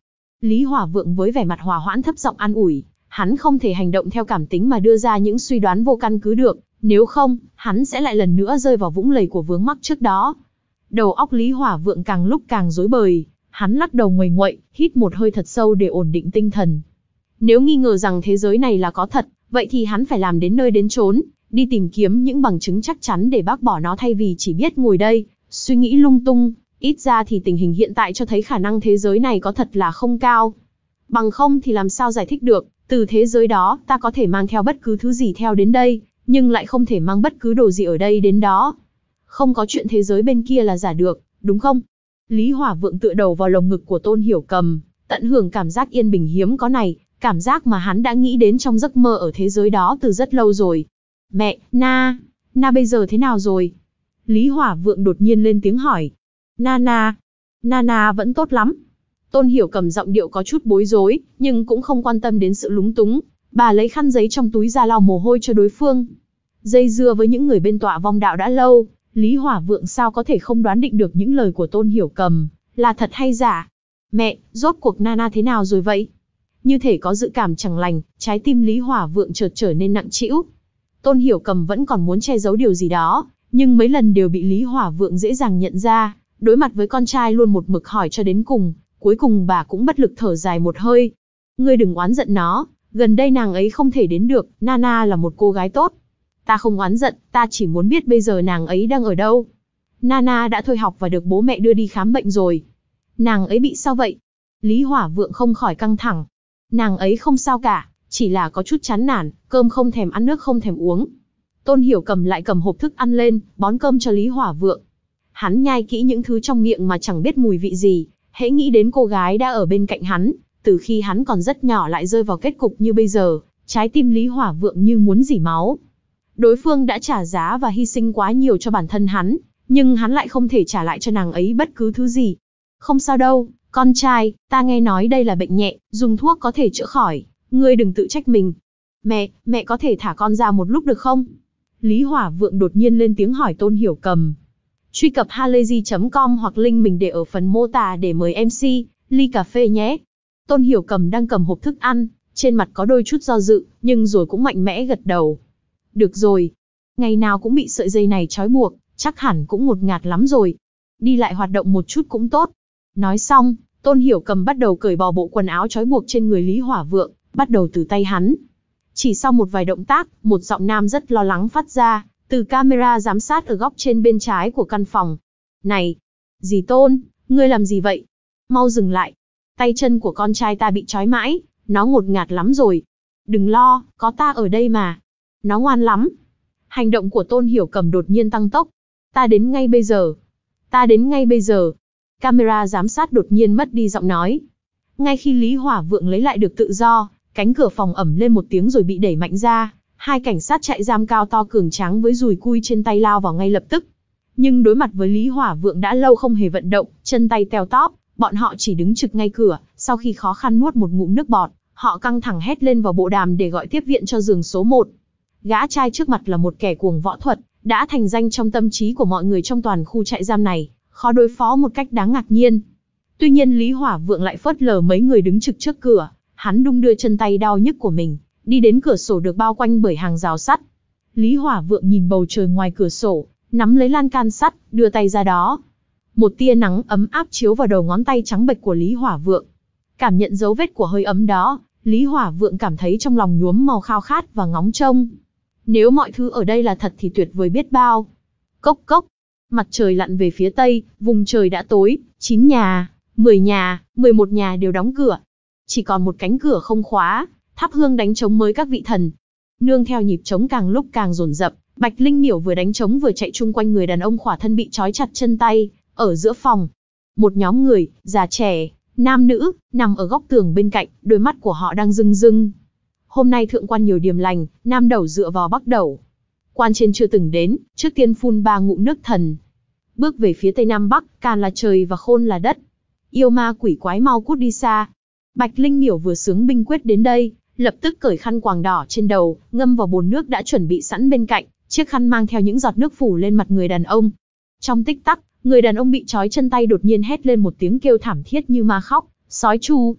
A: Lý Hỏa Vượng với vẻ mặt hòa hoãn thấp giọng an ủi, hắn không thể hành động theo cảm tính mà đưa ra những suy đoán vô căn cứ được, nếu không, hắn sẽ lại lần nữa rơi vào vũng lầy của vướng mắc trước đó. Đầu óc Lý Hỏa Vượng càng lúc càng rối bời, hắn lắc đầu nguầy nguậy, hít một hơi thật sâu để ổn định tinh thần. Nếu nghi ngờ rằng thế giới này là có thật, vậy thì hắn phải làm đến nơi đến chốn, đi tìm kiếm những bằng chứng chắc chắn để bác bỏ nó thay vì chỉ biết ngồi đây, suy nghĩ lung tung. Ít ra thì tình hình hiện tại cho thấy khả năng thế giới này có thật là không cao. Bằng không thì làm sao giải thích được, từ thế giới đó ta có thể mang theo bất cứ thứ gì theo đến đây, nhưng lại không thể mang bất cứ đồ gì ở đây đến đó. Không có chuyện thế giới bên kia là giả được, đúng không? Lý Hỏa Vượng tựa đầu vào lồng ngực của Tôn Hiểu Cầm, tận hưởng cảm giác yên bình hiếm có này, cảm giác mà hắn đã nghĩ đến trong giấc mơ ở thế giới đó từ rất lâu rồi. Mẹ, Na, Na bây giờ thế nào rồi? Lý Hỏa Vượng đột nhiên lên tiếng hỏi. Nana, Nana vẫn tốt lắm. Tôn Hiểu Cầm giọng điệu có chút bối rối, nhưng cũng không quan tâm đến sự lúng túng. Bà lấy khăn giấy trong túi ra lau mồ hôi cho đối phương. Dây dưa với những người bên tọa vong đạo đã lâu, Lý Hỏa Vượng sao có thể không đoán định được những lời của Tôn Hiểu Cầm là thật hay giả. Mẹ, rốt cuộc Nana thế nào rồi vậy? Như thể có dự cảm chẳng lành, trái tim Lý Hỏa Vượng chợt trở nên nặng trĩu. Tôn Hiểu Cầm vẫn còn muốn che giấu điều gì đó, nhưng mấy lần đều bị Lý Hỏa Vượng dễ dàng nhận ra. Đối mặt với con trai luôn một mực hỏi cho đến cùng, cuối cùng bà cũng bất lực thở dài một hơi. Ngươi đừng oán giận nó, gần đây nàng ấy không thể đến được, Nana là một cô gái tốt. Ta không oán giận, ta chỉ muốn biết bây giờ nàng ấy đang ở đâu. Nana đã thôi học và được bố mẹ đưa đi khám bệnh rồi. Nàng ấy bị sao vậy? Lý Hỏa Vượng không khỏi căng thẳng. Nàng ấy không sao cả, chỉ là có chút chán nản, cơm không thèm ăn nước không thèm uống. Tôn Hiểu Cầm lại cầm hộp thức ăn lên, bón cơm cho Lý Hỏa Vượng. Hắn nhai kỹ những thứ trong miệng mà chẳng biết mùi vị gì, hễ nghĩ đến cô gái đã ở bên cạnh hắn, từ khi hắn còn rất nhỏ lại rơi vào kết cục như bây giờ, trái tim Lý Hỏa Vượng như muốn rỉ máu. Đối phương đã trả giá và hy sinh quá nhiều cho bản thân hắn, nhưng hắn lại không thể trả lại cho nàng ấy bất cứ thứ gì. Không sao đâu, con trai, ta nghe nói đây là bệnh nhẹ, dùng thuốc có thể chữa khỏi, ngươi đừng tự trách mình. Mẹ, mẹ có thể thả con ra một lúc được không? Lý Hỏa Vượng đột nhiên lên tiếng hỏi Tôn Hiểu Cầm. Truy cập halayzi chấm com hoặc link mình để ở phần mô tả để mời em xê, ly cà phê nhé. Tôn Hiểu Cầm đang cầm hộp thức ăn, trên mặt có đôi chút do dự, nhưng rồi cũng mạnh mẽ gật đầu. Được rồi, ngày nào cũng bị sợi dây này trói buộc, chắc hẳn cũng ngột ngạt lắm rồi. Đi lại hoạt động một chút cũng tốt. Nói xong, Tôn Hiểu Cầm bắt đầu cởi bỏ bộ quần áo trói buộc trên người Lý Hỏa Vượng, bắt đầu từ tay hắn. Chỉ sau một vài động tác, một giọng nam rất lo lắng phát ra, từ camera giám sát ở góc trên bên trái của căn phòng. Này, dì Tôn, ngươi làm gì vậy? Mau dừng lại. Tay chân của con trai ta bị trói mãi, nó ngột ngạt lắm rồi. Đừng lo, có ta ở đây mà. Nó ngoan lắm. Hành động của Tôn Hiểu Cầm đột nhiên tăng tốc. Ta đến ngay bây giờ. Ta đến ngay bây giờ. Camera giám sát đột nhiên mất đi giọng nói. Ngay khi Lý Hỏa Vượng lấy lại được tự do, cánh cửa phòng ẩm lên một tiếng rồi bị đẩy mạnh ra. Hai cảnh sát trại giam cao to cường tráng với dùi cui trên tay lao vào ngay lập tức. Nhưng đối mặt với Lý Hỏa Vượng đã lâu không hề vận động, chân tay teo tóp, bọn họ chỉ đứng trực ngay cửa. Sau khi khó khăn nuốt một ngụm nước bọt, họ căng thẳng hét lên vào bộ đàm để gọi tiếp viện cho giường số một. Gã trai trước mặt là một kẻ cuồng võ thuật, đã thành danh trong tâm trí của mọi người trong toàn khu trại giam này, khó đối phó một cách đáng ngạc nhiên. Tuy nhiên Lý Hỏa Vượng lại phớt lờ mấy người đứng trực trước cửa, hắn đung đưa chân tay đau nhức của mình, đi đến cửa sổ được bao quanh bởi hàng rào sắt. Lý Hỏa Vượng nhìn bầu trời ngoài cửa sổ, nắm lấy lan can sắt, đưa tay ra đó. Một tia nắng ấm áp chiếu vào đầu ngón tay trắng bệch của Lý Hỏa Vượng. Cảm nhận dấu vết của hơi ấm đó, Lý Hỏa Vượng cảm thấy trong lòng nhuốm màu khao khát và ngóng trông. Nếu mọi thứ ở đây là thật thì tuyệt vời biết bao. Cốc cốc, mặt trời lặn về phía tây, vùng trời đã tối, chín nhà, mười nhà, mười một nhà đều đóng cửa. Chỉ còn một cánh cửa không khóa, thắp hương đánh trống mới các vị thần. Nương theo nhịp trống càng lúc càng dồn dập, Bạch Linh Miểu vừa đánh trống vừa chạy chung quanh người đàn ông khỏa thân bị trói chặt chân tay, ở giữa phòng. Một nhóm người, già trẻ, nam nữ, nằm ở góc tường bên cạnh, đôi mắt của họ đang rưng rưng. Hôm nay thượng quan nhiều điềm lành, nam đầu dựa vào bắc đầu. Quan trên chưa từng đến, trước tiên phun ba ngụm nước thần. Bước về phía tây nam bắc, càn là trời và khôn là đất. Yêu ma quỷ quái mau cút đi xa. Bạch Linh Miểu vừa sướng binh quyết đến đây, lập tức cởi khăn quàng đỏ trên đầu, ngâm vào bồn nước đã chuẩn bị sẵn bên cạnh, chiếc khăn mang theo những giọt nước phủ lên mặt người đàn ông. Trong tích tắc, người đàn ông bị trói chân tay đột nhiên hét lên một tiếng kêu thảm thiết như ma khóc, sói chu.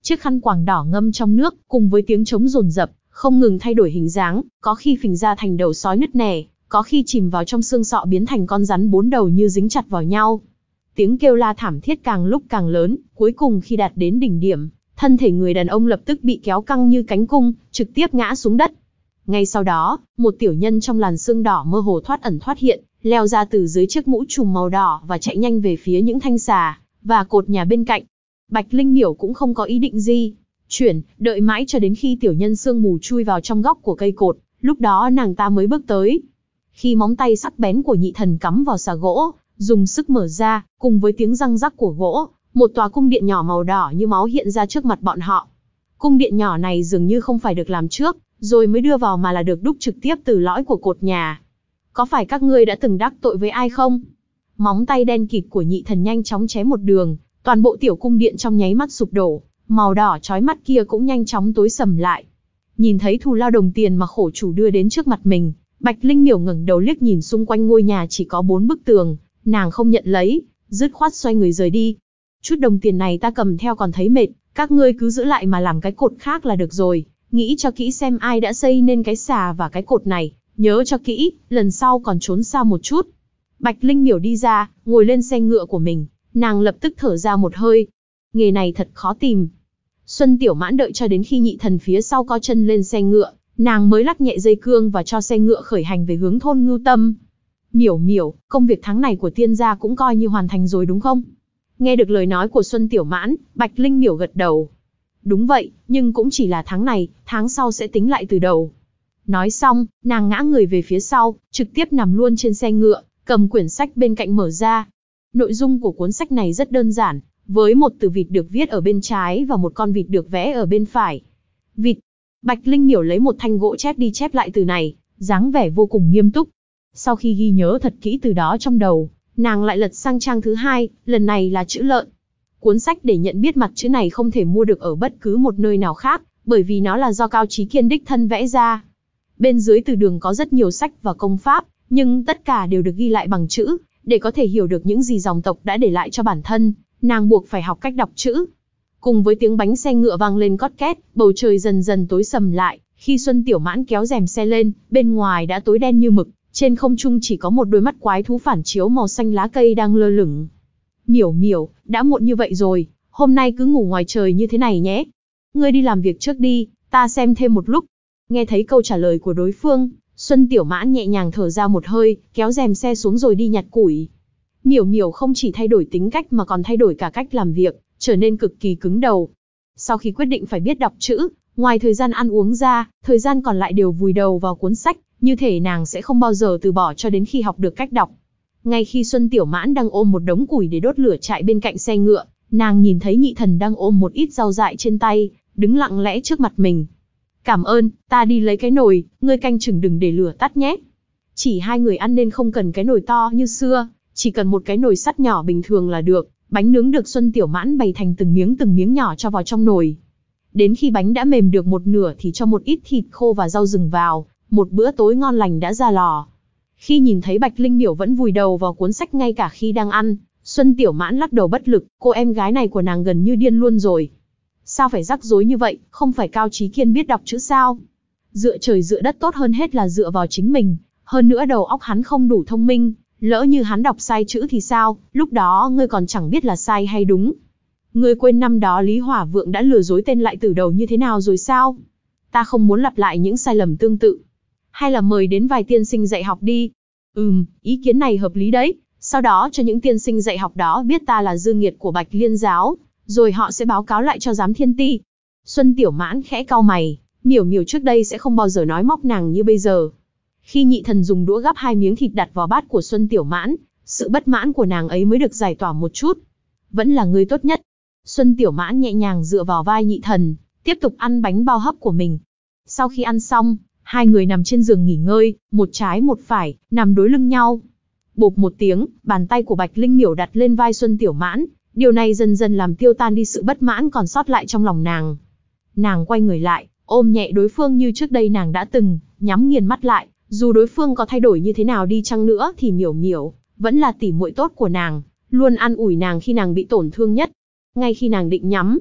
A: Chiếc khăn quàng đỏ ngâm trong nước, cùng với tiếng trống rồn rập, không ngừng thay đổi hình dáng, có khi phình ra thành đầu sói nứt nẻ, có khi chìm vào trong xương sọ biến thành con rắn bốn đầu như dính chặt vào nhau. Tiếng kêu la thảm thiết càng lúc càng lớn, cuối cùng khi đạt đến đỉnh điểm, thân thể người đàn ông lập tức bị kéo căng như cánh cung, trực tiếp ngã xuống đất. Ngay sau đó, một tiểu nhân trong làn sương đỏ mơ hồ thoát ẩn thoát hiện, leo ra từ dưới chiếc mũ trùm màu đỏ và chạy nhanh về phía những thanh xà và cột nhà bên cạnh. Bạch Linh Miểu cũng không có ý định di chuyển, đợi mãi cho đến khi tiểu nhân sương mù chui vào trong góc của cây cột, lúc đó nàng ta mới bước tới. Khi móng tay sắc bén của nhị thần cắm vào xà gỗ, dùng sức mở ra, cùng với tiếng răng rắc của gỗ, một tòa cung điện nhỏ màu đỏ như máu hiện ra trước mặt bọn họ. Cung điện nhỏ này dường như không phải được làm trước, rồi mới đưa vào mà là được đúc trực tiếp từ lõi của cột nhà. Có phải các ngươi đã từng đắc tội với ai không? Móng tay đen kịt của nhị thần nhanh chóng chém một đường, toàn bộ tiểu cung điện trong nháy mắt sụp đổ, màu đỏ chói mắt kia cũng nhanh chóng tối sầm lại. Nhìn thấy thù lao đồng tiền mà khổ chủ đưa đến trước mặt mình, Bạch Linh Miểu ngẩng đầu liếc nhìn xung quanh ngôi nhà chỉ có bốn bức tường, nàng không nhận lấy, dứt khoát xoay người rời đi. Chút đồng tiền này ta cầm theo còn thấy mệt, các ngươi cứ giữ lại mà làm cái cột khác là được rồi, nghĩ cho kỹ xem ai đã xây nên cái xà và cái cột này, nhớ cho kỹ, lần sau còn trốn xa một chút. Bạch Linh Miểu đi ra, ngồi lên xe ngựa của mình, nàng lập tức thở ra một hơi. Nghề này thật khó tìm. Xuân Tiểu Mãn đợi cho đến khi nhị thần phía sau co chân lên xe ngựa, nàng mới lắc nhẹ dây cương và cho xe ngựa khởi hành về hướng thôn Ngưu Tâm. Miểu Miểu, công việc tháng này của tiên gia cũng coi như hoàn thành rồi đúng không? Nghe được lời nói của Xuân Tiểu Mãn, Bạch Linh Miểu gật đầu. Đúng vậy, nhưng cũng chỉ là tháng này, tháng sau sẽ tính lại từ đầu. Nói xong, nàng ngã người về phía sau, trực tiếp nằm luôn trên xe ngựa, cầm quyển sách bên cạnh mở ra. Nội dung của cuốn sách này rất đơn giản, với một từ vịt được viết ở bên trái và một con vịt được vẽ ở bên phải. Vịt. Bạch Linh Miểu lấy một thanh gỗ chép đi chép lại từ này, dáng vẻ vô cùng nghiêm túc. Sau khi ghi nhớ thật kỹ từ đó trong đầu, nàng lại lật sang trang thứ hai, lần này là chữ lợn. Cuốn sách để nhận biết mặt chữ này không thể mua được ở bất cứ một nơi nào khác, bởi vì nó là do Cao Chí Kiên đích thân vẽ ra. Bên dưới từ đường có rất nhiều sách và công pháp, nhưng tất cả đều được ghi lại bằng chữ, để có thể hiểu được những gì dòng tộc đã để lại cho bản thân, nàng buộc phải học cách đọc chữ. Cùng với tiếng bánh xe ngựa vang lên cót két, bầu trời dần dần tối sầm lại, khi Xuân Tiểu Mãn kéo rèm xe lên, bên ngoài đã tối đen như mực, trên không trung chỉ có một đôi mắt quái thú phản chiếu màu xanh lá cây đang lơ lửng. Miểu Miểu, đã muộn như vậy rồi, hôm nay cứ ngủ ngoài trời như thế này nhé. Ngươi đi làm việc trước đi, ta xem thêm một lúc. Nghe thấy câu trả lời của đối phương, Xuân Tiểu Mãn nhẹ nhàng thở ra một hơi, kéo rèm xe xuống rồi đi nhặt củi. Miểu Miểu không chỉ thay đổi tính cách mà còn thay đổi cả cách làm việc, trở nên cực kỳ cứng đầu. Sau khi quyết định phải biết đọc chữ, ngoài thời gian ăn uống ra, thời gian còn lại đều vùi đầu vào cuốn sách, như thể nàng sẽ không bao giờ từ bỏ cho đến khi học được cách đọc. Ngay khi Xuân Tiểu Mãn đang ôm một đống củi để đốt lửa trại bên cạnh xe ngựa, nàng nhìn thấy nhị thần đang ôm một ít rau dại trên tay, đứng lặng lẽ trước mặt mình. Cảm ơn, ta đi lấy cái nồi, ngươi canh chừng đừng để lửa tắt nhé. Chỉ hai người ăn nên không cần cái nồi to như xưa, chỉ cần một cái nồi sắt nhỏ bình thường là được. Bánh nướng được Xuân Tiểu Mãn bày thành từng miếng từng miếng nhỏ cho vào trong nồi. Đến khi bánh đã mềm được một nửa thì cho một ít thịt khô và rau rừng vào, một bữa tối ngon lành đã ra lò. Khi nhìn thấy Bạch Linh Miểu vẫn vùi đầu vào cuốn sách ngay cả khi đang ăn, Xuân Tiểu Mãn lắc đầu bất lực, cô em gái này của nàng gần như điên luôn rồi. Sao phải rắc rối như vậy, không phải Cao Chí Kiên biết đọc chữ sao? Dựa trời dựa đất tốt hơn hết là dựa vào chính mình, hơn nữa đầu óc hắn không đủ thông minh, lỡ như hắn đọc sai chữ thì sao, lúc đó ngươi còn chẳng biết là sai hay đúng. Ngươi quên năm đó Lý Hỏa Vượng đã lừa dối tên lại tử đầu như thế nào rồi sao? Ta không muốn lặp lại những sai lầm tương tự. Hay là mời đến vài tiên sinh dạy học đi. Ừm, ý kiến này hợp lý đấy. Sau đó cho những tiên sinh dạy học đó biết ta là dương nghiệt của Bạch Liên giáo, rồi họ sẽ báo cáo lại cho giám thiên ti. Xuân Tiểu Mãn khẽ cau mày, Miểu Miểu trước đây sẽ không bao giờ nói móc nàng như bây giờ. Khi nhị thần dùng đũa gắp hai miếng thịt đặt vào bát của Xuân Tiểu Mãn, sự bất mãn của nàng ấy mới được giải tỏa một chút. Vẫn là người tốt nhất. Xuân Tiểu Mãn nhẹ nhàng dựa vào vai nhị thần, tiếp tục ăn bánh bao hấp của mình. Sau khi ăn xong, hai người nằm trên giường nghỉ ngơi, một trái một phải, nằm đối lưng nhau. Bộp một tiếng, bàn tay của Bạch Linh Miểu đặt lên vai Xuân Tiểu Mãn, điều này dần dần làm tiêu tan đi sự bất mãn còn sót lại trong lòng nàng. Nàng quay người lại, ôm nhẹ đối phương như trước đây nàng đã từng, nhắm nghiền mắt lại, dù đối phương có thay đổi như thế nào đi chăng nữa thì Miểu Miểu vẫn là tỉ muội tốt của nàng, luôn an ủi nàng khi nàng bị tổn thương nhất. Ngay khi nàng định nhắm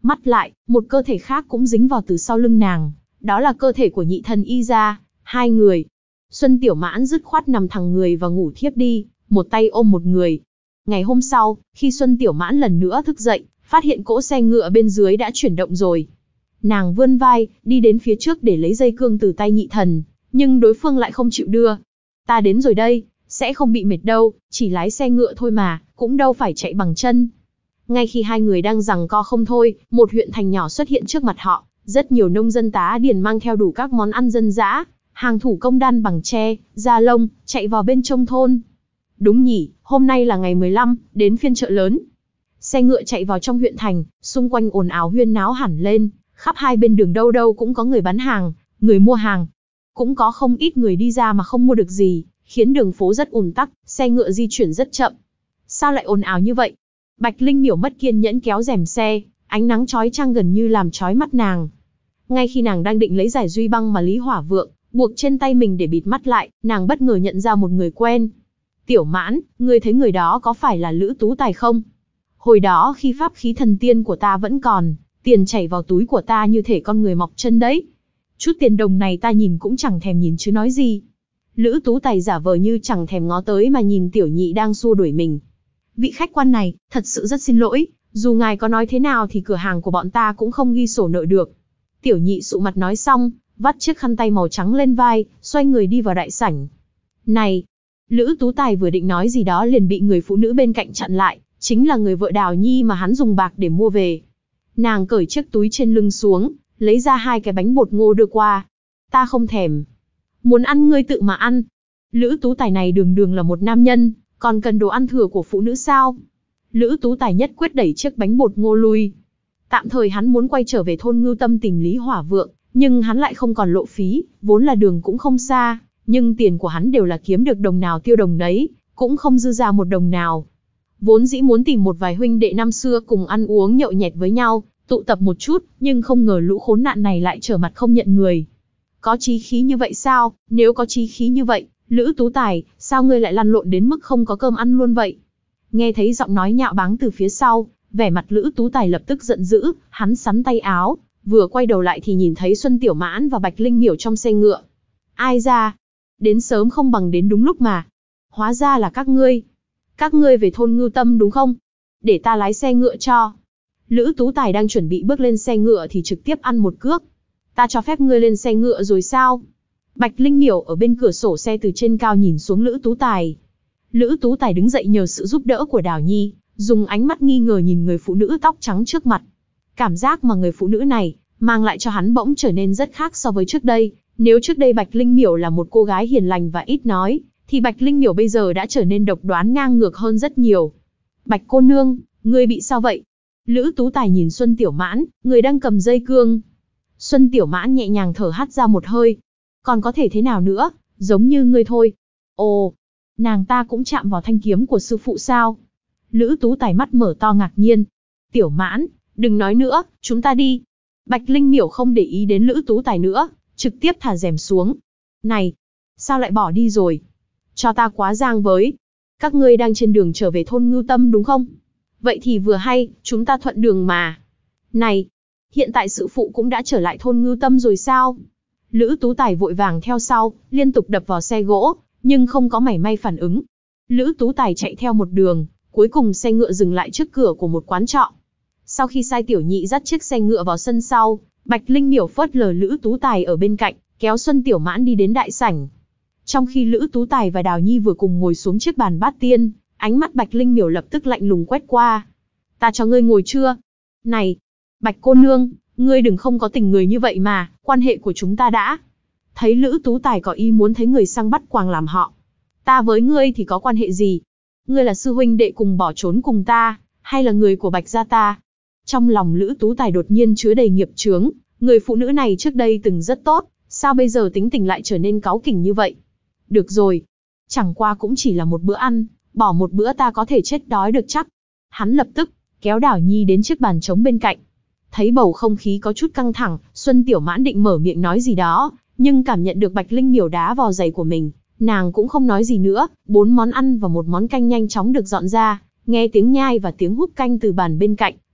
A: Mắt lại, một cơ thể khác cũng dính vào từ sau lưng nàng. Đó là cơ thể của nhị thần y gia. Hai người. Xuân Tiểu Mãn dứt khoát nằm thẳng người và ngủ thiếp đi, một tay ôm một người. Ngày hôm sau, khi Xuân Tiểu Mãn lần nữa thức dậy, phát hiện cỗ xe ngựa bên dưới đã chuyển động rồi. Nàng vươn vai, đi đến phía trước để lấy dây cương từ tay nhị thần, nhưng đối phương lại không chịu đưa. Ta đến rồi đây, sẽ không bị mệt đâu, chỉ lái xe ngựa thôi mà, cũng đâu phải chạy bằng chân. Ngay khi hai người đang giằng co không thôi, một huyện thành nhỏ xuất hiện trước mặt họ, rất nhiều nông dân tá điền mang theo đủ các món ăn dân dã, hàng thủ công đan bằng tre, da lông, chạy vào bên trong thôn. Đúng nhỉ, hôm nay là ngày mười lăm, đến phiên chợ lớn. Xe ngựa chạy vào trong huyện thành, xung quanh ồn ào huyên náo hẳn lên, khắp hai bên đường đâu đâu cũng có người bán hàng, người mua hàng. Cũng có không ít người đi ra mà không mua được gì, khiến đường phố rất ùn tắc, xe ngựa di chuyển rất chậm. Sao lại ồn ào như vậy? Bạch Linh Miểu mất kiên nhẫn kéo rèm xe, ánh nắng chói chang gần như làm chói mắt nàng. Ngay khi nàng đang định lấy giải duy băng mà Lý Hỏa Vượng buộc trên tay mình để bịt mắt lại, nàng bất ngờ nhận ra một người quen. Tiểu Mãn, ngươi thấy người đó có phải là Lữ Tú Tài không? Hồi đó khi pháp khí thần tiên của ta vẫn còn, tiền chảy vào túi của ta như thể con người mọc chân đấy. Chút tiền đồng này ta nhìn cũng chẳng thèm nhìn chứ nói gì. Lữ Tú Tài giả vờ như chẳng thèm ngó tới mà nhìn tiểu nhị đang xua đuổi mình. Vị khách quan này, thật sự rất xin lỗi, dù ngài có nói thế nào thì cửa hàng của bọn ta cũng không ghi sổ nợ được. Tiểu nhị sụ mặt nói xong, vắt chiếc khăn tay màu trắng lên vai, xoay người đi vào đại sảnh. Này! Lữ Tú Tài vừa định nói gì đó liền bị người phụ nữ bên cạnh chặn lại, chính là người vợ Đào Nhi mà hắn dùng bạc để mua về. Nàng cởi chiếc túi trên lưng xuống, lấy ra hai cái bánh bột ngô đưa qua. Ta không thèm. Muốn ăn ngươi tự mà ăn. Lữ Tú Tài này đường đường là một nam nhân, còn cần đồ ăn thừa của phụ nữ sao? Lữ Tú Tài nhất quyết đẩy chiếc bánh bột ngô lui. Tạm thời hắn muốn quay trở về thôn Ngưu Tâm tìm Lý Hỏa Vượng, nhưng hắn lại không còn lộ phí, vốn là đường cũng không xa, nhưng tiền của hắn đều là kiếm được đồng nào tiêu đồng đấy, cũng không dư ra một đồng nào. Vốn dĩ muốn tìm một vài huynh đệ năm xưa cùng ăn uống nhậu nhẹt với nhau, tụ tập một chút, nhưng không ngờ lũ khốn nạn này lại trở mặt không nhận người. Có chí khí như vậy sao? Nếu có chí khí như vậy, Lữ Tú Tài, sao ngươi lại lăn lộn đến mức không có cơm ăn luôn vậy? Nghe thấy giọng nói nhạo báng từ phía sau, vẻ mặt Lữ Tú Tài lập tức giận dữ, hắn sắn tay áo, vừa quay đầu lại thì nhìn thấy Xuân Tiểu Mãn và Bạch Linh Miểu trong xe ngựa. Ai ra? Đến sớm không bằng đến đúng lúc mà. Hóa ra là các ngươi. Các ngươi về thôn Ngưu Tâm đúng không? Để ta lái xe ngựa cho. Lữ Tú Tài đang chuẩn bị bước lên xe ngựa thì trực tiếp ăn một cước. Ta cho phép ngươi lên xe ngựa rồi sao? Bạch Linh Miểu ở bên cửa sổ xe từ trên cao nhìn xuống Lữ Tú Tài. Lữ Tú Tài đứng dậy nhờ sự giúp đỡ của Đào Nhi, dùng ánh mắt nghi ngờ nhìn người phụ nữ tóc trắng trước mặt. Cảm giác mà người phụ nữ này mang lại cho hắn bỗng trở nên rất khác so với trước đây. Nếu trước đây Bạch Linh Miểu là một cô gái hiền lành và ít nói, thì Bạch Linh Miểu bây giờ đã trở nên độc đoán ngang ngược hơn rất nhiều. Bạch cô nương, ngươi bị sao vậy? Lữ Tú Tài nhìn Xuân Tiểu Mãn, người đang cầm dây cương. Xuân Tiểu Mãn nhẹ nhàng thở hắt ra một hơi. Còn có thể thế nào nữa, giống như ngươi thôi. Ồ, nàng ta cũng chạm vào thanh kiếm của sư phụ sao? Lữ Tú Tài mắt mở to ngạc nhiên. Tiểu Mãn, đừng nói nữa, chúng ta đi. Bạch Linh Miểu không để ý đến Lữ Tú Tài nữa, trực tiếp thả rèm xuống. Này, sao lại bỏ đi rồi? Cho ta quá giang với. Các ngươi đang trên đường trở về thôn Ngưu Tâm đúng không? Vậy thì vừa hay, chúng ta thuận đường mà. Này, hiện tại sư phụ cũng đã trở lại thôn Ngưu Tâm rồi sao? Lữ Tú Tài vội vàng theo sau, liên tục đập vào xe gỗ, nhưng không có mảy may phản ứng. Lữ Tú Tài chạy theo một đường, cuối cùng xe ngựa dừng lại trước cửa của một quán trọ. Sau khi sai tiểu nhị dắt chiếc xe ngựa vào sân sau, Bạch Linh Miểu phớt lờ Lữ Tú Tài ở bên cạnh, kéo Xuân Tiểu Mãn đi đến đại sảnh. Trong khi Lữ Tú Tài và Đào Nhi vừa cùng ngồi xuống chiếc bàn bát tiên, ánh mắt Bạch Linh Miểu lập tức lạnh lùng quét qua. Ta cho ngươi ngồi chưa? Này, Bạch cô nương, ngươi đừng không có tình người như vậy mà, quan hệ của chúng ta đã. Thấy Lữ Tú Tài có ý muốn thấy người sang bắt quàng làm họ. Ta với ngươi thì có quan hệ gì? Ngươi là sư huynh đệ cùng bỏ trốn cùng ta, hay là người của Bạch gia ta? Trong lòng Lữ Tú Tài đột nhiên chứa đầy nghiệp chướng, người phụ nữ này trước đây từng rất tốt, sao bây giờ tính tình lại trở nên cáu kỉnh như vậy? Được rồi, chẳng qua cũng chỉ là một bữa ăn, bỏ một bữa ta có thể chết đói được chắc. Hắn lập tức kéo Đào Nhi đến chiếc bàn trống bên cạnh. Thấy bầu không khí có chút căng thẳng, Xuân Tiểu Mãn định mở miệng nói gì đó, nhưng cảm nhận được Bạch Linh Miểu đá vào giày của mình, nàng cũng không nói gì nữa. Bốn món ăn và một món canh nhanh chóng được dọn ra, nghe tiếng nhai và tiếng húp canh từ bàn bên cạnh,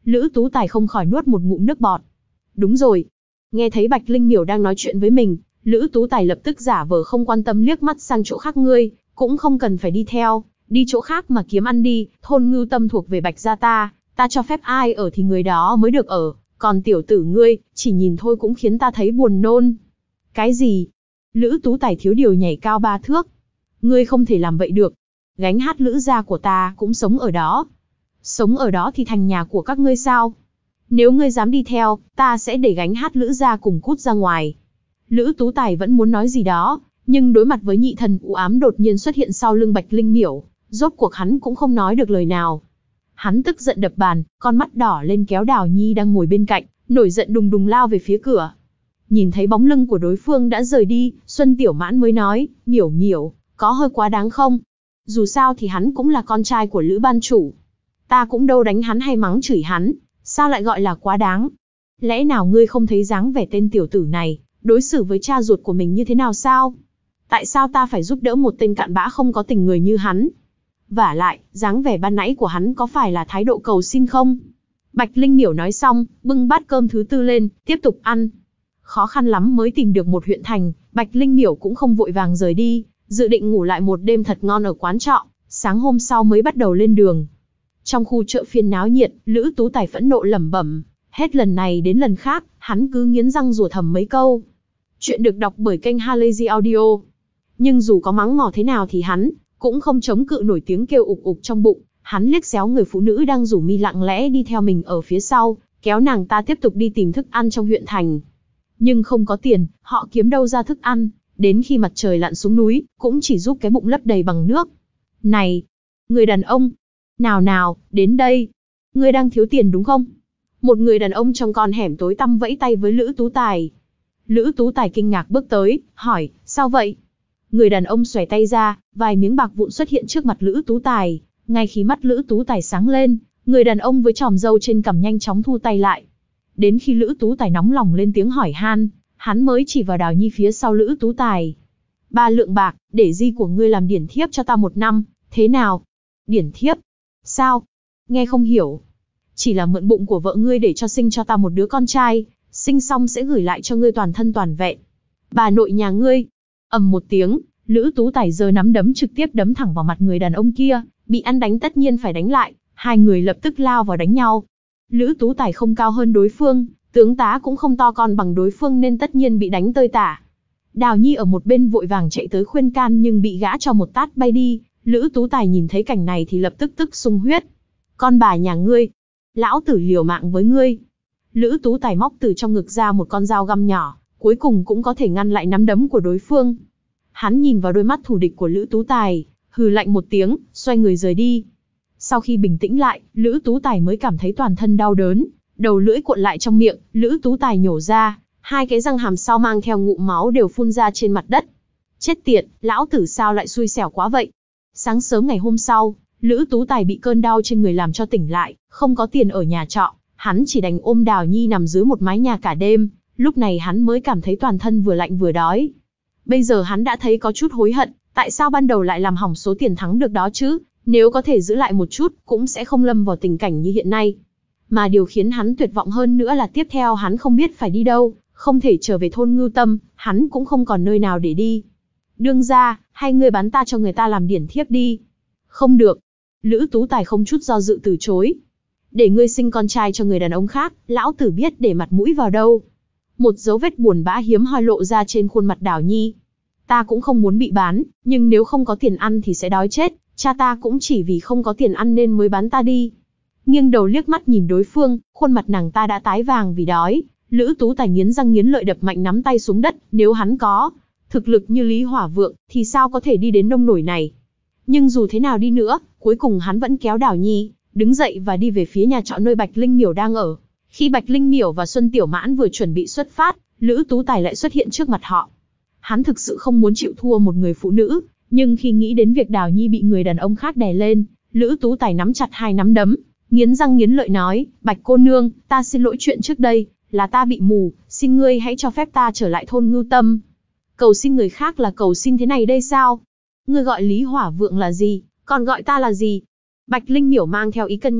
A: Lữ Tú Tài không khỏi nuốt một ngụm nước bọt. Đúng rồi. Nghe thấy Bạch Linh Miểu đang nói chuyện với mình, Lữ Tú Tài lập tức giả vờ không quan tâm liếc mắt sang chỗ khác. Ngươi cũng không cần phải đi theo, đi chỗ khác mà kiếm ăn đi, thôn Ngưu Tâm thuộc về Bạch gia ta, ta cho phép ai ở thì người đó mới được ở, còn tiểu tử ngươi, chỉ nhìn thôi cũng khiến ta thấy buồn nôn. Cái gì? Lữ Tú Tài thiếu điều nhảy cao ba thước. Ngươi không thể làm vậy được. Gánh hát Lữ gia của ta cũng sống ở đó. Sống ở đó thì thành nhà của các ngươi sao? Nếu ngươi dám đi theo, ta sẽ để gánh hát Lữ gia cùng cút ra ngoài. Lữ Tú Tài vẫn muốn nói gì đó, nhưng đối mặt với nhị thần u ám đột nhiên xuất hiện sau lưng Bạch Linh Miểu, rốt cuộc hắn cũng không nói được lời nào. Hắn tức giận đập bàn, con mắt đỏ lên kéo Đào Nhi đang ngồi bên cạnh, nổi giận đùng đùng lao về phía cửa. Nhìn thấy bóng lưng của đối phương đã rời đi, Xuân Tiểu Mãn mới nói, Miểu Miểu, có hơi quá đáng không? Dù sao thì hắn cũng là con trai của Lữ ban chủ. Ta cũng đâu đánh hắn hay mắng chửi hắn, sao lại gọi là quá đáng? Lẽ nào ngươi không thấy dáng vẻ tên tiểu tử này, đối xử với cha ruột của mình như thế nào sao? Tại sao ta phải giúp đỡ một tên cặn bã không có tình người như hắn? Vả lại, dáng vẻ ban nãy của hắn có phải là thái độ cầu xin không? Bạch Linh Miểu nói xong, bưng bát cơm thứ tư lên, tiếp tục ăn. Khó khăn lắm mới tìm được một huyện thành, Bạch Linh Miểu cũng không vội vàng rời đi, dự định ngủ lại một đêm thật ngon ở quán trọ, sáng hôm sau mới bắt đầu lên đường. Trong khu chợ phiên náo nhiệt, Lữ Tú Tài phẫn nộ lẩm bẩm, hết lần này đến lần khác, hắn cứ nghiến răng rủa thầm mấy câu. Chuyện được đọc bởi kênh Halazy Audio. Nhưng dù có mắng mỏ thế nào thì hắn cũng không chống cự nổi tiếng kêu ục ục trong bụng. Hắn liếc xéo người phụ nữ đang rủ mi lặng lẽ đi theo mình ở phía sau, kéo nàng ta tiếp tục đi tìm thức ăn trong huyện thành. Nhưng không có tiền, họ kiếm đâu ra thức ăn, đến khi mặt trời lặn xuống núi, cũng chỉ giúp cái bụng lấp đầy bằng nước. Này, người đàn ông, nào nào, đến đây. Ngươi đang thiếu tiền đúng không? Một người đàn ông trong con hẻm tối tăm vẫy tay với Lữ Tú Tài. Lữ Tú Tài kinh ngạc bước tới, hỏi, sao vậy? Người đàn ông xòe tay ra, vài miếng bạc vụn xuất hiện trước mặt Lữ Tú Tài. Ngay khi mắt Lữ Tú Tài sáng lên, người đàn ông với chòm râu trên cằm nhanh chóng thu tay lại. Đến khi Lữ Tú Tài nóng lòng lên tiếng hỏi han, hắn mới chỉ vào Đào Nhi phía sau Lữ Tú Tài. Ba lượng bạc, để di của ngươi làm điển thiếp cho ta một năm, thế nào? Điển thiếp? Sao? Nghe không hiểu. Chỉ là mượn bụng của vợ ngươi để cho sinh cho ta một đứa con trai, sinh xong sẽ gửi lại cho ngươi toàn thân toàn vẹn. Bà nội nhà ngươi. Ầm một tiếng, Lữ Tú Tài giơ nắm đấm trực tiếp đấm thẳng vào mặt người đàn ông kia, bị ăn đánh tất nhiên phải đánh lại, hai người lập tức lao vào đánh nhau. Lữ Tú Tài không cao hơn đối phương, tướng tá cũng không to con bằng đối phương nên tất nhiên bị đánh tơi tả. Đào Nhi ở một bên vội vàng chạy tới khuyên can nhưng bị gã cho một tát bay đi. Lữ Tú Tài nhìn thấy cảnh này thì lập tức tức sung huyết. Con bà nhà ngươi, lão tử liều mạng với ngươi. Lữ Tú Tài móc từ trong ngực ra một con dao găm nhỏ, cuối cùng cũng có thể ngăn lại nắm đấm của đối phương. Hắn nhìn vào đôi mắt thù địch của Lữ Tú Tài, hừ lạnh một tiếng, xoay người rời đi. Sau khi bình tĩnh lại, Lữ Tú Tài mới cảm thấy toàn thân đau đớn, đầu lưỡi cuộn lại trong miệng, Lữ Tú Tài nhổ ra, hai cái răng hàm sau mang theo ngụm máu đều phun ra trên mặt đất. Chết tiệt, lão tử sao lại xui xẻo quá vậy? Sáng sớm ngày hôm sau, Lữ Tú Tài bị cơn đau trên người làm cho tỉnh lại, không có tiền ở nhà trọ, hắn chỉ đành ôm Đào Nhi nằm dưới một mái nhà cả đêm, lúc này hắn mới cảm thấy toàn thân vừa lạnh vừa đói. Bây giờ hắn đã thấy có chút hối hận, tại sao ban đầu lại làm hỏng số tiền thắng được đó chứ, nếu có thể giữ lại một chút, cũng sẽ không lâm vào tình cảnh như hiện nay. Mà điều khiến hắn tuyệt vọng hơn nữa là tiếp theo hắn không biết phải đi đâu, không thể trở về thôn Ngưu Tâm, hắn cũng không còn nơi nào để đi. Đương gia, hay ngươi bán ta cho người ta làm điển thiếp đi. Không được. Lữ Tú Tài không chút do dự từ chối. Để ngươi sinh con trai cho người đàn ông khác, lão tử biết để mặt mũi vào đâu. Một dấu vết buồn bã hiếm hoi lộ ra trên khuôn mặt Đào Nhi. Ta cũng không muốn bị bán, nhưng nếu không có tiền ăn thì sẽ đói chết, cha ta cũng chỉ vì không có tiền ăn nên mới bán ta đi. Nghiêng đầu liếc mắt nhìn đối phương, khuôn mặt nàng ta đã tái vàng vì đói. Lữ Tú Tài nghiến răng nghiến lợi đập mạnh nắm tay xuống đất, nếu hắn có thực lực như Lý Hỏa Vượng, thì sao có thể đi đến nông nổi này. Nhưng dù thế nào đi nữa, cuối cùng hắn vẫn kéo Đào Nhi, đứng dậy và đi về phía nhà trọ nơi Bạch Linh Miểu đang ở. Khi Bạch Linh Miểu và Xuân Tiểu Mãn vừa chuẩn bị xuất phát, Lữ Tú Tài lại xuất hiện trước mặt họ. Hắn thực sự không muốn chịu thua một người phụ nữ, nhưng khi nghĩ đến việc Đào Nhi bị người đàn ông khác đè lên, Lữ Tú Tài nắm chặt hai nắm đấm, nghiến răng nghiến lợi nói, Bạch cô nương, ta xin lỗi chuyện trước đây, là ta bị mù, xin ngươi hãy cho phép ta trở lại thôn Ngưu Tâm. Cầu xin người khác là cầu xin thế này đây sao? Ngươi gọi Lý Hỏa Vượng là gì, còn gọi ta là gì? Bạch Linh Miểu mang theo ý cân nhắc,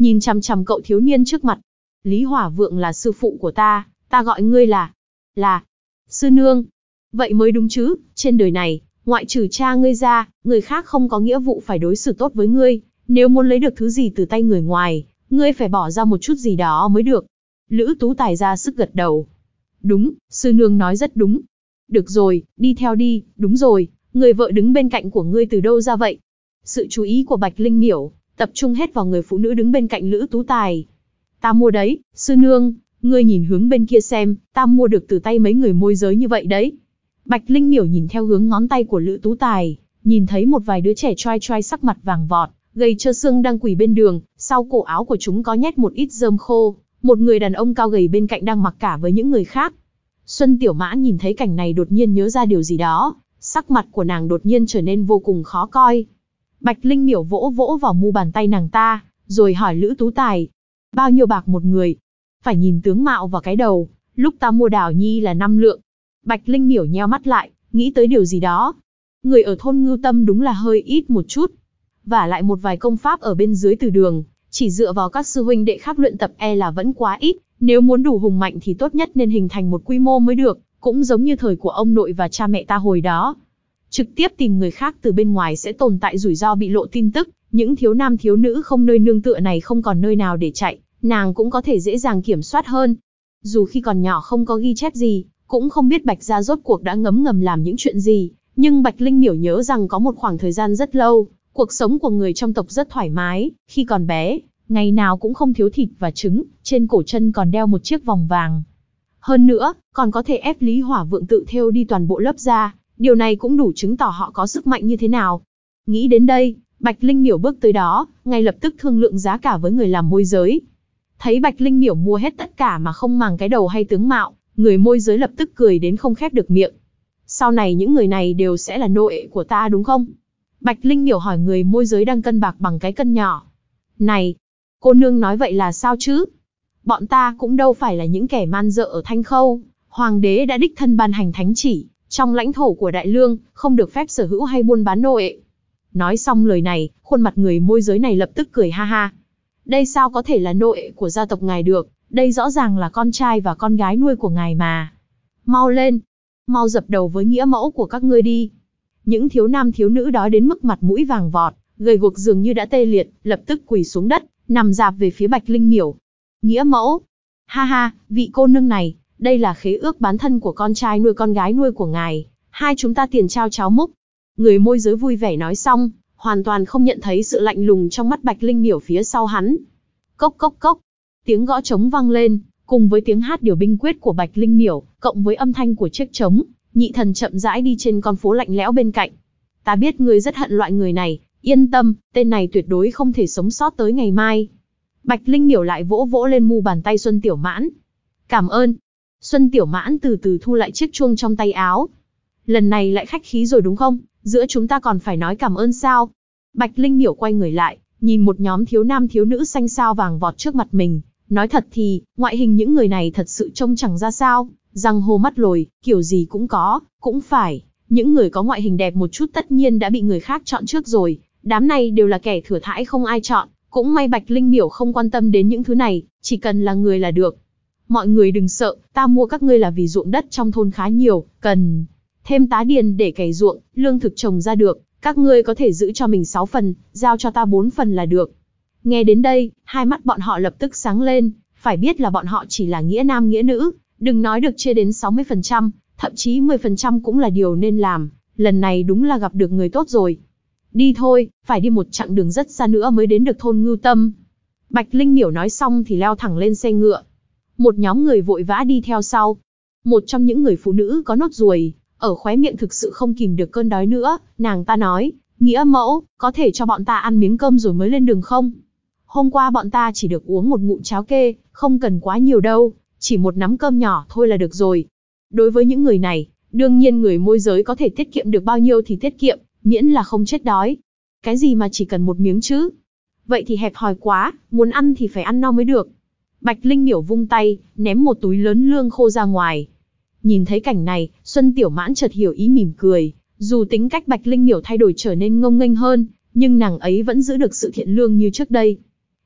A: nhìn chằm chằm cậu thiếu niên trước mặt. Lý Hỏa Vượng là sư phụ của ta, ta gọi ngươi là, là, sư nương. Vậy mới đúng chứ, trên đời này, ngoại trừ cha ngươi ra, người khác không có nghĩa vụ phải đối xử tốt với ngươi. Nếu muốn lấy được thứ gì từ tay người ngoài, ngươi phải bỏ ra một chút gì đó mới được. Lữ Tú Tài ra sức gật đầu. Đúng, sư nương nói rất đúng. Được rồi, đi theo đi, đúng rồi, người vợ đứng bên cạnh của ngươi từ đâu ra vậy? Sự chú ý của Bạch Linh Miểu tập trung hết vào người phụ nữ đứng bên cạnh Lữ Tú Tài. Ta mua đấy, sư nương, ngươi nhìn hướng bên kia xem, ta mua được từ tay mấy người môi giới như vậy đấy. Bạch Linh Miểu nhìn theo hướng ngón tay của Lữ Tú Tài, nhìn thấy một vài đứa trẻ trai trai sắc mặt vàng vọt, gầy trơ xương đang quỳ bên đường, sau cổ áo của chúng có nhét một ít rơm khô, một người đàn ông cao gầy bên cạnh đang mặc cả với những người khác. Xuân Tiểu Mãn nhìn thấy cảnh này đột nhiên nhớ ra điều gì đó, sắc mặt của nàng đột nhiên trở nên vô cùng khó coi. Bạch Linh Miểu vỗ vỗ vào mu bàn tay nàng ta, rồi hỏi Lữ Tú Tài, bao nhiêu bạc một người? Phải nhìn tướng mạo và cái đầu, lúc ta mua Đào Nhi là năm lượng. Bạch Linh Miểu nheo mắt lại, nghĩ tới điều gì đó. Người ở thôn Ngưu Tâm đúng là hơi ít một chút. Và lại một vài công pháp ở bên dưới từ đường, chỉ dựa vào các sư huynh đệ khác luyện tập e là vẫn quá ít. Nếu muốn đủ hùng mạnh thì tốt nhất nên hình thành một quy mô mới được, cũng giống như thời của ông nội và cha mẹ ta hồi đó. Trực tiếp tìm người khác từ bên ngoài sẽ tồn tại rủi ro bị lộ tin tức, những thiếu nam thiếu nữ không nơi nương tựa này không còn nơi nào để chạy, nàng cũng có thể dễ dàng kiểm soát hơn. Dù khi còn nhỏ không có ghi chép gì, cũng không biết Bạch gia rốt cuộc đã ngấm ngầm làm những chuyện gì, nhưng Bạch Linh Miểu nhớ rằng có một khoảng thời gian rất lâu, cuộc sống của người trong tộc rất thoải mái, khi còn bé, ngày nào cũng không thiếu thịt và trứng, trên cổ chân còn đeo một chiếc vòng vàng. Hơn nữa, còn có thể ép Lý Hỏa Vượng tự thêu đi toàn bộ lớp da, điều này cũng đủ chứng tỏ họ có sức mạnh như thế nào. Nghĩ đến đây, Bạch Linh Miểu bước tới đó, ngay lập tức thương lượng giá cả với người làm môi giới. Thấy Bạch Linh Miểu mua hết tất cả mà không màng cái đầu hay tướng mạo, người môi giới lập tức cười đến không khép được miệng. Sau này những người này đều sẽ là nô ệ của ta đúng không? Bạch Linh Miểu hỏi người môi giới đang cân bạc bằng cái cân nhỏ. Này, cô nương nói vậy là sao chứ? Bọn ta cũng đâu phải là những kẻ man dợ ở Thanh Khâu. Hoàng đế đã đích thân ban hành thánh chỉ, trong lãnh thổ của Đại Lương, không được phép sở hữu hay buôn bán nô ệ. Nói xong lời này, khuôn mặt người môi giới này lập tức cười ha ha. Đây sao có thể là nô ệ của gia tộc ngài được, đây rõ ràng là con trai và con gái nuôi của ngài mà. Mau lên, mau dập đầu với nghĩa mẫu của các ngươi đi. Những thiếu nam thiếu nữ đó đến mức mặt mũi vàng vọt, gầy guộc dường như đã tê liệt, lập tức quỳ xuống đất, nằm rạp về phía Bạch Linh Miểu. Nghĩa mẫu? Ha ha, vị cô nương này, đây là khế ước bán thân của con trai nuôi con gái nuôi của ngài, hai chúng ta tiền trao cháo múc. Người môi giới vui vẻ nói xong, hoàn toàn không nhận thấy sự lạnh lùng trong mắt Bạch Linh Miểu phía sau hắn. Cốc cốc cốc, tiếng gõ trống vang lên, cùng với tiếng hát điều binh quyết của Bạch Linh Miểu, cộng với âm thanh của chiếc trống, Nhị Thần chậm rãi đi trên con phố lạnh lẽo bên cạnh. Ta biết ngươi rất hận loại người này, yên tâm, tên này tuyệt đối không thể sống sót tới ngày mai. Bạch Linh Miểu lại vỗ vỗ lên mu bàn tay Xuân Tiểu Mãn. Cảm ơn. Xuân Tiểu Mãn từ từ thu lại chiếc chuông trong tay áo. Lần này lại khách khí rồi đúng không? Giữa chúng ta còn phải nói cảm ơn sao? Bạch Linh Miểu quay người lại, nhìn một nhóm thiếu nam thiếu nữ xanh xao vàng vọt trước mặt mình. Nói thật thì, ngoại hình những người này thật sự trông chẳng ra sao. Răng hô mắt lồi, kiểu gì cũng có, cũng phải. Những người có ngoại hình đẹp một chút tất nhiên đã bị người khác chọn trước rồi. Đám này đều là kẻ thừa thãi không ai chọn. Cũng may Bạch Linh Miểu không quan tâm đến những thứ này, chỉ cần là người là được. Mọi người đừng sợ, ta mua các ngươi là vì ruộng đất trong thôn khá nhiều, cần thêm tá điền để cày ruộng, lương thực trồng ra được, các ngươi có thể giữ cho mình sáu phần, giao cho ta bốn phần là được. Nghe đến đây, hai mắt bọn họ lập tức sáng lên, phải biết là bọn họ chỉ là nghĩa nam nghĩa nữ, đừng nói được chia đến sáu mươi phần trăm, thậm chí mười phần trăm cũng là điều nên làm, lần này đúng là gặp được người tốt rồi. Đi thôi, phải đi một chặng đường rất xa nữa mới đến được thôn Ngưu Tâm. Bạch Linh Miểu nói xong thì leo thẳng lên xe ngựa. Một nhóm người vội vã đi theo sau. Một trong những người phụ nữ có nốt ruồi, ở khóe miệng thực sự không kìm được cơn đói nữa, nàng ta nói, nghĩa mẫu, có thể cho bọn ta ăn miếng cơm rồi mới lên đường không? Hôm qua bọn ta chỉ được uống một ngụm cháo kê, không cần quá nhiều đâu, chỉ một nắm cơm nhỏ thôi là được rồi. Đối với những người này, đương nhiên người môi giới có thể tiết kiệm được bao nhiêu thì tiết kiệm, miễn là không chết đói. Cái gì mà chỉ cần một miếng chứ? Vậy thì hẹp hòi quá, muốn ăn thì phải ăn no mới được. Bạch Linh Miểu vung tay, ném một túi lớn lương khô ra ngoài. Nhìn thấy cảnh này, Xuân Tiểu Mãn chợt hiểu ý mỉm cười. Dù tính cách Bạch Linh Miểu thay đổi trở nên ngông nghênh hơn, nhưng nàng ấy vẫn giữ được sự thiện lương như trước đây.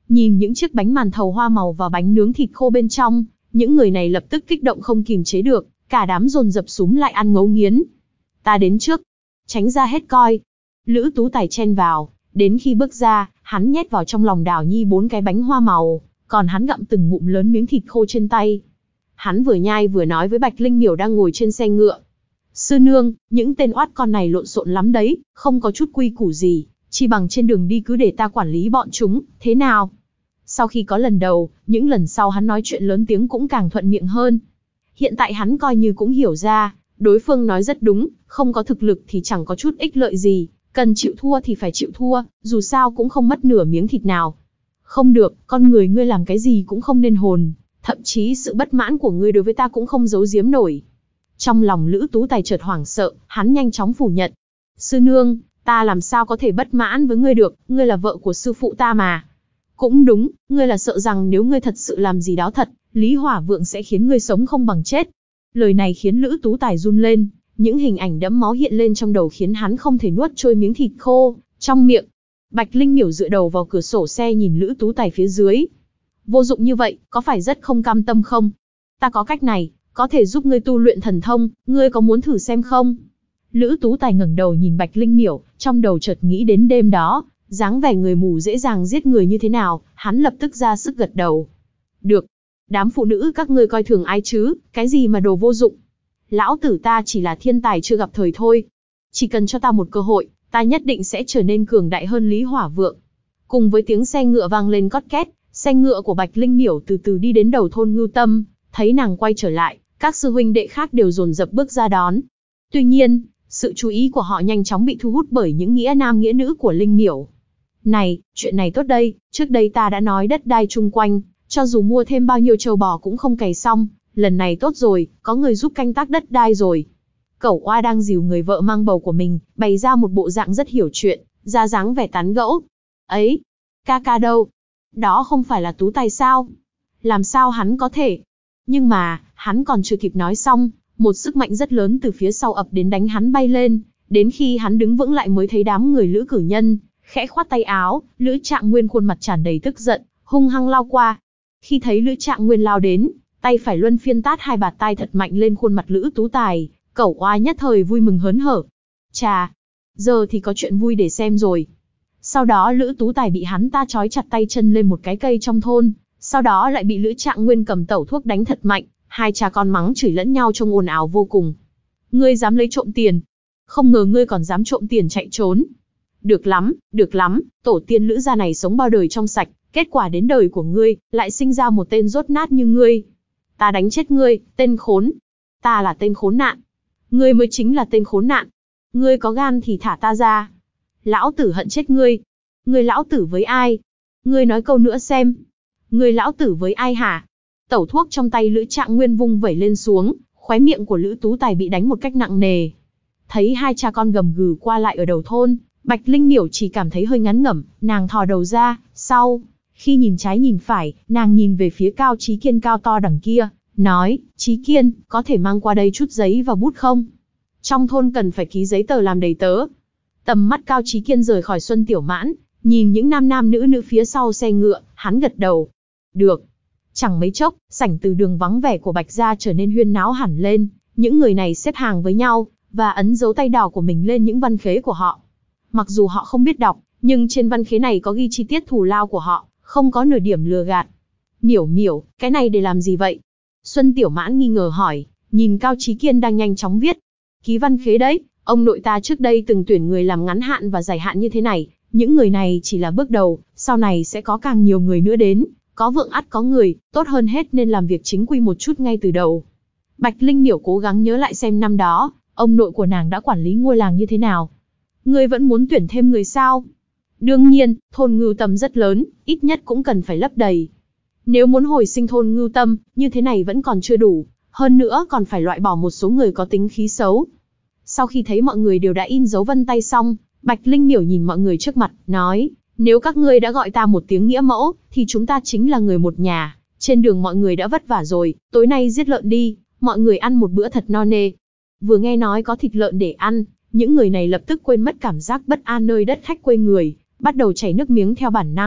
A: Nhìn những chiếc bánh màn thầu hoa màu và bánh nướng thịt khô bên trong, những người này lập tức kích động không kìm chế được, cả đám dồn dập súm lại ăn ngấu nghiến. Ta đến trước, tránh ra hết coi. Lữ Tú Tài chen vào, đến khi bước ra, hắn nhét vào trong lòng Đào Nhi bốn cái bánh hoa màu, còn hắn gặm từng ngụm lớn miếng thịt khô trên tay. Hắn vừa nhai vừa nói với Bạch Linh Miểu đang ngồi trên xe ngựa. Sư nương, những tên oát con này lộn xộn lắm đấy, không có chút quy củ gì, chỉ bằng trên đường đi cứ để ta quản lý bọn chúng, thế nào? Sau khi có lần đầu, những lần sau hắn nói chuyện lớn tiếng cũng càng thuận miệng hơn. Hiện tại hắn coi như cũng hiểu ra, đối phương nói rất đúng, không có thực lực thì chẳng có chút ích lợi gì, cần chịu thua thì phải chịu thua, dù sao cũng không mất nửa miếng thịt nào. Không được, con người ngươi làm cái gì cũng không nên hồn, thậm chí sự bất mãn của ngươi đối với ta cũng không giấu giếm nổi. Trong lòng Lữ Tú Tài chợt hoảng sợ, hắn nhanh chóng phủ nhận. Sư nương, ta làm sao có thể bất mãn với ngươi được, ngươi là vợ của sư phụ ta mà. Cũng đúng, ngươi là sợ rằng nếu ngươi thật sự làm gì đó thật, Lý Hỏa Vượng sẽ khiến ngươi sống không bằng chết. Lời này khiến Lữ Tú Tài run lên, những hình ảnh đẫm máu hiện lên trong đầu khiến hắn không thể nuốt trôi miếng thịt khô trong miệng. Bạch Linh Miểu dựa đầu vào cửa sổ xe nhìn Lữ Tú Tài phía dưới. Vô dụng như vậy, có phải rất không cam tâm không? Ta có cách này, có thể giúp ngươi tu luyện thần thông, ngươi có muốn thử xem không? Lữ Tú Tài ngẩng đầu nhìn Bạch Linh Miểu, trong đầu chợt nghĩ đến đêm đó, dáng vẻ người mù dễ dàng giết người như thế nào, hắn lập tức ra sức gật đầu. Được, đám phụ nữ các ngươi coi thường ai chứ, cái gì mà đồ vô dụng. Lão tử ta chỉ là thiên tài chưa gặp thời thôi. Chỉ cần cho ta một cơ hội, ta nhất định sẽ trở nên cường đại hơn Lý Hỏa Vượng. Cùng với tiếng xe ngựa vang lên cót két, xe ngựa của Bạch Linh Miểu từ từ đi đến đầu thôn Ngưu Tâm, thấy nàng quay trở lại, các sư huynh đệ khác đều dồn dập bước ra đón. Tuy nhiên, sự chú ý của họ nhanh chóng bị thu hút bởi những nghĩa nam nghĩa nữ của Linh Miểu. Này, chuyện này tốt đây, trước đây ta đã nói đất đai chung quanh, cho dù mua thêm bao nhiêu trâu bò cũng không cày xong, lần này tốt rồi, có người giúp canh tác đất đai rồi. Cẩu Oa đang dìu người vợ mang bầu của mình, bày ra một bộ dạng rất hiểu chuyện, ra dáng vẻ tán gẫu. Ấy, ca ca đâu? Đó không phải là Tú Tài sao? Làm sao hắn có thể? Nhưng mà, hắn còn chưa kịp nói xong, một sức mạnh rất lớn từ phía sau ập đến đánh hắn bay lên, đến khi hắn đứng vững lại mới thấy đám người Lữ cử nhân, khẽ khoát tay áo, Lữ Trạng Nguyên khuôn mặt tràn đầy tức giận, hung hăng lao qua. Khi thấy Lữ Trạng Nguyên lao đến, tay phải luân phiên tát hai bạt tai thật mạnh lên khuôn mặt Lữ Tú Tài, Cẩu Oa nhất thời vui mừng hớn hở. Chà, giờ thì có chuyện vui để xem rồi. Sau đó Lữ Tú Tài bị hắn ta trói chặt tay chân lên một cái cây trong thôn, sau đó lại bị Lữ Trạng Nguyên cầm tẩu thuốc đánh thật mạnh, hai cha con mắng chửi lẫn nhau trông ồn ào vô cùng. Ngươi dám lấy trộm tiền? Không ngờ ngươi còn dám trộm tiền chạy trốn. Được lắm, được lắm, tổ tiên Lữ gia này sống bao đời trong sạch, kết quả đến đời của ngươi, lại sinh ra một tên rốt nát như ngươi. Ta đánh chết ngươi, tên khốn. Ta là tên khốn nạn. Ngươi mới chính là tên khốn nạn. Ngươi có gan thì thả ta ra. Lão tử hận chết ngươi. Ngươi lão tử với ai? Ngươi nói câu nữa xem. Ngươi lão tử với ai hả? Tẩu thuốc trong tay Lữ Trạng Nguyên vung vẩy lên xuống, khóe miệng của Lữ Tú Tài bị đánh một cách nặng nề. Thấy hai cha con gầm gừ qua lại ở đầu thôn, Bạch Linh Miểu chỉ cảm thấy hơi ngán ngẩm, nàng thò đầu ra, sau, khi nhìn trái nhìn phải, nàng nhìn về phía Cao Chí Kiên cao to đằng kia, nói, Chí Kiên, có thể mang qua đây chút giấy và bút không? Trong thôn cần phải ký giấy tờ làm đầy tớ. Tầm mắt Cao Chí Kiên rời khỏi Xuân Tiểu Mãn, nhìn những nam nam nữ nữ phía sau xe ngựa, hắn gật đầu. Được. Chẳng mấy chốc, sảnh từ đường vắng vẻ của Bạch gia trở nên huyên náo hẳn lên, những người này xếp hàng với nhau, và ấn dấu tay đỏ của mình lên những văn khế của họ. Mặc dù họ không biết đọc, nhưng trên văn khế này có ghi chi tiết thù lao của họ, không có nửa điểm lừa gạt. Miểu miểu, cái này để làm gì vậy? Xuân Tiểu Mãn nghi ngờ hỏi, nhìn Cao Chí Kiên đang nhanh chóng viết. Ký văn khế đấy, ông nội ta trước đây từng tuyển người làm ngắn hạn và dài hạn như thế này, những người này chỉ là bước đầu, sau này sẽ có càng nhiều người nữa đến, có vượng ắt có người, tốt hơn hết nên làm việc chính quy một chút ngay từ đầu. Bạch Linh Miểu cố gắng nhớ lại xem năm đó, ông nội của nàng đã quản lý ngôi làng như thế nào. Ngươi vẫn muốn tuyển thêm người sao? Đương nhiên, thôn Ngưu Tâm rất lớn, ít nhất cũng cần phải lấp đầy. Nếu muốn hồi sinh thôn Ngưu Tâm, như thế này vẫn còn chưa đủ, hơn nữa còn phải loại bỏ một số người có tính khí xấu. Sau khi thấy mọi người đều đã in dấu vân tay xong, Bạch Linh Miểu nhìn mọi người trước mặt, nói, nếu các ngươi đã gọi ta một tiếng nghĩa mẫu, thì chúng ta chính là người một nhà. Trên đường mọi người đã vất vả rồi, tối nay giết lợn đi, mọi người ăn một bữa thật no nê. Vừa nghe nói có thịt lợn để ăn, những người này lập tức quên mất cảm giác bất an nơi đất khách quê người, bắt đầu chảy nước miếng theo bản năng,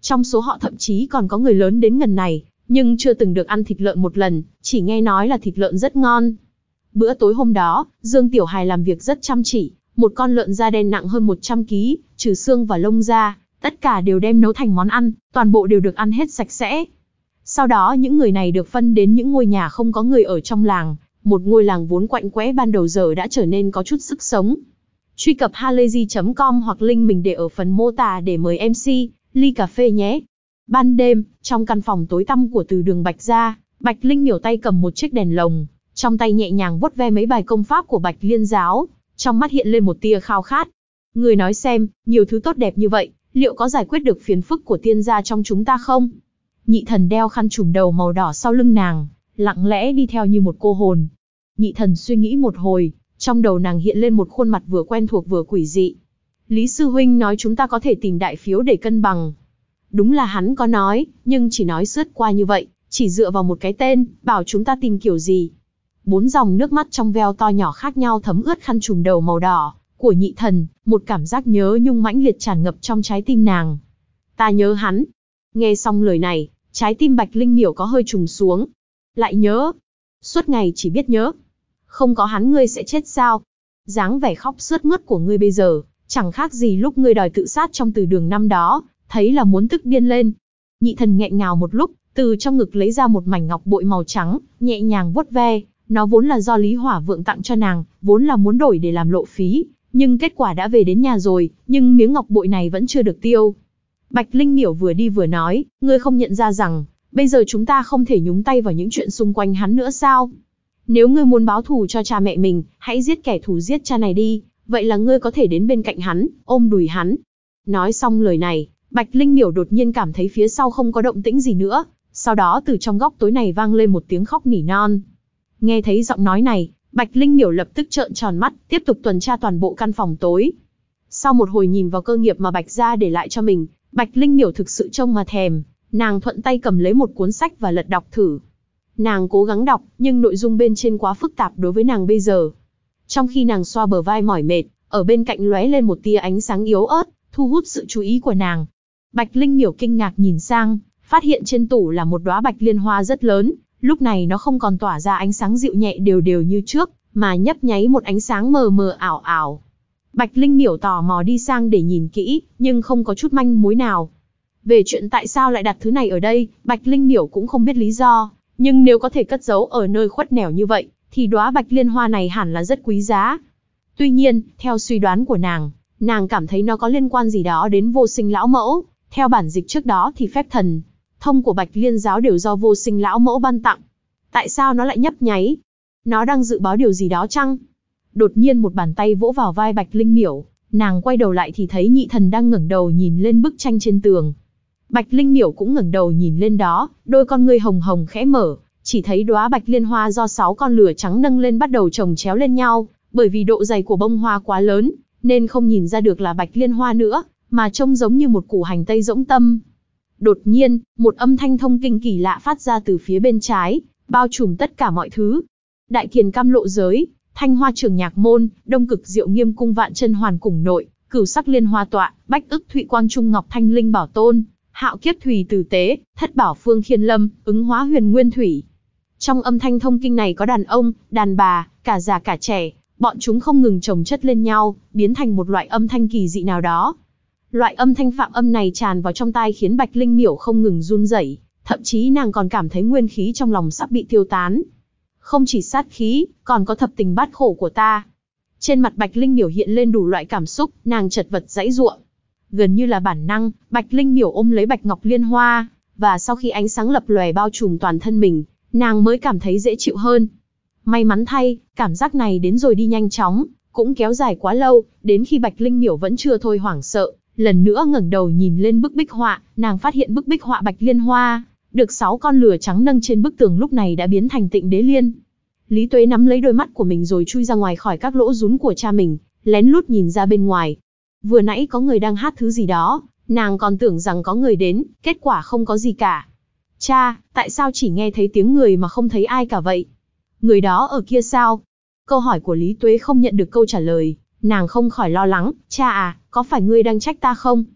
A: Trong số họ thậm chí còn có người lớn đến ngần này, nhưng chưa từng được ăn thịt lợn một lần, chỉ nghe nói là thịt lợn rất ngon. Bữa tối hôm đó, Dương Tiểu Hài làm việc rất chăm chỉ, một con lợn da đen nặng hơn một trăm ki lô gam, trừ xương và lông ra, tất cả đều đem nấu thành món ăn, toàn bộ đều được ăn hết sạch sẽ. Sau đó những người này được phân đến những ngôi nhà không có người ở trong làng, một ngôi làng vốn quạnh quẽ ban đầu giờ đã trở nên có chút sức sống. Truy cập halayzi chấm com hoặc link mình để ở phần mô tả để mời em xê, ly cà phê nhé. Ban đêm, trong căn phòng tối tăm của Từ Đường Bạch gia, Bạch Linh Miểu tay cầm một chiếc đèn lồng, trong tay nhẹ nhàng vuốt ve mấy bài công pháp của Bạch Liên giáo, trong mắt hiện lên một tia khao khát. Người nói xem, nhiều thứ tốt đẹp như vậy, liệu có giải quyết được phiền phức của tiên gia trong chúng ta không? Nhị Thần đeo khăn trùm đầu màu đỏ sau lưng nàng, lặng lẽ đi theo như một cô hồn. Nhị Thần suy nghĩ một hồi, trong đầu nàng hiện lên một khuôn mặt vừa quen thuộc vừa quỷ dị. Lý sư huynh nói chúng ta có thể tìm đại phiếu để cân bằng. Đúng là hắn có nói, nhưng chỉ nói sướt qua như vậy, chỉ dựa vào một cái tên, bảo chúng ta tìm kiểu gì. Bốn dòng nước mắt trong veo to nhỏ khác nhau thấm ướt khăn trùm đầu màu đỏ của Nhị Thần, một cảm giác nhớ nhung mãnh liệt tràn ngập trong trái tim nàng. Ta nhớ hắn. Nghe xong lời này, trái tim Bạch Linh Miểu có hơi trùng xuống. Lại nhớ. Suốt ngày chỉ biết nhớ. Không có hắn ngươi sẽ chết sao? Dáng vẻ khóc sướt mướt của ngươi bây giờ, chẳng khác gì lúc ngươi đòi tự sát trong Từ Đường năm đó, thấy là muốn tức điên lên. Nhị Thần nghẹn ngào một lúc, từ trong ngực lấy ra một mảnh ngọc bội màu trắng, nhẹ nhàng vuốt ve. Nó vốn là do Lý Hỏa Vượng tặng cho nàng, vốn là muốn đổi để làm lộ phí, nhưng kết quả đã về đến nhà rồi, nhưng miếng ngọc bội này vẫn chưa được tiêu. Bạch Linh Miểu vừa đi vừa nói, ngươi không nhận ra rằng, bây giờ chúng ta không thể nhúng tay vào những chuyện xung quanh hắn nữa sao? Nếu ngươi muốn báo thù cho cha mẹ mình, hãy giết kẻ thù giết cha này đi, vậy là ngươi có thể đến bên cạnh hắn, ôm đùi hắn. Nói xong lời này, Bạch Linh Miểu đột nhiên cảm thấy phía sau không có động tĩnh gì nữa, sau đó từ trong góc tối này vang lên một tiếng khóc nỉ non. Nghe thấy giọng nói này, Bạch Linh Miểu lập tức trợn tròn mắt, tiếp tục tuần tra toàn bộ căn phòng tối. Sau một hồi nhìn vào cơ nghiệp mà Bạch gia để lại cho mình, Bạch Linh Miểu thực sự trông mà thèm, nàng thuận tay cầm lấy một cuốn sách và lật đọc thử. Nàng cố gắng đọc, nhưng nội dung bên trên quá phức tạp đối với nàng bây giờ. Trong khi nàng xoa bờ vai mỏi mệt, ở bên cạnh lóe lên một tia ánh sáng yếu ớt, thu hút sự chú ý của nàng. Bạch Linh Miểu kinh ngạc nhìn sang, phát hiện trên tủ là một đóa bạch liên hoa rất lớn. Lúc này nó không còn tỏa ra ánh sáng dịu nhẹ đều đều như trước, mà nhấp nháy một ánh sáng mờ mờ ảo ảo. Bạch Linh Miểu tò mò đi sang để nhìn kỹ, nhưng không có chút manh mối nào. Về chuyện tại sao lại đặt thứ này ở đây, Bạch Linh Miểu cũng không biết lý do, nhưng nếu có thể cất giấu ở nơi khuất nẻo như vậy, thì đóa bạch liên hoa này hẳn là rất quý giá. Tuy nhiên, theo suy đoán của nàng, nàng cảm thấy nó có liên quan gì đó đến Vô Sinh lão mẫu. Theo bản dịch trước đó thì phép thần thông của Bạch Liên giáo đều do Vô Sinh lão mẫu ban tặng. Tại sao nó lại nhấp nháy? Nó đang dự báo điều gì đó chăng? Đột nhiên một bàn tay vỗ vào vai Bạch Linh Miểu, nàng quay đầu lại thì thấy Nhị Thần đang ngẩng đầu nhìn lên bức tranh trên tường. Bạch Linh Miểu cũng ngẩng đầu nhìn lên đó, đôi con ngươi hồng hồng khẽ mở, chỉ thấy đóa bạch liên hoa do sáu con lửa trắng nâng lên bắt đầu chồng chéo lên nhau, bởi vì độ dày của bông hoa quá lớn, nên không nhìn ra được là bạch liên hoa nữa, mà trông giống như một củ hành tây rỗng tâm. Đột nhiên, một âm thanh thông kinh kỳ lạ phát ra từ phía bên trái, bao trùm tất cả mọi thứ. Đại Kiền Cam Lộ giới, Thanh Hoa Trường Nhạc môn, Đông Cực Diệu Nghiêm cung Vạn Chân Hoàn cùng nội, Cửu Sắc Liên Hoa tọa, Bách ức Thụy Quang Trung Ngọc Thanh Linh Bảo tôn, Hạo Kiếp Thủy Tử Tế, Thất Bảo Phương Khiên Lâm, Ứng Hóa Huyền Nguyên Thủy. Trong âm thanh thông kinh này có đàn ông, đàn bà, cả già cả trẻ, bọn chúng không ngừng chồng chất lên nhau, biến thành một loại âm thanh kỳ dị nào đó. Loại âm thanh phạm âm này tràn vào trong tai khiến Bạch Linh Miểu không ngừng run rẩy, thậm chí nàng còn cảm thấy nguyên khí trong lòng sắp bị tiêu tán. Không chỉ sát khí, còn có thập tình bát khổ của ta. Trên mặt Bạch Linh Miểu hiện lên đủ loại cảm xúc, nàng chật vật giãy giụa. Gần như là bản năng, Bạch Linh Miểu ôm lấy Bạch Ngọc Liên Hoa, và sau khi ánh sáng lập lòe bao trùm toàn thân mình, nàng mới cảm thấy dễ chịu hơn. May mắn thay, cảm giác này đến rồi đi nhanh chóng, cũng kéo dài quá lâu, đến khi Bạch Linh Miểu vẫn chưa thôi hoảng sợ, lần nữa ngẩng đầu nhìn lên bức bích họa, nàng phát hiện bức bích họa Bạch Liên Hoa, được sáu con lửa trắng nâng trên bức tường lúc này đã biến thành Tịnh Đế Liên. Lý Tuế nắm lấy đôi mắt của mình rồi chui ra ngoài khỏi các lỗ rún của cha mình, lén lút nhìn ra bên ngoài. Vừa nãy có người đang hát thứ gì đó, nàng còn tưởng rằng có người đến, kết quả không có gì cả. Cha, tại sao chỉ nghe thấy tiếng người mà không thấy ai cả vậy? Người đó ở kia sao? Câu hỏi của Lý Tuế không nhận được câu trả lời, nàng không khỏi lo lắng, cha à, có phải ngươi đang trách ta không?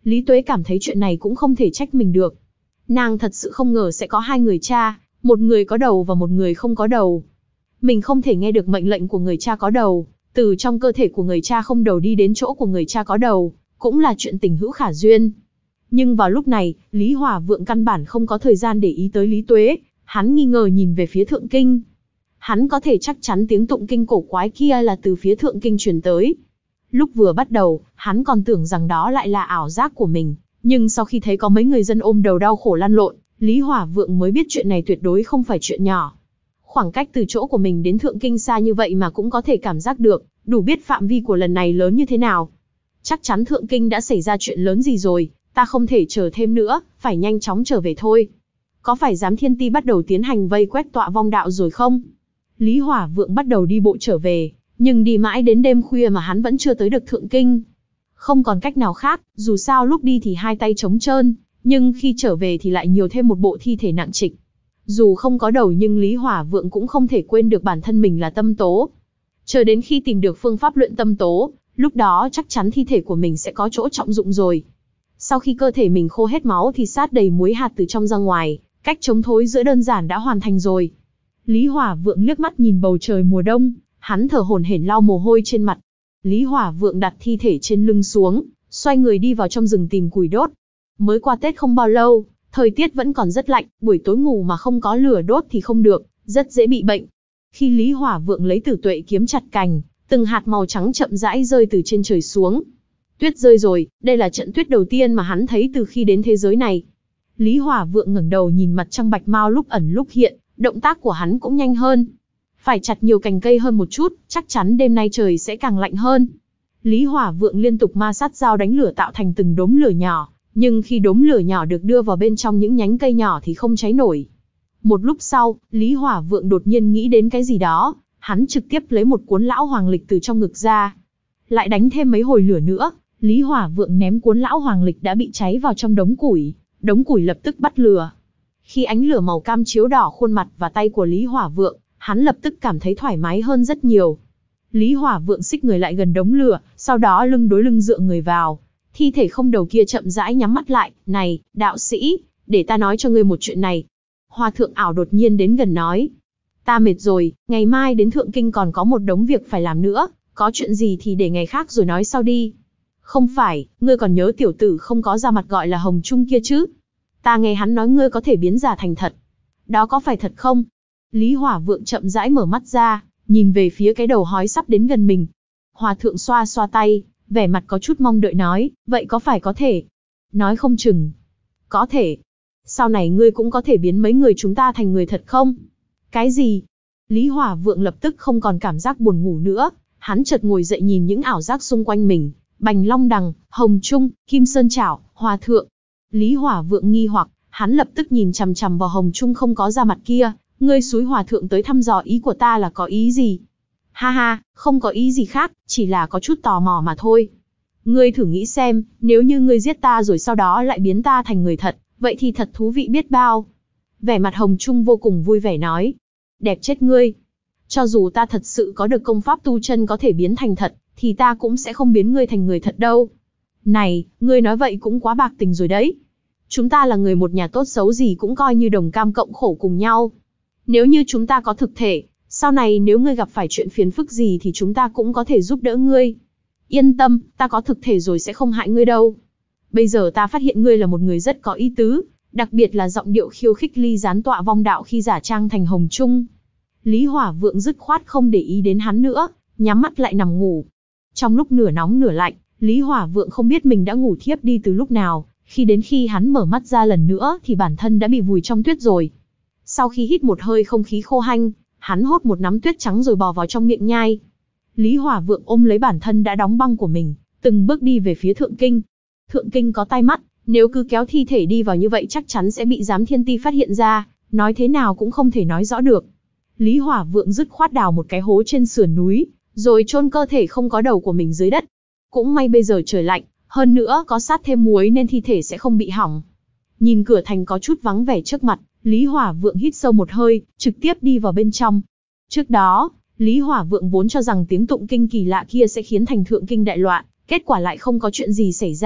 A: Lý Tuế cảm thấy chuyện này cũng không thể trách mình được. Nàng thật sự không ngờ sẽ có hai người cha, một người có đầu và một người không có đầu. Mình không thể nghe được mệnh lệnh của người cha có đầu, từ trong cơ thể của người cha không đầu đi đến chỗ của người cha có đầu, cũng là chuyện tình hữu khả duyên. Nhưng vào lúc này, Lý Hỏa Vượng căn bản không có thời gian để ý tới Lý Tuế, hắn nghi ngờ nhìn về phía thượng kinh. Hắn có thể chắc chắn tiếng tụng kinh cổ quái kia là từ phía thượng kinh truyền tới. Lúc vừa bắt đầu, hắn còn tưởng rằng đó lại là ảo giác của mình, nhưng sau khi thấy có mấy người dân ôm đầu đau khổ lăn lộn, Lý Hỏa Vượng mới biết chuyện này tuyệt đối không phải chuyện nhỏ. Khoảng cách từ chỗ của mình đến thượng kinh xa như vậy mà cũng có thể cảm giác được, đủ biết phạm vi của lần này lớn như thế nào. Chắc chắn thượng kinh đã xảy ra chuyện lớn gì rồi, ta không thể chờ thêm nữa, phải nhanh chóng trở về thôi. Có phải giám thiên ti bắt đầu tiến hành vây quét tọa vong đạo rồi không? Lý Hỏa Vượng bắt đầu đi bộ trở về, nhưng đi mãi đến đêm khuya mà hắn vẫn chưa tới được thượng kinh. Không còn cách nào khác, dù sao lúc đi thì hai tay trống trơn, nhưng khi trở về thì lại nhiều thêm một bộ thi thể nặng trịch. Dù không có đầu nhưng Lý Hỏa Vượng cũng không thể quên được bản thân mình là tâm tố. Chờ đến khi tìm được phương pháp luyện tâm tố, lúc đó chắc chắn thi thể của mình sẽ có chỗ trọng dụng rồi. Sau khi cơ thể mình khô hết máu thì sát đầy muối hạt từ trong ra ngoài, cách chống thối giữa đơn giản đã hoàn thành rồi. Lý Hỏa Vượng liếc mắt nhìn bầu trời mùa đông, hắn thở hổn hển lau mồ hôi trên mặt. Lý Hỏa Vượng đặt thi thể trên lưng xuống, xoay người đi vào trong rừng tìm củi đốt. Mới qua Tết không bao lâu, thời tiết vẫn còn rất lạnh, buổi tối ngủ mà không có lửa đốt thì không được, rất dễ bị bệnh. Khi Lý Hỏa Vượng lấy Tử Tuệ kiếm chặt cành, từng hạt màu trắng chậm rãi rơi từ trên trời xuống. Tuyết rơi rồi, đây là trận tuyết đầu tiên mà hắn thấy từ khi đến thế giới này. Lý Hỏa Vượng ngẩng đầu nhìn mặt trăng bạch mau lúc ẩn lúc hiện, động tác của hắn cũng nhanh hơn. Phải chặt nhiều cành cây hơn một chút, chắc chắn đêm nay trời sẽ càng lạnh hơn. Lý Hỏa Vượng liên tục ma sát dao đánh lửa tạo thành từng đốm lửa nhỏ, nhưng khi đốm lửa nhỏ được đưa vào bên trong những nhánh cây nhỏ thì không cháy nổi. Một lúc sau, Lý Hỏa Vượng đột nhiên nghĩ đến cái gì đó, hắn trực tiếp lấy một cuốn lão hoàng lịch từ trong ngực ra. Lại đánh thêm mấy hồi lửa nữa, Lý Hỏa Vượng ném cuốn lão hoàng lịch đã bị cháy vào trong đống củi, đống củi lập tức bắt lửa. Khi ánh lửa màu cam chiếu đỏ khuôn mặt và tay của Lý Hỏa Vượng, hắn lập tức cảm thấy thoải mái hơn rất nhiều. Lý Hỏa Vượng xích người lại gần đống lửa, sau đó lưng đối lưng dựa người vào. Thi thể không đầu kia chậm rãi nhắm mắt lại, "Này, đạo sĩ, để ta nói cho ngươi một chuyện này." Hòa thượng ảo đột nhiên đến gần nói, "Ta mệt rồi, ngày mai đến thượng kinh còn có một đống việc phải làm nữa, có chuyện gì thì để ngày khác rồi nói sau đi." "Không phải, ngươi còn nhớ tiểu tử không có da mặt gọi là Hồng Trung kia chứ? Ta nghe hắn nói ngươi có thể biến giả thành thật. Đó có phải thật không?" Lý Hỏa Vượng chậm rãi mở mắt ra, nhìn về phía cái đầu hói sắp đến gần mình. Hòa thượng xoa xoa tay, vẻ mặt có chút mong đợi nói, "Vậy có phải có thể?" "Nói không chừng." "Có thể. Sau này ngươi cũng có thể biến mấy người chúng ta thành người thật không?" "Cái gì?" Lý Hỏa Vượng lập tức không còn cảm giác buồn ngủ nữa, hắn chợt ngồi dậy nhìn những ảo giác xung quanh mình, Bành Long Đằng, Hồng Trung, Kim Sơn Chảo, Hòa Thượng. Lý Hỏa Vượng nghi hoặc, hắn lập tức nhìn chằm chằm vào Hồng Trung không có da mặt kia, "Ngươi xúi Hòa Thượng tới thăm dò ý của ta là có ý gì?" "Ha ha, không có ý gì khác, chỉ là có chút tò mò mà thôi. Ngươi thử nghĩ xem, nếu như ngươi giết ta rồi sau đó lại biến ta thành người thật, vậy thì thật thú vị biết bao." Vẻ mặt Hồng Trung vô cùng vui vẻ nói, "Đẹp chết ngươi. Cho dù ta thật sự có được công pháp tu chân có thể biến thành thật, thì ta cũng sẽ không biến ngươi thành người thật đâu. Này, ngươi nói vậy cũng quá bạc tình rồi đấy. Chúng ta là người một nhà tốt xấu gì cũng coi như đồng cam cộng khổ cùng nhau. Nếu như chúng ta có thực thể, sau này nếu ngươi gặp phải chuyện phiền phức gì thì chúng ta cũng có thể giúp đỡ ngươi. Yên tâm, ta có thực thể rồi sẽ không hại ngươi đâu. Bây giờ ta phát hiện ngươi là một người rất có ý tứ, đặc biệt là giọng điệu khiêu khích ly gián tọa vong đạo khi giả trang thành Hồng Trung." Lý Hỏa Vượng dứt khoát không để ý đến hắn nữa, nhắm mắt lại nằm ngủ. Trong lúc nửa nóng nửa lạnh, Lý Hỏa Vượng không biết mình đã ngủ thiếp đi từ lúc nào, khi đến khi hắn mở mắt ra lần nữa thì bản thân đã bị vùi trong tuyết rồi. Sau khi hít một hơi không khí khô hanh, hắn hốt một nắm tuyết trắng rồi bò vào trong miệng nhai. Lý Hỏa Vượng ôm lấy bản thân đã đóng băng của mình, từng bước đi về phía thượng kinh. Thượng kinh có tai mắt, nếu cứ kéo thi thể đi vào như vậy chắc chắn sẽ bị giám thiên ti phát hiện ra, nói thế nào cũng không thể nói rõ được. Lý Hỏa Vượng dứt khoát đào một cái hố trên sườn núi, rồi chôn cơ thể không có đầu của mình dưới đất. Cũng may bây giờ trời lạnh, hơn nữa có sát thêm muối nên thi thể sẽ không bị hỏng. Nhìn cửa thành có chút vắng vẻ trước mặt, Lý Hỏa Vượng hít sâu một hơi, trực tiếp đi vào bên trong. Trước đó, Lý Hỏa Vượng vốn cho rằng tiếng tụng kinh kỳ lạ kia sẽ khiến thành thượng kinh đại loạn, kết quả lại không có chuyện gì xảy ra,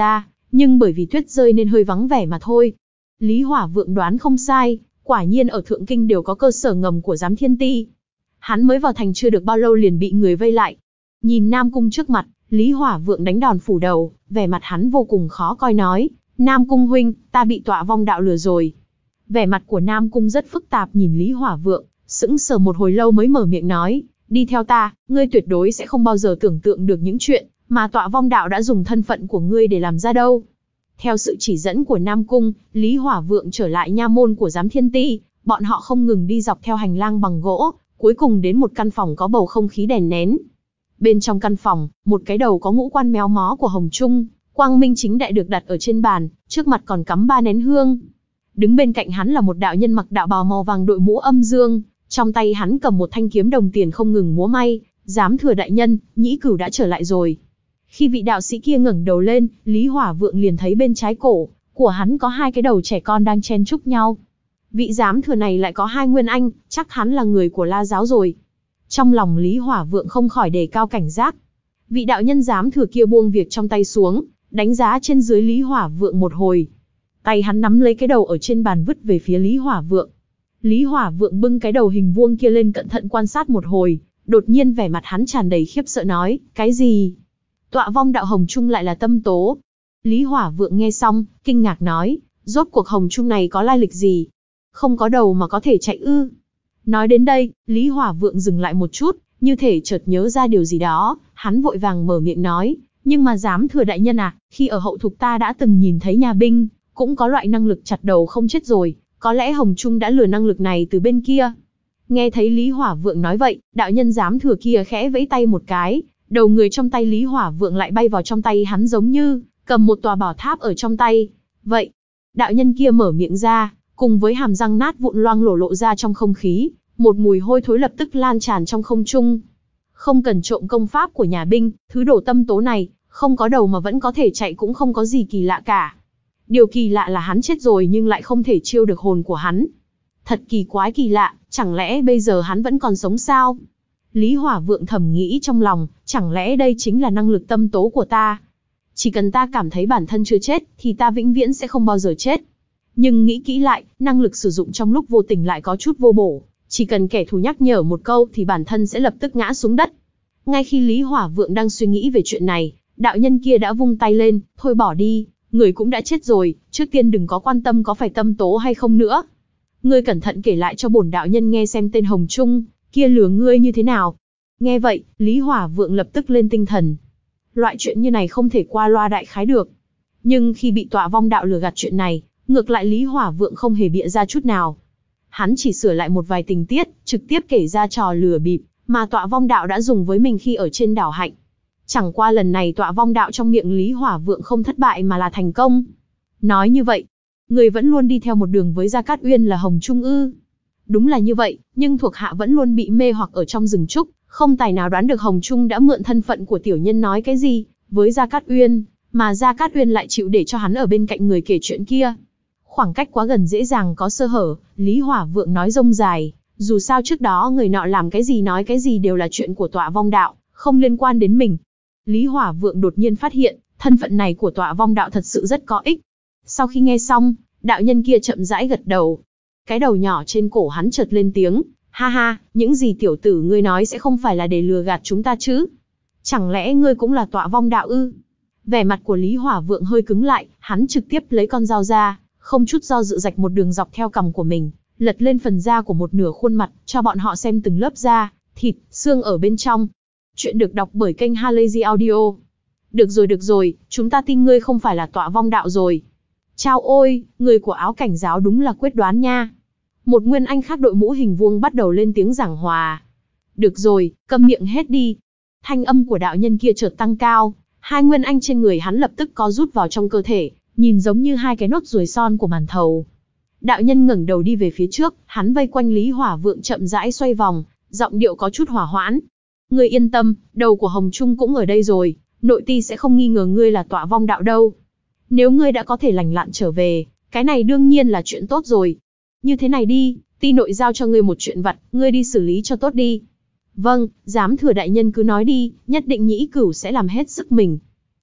A: nhưng bởi vì tuyết rơi nên hơi vắng vẻ mà thôi. Lý Hỏa Vượng đoán không sai, quả nhiên ở Thượng Kinh đều có cơ sở ngầm của Giám Thiên Ti. Hắn mới vào thành chưa được bao lâu liền bị người vây lại. Nhìn Nam Cung trước mặt, Lý Hỏa Vượng đánh đòn phủ đầu, vẻ mặt hắn vô cùng khó coi nói, Nam Cung huynh, ta bị Tọa Vong Đạo lừa rồi. Vẻ mặt của Nam Cung rất phức tạp nhìn Lý Hỏa Vượng, sững sờ một hồi lâu mới mở miệng nói, đi theo ta, ngươi tuyệt đối sẽ không bao giờ tưởng tượng được những chuyện mà Tọa Vong Đạo đã dùng thân phận của ngươi để làm ra đâu. Theo sự chỉ dẫn của Nam Cung, Lý Hỏa Vượng trở lại nha môn của Giám Thiên Ti, bọn họ không ngừng đi dọc theo hành lang bằng gỗ, cuối cùng đến một căn phòng có bầu không khí đèn nén. Bên trong căn phòng, một cái đầu có ngũ quan méo mó của Hồng Trung, quang minh chính đại được đặt ở trên bàn, trước mặt còn cắm ba nén hương. Đứng bên cạnh hắn là một đạo nhân mặc đạo bào màu vàng đội mũ âm dương, trong tay hắn cầm một thanh kiếm đồng tiền không ngừng múa may, Giám Thừa đại nhân, Nhĩ Cửu đã trở lại rồi. Khi vị đạo sĩ kia ngẩng đầu lên, Lý Hỏa Vượng liền thấy bên trái cổ của hắn có hai cái đầu trẻ con đang chen chúc nhau. Vị Giám Thừa này lại có hai nguyên anh, chắc hắn là người của La giáo rồi. Trong lòng Lý Hỏa Vượng không khỏi đề cao cảnh giác. Vị đạo nhân Giám Thừa kia buông việc trong tay xuống, đánh giá trên dưới Lý Hỏa Vượng một hồi. Tay hắn nắm lấy cái đầu ở trên bàn vứt về phía Lý Hỏa Vượng. Lý Hỏa Vượng bưng cái đầu hình vuông kia lên cẩn thận quan sát một hồi, đột nhiên vẻ mặt hắn tràn đầy khiếp sợ nói, cái gì? Tọa Vong Đạo Hồng Trung lại là tâm tố. Lý Hỏa Vượng nghe xong, kinh ngạc nói, rốt cuộc Hồng Trung này có lai lịch gì? Không có đầu mà có thể chạy ư? Nói đến đây, Lý Hỏa Vượng dừng lại một chút, như thể chợt nhớ ra điều gì đó, hắn vội vàng mở miệng nói, nhưng mà Giám Thừa đại nhân à, khi ở hậu thục ta đã từng nhìn thấy nhà binh, cũng có loại năng lực chặt đầu không chết rồi, có lẽ Hồng Trung đã lừa năng lực này từ bên kia. Nghe thấy Lý Hỏa Vượng nói vậy, đạo nhân Giám Thừa kia khẽ vẫy tay một cái, đầu người trong tay Lý Hỏa Vượng lại bay vào trong tay hắn giống như cầm một tòa bảo tháp ở trong tay. Vậy, đạo nhân kia mở miệng ra, cùng với hàm răng nát vụn loang lổ lộ ra trong không khí, một mùi hôi thối lập tức lan tràn trong không trung. Không cần trộm công pháp của nhà binh, thứ đồ tâm tố này, không có đầu mà vẫn có thể chạy cũng không có gì kỳ lạ cả. Điều kỳ lạ là hắn chết rồi nhưng lại không thể chiêu được hồn của hắn. Thật kỳ quái kỳ lạ, chẳng lẽ bây giờ hắn vẫn còn sống sao? Lý Hỏa Vượng thầm nghĩ trong lòng, chẳng lẽ đây chính là năng lực tâm tố của ta? Chỉ cần ta cảm thấy bản thân chưa chết, thì ta vĩnh viễn sẽ không bao giờ chết. Nhưng nghĩ kỹ lại, năng lực sử dụng trong lúc vô tình lại có chút vô bổ. Chỉ cần kẻ thù nhắc nhở một câu thì bản thân sẽ lập tức ngã xuống đất. Ngay khi Lý Hỏa Vượng đang suy nghĩ về chuyện này, đạo nhân kia đã vung tay lên, thôi bỏ đi, người cũng đã chết rồi, trước tiên đừng có quan tâm có phải tâm tố hay không nữa. Ngươi cẩn thận kể lại cho bổn đạo nhân nghe xem tên Hồng Trung kia lừa ngươi như thế nào. Nghe vậy, Lý Hỏa Vượng lập tức lên tinh thần. Loại chuyện như này không thể qua loa đại khái được. Nhưng khi bị Tọa Vong Đạo lừa gạt chuyện này, ngược lại Lý Hỏa Vượng không hề bịa ra chút nào. Hắn chỉ sửa lại một vài tình tiết, trực tiếp kể ra trò lừa bịp mà Tọa Vong Đạo đã dùng với mình khi ở trên đảo Hạnh. Chẳng qua lần này Tọa Vong Đạo trong miệng Lý Hỏa Vượng không thất bại mà là thành công. Nói như vậy, người vẫn luôn đi theo một đường với Gia Cát Uyên là Hồng Trung ư? Đúng là như vậy, nhưng thuộc hạ vẫn luôn bị mê hoặc ở trong rừng trúc, không tài nào đoán được Hồng Trung đã mượn thân phận của tiểu nhân nói cái gì với Gia Cát Uyên, mà Gia Cát Uyên lại chịu để cho hắn ở bên cạnh người kể chuyện kia. Khoảng cách quá gần dễ dàng có sơ hở, Lý Hỏa Vượng nói rông dài, dù sao trước đó người nọ làm cái gì nói cái gì đều là chuyện của Tọa Vong Đạo, không liên quan đến mình. Lý Hỏa Vượng đột nhiên phát hiện, thân phận này của Tọa Vong Đạo thật sự rất có ích. Sau khi nghe xong, đạo nhân kia chậm rãi gật đầu. Cái đầu nhỏ trên cổ hắn chợt lên tiếng, ha ha, những gì tiểu tử ngươi nói sẽ không phải là để lừa gạt chúng ta chứ? Chẳng lẽ ngươi cũng là Tọa Vong Đạo ư? Vẻ mặt của Lý Hỏa Vượng hơi cứng lại, hắn trực tiếp lấy con dao ra, không chút do dự rạch một đường dọc theo cằm của mình, lật lên phần da của một nửa khuôn mặt, cho bọn họ xem từng lớp da, thịt, xương ở bên trong. Chuyện được đọc bởi kênh Halazy Audio. Được rồi được rồi, chúng ta tin ngươi không phải là Tọa Vong Đạo rồi. Chao ôi, người của Áo Cảnh giáo đúng là quyết đoán nha. Một nguyên anh khác đội mũ hình vuông bắt đầu lên tiếng giảng hòa. Được rồi, câm miệng hết đi. Thanh âm của đạo nhân kia chợt tăng cao, hai nguyên anh trên người hắn lập tức co rút vào trong cơ thể, nhìn giống như hai cái nốt ruồi son của màn thầu. Đạo nhân ngẩng đầu đi về phía trước, hắn vây quanh Lý Hỏa Vượng chậm rãi xoay vòng, giọng điệu có chút hỏa hoãn. Ngươi yên tâm, đầu của Hồng Trung cũng ở đây rồi, nội ti sẽ không nghi ngờ ngươi là Tọa Vong Đạo đâu. Nếu ngươi đã có thể lành lặn trở về, cái này đương nhiên là chuyện tốt rồi. Như thế này đi, ti nội giao cho ngươi một chuyện vặt, ngươi đi xử lý cho tốt đi. Vâng, Giám Thừa đại nhân cứ nói đi, nhất định Nhĩ Cửu sẽ làm hết sức mình.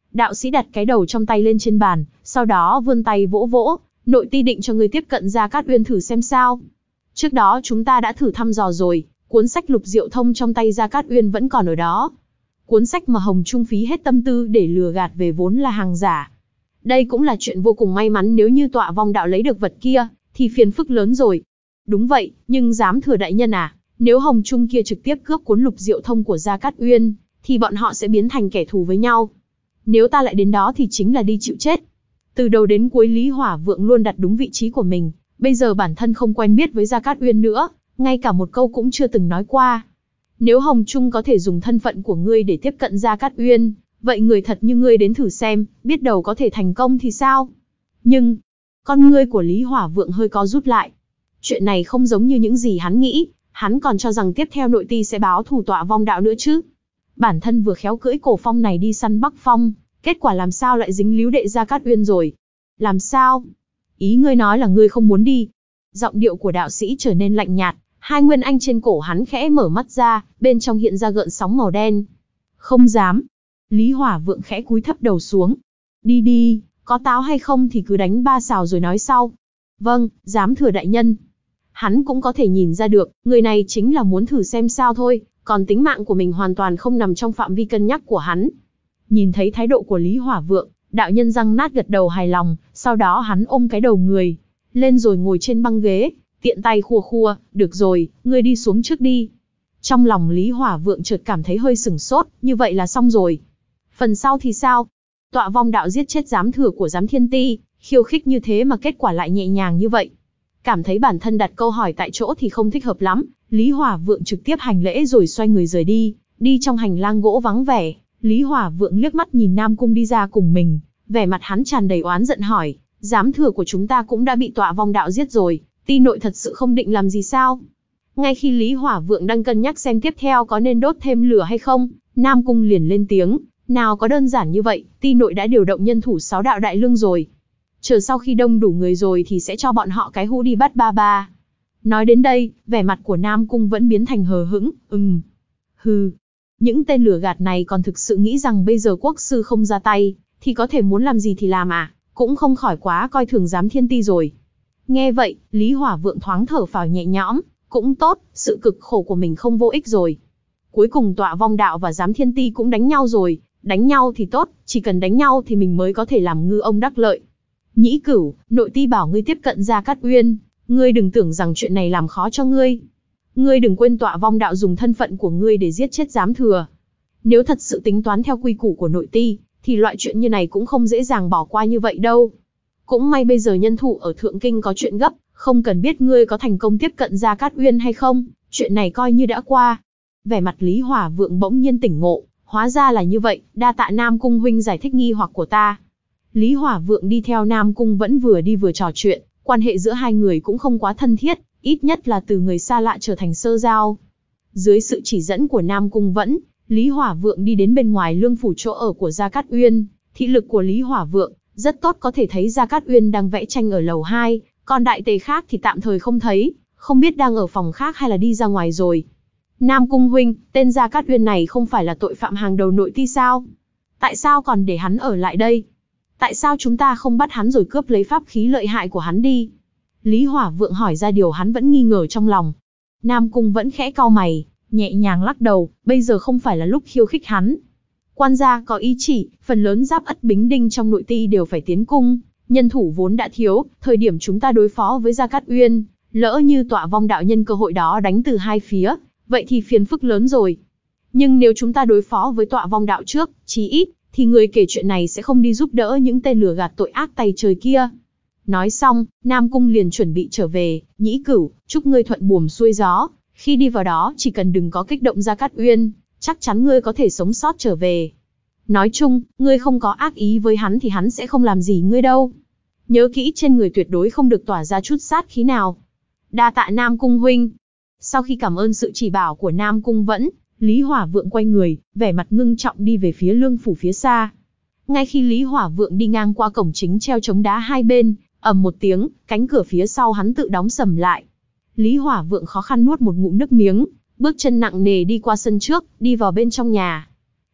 A: Đạo sĩ đặt cái đầu trong tay lên trên bàn, sau đó vươn tay vỗ vỗ, nội ti định cho ngươi tiếp cận Gia Cát Uyên thử xem sao. Trước đó chúng ta đã thử thăm dò rồi, cuốn sách Lục Diệu Thông trong tay Gia Cát Uyên vẫn còn ở đó. Cuốn sách mà Hồng Trung phí hết tâm tư để lừa gạt về vốn là hàng giả. Đây cũng là chuyện vô cùng may mắn, nếu như Tọa Vong Đạo lấy được vật kia, thì phiền phức lớn rồi. Đúng vậy, nhưng Giám Thừa đại nhân à, nếu Hồng Trung kia trực tiếp cướp cuốn Lục Diệu Thông của Gia Cát Uyên, thì bọn họ sẽ biến thành kẻ thù với nhau. Nếu ta lại đến đó thì chính là đi chịu chết. Từ đầu đến cuối Lý Hỏa Vượng luôn đặt đúng vị trí của mình, bây giờ bản thân không quen biết với Gia Cát Uyên nữa, ngay cả một câu cũng chưa từng nói qua. Nếu Hồng Trung có thể dùng thân phận của ngươi để tiếp cận Gia Cát Uyên, vậy người thật như ngươi đến thử xem, biết đâu có thể thành công thì sao? Nhưng, con ngươi của Lý Hỏa Vượng hơi co rút lại. Chuyện này không giống như những gì hắn nghĩ, hắn còn cho rằng tiếp theo nội ti sẽ báo thù Tọa Vong Đạo nữa chứ. Bản thân vừa khéo cưỡi Cổ Phong này đi săn Bắc Phong, kết quả làm sao lại dính líu đệ Gia Cát Uyên rồi? Làm sao? Ý ngươi nói là ngươi không muốn đi? Giọng điệu của đạo sĩ trở nên lạnh nhạt, hai nguyên anh trên cổ hắn khẽ mở mắt ra, bên trong hiện ra gợn sóng màu đen. Không dám. Lý Hỏa Vượng khẽ cúi thấp đầu xuống. Đi đi, có táo hay không thì cứ đánh ba xào rồi nói sau. Vâng, Giám Thừa đại nhân. Hắn cũng có thể nhìn ra được, người này chính là muốn thử xem sao thôi, còn tính mạng của mình hoàn toàn không nằm trong phạm vi cân nhắc của hắn. Nhìn thấy thái độ của Lý Hỏa Vượng, đạo nhân răng nát gật đầu hài lòng, sau đó hắn ôm cái đầu người lên rồi ngồi trên băng ghế, tiện tay khua khua, được rồi, ngươi đi xuống trước đi. Trong lòng Lý Hỏa Vượng chợt cảm thấy hơi sửng sốt, như vậy là xong rồi. Phần sau thì sao? Tọa Vong Đạo giết chết giám thừa của giám thiên ti, khiêu khích như thế mà kết quả lại nhẹ nhàng như vậy. Cảm thấy bản thân đặt câu hỏi tại chỗ thì không thích hợp lắm, Lý Hỏa Vượng trực tiếp hành lễ rồi xoay người rời đi, đi trong hành lang gỗ vắng vẻ. Lý Hỏa Vượng liếc mắt nhìn Nam Cung đi ra cùng mình, vẻ mặt hắn tràn đầy oán giận hỏi, giám thừa của chúng ta cũng đã bị Tọa Vong Đạo giết rồi, ti nội thật sự không định làm gì sao? Ngay khi Lý Hỏa Vượng đang cân nhắc xem tiếp theo có nên đốt thêm lửa hay không, Nam Cung liền lên tiếng, nào có đơn giản như vậy, ti nội đã điều động nhân thủ sáu đạo đại lương rồi. Chờ sau khi đông đủ người rồi thì sẽ cho bọn họ cái hũ đi bắt ba ba. Nói đến đây, vẻ mặt của Nam Cung vẫn biến thành hờ hững, ừm. Hừ. Những tên lừa gạt này còn thực sự nghĩ rằng bây giờ quốc sư không ra tay, thì có thể muốn làm gì thì làm à, cũng không khỏi quá coi thường giám thiên ti rồi. Nghe vậy, Lý Hỏa Vượng thoáng thở phào nhẹ nhõm, cũng tốt, sự cực khổ của mình không vô ích rồi. Cuối cùng Tọa Vong Đạo và giám thiên ti cũng đánh nhau rồi, đánh nhau thì tốt, chỉ cần đánh nhau thì mình mới có thể làm ngư ông đắc lợi. Nhĩ Cửu, nội ti bảo ngươi tiếp cận Gia Cát Uyên, ngươi đừng tưởng rằng chuyện này làm khó cho ngươi. Ngươi đừng quên Tọa Vong Đạo dùng thân phận của ngươi để giết chết giám thừa. Nếu thật sự tính toán theo quy củ của nội ti, thì loại chuyện như này cũng không dễ dàng bỏ qua như vậy đâu. Cũng may bây giờ nhân thủ ở Thượng Kinh có chuyện gấp, không cần biết ngươi có thành công tiếp cận Gia Cát Uyên hay không, chuyện này coi như đã qua. Vẻ mặt Lý Hỏa Vượng bỗng nhiên tỉnh ngộ, hóa ra là như vậy, đa tạ Nam Cung huynh giải thích nghi hoặc của ta. Lý Hỏa Vượng đi theo Nam Cung vẫn vừa đi vừa trò chuyện, quan hệ giữa hai người cũng không quá thân thiết, ít nhất là từ người xa lạ trở thành sơ giao. Dưới sự chỉ dẫn của Nam Cung Vẫn, Lý Hỏa Vượng đi đến bên ngoài lương phủ chỗ ở của Gia Cát Uyên. Thị lực của Lý Hỏa Vượng rất tốt, có thể thấy Gia Cát Uyên đang vẽ tranh ở lầu hai, còn đại tề khác thì tạm thời không thấy, không biết đang ở phòng khác hay là đi ra ngoài rồi. Nam Cung huynh, tên Gia Cát Uyên này không phải là tội phạm hàng đầu nội ti sao? Tại sao còn để hắn ở lại đây? Tại sao chúng ta không bắt hắn rồi cướp lấy pháp khí lợi hại của hắn đi? Lý Hỏa Vượng hỏi ra điều hắn vẫn nghi ngờ trong lòng. Nam Cung vẫn khẽ cau mày, nhẹ nhàng lắc đầu, bây giờ không phải là lúc khiêu khích hắn. Quan gia có ý chỉ, phần lớn Giáp Ất Bính Đinh trong nội ti đều phải tiến cung, nhân thủ vốn đã thiếu, thời điểm chúng ta đối phó với Gia Cát Uyên, lỡ như Tọa Vong Đạo nhân cơ hội đó đánh từ hai phía, vậy thì phiền phức lớn rồi. Nhưng nếu chúng ta đối phó với Tọa Vong Đạo trước, chí ít, thì người kể chuyện này sẽ không đi giúp đỡ những tên lừa gạt tội ác tay trời kia. Nói xong, Nam Cung liền chuẩn bị trở về, Nhĩ Cửu, chúc ngươi thuận buồm xuôi gió, khi đi vào đó chỉ cần đừng có kích động Gia Cát Uyên, chắc chắn ngươi có thể sống sót trở về. Nói chung, ngươi không có ác ý với hắn thì hắn sẽ không làm gì ngươi đâu. Nhớ kỹ trên người tuyệt đối không được tỏa ra chút sát khí nào. Đa tạ Nam Cung huynh. Sau khi cảm ơn sự chỉ bảo của Nam Cung Vẫn, Lý Hỏa Vượng quay người, vẻ mặt ngưng trọng đi về phía lương phủ phía xa. Ngay khi Lý Hỏa Vượng đi ngang qua cổng chính treo chống đá hai bên, ầm một tiếng, cánh cửa phía sau hắn tự đóng sầm lại. Lý Hỏa Vượng khó khăn nuốt một ngụm nước miếng, bước chân nặng nề đi qua sân trước, đi vào bên trong nhà.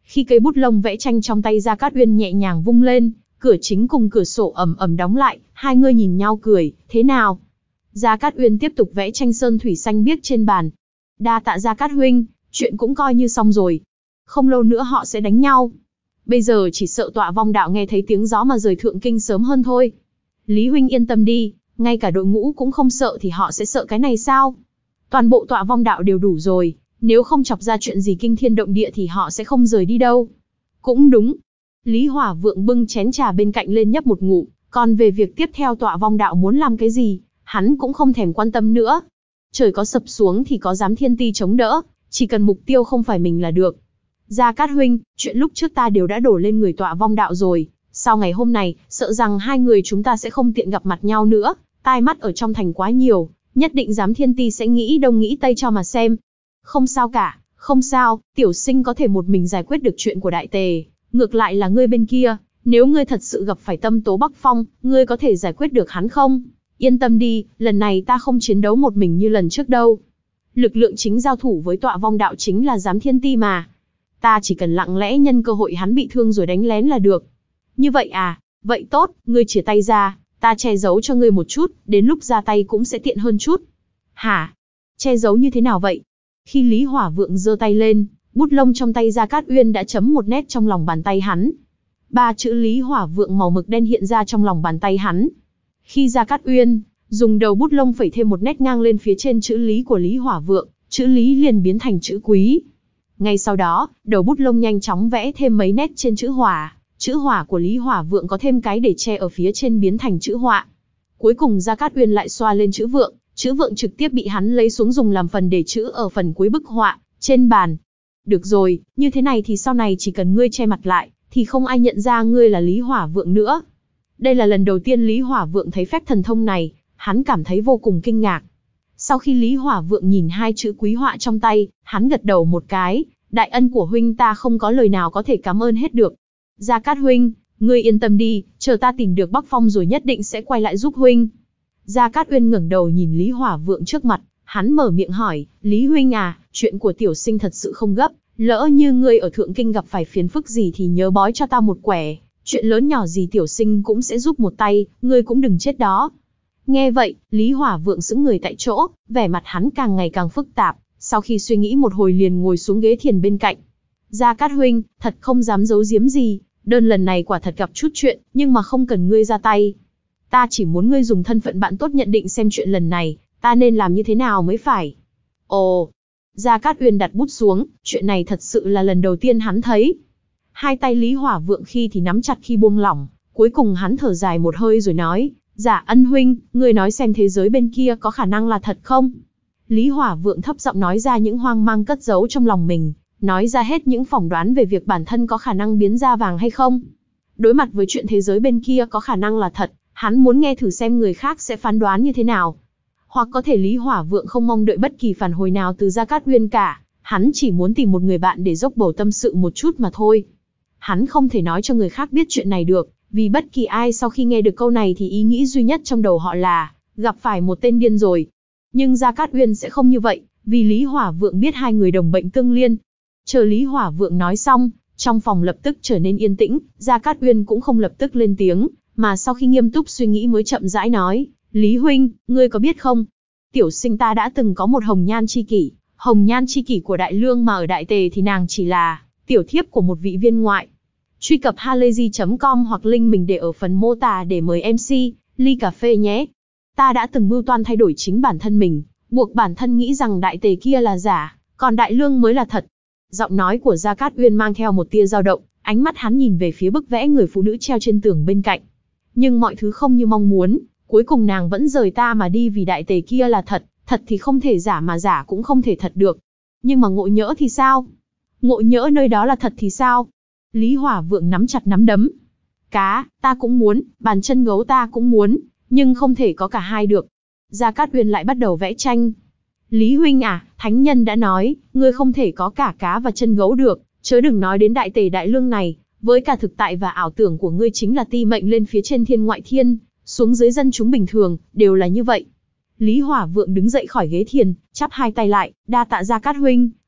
A: Khi cây bút lông vẽ tranh trong tay Gia Cát Uyên nhẹ nhàng vung lên, cửa chính cùng cửa sổ ầm ầm đóng lại, hai người nhìn nhau cười, thế nào? Gia Cát Uyên tiếp tục vẽ tranh sơn thủy xanh biếc trên bàn. Đa tạ Gia Cát huynh, chuyện cũng coi như xong rồi. Không lâu nữa họ sẽ đánh nhau. Bây giờ chỉ sợ Tọa Vong Đạo nghe thấy tiếng gió mà rời thượng kinh sớm hơn thôi. Lý huynh yên tâm đi, ngay cả đội ngũ cũng không sợ thì họ sẽ sợ cái này sao? Toàn bộ Tọa Vong Đạo đều đủ rồi, nếu không chọc ra chuyện gì kinh thiên động địa thì họ sẽ không rời đi đâu. Cũng đúng. Lý Hỏa Vượng bưng chén trà bên cạnh lên nhấp một ngụm, còn về việc tiếp theo Tọa Vong Đạo muốn làm cái gì, hắn cũng không thèm quan tâm nữa. Trời có sập xuống thì có Giám Thiên Ti chống đỡ, chỉ cần mục tiêu không phải mình là được. Gia Cát huynh, chuyện lúc trước ta đều đã đổ lên người Tọa Vong Đạo rồi, sau ngày hôm này, sợ rằng hai người chúng ta sẽ không tiện gặp mặt nhau nữa, tai mắt ở trong thành quá nhiều, nhất định Giám Thiên Ti sẽ nghĩ đông nghĩ tây cho mà xem. Không sao cả, không sao, tiểu sinh có thể một mình giải quyết được chuyện của Đại Tề, ngược lại là ngươi bên kia, nếu ngươi thật sự gặp phải Tâm Tố Bắc Phong, ngươi có thể giải quyết được hắn không? Yên tâm đi, lần này ta không chiến đấu một mình như lần trước đâu. Lực lượng chính giao thủ với Tọa Vong Đạo chính là Giám Thiên Ti mà. Ta chỉ cần lặng lẽ nhân cơ hội hắn bị thương rồi đánh lén là được. Như vậy à, vậy tốt, ngươi chìa tay ra, ta che giấu cho ngươi một chút, đến lúc ra tay cũng sẽ tiện hơn chút. Hả? Che giấu như thế nào vậy? Khi Lý Hỏa Vượng giơ tay lên, bút lông trong tay Gia Cát Uyên đã chấm một nét trong lòng bàn tay hắn. Ba chữ Lý Hỏa Vượng màu mực đen hiện ra trong lòng bàn tay hắn. Khi Gia Cát Uyên dùng đầu bút lông phẩy thêm một nét ngang lên phía trên chữ Lý của Lý Hỏa Vượng, chữ Lý liền biến thành chữ Quý. Ngay sau đó, đầu bút lông nhanh chóng vẽ thêm mấy nét trên chữ Hỏa, chữ Hỏa của Lý Hỏa Vượng có thêm cái để che ở phía trên biến thành chữ Họa. Cuối cùng Gia Cát Uyên lại xoa lên chữ Vượng, chữ Vượng trực tiếp bị hắn lấy xuống dùng làm phần để chữ ở phần cuối bức họa trên bàn. Được rồi, như thế này thì sau này chỉ cần ngươi che mặt lại, thì không ai nhận ra ngươi là Lý Hỏa Vượng nữa. Đây là lần đầu tiên Lý Hỏa Vượng thấy phép thần thông này, hắn cảm thấy vô cùng kinh ngạc. Sau khi Lý Hỏa Vượng nhìn hai chữ Quý họa trong tay, hắn gật đầu một cái, đại ân của huynh ta không có lời nào có thể cảm ơn hết được. Gia Cát huynh, ngươi yên tâm đi, chờ ta tìm được Bắc Phong rồi nhất định sẽ quay lại giúp huynh. Gia Cát Uyên ngẩng đầu nhìn Lý Hỏa Vượng trước mặt, hắn mở miệng hỏi, Lý huynh à, chuyện của tiểu sinh thật sự không gấp, lỡ như ngươi ở Thượng Kinh gặp phải phiền phức gì thì nhớ bói cho ta một quẻ, chuyện lớn nhỏ gì tiểu sinh cũng sẽ giúp một tay, ngươi cũng đừng chết đó. Nghe vậy, Lý Hỏa Vượng sững người tại chỗ, vẻ mặt hắn càng ngày càng phức tạp, sau khi suy nghĩ một hồi liền ngồi xuống ghế thiền bên cạnh. Gia Cát huynh, thật không dám giấu giếm gì, đơn lần này quả thật gặp chút chuyện, nhưng mà không cần ngươi ra tay. Ta chỉ muốn ngươi dùng thân phận bạn tốt nhận định xem chuyện lần này, ta nên làm như thế nào mới phải. Ồ, Gia Cát Uyên đặt bút xuống, chuyện này thật sự là lần đầu tiên hắn thấy. Hai tay Lý Hỏa Vượng khi thì nắm chặt khi buông lỏng, cuối cùng hắn thở dài một hơi rồi nói, Dạ Ân huynh, ngươi nói xem thế giới bên kia có khả năng là thật không? Lý Hỏa Vượng thấp giọng nói ra những hoang mang cất giấu trong lòng mình, nói ra hết những phỏng đoán về việc bản thân có khả năng biến ra vàng hay không. Đối mặt với chuyện thế giới bên kia có khả năng là thật, hắn muốn nghe thử xem người khác sẽ phán đoán như thế nào. Hoặc có thể Lý Hỏa Vượng không mong đợi bất kỳ phản hồi nào từ Gia Cát Uyên cả, hắn chỉ muốn tìm một người bạn để dốc bầu tâm sự một chút mà thôi. Hắn không thể nói cho người khác biết chuyện này được, vì bất kỳ ai sau khi nghe được câu này thì ý nghĩ duy nhất trong đầu họ là, gặp phải một tên điên rồi. Nhưng Gia Cát Uyên sẽ không như vậy, vì Lý Hỏa Vượng biết hai người đồng bệnh tương liên. Chờ Lý Hỏa Vượng nói xong, trong phòng lập tức trở nên yên tĩnh, Gia Cát Uyên cũng không lập tức lên tiếng, mà sau khi nghiêm túc suy nghĩ mới chậm rãi nói, Lý huynh, ngươi có biết không? Tiểu sinh ta đã từng có một hồng nhan chi kỷ, hồng nhan chi kỷ của Đại Lương mà ở Đại Tề thì nàng chỉ là tiểu thiếp của một vị viên ngoại. Truy cập halayzi chấm com hoặc link mình để ở phần mô tả để mời em xê, ly cà phê nhé. Ta đã từng mưu toan thay đổi chính bản thân mình, buộc bản thân nghĩ rằng Đại Tề kia là giả, còn Đại Lương mới là thật. Giọng nói của Gia Cát Uyên mang theo một tia dao động, ánh mắt hắn nhìn về phía bức vẽ người phụ nữ treo trên tường bên cạnh. Nhưng mọi thứ không như mong muốn, cuối cùng nàng vẫn rời ta mà đi vì Đại Tề kia là thật, thật thì không thể giả mà giả cũng không thể thật được. Nhưng mà ngộ nhỡ thì sao? Ngộ nhỡ nơi đó là thật thì sao? Lý Hỏa Vượng nắm chặt nắm đấm. Cá, ta cũng muốn, bàn chân gấu ta cũng muốn, nhưng không thể có cả hai được. Gia Cát Uyên lại bắt đầu vẽ tranh. Lý huynh à, thánh nhân đã nói, ngươi không thể có cả cá và chân gấu được, chớ đừng nói đến Đại Tề Đại Lương này, với cả thực tại và ảo tưởng của ngươi chính là ti mệnh lên phía trên thiên ngoại thiên, xuống dưới dân chúng bình thường, đều là như vậy. Lý Hỏa Vượng đứng dậy khỏi ghế thiền, chắp hai tay lại, đa tạ Gia Cát huynh,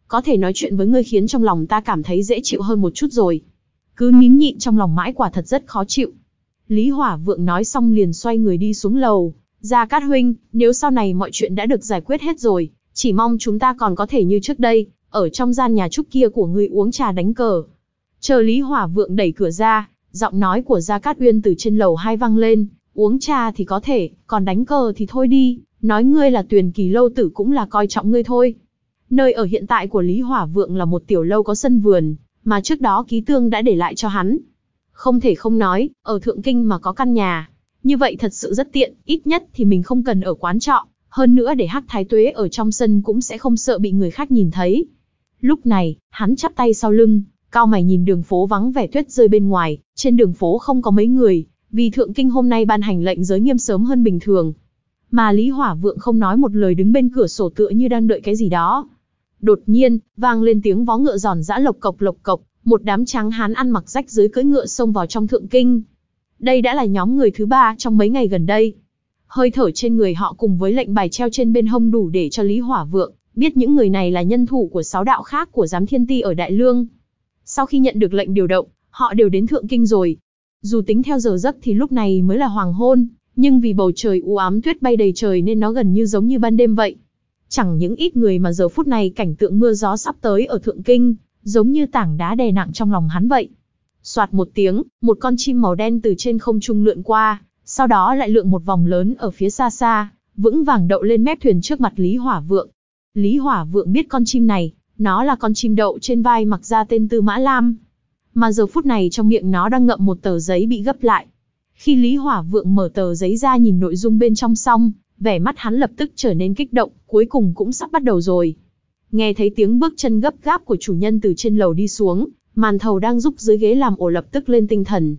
A: có thể nói chuyện với ngươi khiến trong lòng ta cảm thấy dễ chịu hơn một chút rồi. Cứ nín nhịn trong lòng mãi quả thật rất khó chịu. Lý Hỏa Vượng nói xong liền xoay người đi xuống lầu. Gia Cát huynh, nếu sau này mọi chuyện đã được giải quyết hết rồi, chỉ mong chúng ta còn có thể như trước đây, ở trong gian nhà trúc kia của ngươi uống trà đánh cờ. Chờ Lý Hỏa Vượng đẩy cửa ra, giọng nói của Gia Cát Uyên từ trên lầu hai vang lên, uống trà thì có thể, còn đánh cờ thì thôi đi, nói ngươi là Tuyền Kỳ lâu tử cũng là coi trọng ngươi thôi. Nơi ở hiện tại của Lý Hỏa Vượng là một tiểu lâu có sân vườn, mà trước đó Ký Tương đã để lại cho hắn. Không thể không nói, ở Thượng Kinh mà có căn nhà, như vậy thật sự rất tiện, ít nhất thì mình không cần ở quán trọ, hơn nữa để Hắc Thái Tuế ở trong sân cũng sẽ không sợ bị người khác nhìn thấy. Lúc này, hắn chắp tay sau lưng, cau mày nhìn đường phố vắng vẻ tuyết rơi bên ngoài, trên đường phố không có mấy người, vì Thượng Kinh hôm nay ban hành lệnh giới nghiêm sớm hơn bình thường. Mà Lý Hỏa Vượng không nói một lời đứng bên cửa sổ tựa như đang đợi cái gì đó. Đột nhiên, vang lên tiếng vó ngựa giòn giã lộc cộc lộc cộc, một đám tráng hán ăn mặc rách rưới cưỡi ngựa xông vào trong Thượng Kinh. Đây đã là nhóm người thứ ba trong mấy ngày gần đây. Hơi thở trên người họ cùng với lệnh bài treo trên bên hông đủ để cho Lý Hỏa Vượng biết những người này là nhân thủ của sáu đạo khác của Giám Thiên Ti ở Đại Lương. Sau khi nhận được lệnh điều động, họ đều đến Thượng Kinh rồi. Dù tính theo giờ giấc thì lúc này mới là hoàng hôn, nhưng vì bầu trời u ám tuyết bay đầy trời nên nó gần như giống như ban đêm vậy. Chẳng những ít người mà giờ phút này cảnh tượng mưa gió sắp tới ở Thượng Kinh, giống như tảng đá đè nặng trong lòng hắn vậy. Soạt một tiếng, một con chim màu đen từ trên không trung lượn qua, sau đó lại lượn một vòng lớn ở phía xa xa, vững vàng đậu lên mép thuyền trước mặt Lý Hỏa Vượng. Lý Hỏa Vượng biết con chim này, nó là con chim đậu trên vai mặc ra tên Tư Mã Lam. Mà giờ phút này trong miệng nó đang ngậm một tờ giấy bị gấp lại. Khi Lý Hỏa Vượng mở tờ giấy ra nhìn nội dung bên trong xong, vẻ mắt hắn lập tức trở nên kích động, cuối cùng cũng sắp bắt đầu rồi. Nghe thấy tiếng bước chân gấp gáp của chủ nhân từ trên lầu đi xuống, Màn Thầu đang giúp dưới ghế làm ổ lập tức lên tinh thần.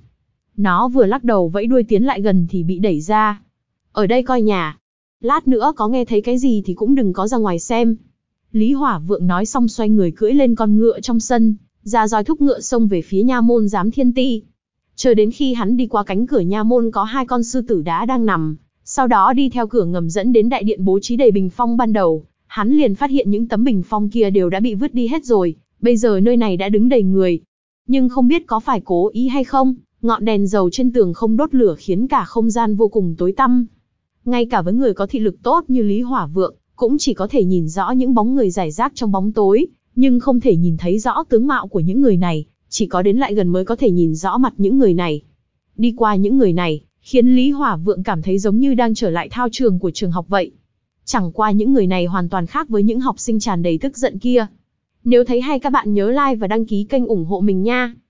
A: Nó vừa lắc đầu vẫy đuôi tiến lại gần thì bị đẩy ra. Ở đây coi nhà. Lát nữa có nghe thấy cái gì thì cũng đừng có ra ngoài xem. Lý Hỏa Vượng nói xong xoay người cưỡi lên con ngựa trong sân, ra roi thúc ngựa xông về phía nha môn Giám Thiên Ti. Chờ đến khi hắn đi qua cánh cửa nha môn có hai con sư tử đá đang nằm, sau đó đi theo cửa ngầm dẫn đến đại điện bố trí đầy bình phong ban đầu, hắn liền phát hiện những tấm bình phong kia đều đã bị vứt đi hết rồi, bây giờ nơi này đã đứng đầy người. Nhưng không biết có phải cố ý hay không, ngọn đèn dầu trên tường không đốt lửa khiến cả không gian vô cùng tối tăm. Ngay cả với người có thị lực tốt như Lý Hỏa Vượng, cũng chỉ có thể nhìn rõ những bóng người rải rác trong bóng tối, nhưng không thể nhìn thấy rõ tướng mạo của những người này, chỉ có đến lại gần mới có thể nhìn rõ mặt những người này. Đi qua những người này, khiến Lý Hỏa Vượng cảm thấy giống như đang trở lại thao trường của trường học vậy. Chẳng qua những người này hoàn toàn khác với những học sinh tràn đầy tức giận kia. Nếu thấy hay các bạn nhớ like và đăng ký kênh ủng hộ mình nha.